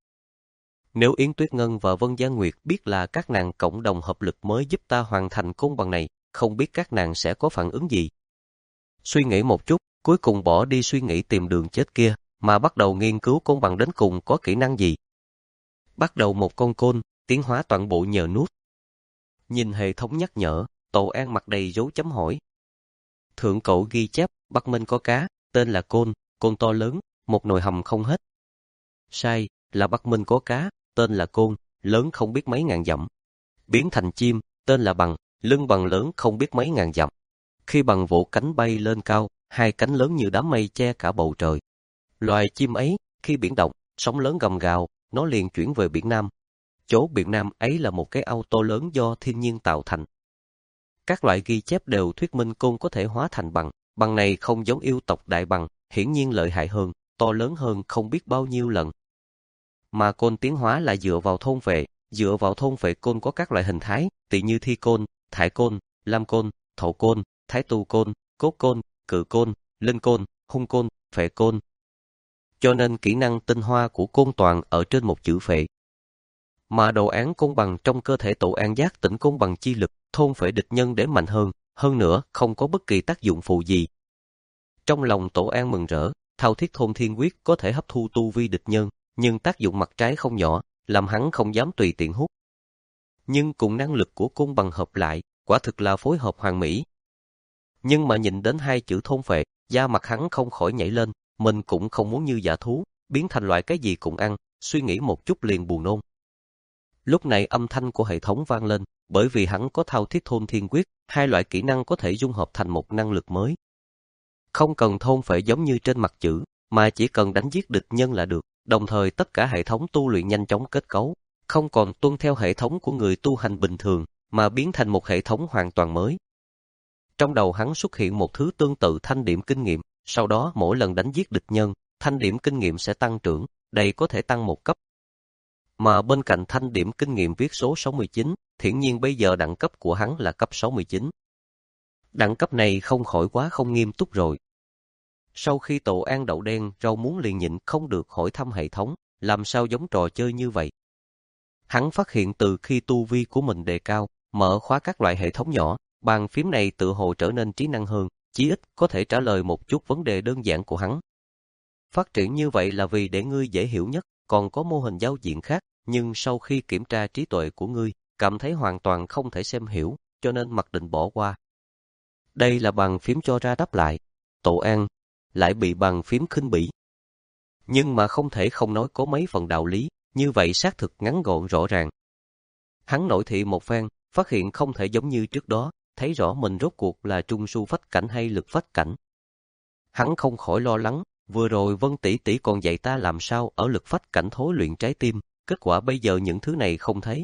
Nếu Yến Tuyết Ngân và Vân Gian Nguyệt biết là các nàng cộng đồng hợp lực mới giúp ta hoàn thành côn bằng này, không biết các nàng sẽ có phản ứng gì. Suy nghĩ một chút, cuối cùng bỏ đi suy nghĩ tìm đường chết kia, mà bắt đầu nghiên cứu côn bằng đến cùng có kỹ năng gì. Bắt đầu một con côn, tiến hóa toàn bộ nhờ nút. Nhìn hệ thống nhắc nhở, Tổ An mặt đầy dấu chấm hỏi. Thượng cổ ghi chép, Bắc Minh có cá, tên là côn, côn to lớn, một nồi hầm không hết. Sai, là Bắc Minh có cá, tên là côn, lớn không biết mấy ngàn dặm. Biến thành chim, tên là bằng, lưng bằng lớn không biết mấy ngàn dặm. Khi bằng vỗ cánh bay lên cao, hai cánh lớn như đám mây che cả bầu trời. Loài chim ấy, khi biển động, sóng lớn gầm gào, nó liền chuyển về biển Nam. Chỗ biển Nam ấy là một cái ao to lớn do thiên nhiên tạo thành. Các loại ghi chép đều thuyết minh côn có thể hóa thành bằng, bằng này không giống yêu tộc đại bằng, hiển nhiên lợi hại hơn, to lớn hơn không biết bao nhiêu lần. Mà côn tiến hóa là dựa vào thôn vệ, dựa vào thôn vệ côn có các loại hình thái, tỉ như thi côn, thải côn, lam côn, thổ côn, thái tu côn, cốt côn, cự côn, linh côn, hung côn, phệ côn. Cho nên kỹ năng tinh hoa của côn toàn ở trên một chữ phệ. Mà đồ án côn bằng trong cơ thể Tổ An giác tỉnh côn bằng chi lực, thôn phệ địch nhân để mạnh hơn, hơn nữa không có bất kỳ tác dụng phụ gì. Trong lòng Tổ An mừng rỡ, thao thiết thôn thiên quyết có thể hấp thu tu vi địch nhân, nhưng tác dụng mặt trái không nhỏ, làm hắn không dám tùy tiện hút. Nhưng cùng năng lực của côn bằng hợp lại, quả thực là phối hợp hoàn mỹ. Nhưng mà nhìn đến hai chữ thôn phệ, da mặt hắn không khỏi nhảy lên, mình cũng không muốn như dã thú, biến thành loại cái gì cũng ăn, suy nghĩ một chút liền buồn nôn. Lúc này âm thanh của hệ thống vang lên, bởi vì hắn có thao thiết thôn thiên quyết, hai loại kỹ năng có thể dung hợp thành một năng lực mới. Không cần thôn phệ giống như trên mặt chữ, mà chỉ cần đánh giết địch nhân là được, đồng thời tất cả hệ thống tu luyện nhanh chóng kết cấu, không còn tuân theo hệ thống của người tu hành bình thường, mà biến thành một hệ thống hoàn toàn mới. Trong đầu hắn xuất hiện một thứ tương tự thanh điểm kinh nghiệm, sau đó mỗi lần đánh giết địch nhân, thanh điểm kinh nghiệm sẽ tăng trưởng, đây có thể tăng một cấp. Mà bên cạnh thanh điểm kinh nghiệm viết số sáu mươi chín, hiển nhiên bây giờ đẳng cấp của hắn là cấp sáu mươi chín. Đẳng cấp này không khỏi quá không nghiêm túc rồi. Sau khi Tổ An đậu đen rau muốn liền nhịn không được hỏi thăm hệ thống, làm sao giống trò chơi như vậy. Hắn phát hiện từ khi tu vi của mình đề cao, mở khóa các loại hệ thống nhỏ, bàn phím này tự hồ trở nên trí năng hơn, chí ít có thể trả lời một chút vấn đề đơn giản của hắn. Phát triển như vậy là vì để ngươi dễ hiểu nhất, còn có mô hình giao diện khác, nhưng sau khi kiểm tra trí tuệ của ngươi, cảm thấy hoàn toàn không thể xem hiểu, cho nên mặc định bỏ qua. Đây là bàn phím cho ra đáp lại. Tổ An lại bị bàn phím khinh bỉ. Nhưng mà không thể không nói có mấy phần đạo lý, như vậy xác thực ngắn gọn rõ ràng. Hắn nội thị một phen, phát hiện không thể giống như trước đó, thấy rõ mình rốt cuộc là trung su phách cảnh hay lực phách cảnh. Hắn không khỏi lo lắng, vừa rồi Vân tỷ tỷ còn dạy ta làm sao ở lực phách cảnh thối luyện trái tim, kết quả bây giờ những thứ này không thấy.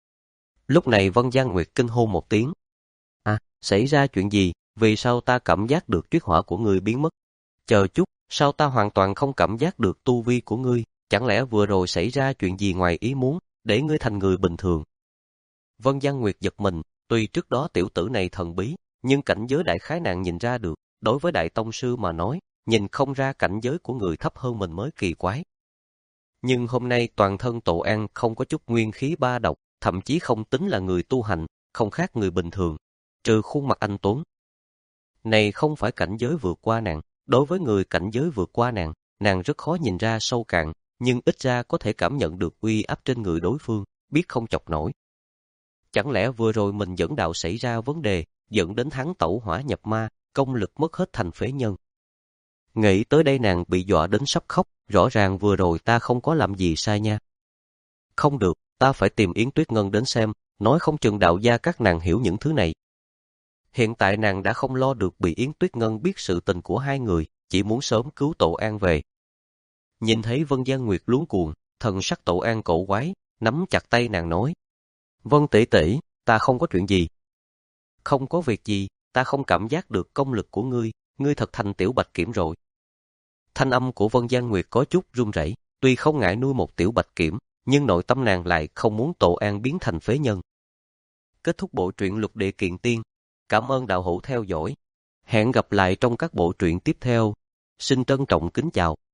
Lúc này Vân Gian Nguyệt kinh hô một tiếng. À, xảy ra chuyện gì, vì sao ta cảm giác được tuyết hỏa của ngươi biến mất? Chờ chút, sao ta hoàn toàn không cảm giác được tu vi của ngươi, chẳng lẽ vừa rồi xảy ra chuyện gì ngoài ý muốn, để ngươi thành người bình thường? Vân Gian Nguyệt giật mình, tuy trước đó tiểu tử này thần bí, nhưng cảnh giới đại khái nàng nhìn ra được, đối với đại tông sư mà nói, nhìn không ra cảnh giới của người thấp hơn mình mới kỳ quái. Nhưng hôm nay toàn thân Tổ An không có chút nguyên khí ba độc, thậm chí không tính là người tu hành, không khác người bình thường. trừ khuôn mặt anh tuấn. Này không phải cảnh giới vượt qua nàng, đối với người cảnh giới vượt qua nàng, nàng rất khó nhìn ra sâu cạn, nhưng ít ra có thể cảm nhận được uy áp trên người đối phương, biết không chọc nổi. Chẳng lẽ vừa rồi mình dẫn đạo xảy ra vấn đề, dẫn đến hắn tẩu hỏa nhập ma, công lực mất hết thành phế nhân. Nghĩ tới đây nàng bị dọa đến sắp khóc, rõ ràng vừa rồi ta không có làm gì sai nha. Không được, ta phải tìm Yến Tuyết Ngân đến xem, nói không chừng đạo gia các nàng hiểu những thứ này. Hiện tại nàng đã không lo được bị Yến Tuyết Ngân biết sự tình của hai người, chỉ muốn sớm cứu Tổ An về. Nhìn thấy Vân Gian Nguyệt luống cuồng, thần sắc Tổ An cổ quái, nắm chặt tay nàng nói. Vân tỷ tỷ, ta không có chuyện gì. Không có việc gì, ta không cảm giác được công lực của ngươi, ngươi thật thành tiểu bạch kiểm rồi. Thanh âm của Vân Gian Nguyệt có chút run rẩy, tuy không ngại nuôi một tiểu bạch kiểm, nhưng nội tâm nàng lại không muốn Tổ An biến thành phế nhân. Kết thúc bộ truyện Lục Địa Kiện Tiên. Cảm ơn đạo hữu theo dõi. Hẹn gặp lại trong các bộ truyện tiếp theo. Xin trân trọng kính chào.